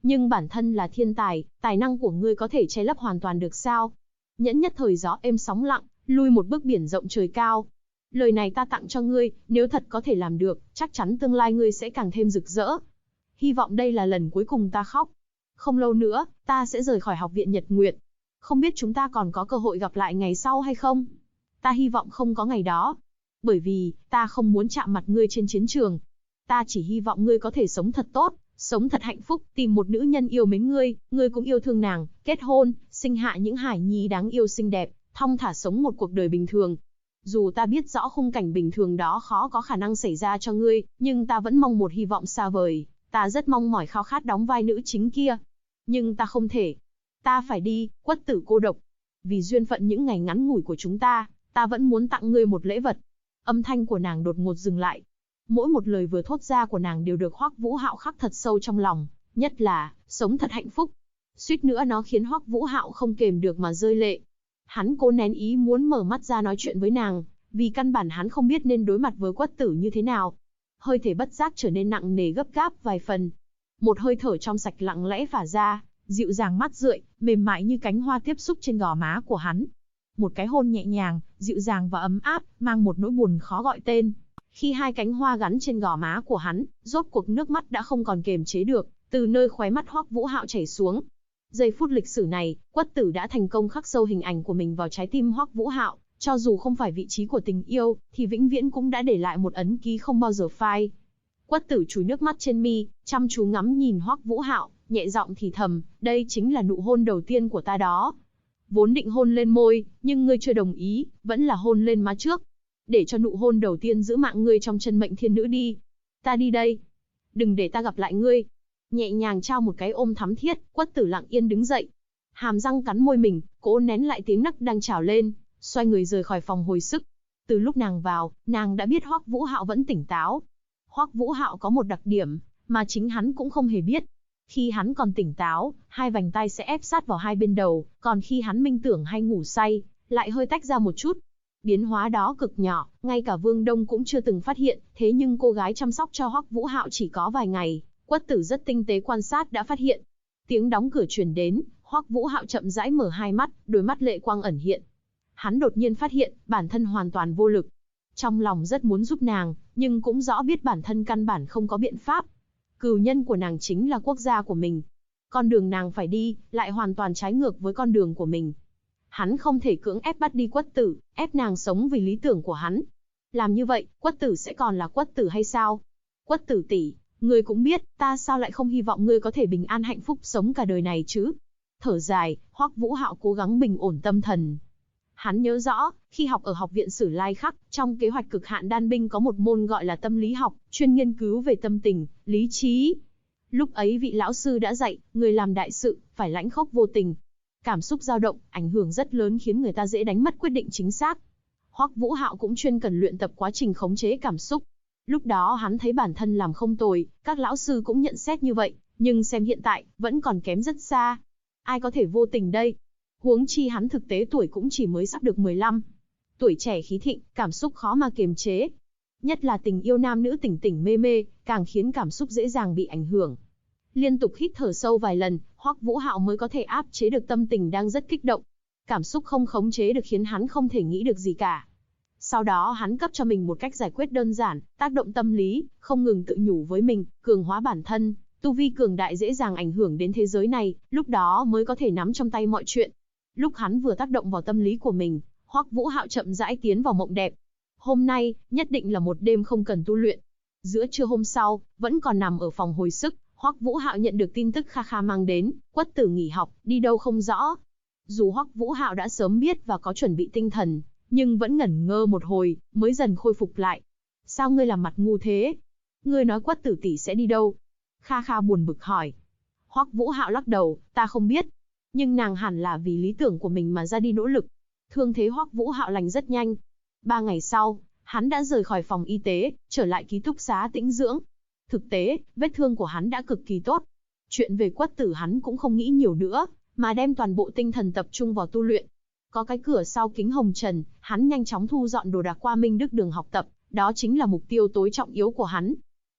Nhưng bản thân là thiên tài, tài năng của ngươi có thể che lấp hoàn toàn được sao? Nhẫn nhất thời gió êm sóng lặng, lui một bước biển rộng trời cao. Lời này ta tặng cho ngươi, nếu thật có thể làm được, chắc chắn tương lai ngươi sẽ càng thêm rực rỡ. Hy vọng đây là lần cuối cùng ta khóc. Không lâu nữa, ta sẽ rời khỏi học viện Nhật Nguyệt. Không biết chúng ta còn có cơ hội gặp lại ngày sau hay không? Ta hy vọng không có ngày đó. Bởi vì, ta không muốn chạm mặt ngươi trên chiến trường. Ta chỉ hy vọng ngươi có thể sống thật tốt, sống thật hạnh phúc, tìm một nữ nhân yêu mến ngươi cũng yêu thương nàng, kết hôn, sinh hạ những hải nhi đáng yêu xinh đẹp, thong thả sống một cuộc đời bình thường. Dù ta biết rõ khung cảnh bình thường đó khó có khả năng xảy ra cho ngươi, nhưng ta vẫn mong một hy vọng xa vời. Ta rất mong mỏi khao khát đóng vai nữ chính kia. Nhưng ta không thể. Ta phải đi, Quất Tử cô độc. Vì duyên phận những ngày ngắn ngủi của chúng ta vẫn muốn tặng ngươi một lễ vật. Âm thanh của nàng đột ngột dừng lại. Mỗi một lời vừa thốt ra của nàng đều được Hoắc Vũ Hạo khắc thật sâu trong lòng, nhất là sống thật hạnh phúc. Suýt nữa nó khiến Hoắc Vũ Hạo không kềm được mà rơi lệ. Hắn cố nén ý muốn mở mắt ra nói chuyện với nàng, vì căn bản hắn không biết nên đối mặt với Quất Tử như thế nào. Hơi thể bất giác trở nên nặng nề gấp gáp vài phần. Một hơi thở trong sạch lặng lẽ phả ra, dịu dàng mát rượi, mềm mại như cánh hoa tiếp xúc trên gò má của hắn. Một cái hôn nhẹ nhàng, dịu dàng và ấm áp, mang một nỗi buồn khó gọi tên. Khi hai cánh hoa gắn trên gò má của hắn, rốt cuộc nước mắt đã không còn kềm chế được, từ nơi khóe mắt Hoắc Vũ Hạo chảy xuống. Giây phút lịch sử này, Quất Tử đã thành công khắc sâu hình ảnh của mình vào trái tim Hoắc Vũ Hạo, cho dù không phải vị trí của tình yêu, thì vĩnh viễn cũng đã để lại một ấn ký không bao giờ phai. Quất Tử chùi nước mắt trên mi, chăm chú ngắm nhìn Hoắc Vũ Hạo, nhẹ giọng thì thầm, đây chính là nụ hôn đầu tiên của ta đó. Vốn định hôn lên môi, nhưng ngươi chưa đồng ý, vẫn là hôn lên má trước. Để cho nụ hôn đầu tiên giữ mạng ngươi trong chân mệnh thiên nữ đi. Ta đi đây. Đừng để ta gặp lại ngươi. Nhẹ nhàng trao một cái ôm thắm thiết, Quất Tử lặng yên đứng dậy. Hàm răng cắn môi mình, cố nén lại tiếng nấc đang trào lên, xoay người rời khỏi phòng hồi sức. Từ lúc nàng vào, nàng đã biết Hoắc Vũ Hạo vẫn tỉnh táo. Hoắc Vũ Hạo có một đặc điểm, mà chính hắn cũng không hề biết. Khi hắn còn tỉnh táo, hai vành tay sẽ ép sát vào hai bên đầu, còn khi hắn minh tưởng hay ngủ say, lại hơi tách ra một chút. Biến hóa đó cực nhỏ, ngay cả Vương Đông cũng chưa từng phát hiện, thế nhưng cô gái chăm sóc cho Hoắc Vũ Hạo chỉ có vài ngày, Quất Tử rất tinh tế quan sát đã phát hiện. Tiếng đóng cửa truyền đến, Hoắc Vũ Hạo chậm rãi mở hai mắt, đôi mắt lệ quang ẩn hiện. Hắn đột nhiên phát hiện, bản thân hoàn toàn vô lực. Trong lòng rất muốn giúp nàng, nhưng cũng rõ biết bản thân căn bản không có biện pháp. Cừu nhân của nàng chính là quốc gia của mình. Con đường nàng phải đi, lại hoàn toàn trái ngược với con đường của mình. Hắn không thể cưỡng ép bắt đi Quất Tử, ép nàng sống vì lý tưởng của hắn. Làm như vậy, Quất Tử sẽ còn là Quất Tử hay sao? Quất Tử tỷ, ngươi cũng biết, ta sao lại không hy vọng ngươi có thể bình an hạnh phúc sống cả đời này chứ? Thở dài, Hoắc Vũ Hạo cố gắng bình ổn tâm thần. Hắn nhớ rõ, khi học ở học viện Sử Lai Khắc, trong kế hoạch cực hạn đan binh có một môn gọi là tâm lý học, chuyên nghiên cứu về tâm tình, lý trí. Lúc ấy vị lão sư đã dạy, người làm đại sự, phải lãnh khốc vô tình. Cảm xúc dao động, ảnh hưởng rất lớn khiến người ta dễ đánh mất quyết định chính xác. Hoắc Vũ Hạo cũng chuyên cần luyện tập quá trình khống chế cảm xúc. Lúc đó hắn thấy bản thân làm không tồi, các lão sư cũng nhận xét như vậy, nhưng xem hiện tại, vẫn còn kém rất xa. Ai có thể vô tình đây? Huống chi hắn thực tế tuổi cũng chỉ mới sắp được 15. Tuổi trẻ khí thịnh, cảm xúc khó mà kiềm chế. Nhất là tình yêu nam nữ tỉnh tỉnh mê mê, càng khiến cảm xúc dễ dàng bị ảnh hưởng. Liên tục hít thở sâu vài lần, Hoắc Vũ Hạo mới có thể áp chế được tâm tình đang rất kích động. Cảm xúc không khống chế được khiến hắn không thể nghĩ được gì cả. Sau đó hắn cấp cho mình một cách giải quyết đơn giản, tác động tâm lý, không ngừng tự nhủ với mình, cường hóa bản thân, tu vi cường đại dễ dàng ảnh hưởng đến thế giới này, lúc đó mới có thể nắm trong tay mọi chuyện. Lúc hắn vừa tác động vào tâm lý của mình, Hoắc Vũ Hạo chậm rãi tiến vào mộng đẹp. Hôm nay, nhất định là một đêm không cần tu luyện. Giữa trưa hôm sau, vẫn còn nằm ở phòng hồi sức, Hoắc Vũ Hạo nhận được tin tức Kha Kha mang đến, Quất Tử nghỉ học, đi đâu không rõ. Dù Hoắc Vũ Hạo đã sớm biết và có chuẩn bị tinh thần, nhưng vẫn ngẩn ngơ một hồi, mới dần khôi phục lại. Sao ngươi làm mặt ngu thế? Ngươi nói Quất Tử tỷ sẽ đi đâu? Kha Kha buồn bực hỏi. Hoắc Vũ Hạo lắc đầu, ta không biết. Nhưng nàng hẳn là vì lý tưởng của mình mà ra đi nỗ lực. Thương thế Hoắc Vũ Hạo lành rất nhanh. 3 ngày sau, hắn đã rời khỏi phòng y tế, trở lại ký túc xá tĩnh dưỡng. Thực tế, vết thương của hắn đã cực kỳ tốt. Chuyện về Quất Tử hắn cũng không nghĩ nhiều nữa, mà đem toàn bộ tinh thần tập trung vào tu luyện. Có cái cửa sau kính hồng trần, hắn nhanh chóng thu dọn đồ đạc qua Minh Đức Đường học tập, đó chính là mục tiêu tối trọng yếu của hắn.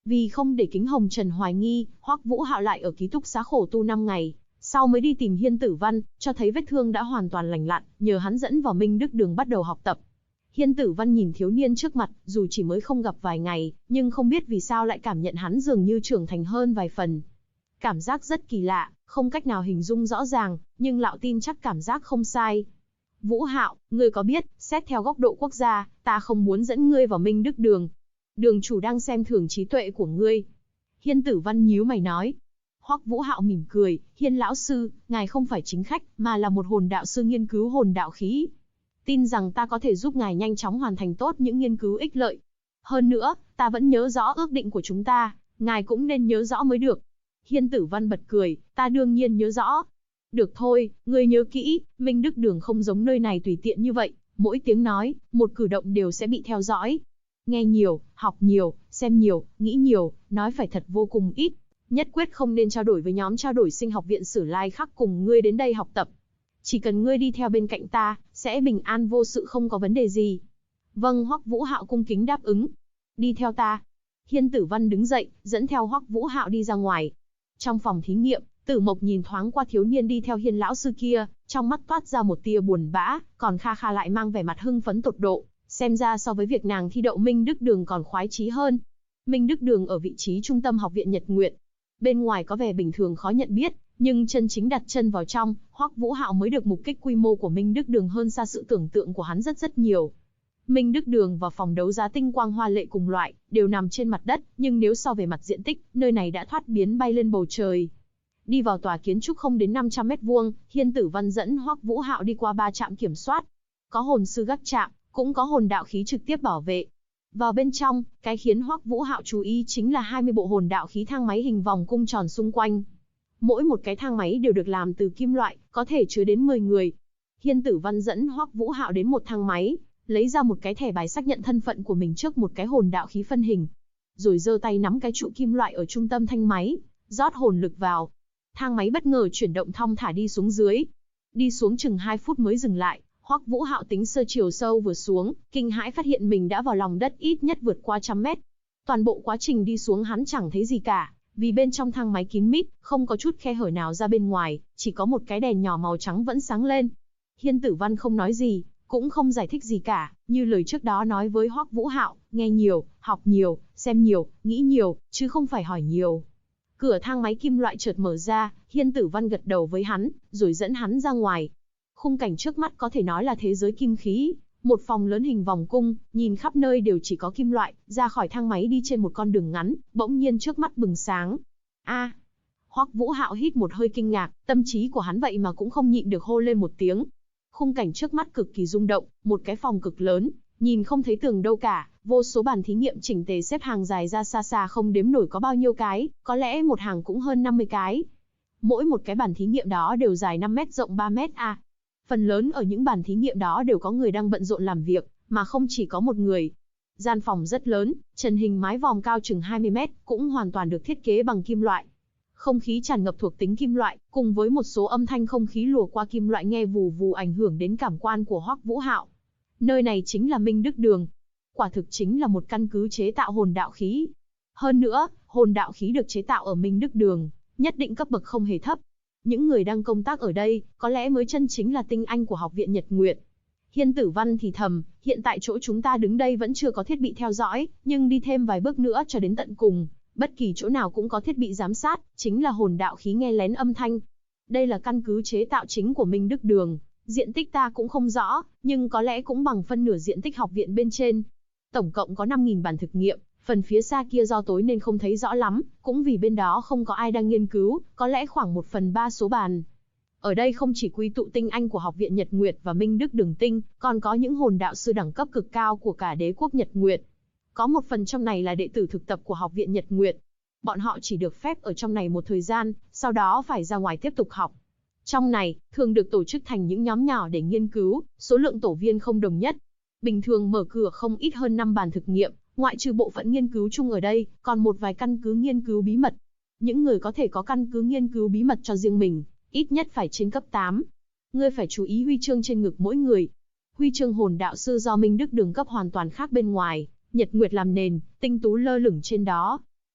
Vì không để Kính Hồng Trần hoài nghi, Hoắc Vũ Hạo lại ở ký túc xá khổ tu 5 ngày, sau mới đi tìm Hiên Tử Văn, cho thấy vết thương đã hoàn toàn lành lặn, nhờ hắn dẫn vào Minh Đức Đường bắt đầu học tập. Hiên Tử Văn nhìn thiếu niên trước mặt, dù chỉ mới không gặp vài ngày, nhưng không biết vì sao lại cảm nhận hắn dường như trưởng thành hơn vài phần. Cảm giác rất kỳ lạ, không cách nào hình dung rõ ràng, nhưng lão tin chắc cảm giác không sai. Vũ Hạo, ngươi có biết, xét theo góc độ quốc gia, ta không muốn dẫn ngươi vào Minh Đức Đường. Đường chủ đang xem thường trí tuệ của ngươi. Hiên Tử Văn nhíu mày nói. Hoắc Vũ Hạo mỉm cười, Hiên lão sư, ngài không phải chính khách, mà là một hồn đạo sư nghiên cứu hồn đạo khí. Tin rằng ta có thể giúp ngài nhanh chóng hoàn thành tốt những nghiên cứu ích lợi. Hơn nữa, ta vẫn nhớ rõ ước định của chúng ta, ngài cũng nên nhớ rõ mới được. Hiên Tử Văn bật cười, ta đương nhiên nhớ rõ. Được thôi, ngươi nhớ kỹ, Minh Đức Đường không giống nơi này tùy tiện như vậy, mỗi tiếng nói, một cử động đều sẽ bị theo dõi. Nghe nhiều, học nhiều, xem nhiều, nghĩ nhiều, nói phải thật vô cùng ít. Nhất quyết không nên trao đổi với nhóm trao đổi sinh học viện Sử Lai Khắc cùng ngươi đến đây học tập. Chỉ cần ngươi đi theo bên cạnh ta, sẽ bình an vô sự không có vấn đề gì. Vâng, Hoắc Vũ Hạo cung kính đáp ứng. Đi theo ta. Hiên Tử Văn đứng dậy, dẫn theo Hoắc Vũ Hạo đi ra ngoài. Trong phòng thí nghiệm, Tử Mộc nhìn thoáng qua thiếu niên đi theo Hiên lão sư kia, trong mắt toát ra một tia buồn bã, còn Kha Kha lại mang vẻ mặt hưng phấn tột độ, xem ra so với việc nàng thi đậu Minh Đức Đường còn khoái chí hơn. Minh Đức Đường ở vị trí trung tâm học viện Nhật Nguyệt. Bên ngoài có vẻ bình thường khó nhận biết, nhưng chân chính đặt chân vào trong, Hoắc Vũ Hạo mới được mục kích quy mô của Minh Đức Đường hơn xa sự tưởng tượng của hắn rất nhiều. Minh Đức Đường và phòng đấu giá tinh quang hoa lệ cùng loại, đều nằm trên mặt đất, nhưng nếu so về mặt diện tích, nơi này đã thoát biến bay lên bầu trời. Đi vào tòa kiến trúc không đến 500 mét vuông, Hiên Tử Văn dẫn Hoắc Vũ Hạo đi qua 3 trạm kiểm soát. Có hồn sư gác trạm, cũng có hồn đạo khí trực tiếp bảo vệ. Vào bên trong, cái khiến Hoắc Vũ Hạo chú ý chính là 20 bộ hồn đạo khí thang máy hình vòng cung tròn xung quanh. Mỗi một cái thang máy đều được làm từ kim loại, có thể chứa đến 10 người. Hiên Tử Văn dẫn Hoắc Vũ Hạo đến một thang máy, lấy ra một cái thẻ bài xác nhận thân phận của mình trước một cái hồn đạo khí phân hình. Rồi giơ tay nắm cái trụ kim loại ở trung tâm thang máy, rót hồn lực vào. Thang máy bất ngờ chuyển động thong thả đi xuống dưới. Đi xuống chừng 2 phút mới dừng lại, Hoắc Vũ Hạo tính sơ chiều sâu vừa xuống, kinh hãi phát hiện mình đã vào lòng đất ít nhất vượt qua 100 mét. Toàn bộ quá trình đi xuống hắn chẳng thấy gì cả, vì bên trong thang máy kín mít, không có chút khe hở nào ra bên ngoài, chỉ có một cái đèn nhỏ màu trắng vẫn sáng lên. Hiên Tử Văn không nói gì, cũng không giải thích gì cả, như lời trước đó nói với Hoắc Vũ Hạo, nghe nhiều, học nhiều, xem nhiều, nghĩ nhiều, chứ không phải hỏi nhiều. Cửa thang máy kim loại chợt mở ra, Hiên Tử Văn gật đầu với hắn, rồi dẫn hắn ra ngoài. Khung cảnh trước mắt có thể nói là thế giới kim khí, một phòng lớn hình vòng cung, nhìn khắp nơi đều chỉ có kim loại, ra khỏi thang máy đi trên một con đường ngắn, bỗng nhiên trước mắt bừng sáng. A! Hoắc Vũ Hạo hít một hơi kinh ngạc, tâm trí của hắn vậy mà cũng không nhịn được hô lên một tiếng. Khung cảnh trước mắt cực kỳ rung động, một cái phòng cực lớn, nhìn không thấy tường đâu cả, vô số bàn thí nghiệm chỉnh tề xếp hàng dài ra xa xa không đếm nổi có bao nhiêu cái, có lẽ một hàng cũng hơn 50 cái. Mỗi một cái bàn thí nghiệm đó đều dài 5 mét rộng 3 mét a. Phần lớn ở những bàn thí nghiệm đó đều có người đang bận rộn làm việc, mà không chỉ có một người. Gian phòng rất lớn, trần hình mái vòm cao chừng 20 mét, cũng hoàn toàn được thiết kế bằng kim loại. Không khí tràn ngập thuộc tính kim loại, cùng với một số âm thanh không khí lùa qua kim loại nghe vù vù ảnh hưởng đến cảm quan của Hoắc Vũ Hạo. Nơi này chính là Minh Đức Đường. Quả thực chính là một căn cứ chế tạo hồn đạo khí. Hơn nữa, hồn đạo khí được chế tạo ở Minh Đức Đường, nhất định cấp bậc không hề thấp. Những người đang công tác ở đây, có lẽ mới chân chính là tinh anh của học viện Nhật Nguyệt. Hiên Tử Văn thì thầm, hiện tại chỗ chúng ta đứng đây vẫn chưa có thiết bị theo dõi, nhưng đi thêm vài bước nữa cho đến tận cùng, bất kỳ chỗ nào cũng có thiết bị giám sát, chính là hồn đạo khí nghe lén âm thanh. Đây là căn cứ chế tạo chính của Minh Đức Đường, diện tích ta cũng không rõ, nhưng có lẽ cũng bằng phân nửa diện tích học viện bên trên. Tổng cộng có 5.000 bàn thực nghiệm, phần phía xa kia do tối nên không thấy rõ lắm, cũng vì bên đó không có ai đang nghiên cứu, có lẽ khoảng 1/3 số bàn. Ở đây không chỉ quy tụ tinh anh của học viện Nhật Nguyệt và Minh Đức Đường Tinh, còn có những hồn đạo sư đẳng cấp cực cao của cả đế quốc Nhật Nguyệt. Có một phần trong này là đệ tử thực tập của học viện Nhật Nguyệt. Bọn họ chỉ được phép ở trong này một thời gian, sau đó phải ra ngoài tiếp tục học. Trong này, thường được tổ chức thành những nhóm nhỏ để nghiên cứu, số lượng tổ viên không đồng nhất. Bình thường mở cửa không ít hơn 5 bàn thực nghiệm, ngoại trừ bộ phận nghiên cứu chung ở đây, còn một vài căn cứ nghiên cứu bí mật. Những người có thể có căn cứ nghiên cứu bí mật cho riêng mình, ít nhất phải trên cấp 8. Ngươi phải chú ý huy chương trên ngực mỗi người. Huy chương hồn đạo sư do Minh Đức Đường cấp hoàn toàn khác bên ngoài, Nhật Nguyệt làm nền, tinh tú lơ lửng trên đó.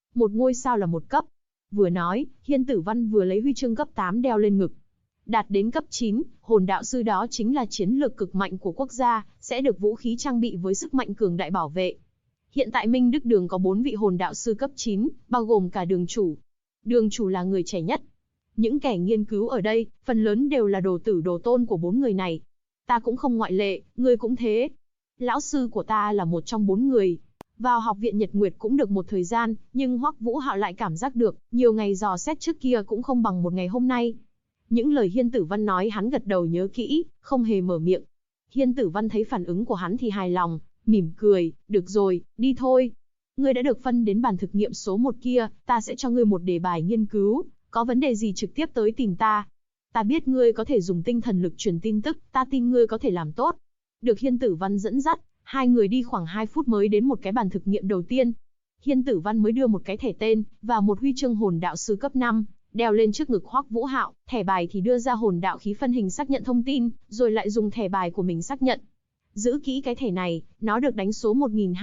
Một ngôi sao là một cấp. Vừa nói, Hiên Tử Văn vừa lấy huy chương cấp 8 đeo lên ngực. Đạt đến cấp 9, hồn đạo sư đó chính là chiến lược cực mạnh của quốc gia, sẽ được vũ khí trang bị với sức mạnh cường đại bảo vệ. Hiện tại Minh Đức Đường có 4 vị hồn đạo sư cấp 9, bao gồm cả đường chủ. Đường chủ là người trẻ nhất. Những kẻ nghiên cứu ở đây, phần lớn đều là đồ tử đồ tôn của 4 người này. Ta cũng không ngoại lệ, ngươi cũng thế. Lão sư của ta là một trong 4 người. Vào học viện Nhật Nguyệt cũng được một thời gian, nhưng Hoắc Vũ Hạo lại cảm giác được, nhiều ngày dò xét trước kia cũng không bằng một ngày hôm nay. Những lời Hiên Tử Văn nói hắn gật đầu nhớ kỹ, không hề mở miệng. Hiên Tử Văn thấy phản ứng của hắn thì hài lòng, mỉm cười, được rồi, đi thôi. Ngươi đã được phân đến bàn thực nghiệm số 1 kia, ta sẽ cho ngươi một đề bài nghiên cứu, có vấn đề gì trực tiếp tới tìm ta. Ta biết ngươi có thể dùng tinh thần lực truyền tin tức, ta tin ngươi có thể làm tốt. Được Hiên Tử Văn dẫn dắt, hai người đi khoảng 2 phút mới đến một cái bàn thực nghiệm đầu tiên. Hiên Tử Văn mới đưa một cái thẻ tên, và một huy chương hồn đạo sư cấp 5, đeo lên trước ngực Hoắc Vũ Hạo, thẻ bài thì đưa ra hồn đạo khí phân hình xác nhận thông tin, rồi lại dùng thẻ bài của mình xác nhận. Giữ kỹ cái thẻ này, nó được đánh số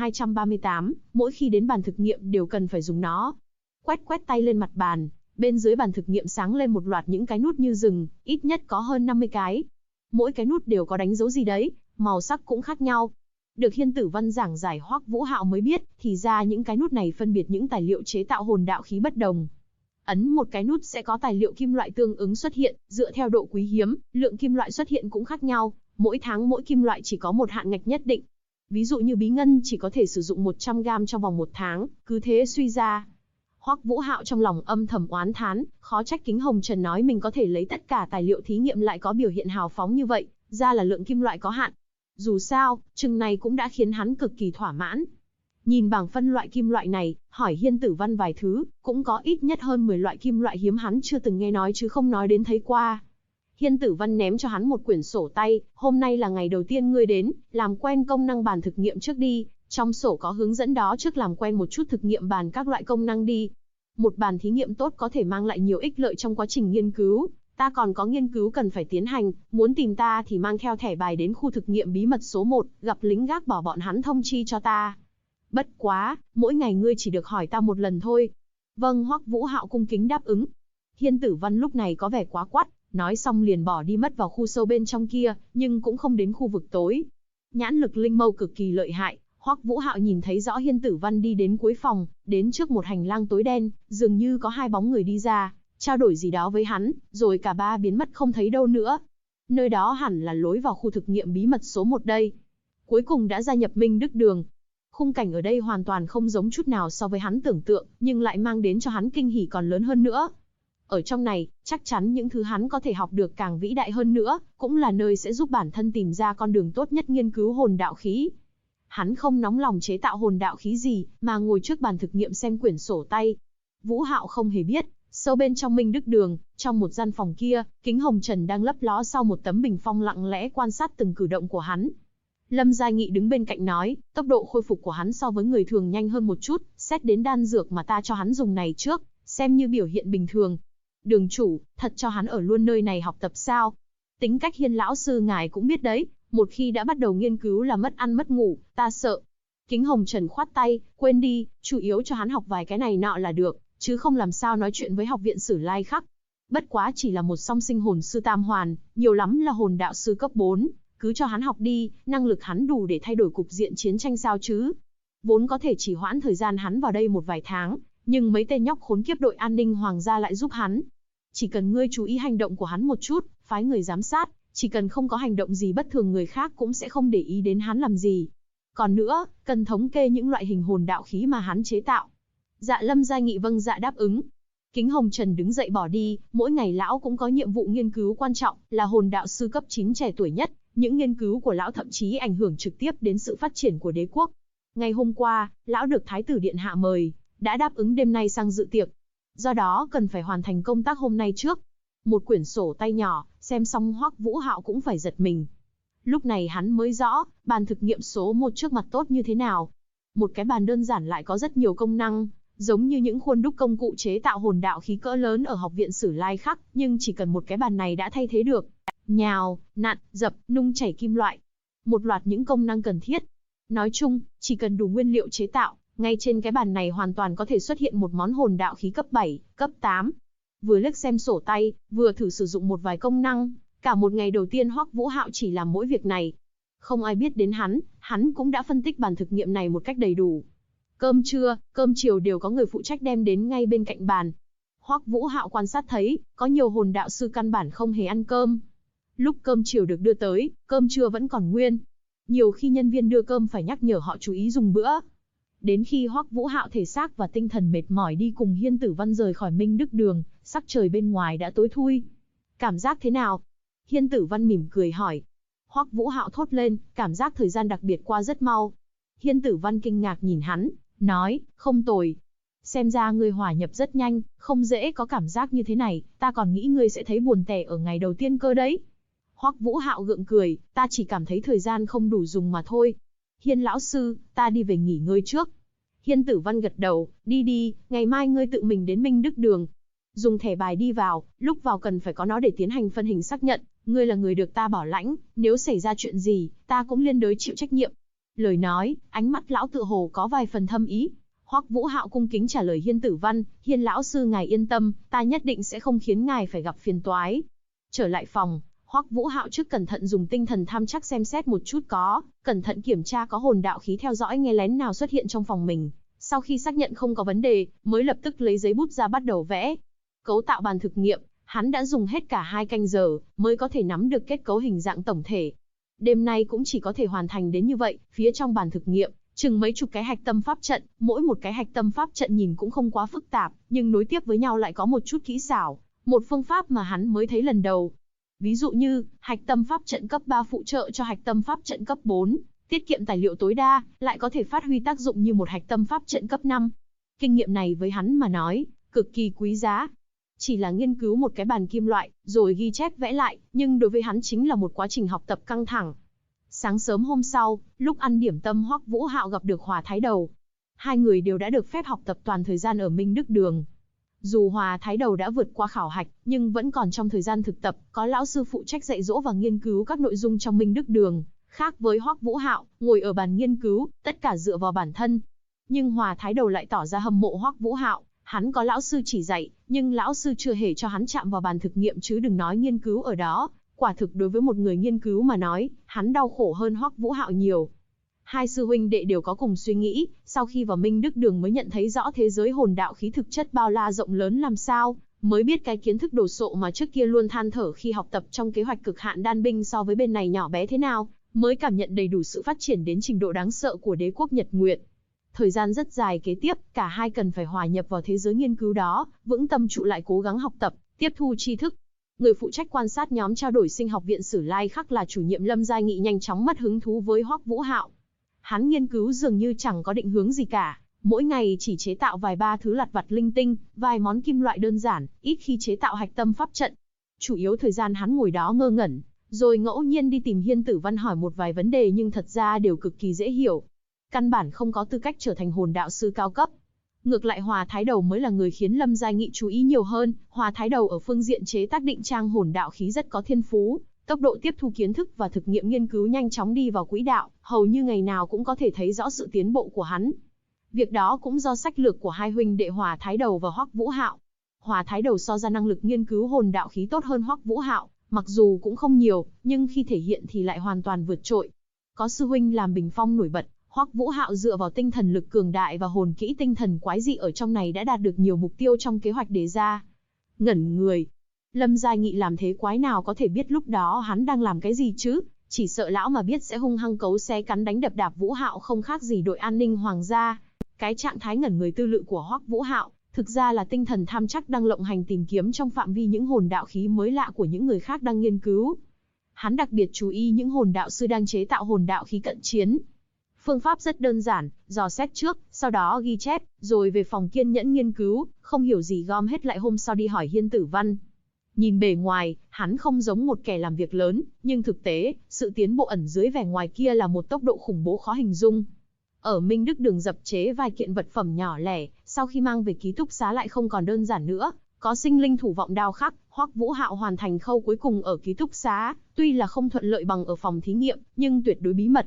1238, mỗi khi đến bàn thực nghiệm đều cần phải dùng nó. Quét tay lên mặt bàn, bên dưới bàn thực nghiệm sáng lên một loạt những cái nút như rừng, ít nhất có hơn 50 cái. Mỗi cái nút đều có đánh dấu gì đấy, màu sắc cũng khác nhau. Được Hiên Tử Văn giảng giải Hoắc Vũ Hạo mới biết, thì ra những cái nút này phân biệt những tài liệu chế tạo hồn đạo khí bất đồng. Ấn một cái nút sẽ có tài liệu kim loại tương ứng xuất hiện, dựa theo độ quý hiếm, lượng kim loại xuất hiện cũng khác nhau, mỗi tháng mỗi kim loại chỉ có một hạn ngạch nhất định. Ví dụ như bí ngân chỉ có thể sử dụng 100g trong vòng 1 tháng, cứ thế suy ra. Hoắc Vũ Hạo trong lòng âm thầm oán thán, khó trách Kính Hồng Trần nói mình có thể lấy tất cả tài liệu thí nghiệm lại có biểu hiện hào phóng như vậy, ra là lượng kim loại có hạn. Dù sao, chừng này cũng đã khiến hắn cực kỳ thỏa mãn. Nhìn bảng phân loại kim loại này, hỏi Hiên Tử Văn vài thứ, cũng có ít nhất hơn 10 loại kim loại hiếm hắn chưa từng nghe nói chứ không nói đến thấy qua. Hiên Tử Văn ném cho hắn một quyển sổ tay, hôm nay là ngày đầu tiên ngươi đến, làm quen công năng bàn thực nghiệm trước đi, trong sổ có hướng dẫn đó trước làm quen một chút thực nghiệm bàn các loại công năng đi. Một bàn thí nghiệm tốt có thể mang lại nhiều ích lợi trong quá trình nghiên cứu, ta còn có nghiên cứu cần phải tiến hành, muốn tìm ta thì mang theo thẻ bài đến khu thực nghiệm bí mật số 1, gặp lính gác bảo bọn hắn thông chi cho ta. Bất quá, mỗi ngày ngươi chỉ được hỏi ta một lần thôi. Vâng, Hoắc Vũ Hạo cung kính đáp ứng. Hiên Tử Văn lúc này có vẻ quá quắt, nói xong liền bỏ đi mất vào khu sâu bên trong kia, nhưng cũng không đến khu vực tối. Nhãn lực linh mâu cực kỳ lợi hại, Hoắc Vũ Hạo nhìn thấy rõ Hiên Tử Văn đi đến cuối phòng, đến trước một hành lang tối đen, dường như có 2 bóng người đi ra, trao đổi gì đó với hắn, rồi cả ba biến mất không thấy đâu nữa. Nơi đó hẳn là lối vào khu thực nghiệm bí mật số 1 đây. Cuối cùng đã gia nhập Minh Đức Đường. Khung cảnh ở đây hoàn toàn không giống chút nào so với hắn tưởng tượng, nhưng lại mang đến cho hắn kinh hỉ còn lớn hơn nữa. Ở trong này, chắc chắn những thứ hắn có thể học được càng vĩ đại hơn nữa, cũng là nơi sẽ giúp bản thân tìm ra con đường tốt nhất nghiên cứu hồn đạo khí. Hắn không nóng lòng chế tạo hồn đạo khí gì, mà ngồi trước bàn thực nghiệm xem quyển sổ tay. Vũ Hạo không hề biết, sâu bên trong Minh Đức Đường, trong một gian phòng kia, Kính Hồng Trần đang lấp ló sau một tấm bình phong lặng lẽ quan sát từng cử động của hắn. Lâm Gia Nghị đứng bên cạnh nói, tốc độ khôi phục của hắn so với người thường nhanh hơn một chút, xét đến đan dược mà ta cho hắn dùng này trước, xem như biểu hiện bình thường. Đường chủ, thật cho hắn ở luôn nơi này học tập sao? Tính cách Hiên lão sư ngài cũng biết đấy, một khi đã bắt đầu nghiên cứu là mất ăn mất ngủ, ta sợ. Kính Hồng Trần khoát tay, quên đi, chủ yếu cho hắn học vài cái này nọ là được, chứ không làm sao nói chuyện với học viện Sử Lai Khắc. Bất quá chỉ là một song sinh hồn sư tam hoàn, nhiều lắm là hồn đạo sư cấp 4, cứ cho hắn học đi, năng lực hắn đủ để thay đổi cục diện chiến tranh sao chứ. Vốn có thể chỉ hoãn thời gian hắn vào đây một vài tháng, nhưng mấy tên nhóc khốn kiếp đội an ninh hoàng gia lại giúp hắn. Chỉ cần ngươi chú ý hành động của hắn một chút, phái người giám sát, chỉ cần không có hành động gì bất thường người khác cũng sẽ không để ý đến hắn làm gì. Còn nữa, cần thống kê những loại hình hồn đạo khí mà hắn chế tạo. Dạ Lâm Gia Nghị vâng dạ đáp ứng. Kính Hồng Trần đứng dậy bỏ đi, mỗi ngày lão cũng có nhiệm vụ nghiên cứu quan trọng, là hồn đạo sư cấp 9 trẻ tuổi nhất, những nghiên cứu của lão thậm chí ảnh hưởng trực tiếp đến sự phát triển của đế quốc. Ngày hôm qua, lão được Thái tử Điện Hạ mời, đã đáp ứng đêm nay sang dự tiệc. Do đó cần phải hoàn thành công tác hôm nay trước. Một quyển sổ tay nhỏ, xem xong Hoắc Vũ Hạo cũng phải giật mình. Lúc này hắn mới rõ, bàn thực nghiệm số 1 trước mặt tốt như thế nào. Một cái bàn đơn giản lại có rất nhiều công năng, giống như những khuôn đúc công cụ chế tạo hồn đạo khí cỡ lớn ở học viện Sử Lai Khắc, nhưng chỉ cần một cái bàn này đã thay thế được. Nhào, nặn, dập, nung chảy kim loại. Một loạt những công năng cần thiết. Nói chung, chỉ cần đủ nguyên liệu chế tạo, Ngay trên cái bàn này hoàn toàn có thể xuất hiện một món hồn đạo khí cấp 7, cấp 8. Vừa liếc xem sổ tay, vừa thử sử dụng một vài công năng, cả một ngày đầu tiên Hoắc Vũ Hạo chỉ làm mỗi việc này. Không ai biết đến hắn cũng đã phân tích bàn thực nghiệm này một cách đầy đủ. Cơm trưa, cơm chiều đều có người phụ trách đem đến ngay bên cạnh bàn. Hoắc Vũ Hạo quan sát thấy, có nhiều hồn đạo sư căn bản không hề ăn cơm. Lúc cơm chiều được đưa tới, cơm trưa vẫn còn nguyên. Nhiều khi nhân viên đưa cơm phải nhắc nhở họ chú ý dùng bữa. Đến khi Hoắc Vũ Hạo thể xác và tinh thần mệt mỏi đi cùng Hiên Tử Văn rời khỏi Minh Đức Đường, sắc trời bên ngoài đã tối thui. Cảm giác thế nào? Hiên Tử Văn mỉm cười hỏi. Hoắc Vũ Hạo thốt lên, cảm giác thời gian đặc biệt qua rất mau. Hiên Tử Văn kinh ngạc nhìn hắn, nói, không tồi. Xem ra ngươi hòa nhập rất nhanh, không dễ có cảm giác như thế này, ta còn nghĩ ngươi sẽ thấy buồn tẻ ở ngày đầu tiên cơ đấy. Hoắc Vũ Hạo gượng cười, ta chỉ cảm thấy thời gian không đủ dùng mà thôi. Hiên lão sư, ta đi về nghỉ ngơi trước. Hiên Tử Văn gật đầu, đi đi, ngày mai ngươi tự mình đến Minh Đức Đường. Dùng thẻ bài đi vào, lúc vào cần phải có nó để tiến hành phân hình xác nhận, ngươi là người được ta bảo lãnh, nếu xảy ra chuyện gì, ta cũng liên đới chịu trách nhiệm. Lời nói, ánh mắt lão tựa hồ có vài phần thâm ý. Hoắc Vũ Hạo cung kính trả lời Hiên Tử Văn, Hiên lão sư ngài yên tâm, ta nhất định sẽ không khiến ngài phải gặp phiền toái. Trở lại phòng, Hoắc Vũ Hạo trước cẩn thận dùng tinh thần tham chắc xem xét một chút cẩn thận kiểm tra có hồn đạo khí theo dõi nghe lén nào xuất hiện trong phòng mình. Sau khi xác nhận không có vấn đề, mới lập tức lấy giấy bút ra bắt đầu vẽ. Cấu tạo bàn thực nghiệm, hắn đã dùng hết cả 2 canh giờ, mới có thể nắm được kết cấu hình dạng tổng thể. Đêm nay cũng chỉ có thể hoàn thành đến như vậy, phía trong bàn thực nghiệm, chừng mấy chục cái hạch tâm pháp trận, mỗi một cái hạch tâm pháp trận nhìn cũng không quá phức tạp, nhưng nối tiếp với nhau lại có một chút kỹ xảo, một phương pháp mà hắn mới thấy lần đầu. Ví dụ như, hạch tâm pháp trận cấp 3 phụ trợ cho hạch tâm pháp trận cấp 4, tiết kiệm tài liệu tối đa, lại có thể phát huy tác dụng như một hạch tâm pháp trận cấp 5. Kinh nghiệm này với hắn mà nói, cực kỳ quý giá. Chỉ là nghiên cứu một cái bàn kim loại, rồi ghi chép vẽ lại, nhưng đối với hắn chính là một quá trình học tập căng thẳng. Sáng sớm hôm sau, lúc ăn điểm tâm Hoắc Vũ Hạo gặp được Hòa Thái Đầu. Hai người đều đã được phép học tập toàn thời gian ở Minh Đức Đường. Dù Hòa Thái Đầu đã vượt qua khảo hạch, nhưng vẫn còn trong thời gian thực tập, có lão sư phụ trách dạy dỗ và nghiên cứu các nội dung trong Minh Đức Đường. Khác với Hoắc Vũ Hạo, ngồi ở bàn nghiên cứu, tất cả dựa vào bản thân. Nhưng Hòa Thái Đầu lại tỏ ra hâm mộ Hoắc Vũ Hạo, hắn có lão sư chỉ dạy, nhưng lão sư chưa hề cho hắn chạm vào bàn thực nghiệm chứ đừng nói nghiên cứu ở đó. Quả thực đối với một người nghiên cứu mà nói, hắn đau khổ hơn Hoắc Vũ Hạo nhiều. Hai sư huynh đệ đều có cùng suy nghĩ, sau khi vào Minh Đức Đường mới nhận thấy rõ thế giới hồn đạo khí thực chất bao la rộng lớn làm sao, mới biết cái kiến thức đồ sộ mà trước kia luôn than thở khi học tập trong kế hoạch cực hạn đan binh so với bên này nhỏ bé thế nào, mới cảm nhận đầy đủ sự phát triển đến trình độ đáng sợ của đế quốc Nhật Nguyệt. Thời gian rất dài kế tiếp, cả hai cần phải hòa nhập vào thế giới nghiên cứu đó, vững tâm trụ lại cố gắng học tập, tiếp thu tri thức. Người phụ trách quan sát nhóm trao đổi sinh học viện Sử Lai Khắc là chủ nhiệm Lâm Giai Nghị nhanh chóng mất hứng thú với Hoắc Vũ Hạo. Hắn nghiên cứu dường như chẳng có định hướng gì cả, mỗi ngày chỉ chế tạo vài ba thứ lặt vặt linh tinh, vài món kim loại đơn giản, ít khi chế tạo hạch tâm pháp trận. Chủ yếu thời gian hắn ngồi đó ngơ ngẩn, rồi ngẫu nhiên đi tìm Hiên Tử Văn hỏi một vài vấn đề nhưng thật ra đều cực kỳ dễ hiểu. Căn bản không có tư cách trở thành hồn đạo sư cao cấp. Ngược lại Hòa Thái Đầu mới là người khiến Lâm Giai Nghị chú ý nhiều hơn. Hòa Thái Đầu ở phương diện chế tác định trang hồn đạo khí rất có thiên phú, tốc độ tiếp thu kiến thức và thực nghiệm nghiên cứu nhanh chóng đi vào quỹ đạo, hầu như ngày nào cũng có thể thấy rõ sự tiến bộ của hắn. Việc đó cũng do sách lược của hai huynh đệ Hòa Thái Đầu và Hoắc Vũ Hạo. Hòa Thái Đầu so ra năng lực nghiên cứu hồn đạo khí tốt hơn Hoắc Vũ Hạo, mặc dù cũng không nhiều, nhưng khi thể hiện thì lại hoàn toàn vượt trội. Có sư huynh làm bình phong nổi bật, Hoắc Vũ Hạo dựa vào tinh thần lực cường đại và hồn kỹ tinh thần quái dị ở trong này đã đạt được nhiều mục tiêu trong kế hoạch đề ra. Ngẩn người, Lâm Giai Nghị làm thế quái nào có thể biết lúc đó hắn đang làm cái gì chứ? Chỉ sợ lão mà biết sẽ hung hăng cấu xé cắn đánh đập đạp Vũ Hạo không khác gì đội an ninh hoàng gia. Cái trạng thái ngẩn người tư lự của Hoắc Vũ Hạo, thực ra là tinh thần tham chắc đang lộng hành tìm kiếm trong phạm vi những hồn đạo khí mới lạ của những người khác đang nghiên cứu. Hắn đặc biệt chú ý những hồn đạo sư đang chế tạo hồn đạo khí cận chiến. Phương pháp rất đơn giản, dò xét trước, sau đó ghi chép, rồi về phòng kiên nhẫn nghiên cứu, không hiểu gì gom hết lại hôm sau đi hỏi Hiên Tử Văn. Nhìn bề ngoài, hắn không giống một kẻ làm việc lớn, nhưng thực tế, sự tiến bộ ẩn dưới vẻ ngoài kia là một tốc độ khủng bố khó hình dung. Ở Minh Đức Đường dập chế vài kiện vật phẩm nhỏ lẻ, sau khi mang về ký túc xá lại không còn đơn giản nữa, có sinh linh thủ vọng đao khắc, Hoắc Vũ Hạo hoàn thành khâu cuối cùng ở ký túc xá, tuy là không thuận lợi bằng ở phòng thí nghiệm, nhưng tuyệt đối bí mật.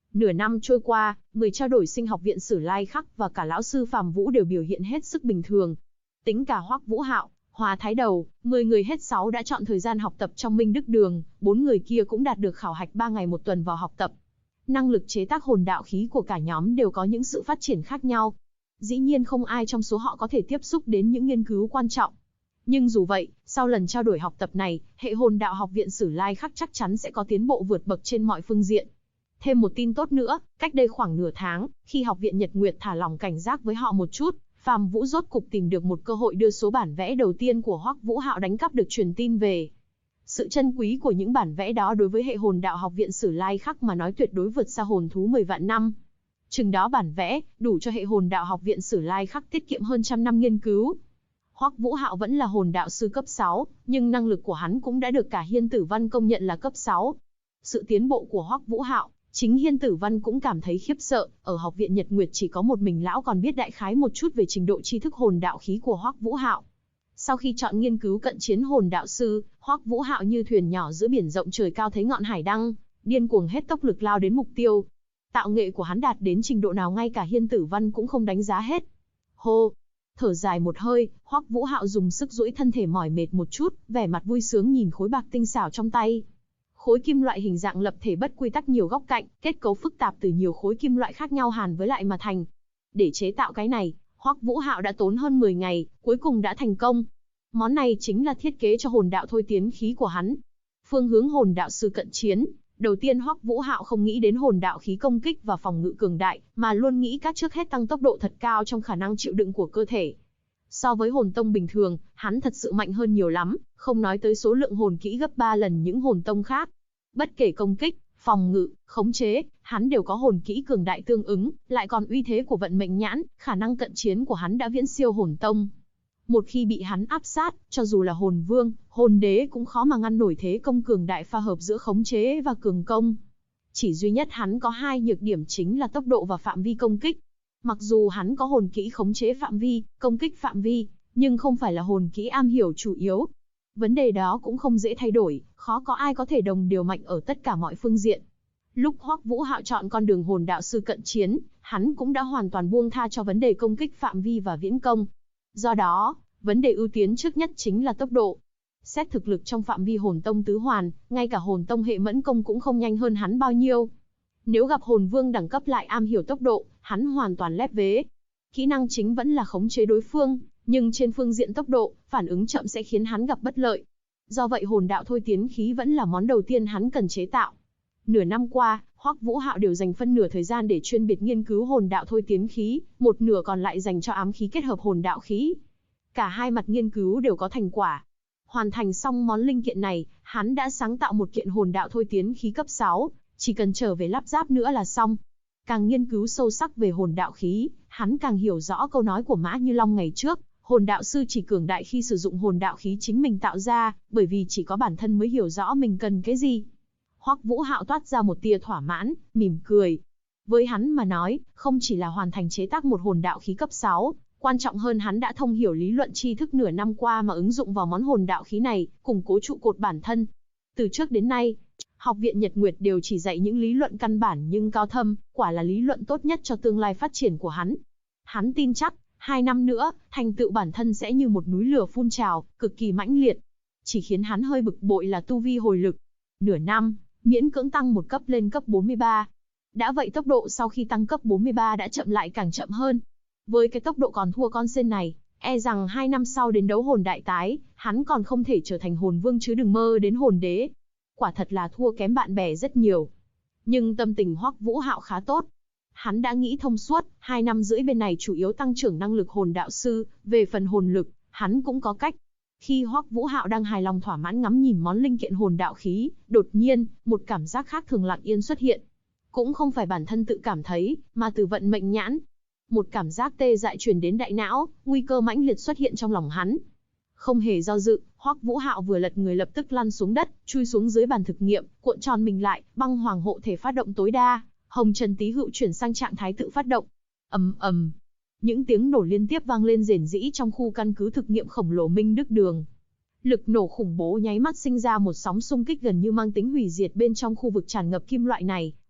Nửa năm trôi qua, người trao đổi sinh học viện Sử Lai Khắc và cả lão sư Phạm Vũ đều biểu hiện hết sức bình thường. Tính cả Hoắc Vũ Hạo, Hòa Thái Đầu, 10 người hết 6 đã chọn thời gian học tập trong Minh Đức Đường, 4 người kia cũng đạt được khảo hạch 3 ngày một tuần vào học tập. Năng lực chế tác hồn đạo khí của cả nhóm đều có những sự phát triển khác nhau. Dĩ nhiên không ai trong số họ có thể tiếp xúc đến những nghiên cứu quan trọng. Nhưng dù vậy, sau lần trao đổi học tập này, hệ hồn đạo học viện Sử Lai Khắc chắc chắn sẽ có tiến bộ vượt bậc trên mọi phương diện. Thêm một tin tốt nữa, cách đây khoảng nửa tháng, khi học viện Nhật Nguyệt thả lỏng cảnh giác với họ một chút, Phạm Vũ rốt cục tìm được một cơ hội đưa số bản vẽ đầu tiên của Hoắc Vũ Hạo đánh cắp được truyền tin về. Sự chân quý của những bản vẽ đó đối với hệ hồn đạo học viện Sử Lai Khắc mà nói tuyệt đối vượt xa hồn thú 10 vạn năm. Chừng đó bản vẽ, đủ cho hệ hồn đạo học viện Sử Lai Khắc tiết kiệm hơn trăm năm nghiên cứu. Hoắc Vũ Hạo vẫn là hồn đạo sư cấp 6, nhưng năng lực của hắn cũng đã được cả Hiên Tử Văn công nhận là cấp 6. Sự tiến bộ của Hoắc Vũ Hạo, chính Hiên Tử Văn cũng cảm thấy khiếp sợ, ở học viện Nhật Nguyệt chỉ có một mình lão còn biết đại khái một chút về trình độ tri thức hồn đạo khí của Hoắc Vũ Hạo. Sau khi chọn nghiên cứu cận chiến hồn đạo sư, Hoắc Vũ Hạo như thuyền nhỏ giữa biển rộng trời cao thấy ngọn hải đăng, điên cuồng hết tốc lực lao đến mục tiêu. Tạo nghệ của hắn đạt đến trình độ nào ngay cả Hiên Tử Văn cũng không đánh giá hết. Hô, thở dài một hơi, Hoắc Vũ Hạo dùng sức duỗi thân thể mỏi mệt một chút, vẻ mặt vui sướng nhìn khối bạc tinh xảo trong tay. Khối kim loại hình dạng lập thể bất quy tắc nhiều góc cạnh, kết cấu phức tạp từ nhiều khối kim loại khác nhau hàn với lại mà thành. Để chế tạo cái này, Hoắc Vũ Hạo đã tốn hơn 10 ngày, cuối cùng đã thành công. Món này chính là thiết kế cho hồn đạo thôi tiến khí của hắn. Phương hướng hồn đạo sư cận chiến, đầu tiên Hoắc Vũ Hạo không nghĩ đến hồn đạo khí công kích và phòng ngự cường đại, mà luôn nghĩ các trước hết tăng tốc độ thật cao trong khả năng chịu đựng của cơ thể. So với hồn tông bình thường, hắn thật sự mạnh hơn nhiều lắm, không nói tới số lượng hồn kỹ gấp 3 lần những hồn tông khác. Bất kể công kích, phòng ngự, khống chế, hắn đều có hồn kỹ cường đại tương ứng, lại còn uy thế của vận mệnh nhãn, khả năng cận chiến của hắn đã viễn siêu hồn tông. Một khi bị hắn áp sát, cho dù là hồn vương, hồn đế cũng khó mà ngăn nổi thế công cường đại pha hợp giữa khống chế và cường công. Chỉ duy nhất hắn có hai nhược điểm chính là tốc độ và phạm vi công kích. Mặc dù hắn có hồn kỹ khống chế phạm vi, công kích phạm vi, nhưng không phải là hồn kỹ am hiểu chủ yếu. Vấn đề đó cũng không dễ thay đổi, khó có ai có thể đồng điều mạnh ở tất cả mọi phương diện. Lúc Hoắc Vũ Hạo chọn con đường hồn đạo sư cận chiến, hắn cũng đã hoàn toàn buông tha cho vấn đề công kích phạm vi và viễn công. Do đó, vấn đề ưu tiên trước nhất chính là tốc độ. Xét thực lực trong phạm vi hồn tông tứ hoàn, ngay cả hồn tông hệ mẫn công cũng không nhanh hơn hắn bao nhiêu. Nếu gặp hồn vương đẳng cấp lại am hiểu tốc độ, hắn hoàn toàn lép vế. Kỹ năng chính vẫn là khống chế đối phương, nhưng trên phương diện tốc độ, phản ứng chậm sẽ khiến hắn gặp bất lợi. Do vậy hồn đạo thôi tiến khí vẫn là món đầu tiên hắn cần chế tạo. Nửa năm qua, Hoắc Vũ Hạo đều dành phân nửa thời gian để chuyên biệt nghiên cứu hồn đạo thôi tiến khí, một nửa còn lại dành cho ám khí kết hợp hồn đạo khí. Cả hai mặt nghiên cứu đều có thành quả. Hoàn thành xong món linh kiện này, hắn đã sáng tạo một kiện hồn đạo thôi tiến khí cấp 6, chỉ cần trở về lắp ráp nữa là xong. Càng nghiên cứu sâu sắc về hồn đạo khí, hắn càng hiểu rõ câu nói của Mã Như Long ngày trước, hồn đạo sư chỉ cường đại khi sử dụng hồn đạo khí chính mình tạo ra, bởi vì chỉ có bản thân mới hiểu rõ mình cần cái gì. Hoắc Vũ Hạo toát ra một tia thỏa mãn, mỉm cười. Với hắn mà nói, không chỉ là hoàn thành chế tác một hồn đạo khí cấp 6, quan trọng hơn hắn đã thông hiểu lý luận tri thức nửa năm qua mà ứng dụng vào món hồn đạo khí này, củng cố trụ cột bản thân. Từ trước đến nay, Học viện Nhật Nguyệt đều chỉ dạy những lý luận căn bản nhưng cao thâm, quả là lý luận tốt nhất cho tương lai phát triển của hắn. Hắn tin chắc, 2 năm nữa, thành tựu bản thân sẽ như một núi lửa phun trào, cực kỳ mãnh liệt. Chỉ khiến hắn hơi bực bội là tu vi hồi lực. Nửa năm, miễn cưỡng tăng một cấp lên cấp 43. Đã vậy tốc độ sau khi tăng cấp 43 đã chậm lại càng chậm hơn. Với cái tốc độ còn thua con sen này, e rằng 2 năm sau đến đấu hồn đại tái, hắn còn không thể trở thành hồn vương chứ đừng mơ đến hồn đế. Quả thật là thua kém bạn bè rất nhiều. Nhưng tâm tình Hoắc Vũ Hạo khá tốt. Hắn đã nghĩ thông suốt, 2 năm rưỡi bên này chủ yếu tăng trưởng năng lực hồn đạo sư, về phần hồn lực, hắn cũng có cách. Khi Hoắc Vũ Hạo đang hài lòng thỏa mãn ngắm nhìn món linh kiện hồn đạo khí, đột nhiên, một cảm giác khác thường lặng yên xuất hiện. Cũng không phải bản thân tự cảm thấy, mà từ vận mệnh nhãn. Một cảm giác tê dại truyền đến đại não, nguy cơ mãnh liệt xuất hiện trong lòng hắn. Không hề do dự, Hoắc Vũ Hạo vừa lật người lập tức lăn xuống đất, chui xuống dưới bàn thực nghiệm, cuộn tròn mình lại, băng hoàng hộ thể phát động tối đa, Hồng Trần Tý Hựu chuyển sang trạng thái tự phát động. Ầm ầm, những tiếng nổ liên tiếp vang lên rền rĩ trong khu căn cứ thực nghiệm khổng lồ Minh Đức Đường. Lực nổ khủng bố nháy mắt sinh ra một sóng xung kích gần như mang tính hủy diệt bên trong khu vực tràn ngập kim loại này,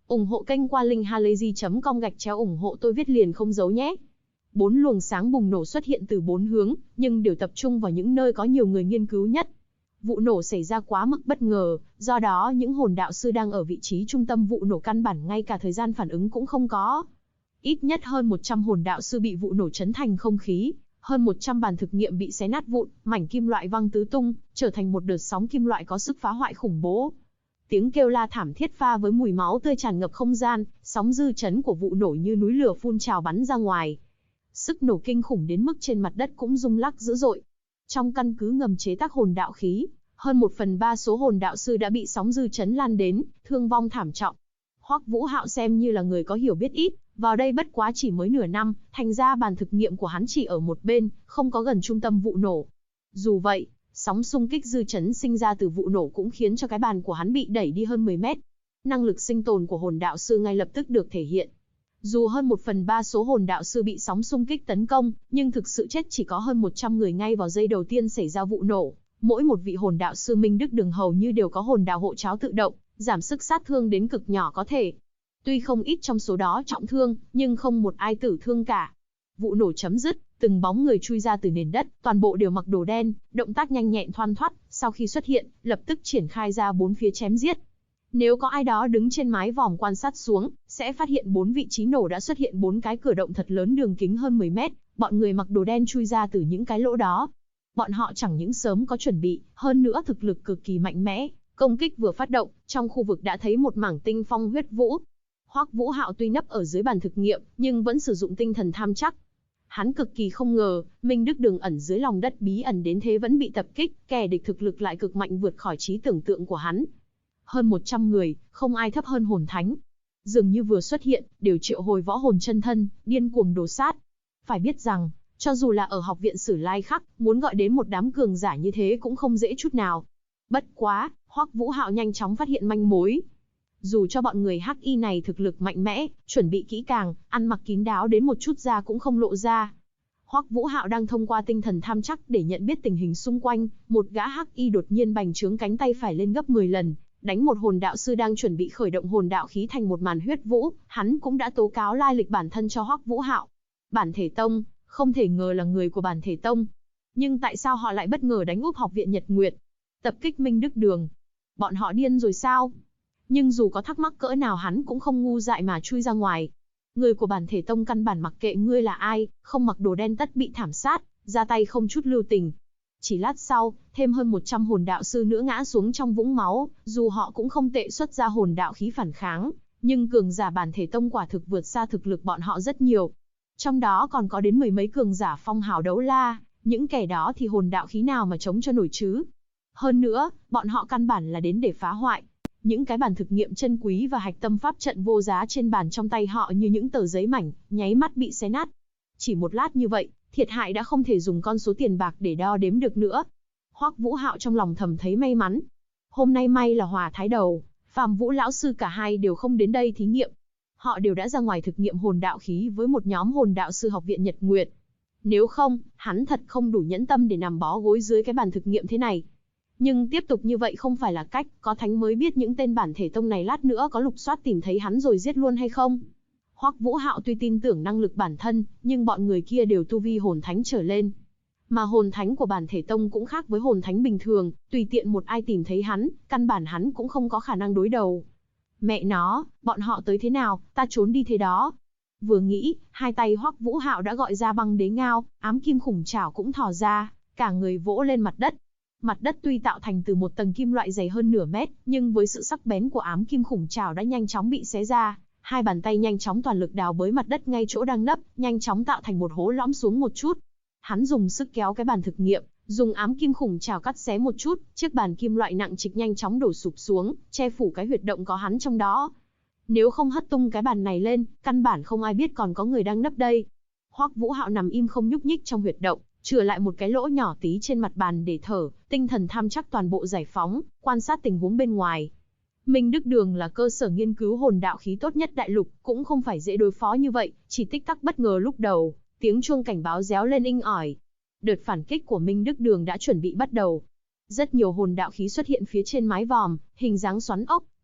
Ủng hộ kênh qua link halayzi.com/ủng hộ tôi viết liền không giấu nhé. 4 luồng sáng bùng nổ xuất hiện từ 4 hướng, nhưng đều tập trung vào những nơi có nhiều người nghiên cứu nhất. Vụ nổ xảy ra quá mức bất ngờ, do đó những hồn đạo sư đang ở vị trí trung tâm vụ nổ căn bản ngay cả thời gian phản ứng cũng không có. Ít nhất hơn 100 hồn đạo sư bị vụ nổ chấn thành không khí, hơn 100 bàn thực nghiệm bị xé nát vụn, mảnh kim loại văng tứ tung, trở thành một đợt sóng kim loại có sức phá hoại khủng bố. Tiếng kêu la thảm thiết pha với mùi máu tươi tràn ngập không gian, sóng dư chấn của vụ nổ như núi lửa phun trào bắn ra ngoài. Sức nổ kinh khủng đến mức trên mặt đất cũng rung lắc dữ dội. Trong căn cứ ngầm chế tác hồn đạo khí, hơn 1/3 số hồn đạo sư đã bị sóng dư chấn lan đến, thương vong thảm trọng. Hoắc Vũ Hạo xem như là người có hiểu biết ít, vào đây bất quá chỉ mới nửa năm, thành ra bàn thực nghiệm của hắn chỉ ở một bên, không có gần trung tâm vụ nổ. Dù vậy, sóng xung kích dư chấn sinh ra từ vụ nổ cũng khiến cho cái bàn của hắn bị đẩy đi hơn 10 mét. Năng lực sinh tồn của hồn đạo sư ngay lập tức được thể hiện. Dù hơn 1/3 số hồn đạo sư bị sóng xung kích tấn công, nhưng thực sự chết chỉ có hơn 100 người ngay vào giây đầu tiên xảy ra vụ nổ. Mỗi một vị hồn đạo sư Minh Đức Đường hầu như đều có hồn đạo hộ cháo tự động, giảm sức sát thương đến cực nhỏ có thể. Tuy không ít trong số đó trọng thương, nhưng không một ai tử thương cả. Vụ nổ chấm dứt, từng bóng người chui ra từ nền đất, toàn bộ đều mặc đồ đen, động tác nhanh nhẹn thoăn thoắt, sau khi xuất hiện, lập tức triển khai ra bốn phía chém giết. Nếu có ai đó đứng trên mái vòm quan sát xuống, sẽ phát hiện 4 vị trí nổ đã xuất hiện 4 cái cửa động thật lớn đường kính hơn 10 mét, bọn người mặc đồ đen chui ra từ những cái lỗ đó. Bọn họ chẳng những sớm có chuẩn bị, hơn nữa thực lực cực kỳ mạnh mẽ, công kích vừa phát động, trong khu vực đã thấy một mảng tinh phong huyết vũ. Hoắc Vũ Hạo tuy nấp ở dưới bàn thực nghiệm, nhưng vẫn sử dụng tinh thần tham chắc. Hắn cực kỳ không ngờ, Minh Đức Đường ẩn dưới lòng đất bí ẩn đến thế vẫn bị tập kích, kẻ địch thực lực lại cực mạnh vượt khỏi trí tưởng tượng của hắn. Hơn 100 người, không ai thấp hơn hồn thánh. Dường như vừa xuất hiện, đều triệu hồi võ hồn chân thân, điên cuồng đồ sát. Phải biết rằng, cho dù là ở học viện Sử Lai Khắc, muốn gọi đến một đám cường giả như thế cũng không dễ chút nào. Bất quá, Hoắc Vũ Hạo nhanh chóng phát hiện manh mối. Dù cho bọn người Hắc Y này thực lực mạnh mẽ, chuẩn bị kỹ càng, ăn mặc kín đáo đến một chút da cũng không lộ ra. Hoắc Vũ Hạo đang thông qua tinh thần tham chắc để nhận biết tình hình xung quanh, một gã Hắc Y đột nhiên bành trướng cánh tay phải lên gấp 10 lần, đánh một hồn đạo sư đang chuẩn bị khởi động hồn đạo khí thành một màn huyết vũ, hắn cũng đã tố cáo lai lịch bản thân cho Hoắc Vũ Hạo. Bản Thể Tông, không thể ngờ là người của Bản Thể Tông. Nhưng tại sao họ lại bất ngờ đánh úp học viện Nhật Nguyệt? Tập kích Minh Đức Đường. Bọn họ điên rồi sao? Nhưng dù có thắc mắc cỡ nào hắn cũng không ngu dại mà chui ra ngoài. Người của Bản Thể Tông căn bản mặc kệ ngươi là ai, không mặc đồ đen tất bị thảm sát, ra tay không chút lưu tình. Chỉ lát sau, thêm hơn 100 hồn đạo sư nữa ngã xuống trong vũng máu, dù họ cũng không tệ xuất ra hồn đạo khí phản kháng, nhưng cường giả Bản Thể Tông quả thực vượt xa thực lực bọn họ rất nhiều. Trong đó còn có đến 10 mấy cường giả phong hào đấu la, những kẻ đó thì hồn đạo khí nào mà chống cho nổi chứ? Hơn nữa, bọn họ căn bản là đến để phá hoại. Những cái bàn thực nghiệm chân quý và hạch tâm pháp trận vô giá trên bàn trong tay họ như những tờ giấy mảnh, nháy mắt bị xé nát. Chỉ một lát như vậy, thiệt hại đã không thể dùng con số tiền bạc để đo đếm được nữa. Hoắc Vũ Hạo trong lòng thầm thấy may mắn. Hôm nay may là Hòa Thái Đầu, Phàm Vũ lão sư cả hai đều không đến đây thí nghiệm. Họ đều đã ra ngoài thực nghiệm hồn đạo khí với một nhóm hồn đạo sư học viện Nhật Nguyệt. Nếu không, hắn thật không đủ nhẫn tâm để nằm bó gối dưới cái bàn thực nghiệm thế này. Nhưng tiếp tục như vậy không phải là cách, có thánh mới biết những tên Bản Thể Tông này lát nữa có lục soát tìm thấy hắn rồi giết luôn hay không. Hoắc Vũ Hạo tuy tin tưởng năng lực bản thân, nhưng bọn người kia đều tu vi hồn thánh trở lên. Mà hồn thánh của Bản Thể Tông cũng khác với hồn thánh bình thường, tùy tiện một ai tìm thấy hắn, căn bản hắn cũng không có khả năng đối đầu. Mẹ nó, bọn họ tới thế nào, ta trốn đi thế đó. Vừa nghĩ, hai tay Hoắc Vũ Hạo đã gọi ra băng đế ngao, ám kim khủng trảo cũng thò ra, cả người vỗ lên mặt đất. Mặt đất tuy tạo thành từ một tầng kim loại dày hơn nửa mét, nhưng với sự sắc bén của ám kim khủng trảo đã nhanh chóng bị xé ra. Hai bàn tay nhanh chóng toàn lực đào bới mặt đất ngay chỗ đang nấp, nhanh chóng tạo thành một hố lõm xuống một chút. Hắn dùng sức kéo cái bàn thực nghiệm, dùng ám kim khủng trảo cắt xé một chút, chiếc bàn kim loại nặng trịch nhanh chóng đổ sụp xuống, che phủ cái huyệt động có hắn trong đó. Nếu không hất tung cái bàn này lên, căn bản không ai biết còn có người đang nấp đây. Hoắc Vũ Hạo nằm im không nhúc nhích trong huyệt động, chừa lại một cái lỗ nhỏ tí trên mặt bàn để thở, tinh thần tham chắc toàn bộ giải phóng, quan sát tình huống bên ngoài. Minh Đức Đường là cơ sở nghiên cứu hồn đạo khí tốt nhất đại lục, cũng không phải dễ đối phó như vậy, chỉ tích tắc bất ngờ lúc đầu, tiếng chuông cảnh báo réo lên inh ỏi. Đợt phản kích của Minh Đức Đường đã chuẩn bị bắt đầu. Rất nhiều hồn đạo khí xuất hiện phía trên mái vòm, hình dáng xoắn ốc,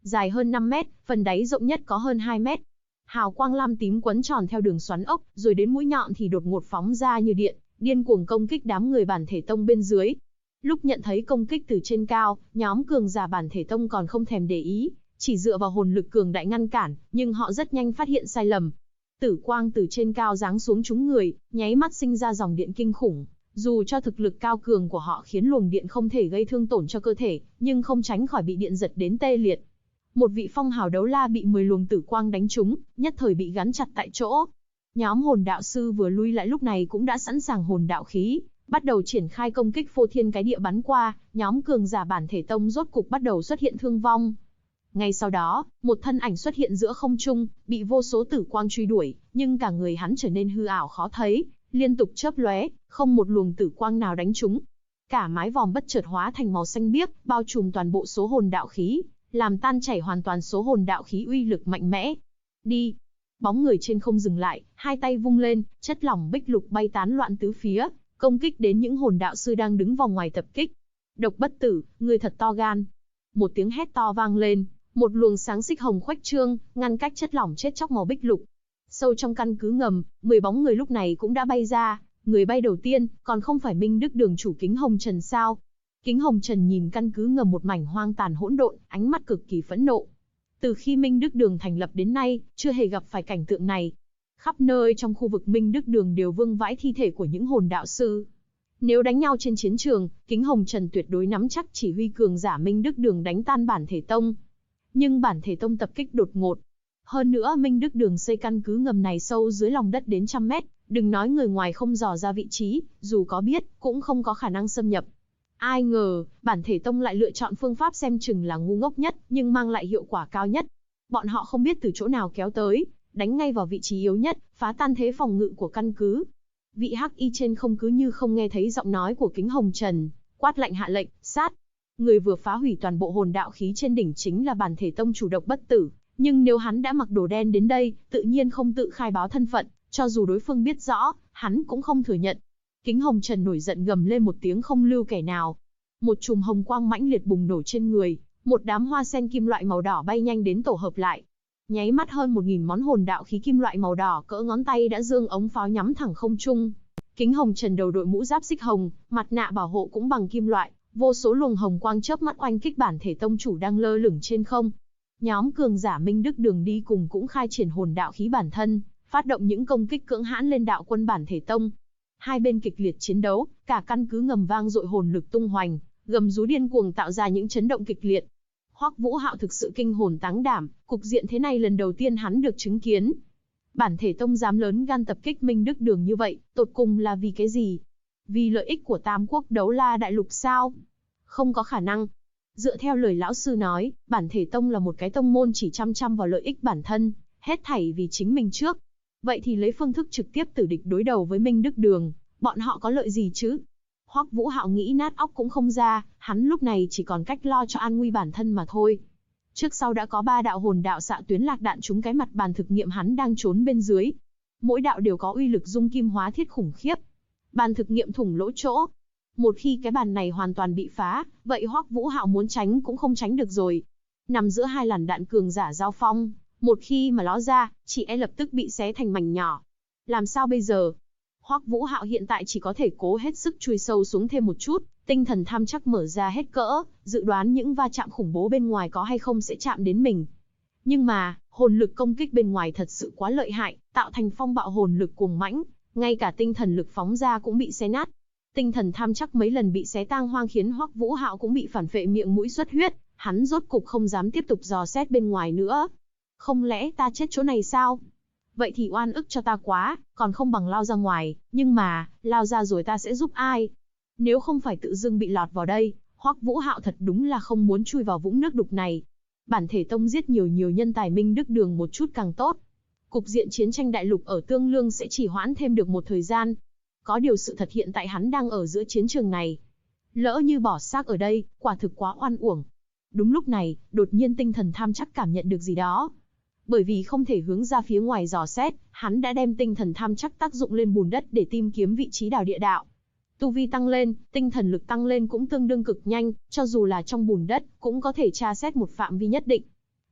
dài hơn 5 mét, phần đáy rộng nhất có hơn 2 mét. Hào quang lam tím quấn tròn theo đường xoắn ốc, rồi đến mũi nhọn thì đột ngột phóng ra như điện, điên cuồng công kích đám người bản thể tông bên dưới. Lúc nhận thấy công kích từ trên cao, nhóm cường giả bản thể tông còn không thèm để ý, chỉ dựa vào hồn lực cường đại ngăn cản, nhưng họ rất nhanh phát hiện sai lầm. Tử quang từ trên cao giáng xuống trúng người, nháy mắt sinh ra dòng điện kinh khủng. Dù cho thực lực cao cường của họ khiến luồng điện không thể gây thương tổn cho cơ thể, nhưng không tránh khỏi bị điện giật đến tê liệt. Một vị phong hào đấu la bị 10 luồng tử quang đánh trúng, nhất thời bị gắn chặt tại chỗ. Nhóm hồn đạo sư vừa lui lại lúc này cũng đã sẵn sàng hồn đạo khí, bắt đầu triển khai công kích phô thiên cái địa bắn qua, nhóm cường giả bản thể tông rốt cục bắt đầu xuất hiện thương vong. Ngay sau đó, một thân ảnh xuất hiện giữa không trung, bị vô số tử quang truy đuổi, nhưng cả người hắn trở nên hư ảo khó thấy, liên tục chớp lóe, không một luồng tử quang nào đánh trúng. Cả mái vòm bất chợt hóa thành màu xanh biếc, bao trùm toàn bộ số hồn đạo khí, làm tan chảy hoàn toàn số hồn đạo khí uy lực mạnh mẽ. Đi! Bóng người trên không dừng lại, hai tay vung lên, chất lỏng bích lục bay tán loạn tứ phía, công kích đến những hồn đạo sư đang đứng vòng ngoài tập kích. Độc bất tử, ngươi thật to gan! Một tiếng hét to vang lên, một luồng sáng xích hồng khuếch trương, ngăn cách chất lỏng chết chóc màu bích lục. Sâu trong căn cứ ngầm, 10 bóng người lúc này cũng đã bay ra. Người bay đầu tiên, còn không phải Minh Đức Đường chủ Kính Hồng Trần sao? Kính Hồng Trần nhìn căn cứ ngầm một mảnh hoang tàn hỗn độn, ánh mắt cực kỳ phẫn nộ. Từ khi Minh Đức Đường thành lập đến nay, chưa hề gặp phải cảnh tượng này. Khắp nơi trong khu vực Minh Đức Đường đều vương vãi thi thể của những hồn đạo sư. Nếu đánh nhau trên chiến trường, Kính Hồng Trần tuyệt đối nắm chắc chỉ huy cường giả Minh Đức Đường đánh tan bản thể tông. Nhưng bản thể tông tập kích đột ngột. Hơn nữa Minh Đức Đường xây căn cứ ngầm này sâu dưới lòng đất đến 100 mét, đừng nói người ngoài không dò ra vị trí, dù có biết, cũng không có khả năng xâm nhập. Ai ngờ, bản thể tông lại lựa chọn phương pháp xem chừng là ngu ngốc nhất, nhưng mang lại hiệu quả cao nhất. Bọn họ không biết từ chỗ nào kéo tới, đánh ngay vào vị trí yếu nhất, phá tan thế phòng ngự của căn cứ. Vị hắc y trên không cứ như không nghe thấy giọng nói của Kính Hồng Trần, quát lạnh hạ lệnh, sát. Người vừa phá hủy toàn bộ hồn đạo khí trên đỉnh chính là bản thể tông chủ Độc Bất Tử, nhưng nếu hắn đã mặc đồ đen đến đây, tự nhiên không tự khai báo thân phận, cho dù đối phương biết rõ, hắn cũng không thừa nhận. Kính Hồng Trần nổi giận gầm lên một tiếng không lưu kẻ nào. Một chùm hồng quang mãnh liệt bùng nổ trên người, một đám hoa sen kim loại màu đỏ bay nhanh đến tổ hợp lại. Nháy mắt hơn 1000 món hồn đạo khí kim loại màu đỏ cỡ ngón tay đã dương ống pháo nhắm thẳng không trung. Kính Hồng Trần đầu đội mũ giáp xích hồng, mặt nạ bảo hộ cũng bằng kim loại, vô số luồng hồng quang chớp mắt oanh kích bản thể tông chủ đang lơ lửng trên không. Nhóm cường giả Minh Đức Đường đi cùng cũng khai triển hồn đạo khí bản thân, phát động những công kích cưỡng hãn lên đạo quân bản thể tông. Hai bên kịch liệt chiến đấu, cả căn cứ ngầm vang dội hồn lực tung hoành, gầm rú điên cuồng tạo ra những chấn động kịch liệt. Hoắc Vũ Hạo thực sự kinh hồn táng đảm, cục diện thế này lần đầu tiên hắn được chứng kiến. Bản thể tông dám lớn gan tập kích Minh Đức Đường như vậy, tột cùng là vì cái gì? Vì lợi ích của Tam Quốc Đấu La Đại Lục sao? Không có khả năng. Dựa theo lời lão sư nói, bản thể tông là một cái tông môn chỉ chăm vào lợi ích bản thân, hết thảy vì chính mình trước. Vậy thì lấy phương thức trực tiếp tử địch đối đầu với Minh Đức Đường, bọn họ có lợi gì chứ? Hoắc Vũ Hạo nghĩ nát óc cũng không ra, hắn lúc này chỉ còn cách lo cho an nguy bản thân mà thôi. Trước sau đã có 3 đạo hồn đạo xạ tuyến lạc đạn trúng cái mặt bàn thực nghiệm hắn đang trốn bên dưới. Mỗi đạo đều có uy lực dung kim hóa thiết khủng khiếp. Bàn thực nghiệm thủng lỗ chỗ. Một khi cái bàn này hoàn toàn bị phá, vậy Hoắc Vũ Hạo muốn tránh cũng không tránh được rồi. Nằm giữa hai làn đạn cường giả giao phong, một khi mà ló ra, chỉ e lập tức bị xé thành mảnh nhỏ. Làm sao bây giờ? Hoắc Vũ Hạo hiện tại chỉ có thể cố hết sức chui sâu xuống thêm một chút, tinh thần tham chắc mở ra hết cỡ, dự đoán những va chạm khủng bố bên ngoài có hay không sẽ chạm đến mình. Nhưng mà, hồn lực công kích bên ngoài thật sự quá lợi hại, tạo thành phong bạo hồn lực cuồng mãnh, ngay cả tinh thần lực phóng ra cũng bị xé nát. Tinh thần tham chắc mấy lần bị xé tang hoang khiến Hoắc Vũ Hạo cũng bị phản phệ miệng mũi xuất huyết, hắn rốt cục không dám tiếp tục dò xét bên ngoài nữa. Không lẽ ta chết chỗ này sao? Vậy thì oan ức cho ta quá, còn không bằng lao ra ngoài, nhưng mà, lao ra rồi ta sẽ giúp ai? Nếu không phải tự dưng bị lọt vào đây, Hoắc Vũ Hạo thật đúng là không muốn chui vào vũng nước đục này. Bản thể tông giết nhiều nhân tài Minh Đức Đường một chút càng tốt. Cục diện chiến tranh đại lục ở Tương Lương sẽ chỉ hoãn thêm được một thời gian. Có điều sự thật hiện tại hắn đang ở giữa chiến trường này. Lỡ như bỏ xác ở đây, quả thực quá oan uổng. Đúng lúc này, đột nhiên tinh thần tham chắc cảm nhận được gì đó. Bởi vì không thể hướng ra phía ngoài dò xét, hắn đã đem tinh thần tham chắc tác dụng lên bùn đất để tìm kiếm vị trí đào địa đạo. Tu vi tăng lên, tinh thần lực tăng lên cũng tương đương cực nhanh, cho dù là trong bùn đất, cũng có thể tra xét một phạm vi nhất định.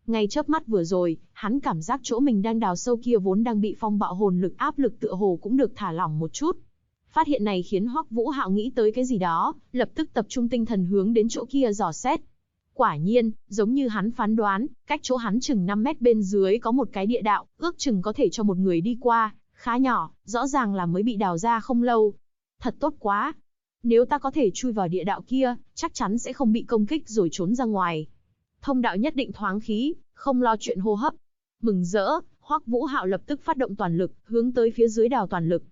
Ngay chớp mắt vừa rồi, hắn cảm giác chỗ mình đang đào sâu kia vốn đang bị phong bạo hồn lực áp lực tựa hồ cũng được thả lỏng một chút. Phát hiện này khiến Hoắc Vũ Hạo nghĩ tới cái gì đó, lập tức tập trung tinh thần hướng đến chỗ kia dò xét. Quả nhiên, giống như hắn phán đoán, cách chỗ hắn chừng 5 mét bên dưới có một cái địa đạo, ước chừng có thể cho một người đi qua, khá nhỏ, rõ ràng là mới bị đào ra không lâu. Thật tốt quá. Nếu ta có thể chui vào địa đạo kia, chắc chắn sẽ không bị công kích rồi trốn ra ngoài. Thông đạo nhất định thoáng khí, không lo chuyện hô hấp. Mừng rỡ, Hoắc Vũ Hạo lập tức phát động toàn lực, hướng tới phía dưới đào toàn lực.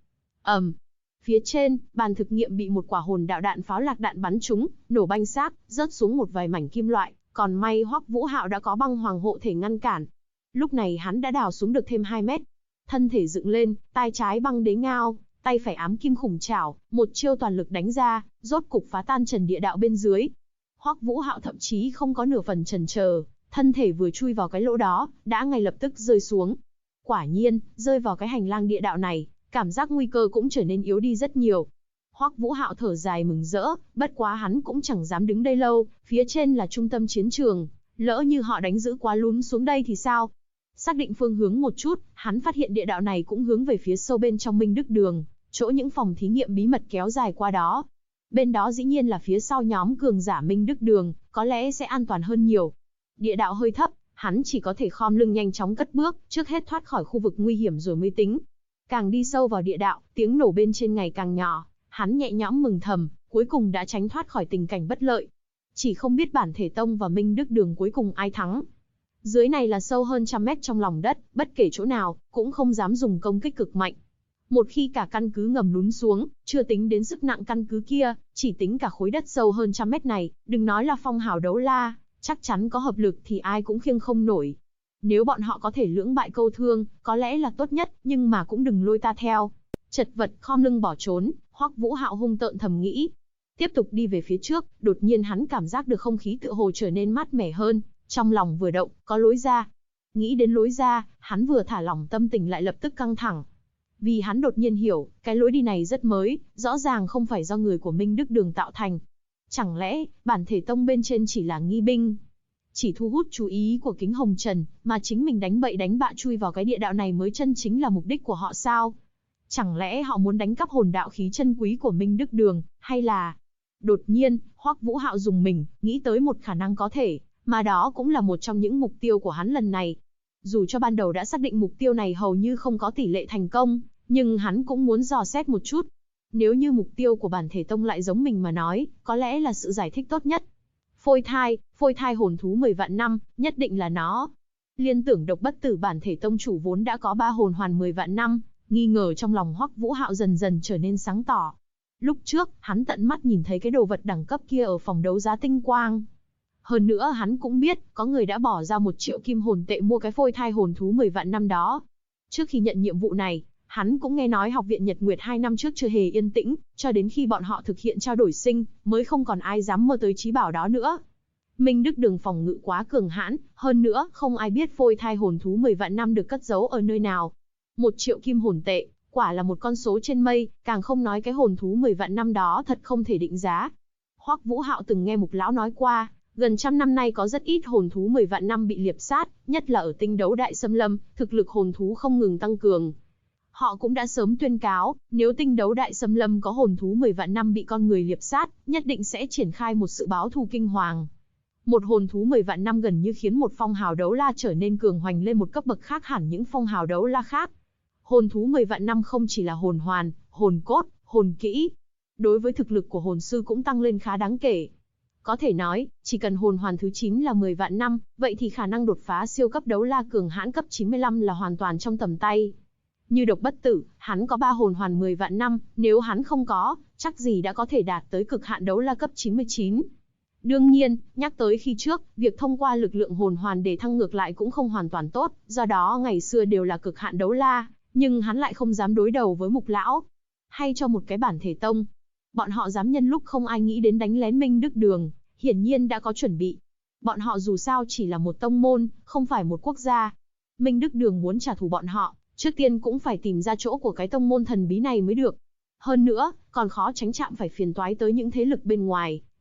Phía trên, bàn thực nghiệm bị một quả hồn đạo đạn pháo lạc đạn bắn trúng, nổ banh xác, rớt xuống một vài mảnh kim loại, còn may Hoắc Vũ Hạo đã có băng hoàng hộ thể ngăn cản. Lúc này hắn đã đào xuống được thêm 2 mét. Thân thể dựng lên, tay trái băng đế ngao, tay phải ám kim khủng chảo, một chiêu toàn lực đánh ra, rốt cục phá tan trần địa đạo bên dưới. Hoắc Vũ Hạo thậm chí không có nửa phần chần chờ, thân thể vừa chui vào cái lỗ đó, đã ngay lập tức rơi xuống. Quả nhiên, rơi vào cái hành lang địa đạo này, cảm giác nguy cơ cũng trở nên yếu đi rất nhiều. Hoắc Vũ Hạo thở dài mừng rỡ, bất quá hắn cũng chẳng dám đứng đây lâu, phía trên là trung tâm chiến trường, lỡ như họ đánh giữ quá lún xuống đây thì sao? Xác định phương hướng một chút, hắn phát hiện địa đạo này cũng hướng về phía sâu bên trong Minh Đức Đường, chỗ những phòng thí nghiệm bí mật kéo dài qua đó. Bên đó dĩ nhiên là phía sau nhóm cường giả Minh Đức Đường, có lẽ sẽ an toàn hơn nhiều. Địa đạo hơi thấp, hắn chỉ có thể khom lưng nhanh chóng cất bước, trước hết thoát khỏi khu vực nguy hiểm rồi mới tính. Càng đi sâu vào địa đạo, tiếng nổ bên trên ngày càng nhỏ, hắn nhẹ nhõm mừng thầm, cuối cùng đã tránh thoát khỏi tình cảnh bất lợi. Chỉ không biết Bản Thể Tông và Minh Đức Đường cuối cùng ai thắng. Dưới này là sâu hơn 100 mét trong lòng đất, bất kể chỗ nào, cũng không dám dùng công kích cực mạnh. Một khi cả căn cứ ngầm lún xuống, chưa tính đến sức nặng căn cứ kia, chỉ tính cả khối đất sâu hơn 100 mét này, đừng nói là phong hào đấu la, chắc chắn có hợp lực thì ai cũng khiêng không nổi. Nếu bọn họ có thể lưỡng bại câu thương, có lẽ là tốt nhất, nhưng mà cũng đừng lôi ta theo. Chật vật khom lưng bỏ trốn, Hoắc Vũ Hạo hung tợn thầm nghĩ. Tiếp tục đi về phía trước, đột nhiên hắn cảm giác được không khí tựa hồ trở nên mát mẻ hơn, trong lòng vừa động, có lối ra. Nghĩ đến lối ra, hắn vừa thả lỏng tâm tình lại lập tức căng thẳng. Vì hắn đột nhiên hiểu, cái lối đi này rất mới, rõ ràng không phải do người của Minh Đức Đường tạo thành. Chẳng lẽ, Bản Thể Tông bên trên chỉ là nghi binh? Chỉ thu hút chú ý của Kính Hồng Trần, mà chính mình đánh bậy đánh bạ chui vào cái địa đạo này mới chân chính là mục đích của họ sao? Chẳng lẽ họ muốn đánh cắp hồn đạo khí chân quý của Minh Đức Đường, hay là... Đột nhiên, Hoắc Vũ Hạo dùng mình, nghĩ tới một khả năng có thể, mà đó cũng là một trong những mục tiêu của hắn lần này. Dù cho ban đầu đã xác định mục tiêu này hầu như không có tỷ lệ thành công, nhưng hắn cũng muốn dò xét một chút. Nếu như mục tiêu của Bản Thể Tông lại giống mình mà nói, có lẽ là sự giải thích tốt nhất. Phôi thai hồn thú 10 vạn năm, nhất định là nó. Liên tưởng độc bất tử Bản Thể Tông chủ vốn đã có 3 hồn hoàn 10 vạn năm, nghi ngờ trong lòng Hoắc Vũ Hạo dần dần trở nên sáng tỏ. Lúc trước, hắn tận mắt nhìn thấy cái đồ vật đẳng cấp kia ở phòng đấu giá tinh quang. Hơn nữa hắn cũng biết, có người đã bỏ ra 1 triệu kim hồn tệ mua cái phôi thai hồn thú 10 vạn năm đó. Trước khi nhận nhiệm vụ này, hắn cũng nghe nói học viện Nhật Nguyệt 2 năm trước chưa hề yên tĩnh, cho đến khi bọn họ thực hiện trao đổi sinh, mới không còn ai dám mơ tới trí bảo đó nữa. Minh Đức Đường phòng ngự quá cường hãn, hơn nữa, không ai biết phôi thai hồn thú 10 vạn năm được cất giấu ở nơi nào. 1 triệu kim hồn tệ, quả là một con số trên mây, càng không nói cái hồn thú 10 vạn năm đó thật không thể định giá. Hoắc Vũ Hạo từng nghe Mục lão nói qua, gần 100 năm nay có rất ít hồn thú 10 vạn năm bị liệp sát, nhất là ở Tinh Đấu Đại Xâm Lâm, thực lực hồn thú không ngừng tăng cường. Họ cũng đã sớm tuyên cáo, nếu Tinh Đấu Đại Xâm Lâm có hồn thú 10 vạn năm bị con người liệp sát, nhất định sẽ triển khai một sự báo thù kinh hoàng. Một hồn thú 10 vạn năm gần như khiến một phong hào đấu la trở nên cường hoành lên một cấp bậc khác hẳn những phong hào đấu la khác. Hồn thú 10 vạn năm không chỉ là hồn hoàn, hồn cốt, hồn kỹ. Đối với thực lực của hồn sư cũng tăng lên khá đáng kể. Có thể nói, chỉ cần hồn hoàn thứ 9 là 10 vạn năm, vậy thì khả năng đột phá siêu cấp đấu la cường hãn cấp 95 là hoàn toàn trong tầm tay. Như độc bất tử, hắn có 3 hồn hoàn 10 vạn năm, nếu hắn không có, chắc gì đã có thể đạt tới cực hạn đấu la cấp 99. Đương nhiên, nhắc tới khi trước, việc thông qua lực lượng hồn hoàn để thăng ngược lại cũng không hoàn toàn tốt, do đó ngày xưa đều là cực hạn đấu la, nhưng hắn lại không dám đối đầu với Mục lão. Hay cho một cái Bản Thể Tông. Bọn họ dám nhân lúc không ai nghĩ đến đánh lén Minh Đức Đường, hiển nhiên đã có chuẩn bị. Bọn họ dù sao chỉ là một tông môn, không phải một quốc gia. Minh Đức Đường muốn trả thù bọn họ, trước tiên cũng phải tìm ra chỗ của cái tông môn thần bí này mới được. Hơn nữa, còn khó tránh chạm phải phiền toái tới những thế lực bên ngoài,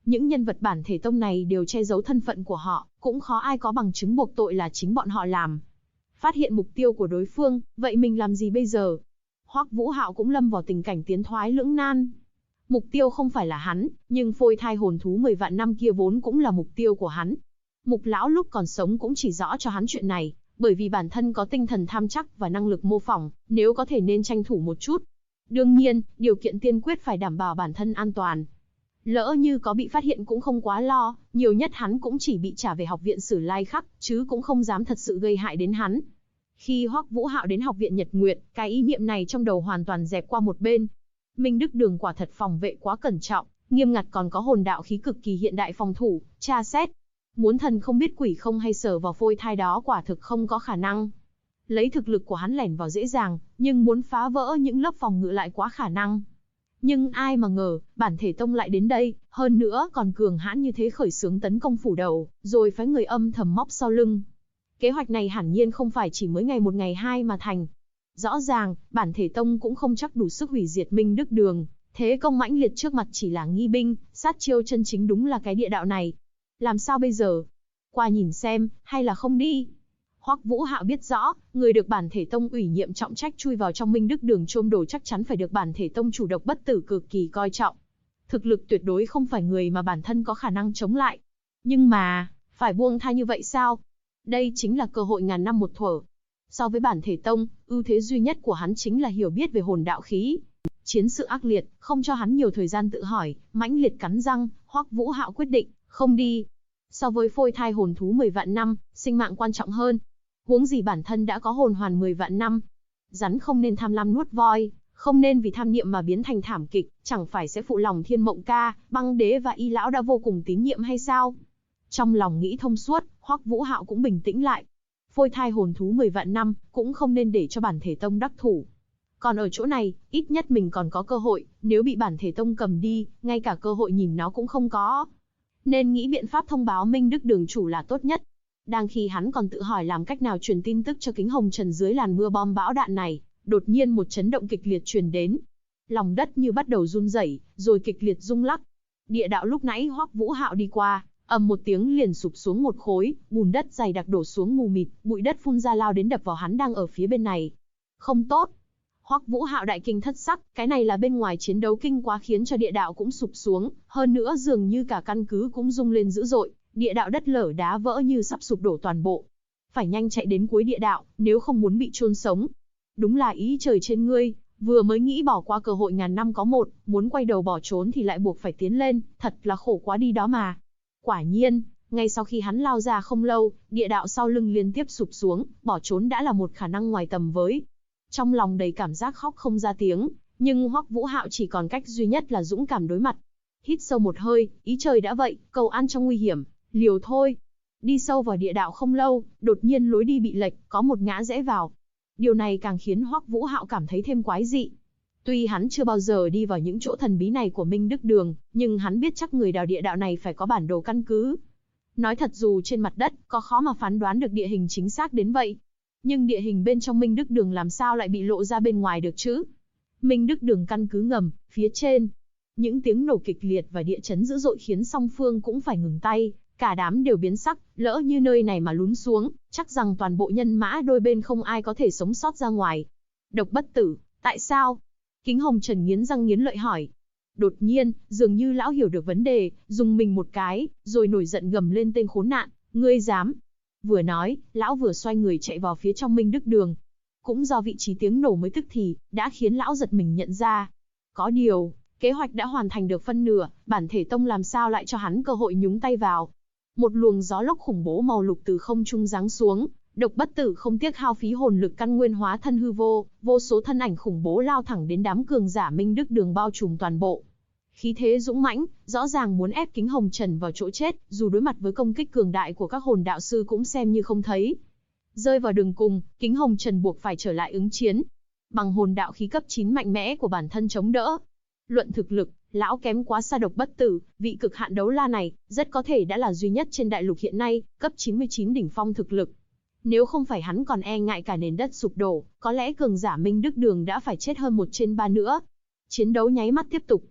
những nhân vật bản thể tông này đều che giấu thân phận của họ, cũng khó ai có bằng chứng buộc tội là chính bọn họ làm. Phát hiện mục tiêu của đối phương, vậy mình làm gì bây giờ? Hoắc Vũ Hạo cũng lâm vào tình cảnh tiến thoái lưỡng nan. Mục tiêu không phải là hắn, nhưng phôi thai hồn thú 10 vạn năm kia vốn cũng là mục tiêu của hắn. Mục lão lúc còn sống cũng chỉ rõ cho hắn chuyện này, bởi vì bản thân có tinh thần tham chắc và năng lực mô phỏng, nếu có thể nên tranh thủ một chút. Đương nhiên, điều kiện tiên quyết phải đảm bảo bản thân an toàn. Lỡ như có bị phát hiện cũng không quá lo, nhiều nhất hắn cũng chỉ bị trả về học viện Sử Lai Khắc, chứ cũng không dám thật sự gây hại đến hắn. Khi Hoắc Vũ Hạo đến học viện Nhật Nguyệt, cái ý niệm này trong đầu hoàn toàn dẹp qua một bên. Minh Đức Đường quả thật phòng vệ quá cẩn trọng, nghiêm ngặt, còn có hồn đạo khí cực kỳ hiện đại phòng thủ, tra xét. Muốn thần không biết quỷ không hay sờ vào phôi thai đó quả thực không có khả năng. Lấy thực lực của hắn lẻn vào dễ dàng, nhưng muốn phá vỡ những lớp phòng ngự lại quá khả năng. Nhưng ai mà ngờ, bản thể tông lại đến đây, hơn nữa còn cường hãn như thế, khởi xướng tấn công phủ đầu, rồi phái người âm thầm móc sau lưng. Kế hoạch này hẳn nhiên không phải chỉ mới ngày một ngày hai mà thành. Rõ ràng, bản thể tông cũng không chắc đủ sức hủy diệt Minh Đức Đường, thế công mãnh liệt trước mặt chỉ là nghi binh, sát chiêu chân chính đúng là cái địa đạo này. Làm sao bây giờ? Qua nhìn xem, hay là không đi? Hoắc Vũ Hạo biết rõ, người được bản thể tông ủy nhiệm trọng trách chui vào trong Minh Đức Đường chôm đồ chắc chắn phải được bản thể tông chủ Độc Bất Tử cực kỳ coi trọng. Thực lực tuyệt đối không phải người mà bản thân có khả năng chống lại. Nhưng mà, phải buông tha như vậy sao? Đây chính là cơ hội ngàn năm một thuở. So với bản thể tông, ưu thế duy nhất của hắn chính là hiểu biết về hồn đạo khí. Chiến sự ác liệt, không cho hắn nhiều thời gian tự hỏi, mãnh liệt cắn răng, Hoắc Vũ Hạo quyết định, không đi. So với phôi thai hồn thú 10 vạn năm, sinh mạng quan trọng hơn. Huống gì bản thân đã có hồn hoàn 10 vạn năm. Rắn không nên tham lam nuốt voi, không nên vì tham niệm mà biến thành thảm kịch, chẳng phải sẽ phụ lòng Thiên Mộng Ca, Băng Đế và Y lão đã vô cùng tín nhiệm hay sao? Trong lòng nghĩ thông suốt, Hoắc Vũ Hạo cũng bình tĩnh lại. Phôi thai hồn thú 10 vạn năm, cũng không nên để cho bản thể tông đắc thủ. Còn ở chỗ này, ít nhất mình còn có cơ hội, nếu bị bản thể tông cầm đi, ngay cả cơ hội nhìn nó cũng không có. Nên nghĩ biện pháp thông báo Minh Đức Đường chủ là tốt nhất. Đang khi hắn còn tự hỏi làm cách nào truyền tin tức cho Kính Hồng Trần dưới làn mưa bom bão đạn này, đột nhiên một chấn động kịch liệt truyền đến. Lòng đất như bắt đầu run rẩy, rồi kịch liệt rung lắc. Địa đạo lúc nãy Hoắc Vũ Hạo đi qua, ầm một tiếng liền sụp xuống một khối, bùn đất dày đặc đổ xuống mù mịt, bụi đất phun ra lao đến đập vào hắn đang ở phía bên này. Không tốt. Hoắc Vũ Hạo đại kinh thất sắc, cái này là bên ngoài chiến đấu kinh quá khiến cho địa đạo cũng sụp xuống, hơn nữa dường như cả căn cứ cũng rung lên dữ dội, địa đạo đất lở đá vỡ như sắp sụp đổ toàn bộ. Phải nhanh chạy đến cuối địa đạo, nếu không muốn bị chôn sống. Đúng là ý trời trên ngươi, vừa mới nghĩ bỏ qua cơ hội ngàn năm có một, muốn quay đầu bỏ trốn thì lại buộc phải tiến lên, thật là khổ quá đi đó mà. Quả nhiên, ngay sau khi hắn lao ra không lâu, địa đạo sau lưng liên tiếp sụp xuống, bỏ trốn đã là một khả năng ngoài tầm với. Trong lòng đầy cảm giác khóc không ra tiếng, nhưng Hoắc Vũ Hạo chỉ còn cách duy nhất là dũng cảm đối mặt. Hít sâu một hơi, ý trời đã vậy, cầu an trong nguy hiểm, liều thôi. Đi sâu vào địa đạo không lâu, đột nhiên lối đi bị lệch, có một ngã rẽ vào. Điều này càng khiến Hoắc Vũ Hạo cảm thấy thêm quái dị. Tuy hắn chưa bao giờ đi vào những chỗ thần bí này của Minh Đức Đường, nhưng hắn biết chắc người đào địa đạo này phải có bản đồ căn cứ. Nói thật dù trên mặt đất, có khó mà phán đoán được địa hình chính xác đến vậy. Nhưng địa hình bên trong Minh Đức Đường làm sao lại bị lộ ra bên ngoài được chứ? Minh Đức Đường căn cứ ngầm, phía trên. Những tiếng nổ kịch liệt và địa chấn dữ dội khiến song phương cũng phải ngừng tay, cả đám đều biến sắc, lỡ như nơi này mà lún xuống, chắc rằng toàn bộ nhân mã đôi bên không ai có thể sống sót ra ngoài. Độc Bất Tử, tại sao? Kính Hồng Trần nghiến răng nghiến lợi hỏi. Đột nhiên, dường như lão hiểu được vấn đề, dùng mình một cái, rồi nổi giận gầm lên tên khốn nạn, ngươi dám. Vừa nói, lão vừa xoay người chạy vào phía trong Minh Đức Đường. Cũng do vị trí tiếng nổ mới tức thì, đã khiến lão giật mình nhận ra. Có điều, kế hoạch đã hoàn thành được phân nửa, bản thể tông làm sao lại cho hắn cơ hội nhúng tay vào. Một luồng gió lốc khủng bố màu lục từ không trung giáng xuống, Độc Bất Tử không tiếc hao phí hồn lực căn nguyên hóa thân hư vô, vô số thân ảnh khủng bố lao thẳng đến đám cường giả Minh Đức Đường bao trùm toàn bộ. Khí thế dũng mãnh, rõ ràng muốn ép Kính Hồng Trần vào chỗ chết, dù đối mặt với công kích cường đại của các hồn đạo sư cũng xem như không thấy. Rơi vào đường cùng, Kính Hồng Trần buộc phải trở lại ứng chiến. Bằng hồn đạo khí cấp 9 mạnh mẽ của bản thân chống đỡ. Luận thực lực, lão kém quá xa Độc Bất Tử, vị cực hạn đấu la này, rất có thể đã là duy nhất trên đại lục hiện nay, cấp 99 đỉnh phong thực lực. Nếu không phải hắn còn e ngại cả nền đất sụp đổ, có lẽ cường giả Minh Đức Đường đã phải chết hơn 1/3 nữa. Chiến đấu nháy mắt tiếp tục.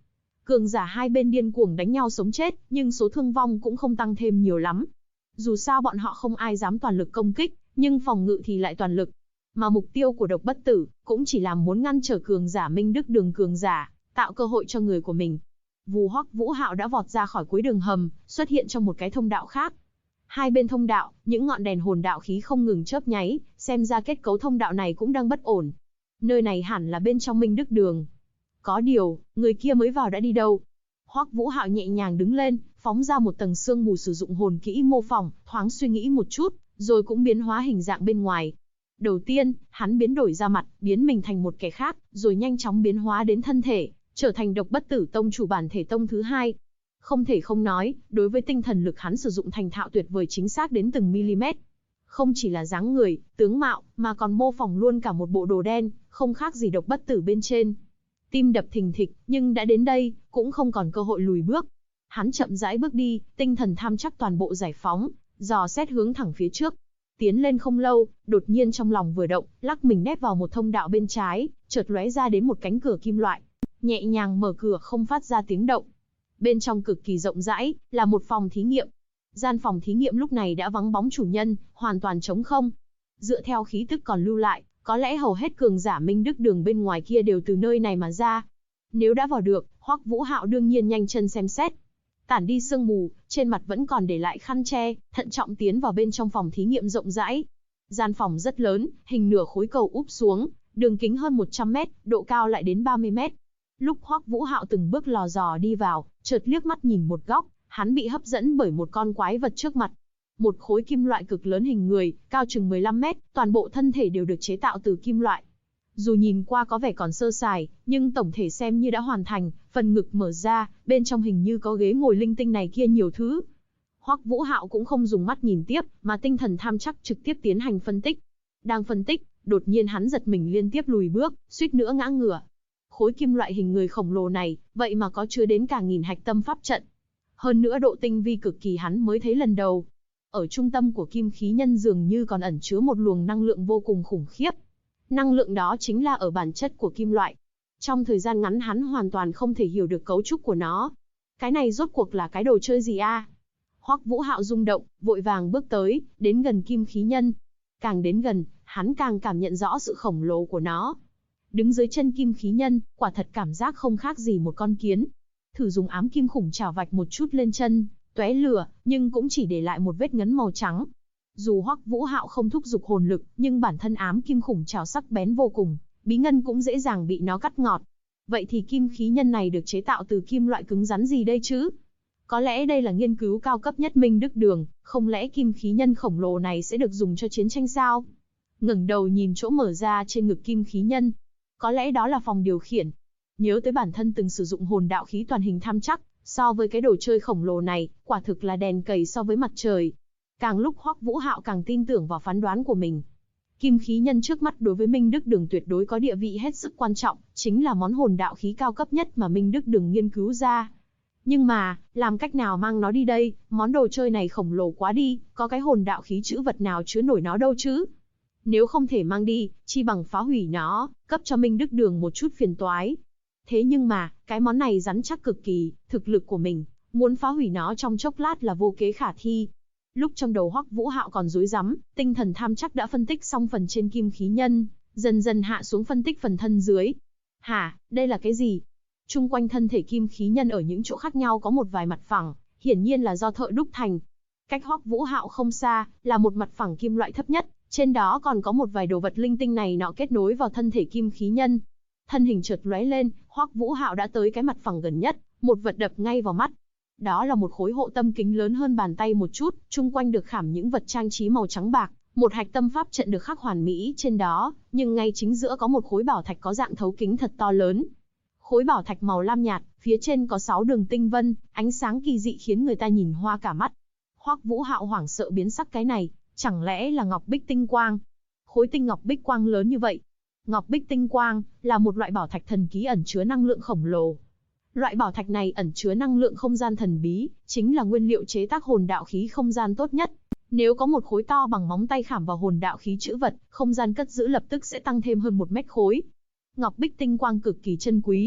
Cường giả hai bên điên cuồng đánh nhau sống chết, nhưng số thương vong cũng không tăng thêm nhiều lắm. Dù sao bọn họ không ai dám toàn lực công kích, nhưng phòng ngự thì lại toàn lực. Mà mục tiêu của Độc Bất Tử cũng chỉ là muốn ngăn trở cường giả Minh Đức Đường cường giả, tạo cơ hội cho người của mình. Vù Hoắc Vũ Hạo đã vọt ra khỏi cuối đường hầm, xuất hiện trong một cái thông đạo khác. Hai bên thông đạo, những ngọn đèn hồn đạo khí không ngừng chớp nháy, xem ra kết cấu thông đạo này cũng đang bất ổn. Nơi này hẳn là bên trong Minh Đức Đường. Có điều, người kia mới vào đã đi đâu? Hoắc Vũ Hạo nhẹ nhàng đứng lên, phóng ra một tầng sương mù sử dụng hồn kỹ mô phỏng, thoáng suy nghĩ một chút, rồi cũng biến hóa hình dạng bên ngoài. Đầu tiên, hắn biến đổi ra mặt, biến mình thành một kẻ khác, rồi nhanh chóng biến hóa đến thân thể, trở thành Độc Bất Tử tông chủ bản thể tông thứ hai. Không thể không nói, đối với tinh thần lực hắn sử dụng thành thạo tuyệt vời, chính xác đến từng mm. Không chỉ là dáng người, tướng mạo, mà còn mô phỏng luôn cả một bộ đồ đen, không khác gì Độc Bất Tử bên trên. Tim đập thình thịch, nhưng đã đến đây, cũng không còn cơ hội lùi bước. Hắn chậm rãi bước đi, tinh thần tham chắc toàn bộ giải phóng, dò xét hướng thẳng phía trước. Tiến lên không lâu, đột nhiên trong lòng vừa động, lắc mình nép vào một thông đạo bên trái, chợt lóe ra đến một cánh cửa kim loại. Nhẹ nhàng mở cửa không phát ra tiếng động. Bên trong cực kỳ rộng rãi, là một phòng thí nghiệm. Gian phòng thí nghiệm lúc này đã vắng bóng chủ nhân, hoàn toàn trống không. Dựa theo khí tức còn lưu lại, có lẽ hầu hết cường giả Minh Đức Đường bên ngoài kia đều từ nơi này mà ra. Nếu đã vào được, Hoắc Vũ Hạo đương nhiên nhanh chân xem xét. Tản đi sương mù, trên mặt vẫn còn để lại khăn che, thận trọng tiến vào bên trong phòng thí nghiệm rộng rãi. Gian phòng rất lớn, hình nửa khối cầu úp xuống, đường kính hơn 100 mét, độ cao lại đến 30 mét. Lúc Hoắc Vũ Hạo từng bước lò dò đi vào, chợt liếc mắt nhìn một góc, hắn bị hấp dẫn bởi một con quái vật trước mặt. Một khối kim loại cực lớn hình người, cao chừng 15 mét, toàn bộ thân thể đều được chế tạo từ kim loại. Dù nhìn qua có vẻ còn sơ sài, nhưng tổng thể xem như đã hoàn thành, phần ngực mở ra, bên trong hình như có ghế ngồi linh tinh này kia nhiều thứ. Hoắc Vũ Hạo cũng không dùng mắt nhìn tiếp, mà tinh thần tham chắc trực tiếp tiến hành phân tích. Đang phân tích, đột nhiên hắn giật mình liên tiếp lùi bước, suýt nữa ngã ngửa. Khối kim loại hình người khổng lồ này, vậy mà có chứa đến cả nghìn hạch tâm pháp trận. Hơn nữa độ tinh vi cực kỳ hắn mới thấy lần đầu. Ở trung tâm của kim khí nhân dường như còn ẩn chứa một luồng năng lượng vô cùng khủng khiếp. Năng lượng đó chính là ở bản chất của kim loại. Trong thời gian ngắn hắn hoàn toàn không thể hiểu được cấu trúc của nó. Cái này rốt cuộc là cái đồ chơi gì a? Hoắc Vũ Hạo rung động, vội vàng bước tới, đến gần kim khí nhân. Càng đến gần, hắn càng cảm nhận rõ sự khổng lồ của nó. Đứng dưới chân kim khí nhân, quả thật cảm giác không khác gì một con kiến. Thử dùng ám kim khủng chảo vạch một chút lên chân, tóe lửa, nhưng cũng chỉ để lại một vết ngấn màu trắng. Dù Hoắc Vũ Hạo không thúc giục hồn lực, nhưng bản thân ám kim khủng chảo sắc bén vô cùng, bí ngân cũng dễ dàng bị nó cắt ngọt. Vậy thì kim khí nhân này được chế tạo từ kim loại cứng rắn gì đây chứ? Có lẽ đây là nghiên cứu cao cấp nhất Minh Đức Đường, không lẽ kim khí nhân khổng lồ này sẽ được dùng cho chiến tranh sao? Ngẩng đầu nhìn chỗ mở ra trên ngực kim khí nhân. Có lẽ đó là phòng điều khiển. Nhớ tới bản thân từng sử dụng hồn đạo khí toàn hình tham chắc, so với cái đồ chơi khổng lồ này, quả thực là đèn cầy so với mặt trời. Càng lúc Hoắc Vũ Hạo càng tin tưởng vào phán đoán của mình. Kim khí nhân trước mắt đối với Minh Đức Đường tuyệt đối có địa vị hết sức quan trọng, chính là món hồn đạo khí cao cấp nhất mà Minh Đức Đường nghiên cứu ra. Nhưng mà, làm cách nào mang nó đi đây, món đồ chơi này khổng lồ quá đi, có cái hồn đạo khí chữ vật nào chứa nổi nó đâu chứ? Nếu không thể mang đi, chi bằng phá hủy nó, cấp cho Minh Đức Đường một chút phiền toái. Thế nhưng mà, cái món này rắn chắc cực kỳ, thực lực của mình, muốn phá hủy nó trong chốc lát là vô kế khả thi. Lúc trong đầu Hoắc Vũ Hạo còn rối rắm, tinh thần tham chắc đã phân tích xong phần trên kim khí nhân, dần dần hạ xuống phân tích phần thân dưới. Hả, đây là cái gì? Chung quanh thân thể kim khí nhân ở những chỗ khác nhau có một vài mặt phẳng, hiển nhiên là do thợ đúc thành. Cách Hoắc Vũ Hạo không xa, là một mặt phẳng kim loại thấp nhất, trên đó còn có một vài đồ vật linh tinh này nọ kết nối vào thân thể kim khí nhân. Thân hình chợt lóe lên, Hoắc Vũ Hạo đã tới cái mặt phẳng gần nhất, một vật đập ngay vào mắt. Đó là một khối hộ tâm kính lớn hơn bàn tay một chút, chung quanh được khảm những vật trang trí màu trắng bạc, một hạch tâm pháp trận được khắc hoàn mỹ trên đó, nhưng ngay chính giữa có một khối bảo thạch có dạng thấu kính thật to lớn. Khối bảo thạch màu lam nhạt, phía trên có 6 đường tinh vân, ánh sáng kỳ dị khiến người ta nhìn hoa cả mắt. Hoắc Vũ Hạo hoảng sợ biến sắc, cái này, chẳng lẽ là ngọc bích tinh quang? Khối tinh ngọc bích quang lớn như vậy. Ngọc bích tinh quang là một loại bảo thạch thần ký ẩn chứa năng lượng khổng lồ. Loại bảo thạch này ẩn chứa năng lượng không gian thần bí, chính là nguyên liệu chế tác hồn đạo khí không gian tốt nhất. Nếu có một khối to bằng móng tay khảm vào hồn đạo khí chữ vật, không gian cất giữ lập tức sẽ tăng thêm hơn 1 mét khối. Ngọc bích tinh quang cực kỳ chân quý,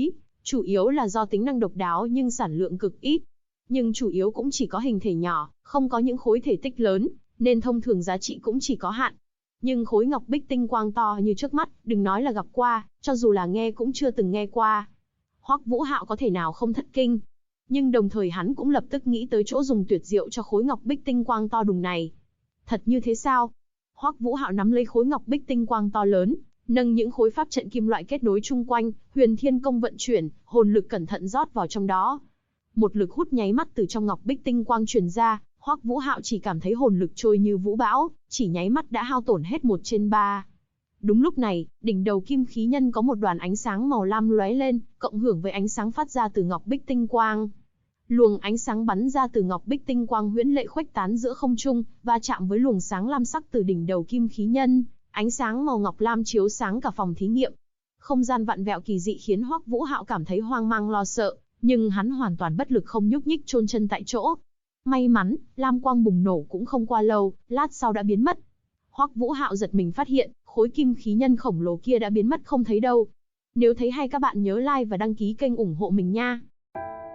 Chủ yếu là do tính năng độc đáo nhưng sản lượng cực ít. Nhưng chủ yếu cũng chỉ có hình thể nhỏ, không có những khối thể tích lớn, nên thông thường giá trị cũng chỉ có hạn. Nhưng khối ngọc bích tinh quang to như trước mắt, đừng nói là gặp qua, cho dù là nghe cũng chưa từng nghe qua. Hoắc Vũ Hạo có thể nào không thất kinh. Nhưng đồng thời hắn cũng lập tức nghĩ tới chỗ dùng tuyệt diệu cho khối ngọc bích tinh quang to đùng này. Thật như thế sao? Hoắc Vũ Hạo nắm lấy khối ngọc bích tinh quang to lớn, nâng những khối pháp trận kim loại kết nối chung quanh, Huyền Thiên Công vận chuyển, hồn lực cẩn thận rót vào trong đó. Một lực hút nháy mắt từ trong ngọc bích tinh quang truyền ra, Hoắc Vũ Hạo chỉ cảm thấy hồn lực trôi như vũ bão, chỉ nháy mắt đã hao tổn hết 1/3. Đúng lúc này, đỉnh đầu kim khí nhân có một đoàn ánh sáng màu lam lóe lên, cộng hưởng với ánh sáng phát ra từ ngọc bích tinh quang. Luồng ánh sáng bắn ra từ ngọc bích tinh quang huyễn lệ khuếch tán giữa không trung, va chạm với luồng sáng lam sắc từ đỉnh đầu kim khí nhân, ánh sáng màu ngọc lam chiếu sáng cả phòng thí nghiệm. Không gian vặn vẹo kỳ dị khiến Hoắc Vũ Hạo cảm thấy hoang mang lo sợ, nhưng hắn hoàn toàn bất lực không nhúc nhích chôn chân tại chỗ. May mắn, lam quang bùng nổ cũng không qua lâu, lát sau đã biến mất. Hoắc Vũ Hạo giật mình phát hiện, khối kim khí nhân khổng lồ kia đã biến mất không thấy đâu. Nếu thấy hay các bạn nhớ like và đăng ký kênh ủng hộ mình nha.